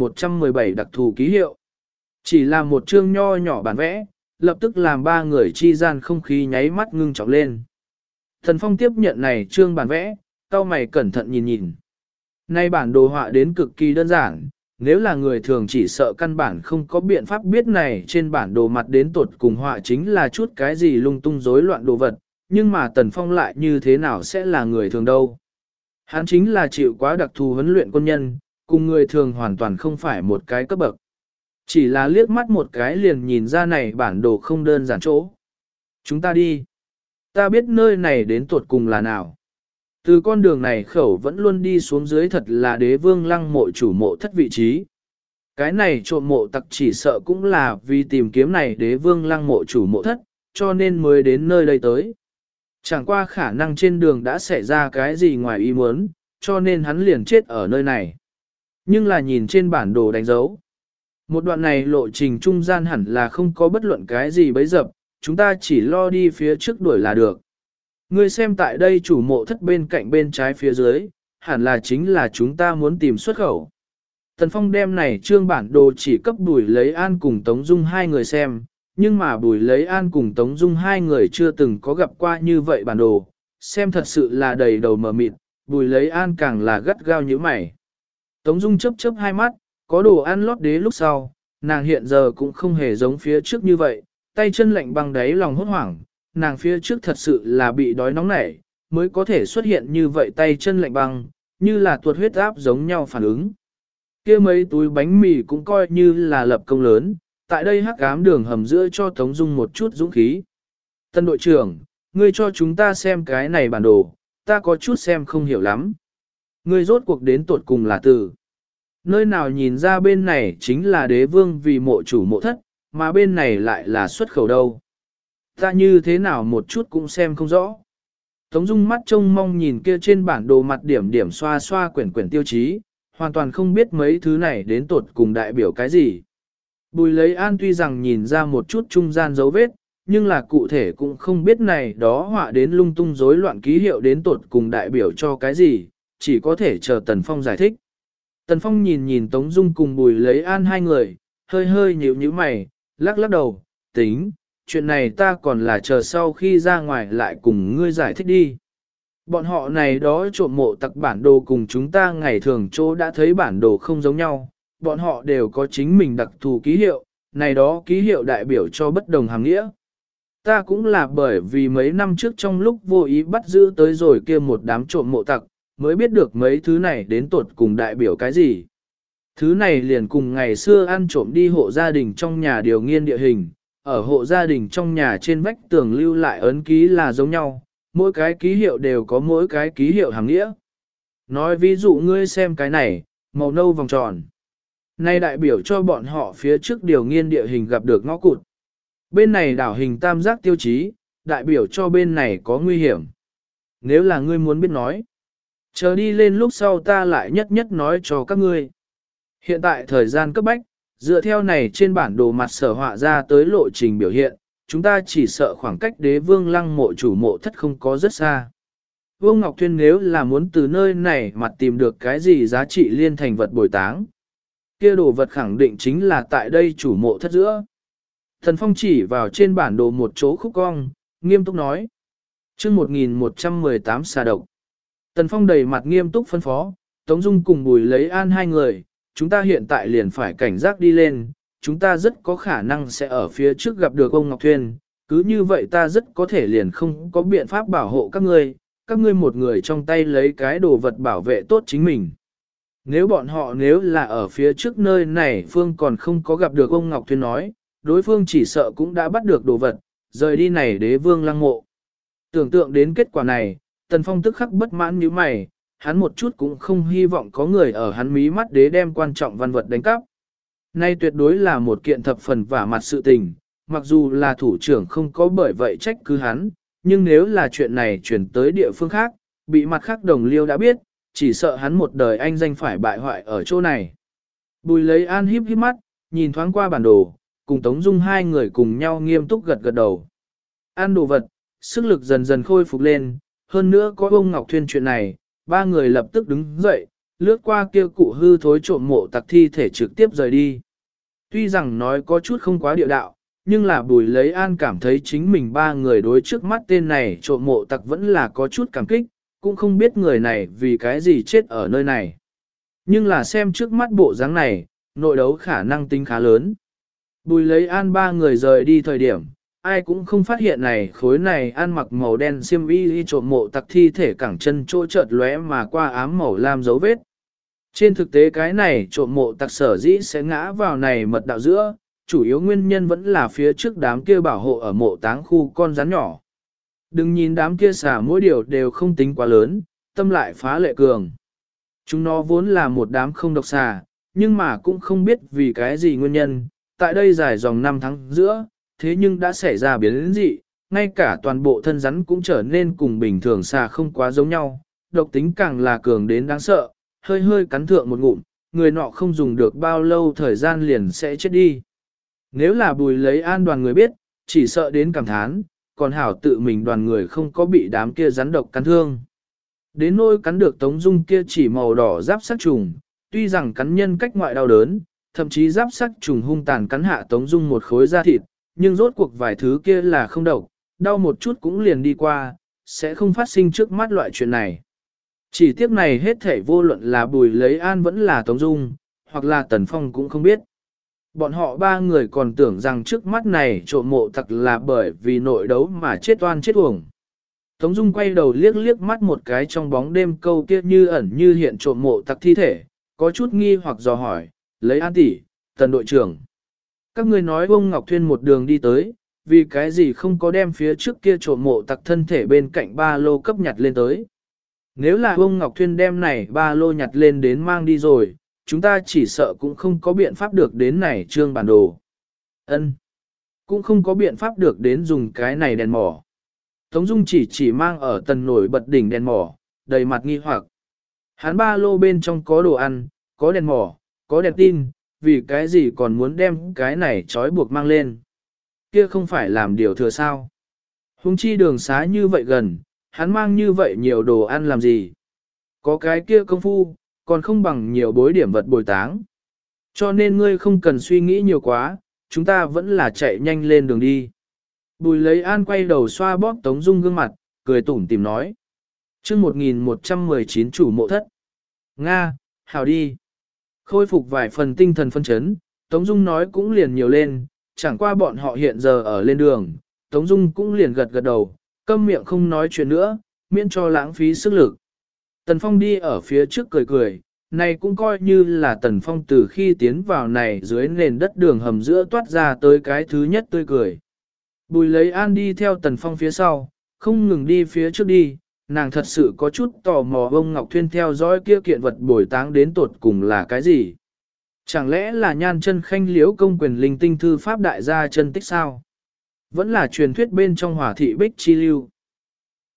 1117 đặc thù ký hiệu. Chỉ là một chương nho nhỏ bản vẽ, lập tức làm 3 người chi gian không khí nháy mắt ngưng trọng lên. Thần Phong tiếp nhận này chương bản vẽ, cau mày cẩn thận nhìn. Nay bản đồ họa đến cực kỳ đơn giản, nếu là người thường chỉ sợ căn bản không có biện pháp biết này trên bản đồ mặt đến tột cùng họa chính là chút cái gì lung tung rối loạn đồ vật, nhưng mà Tần Phong lại như thế nào sẽ là người thường đâu. Hắn chính là chịu quá đặc thù huấn luyện quân nhân, cùng người thường hoàn toàn không phải một cái cấp bậc. Chỉ là liếc mắt một cái liền nhìn ra này bản đồ không đơn giản chỗ. Chúng ta đi. Ta biết nơi này đến tuột cùng là nào. Từ con đường này khẩu vẫn luôn đi xuống dưới thật là Đế Vương Lăng mộ chủ mộ thất vị trí. Cái này trộm mộ tặc chỉ sợ cũng là vì tìm kiếm này Đế Vương Lăng mộ chủ mộ thất, cho nên mới đến nơi đây tới. Chẳng qua khả năng trên đường đã xảy ra cái gì ngoài ý muốn, cho nên hắn liền chết ở nơi này. Nhưng là nhìn trên bản đồ đánh dấu. Một đoạn này lộ trình trung gian hẳn là không có bất luận cái gì bấy dập, chúng ta chỉ lo đi phía trước đuổi là được. Ngươi xem tại đây chủ mộ thất bên cạnh bên trái phía dưới, hẳn là chính là chúng ta muốn tìm xuất khẩu. Tần Phong đem này trương bản đồ chỉ cấp Bùi Lấy An cùng Tống Dung 2 người xem, nhưng mà Bùi Lấy An cùng Tống Dung 2 người chưa từng có gặp qua như vậy bản đồ, xem thật sự là đầy đầu mờ mịt, Bùi Lấy An càng là gắt gao như mày. Tống Dung chớp chớp hai mắt, có đồ ăn lót đế lúc sau, nàng hiện giờ cũng không hề giống phía trước như vậy, tay chân lạnh băng đáy lòng hốt hoảng, nàng phía trước thật sự là bị đói nóng nảy, mới có thể xuất hiện như vậy tay chân lạnh băng, như là tuột huyết áp giống nhau phản ứng. Kia mấy túi bánh mì cũng coi như là lập công lớn, tại đây hắc ám đường hầm giữa cho Tống Dung một chút dũng khí. Tân đội trưởng, ngươi cho chúng ta xem cái này bản đồ, ta có chút xem không hiểu lắm. Ngươi rốt cuộc đến tột cùng là từ nơi nào nhìn ra bên này chính là Đế Vương vì mộ chủ mộ thất, mà bên này lại là xuất khẩu đâu. Ta như thế nào một chút cũng xem không rõ. Tống Dung mắt trông mong nhìn kia trên bản đồ mặt điểm điểm xoa xoa quyển quyển tiêu chí, hoàn toàn không biết mấy thứ này đến tột cùng đại biểu cái gì. Bùi Lấy An tuy rằng nhìn ra một chút trung gian dấu vết, nhưng là cụ thể cũng không biết này đó họa đến lung tung rối loạn ký hiệu đến tột cùng đại biểu cho cái gì, chỉ có thể chờ Tần Phong giải thích. Tần Phong nhìn nhìn Tống Dung cùng Bùi Lấy An hai người, hơi hơi nhíu nhíu mày, lắc lắc đầu, tính, chuyện này ta còn là chờ sau khi ra ngoài lại cùng ngươi giải thích đi. Bọn họ này đó trộm mộ tặc bản đồ cùng chúng ta ngày thường chỗ đã thấy bản đồ không giống nhau, bọn họ đều có chính mình đặc thù ký hiệu, này đó ký hiệu đại biểu cho bất đồng hàm nghĩa. Ta cũng là bởi vì mấy năm trước trong lúc vô ý bắt giữ tới rồi kia một đám trộm mộ tặc, mới biết được mấy thứ này đến tột cùng đại biểu cái gì. Thứ này liền cùng ngày xưa ăn trộm đi hộ gia đình trong nhà điều nghiên địa hình, ở hộ gia đình trong nhà trên vách tường lưu lại ấn ký là giống nhau, mỗi cái ký hiệu đều có mỗi cái ký hiệu hàm nghĩa. Nói ví dụ ngươi xem cái này, màu nâu vòng tròn. Này đại biểu cho bọn họ phía trước điều nghiên địa hình gặp được ngõ cụt. Bên này đảo hình tam giác tiêu chí, đại biểu cho bên này có nguy hiểm. Nếu là ngươi muốn biết nói, chờ đi lên lúc sau ta lại nhất nhất nói cho các ngươi. Hiện tại thời gian cấp bách, dựa theo này trên bản đồ mặt sở họa ra tới lộ trình biểu hiện, chúng ta chỉ sợ khoảng cách đế vương lăng mộ chủ mộ thất không có rất xa. Vương Ngọc Thuyên nếu là muốn từ nơi này mặt tìm được cái gì giá trị liên thành vật bồi táng, kia đồ vật khẳng định chính là tại đây chủ mộ thất giữa. Thần Phong chỉ vào trên bản đồ một chỗ khúc cong, nghiêm túc nói. Chương 1118 xà độc. Tần Phong đầy mặt nghiêm túc phân phó, Tống Dung cùng Bùi Lấy An hai người, chúng ta hiện tại liền phải cảnh giác đi lên, chúng ta rất có khả năng sẽ ở phía trước gặp được ông Ngọc Thuyên, cứ như vậy ta rất có thể liền không có biện pháp bảo hộ các ngươi một người trong tay lấy cái đồ vật bảo vệ tốt chính mình. Nếu bọn họ nếu là ở phía trước nơi này Phương còn không có gặp được ông Ngọc Thuyên nói, đối phương chỉ sợ cũng đã bắt được đồ vật, rời đi này đế vương lăng mộ. Tưởng tượng đến kết quả này, Tần Phong tức khắc bất mãn như mày, hắn một chút cũng không hy vọng có người ở hắn mí mắt đế đem quan trọng văn vật đánh cắp. Nay tuyệt đối là một kiện thập phần vả mặt sự tình, mặc dù là thủ trưởng không có bởi vậy trách cứ hắn, nhưng nếu là chuyện này chuyển tới địa phương khác, bị mặt khác đồng liêu đã biết, chỉ sợ hắn một đời anh danh phải bại hoại ở chỗ này. Bùi Lấy An híp híp mắt, nhìn thoáng qua bản đồ, cùng Tống Dung hai người cùng nhau nghiêm túc gật gật đầu. Ăn đồ vật, sức lực dần dần khôi phục lên, hơn nữa có ông Ngọc Thuyên chuyện này, ba người lập tức đứng dậy, lướt qua kia cụ hư thối trộm mộ tặc thi thể trực tiếp rời đi. Tuy rằng nói có chút không quá địa đạo, nhưng là Bùi Lấy An cảm thấy chính mình ba người đối trước mắt tên này trộm mộ tặc vẫn là có chút cảm kích, cũng không biết người này vì cái gì chết ở nơi này. Nhưng là xem trước mắt bộ dáng này, nội đấu khả năng tính khá lớn. Bùi Lấy An ba người rời đi thời điểm, ai cũng không phát hiện này khối này ăn mặc màu đen xiêm y trộm mộ tặc thi thể cẳng chân chỗ chợt lóe mà qua ám màu lam dấu vết. Trên thực tế cái này trộm mộ tặc sở dĩ sẽ ngã vào này mật đạo giữa, chủ yếu nguyên nhân vẫn là phía trước đám kia bảo hộ ở mộ táng khu con rắn nhỏ. Đừng nhìn đám kia xả mỗi điều đều không tính quá lớn, tâm lại phá lệ cường. Chúng nó vốn là một đám không độc xà, nhưng mà cũng không biết vì cái gì nguyên nhân, tại đây dài dòng 5 tháng giữa, thế nhưng đã xảy ra biến dị, ngay cả toàn bộ thân rắn cũng trở nên cùng bình thường xà không quá giống nhau, độc tính càng là cường đến đáng sợ, hơi hơi cắn thượng một ngụm, người nọ không dùng được bao lâu thời gian liền sẽ chết đi. Nếu là Bùi Lấy An đoàn người biết, chỉ sợ đến cảm thán, còn hảo tự mình đoàn người không có bị đám kia rắn độc cắn thương. Đến nỗi cắn được Tống Dung kia chỉ màu đỏ giáp sắc trùng, tuy rằng cắn nhân cách ngoại đau đớn, thậm chí giáp sắc trùng hung tàn cắn hạ Tống Dung một khối da thịt, nhưng rốt cuộc vài thứ kia là không độc, đau một chút cũng liền đi qua, sẽ không phát sinh trước mắt loại chuyện này. Chỉ tiếc này hết thảy vô luận là Bùi Lấy An vẫn là Tống Dung, hoặc là Tần Phong cũng không biết. Bọn họ ba người còn tưởng rằng trước mắt này trộm mộ tặc là bởi vì nội đấu mà chết oan chết uổng. Tống Dung quay đầu liếc liếc mắt một cái trong bóng đêm câu kia như ẩn như hiện trộm mộ tặc thi thể, có chút nghi hoặc dò hỏi, Lấy An tỷ, Tần đội trưởng. Các ngươi nói ông Ngọc Thuyên một đường đi tới, vì cái gì không có đem phía trước kia trộm mộ tặc thân thể bên cạnh ba lô cấp nhặt lên tới. Nếu là ông Ngọc Thuyên đem này ba lô nhặt lên đến mang đi rồi, chúng ta chỉ sợ cũng không có biện pháp được đến này trương bản đồ. Ân, cũng không có biện pháp được đến dùng cái này đèn mỏ. Tống Dung chỉ mang ở tần nổi bật đỉnh đèn mỏ, đầy mặt nghi hoặc. Hắn ba lô bên trong có đồ ăn, có đèn mỏ, có đèn tin, vì cái gì còn muốn đem cái này trói buộc mang lên. Kia không phải làm điều thừa sao. Hùng chi đường xá như vậy gần, hắn mang như vậy nhiều đồ ăn làm gì. Có cái kia công phu, còn không bằng nhiều bối điểm vật bồi táng. Cho nên ngươi không cần suy nghĩ nhiều quá, chúng ta vẫn là chạy nhanh lên đường đi. Bùi lấy an quay đầu xoa bóp Tống Dung gương mặt, cười tủm tìm nói. chương 1119 chủ mộ thất. Nga, hào đi. Khôi phục vài phần tinh thần phân chấn, Tống Dung nói cũng liền nhiều lên, chẳng qua bọn họ hiện giờ ở lên đường. Tống Dung cũng liền gật gật đầu, câm miệng không nói chuyện nữa, miễn cho lãng phí sức lực. Tần Phong đi ở phía trước cười cười, này cũng coi như là Tần Phong từ khi tiến vào này dưới nền đất đường hầm giữa toát ra tới cái thứ nhất tươi cười. Bùi lấy an đi theo Tần Phong phía sau, không ngừng đi phía trước đi, nàng thật sự có chút tò mò ông Ngọc Thuyên theo dõi kia kiện vật bồi táng đến tột cùng là cái gì. Chẳng lẽ là nhan chân khanh liễu công quyền linh tinh thư pháp đại gia chân tích sao? Vẫn là truyền thuyết bên trong hỏa thị bích chi lưu.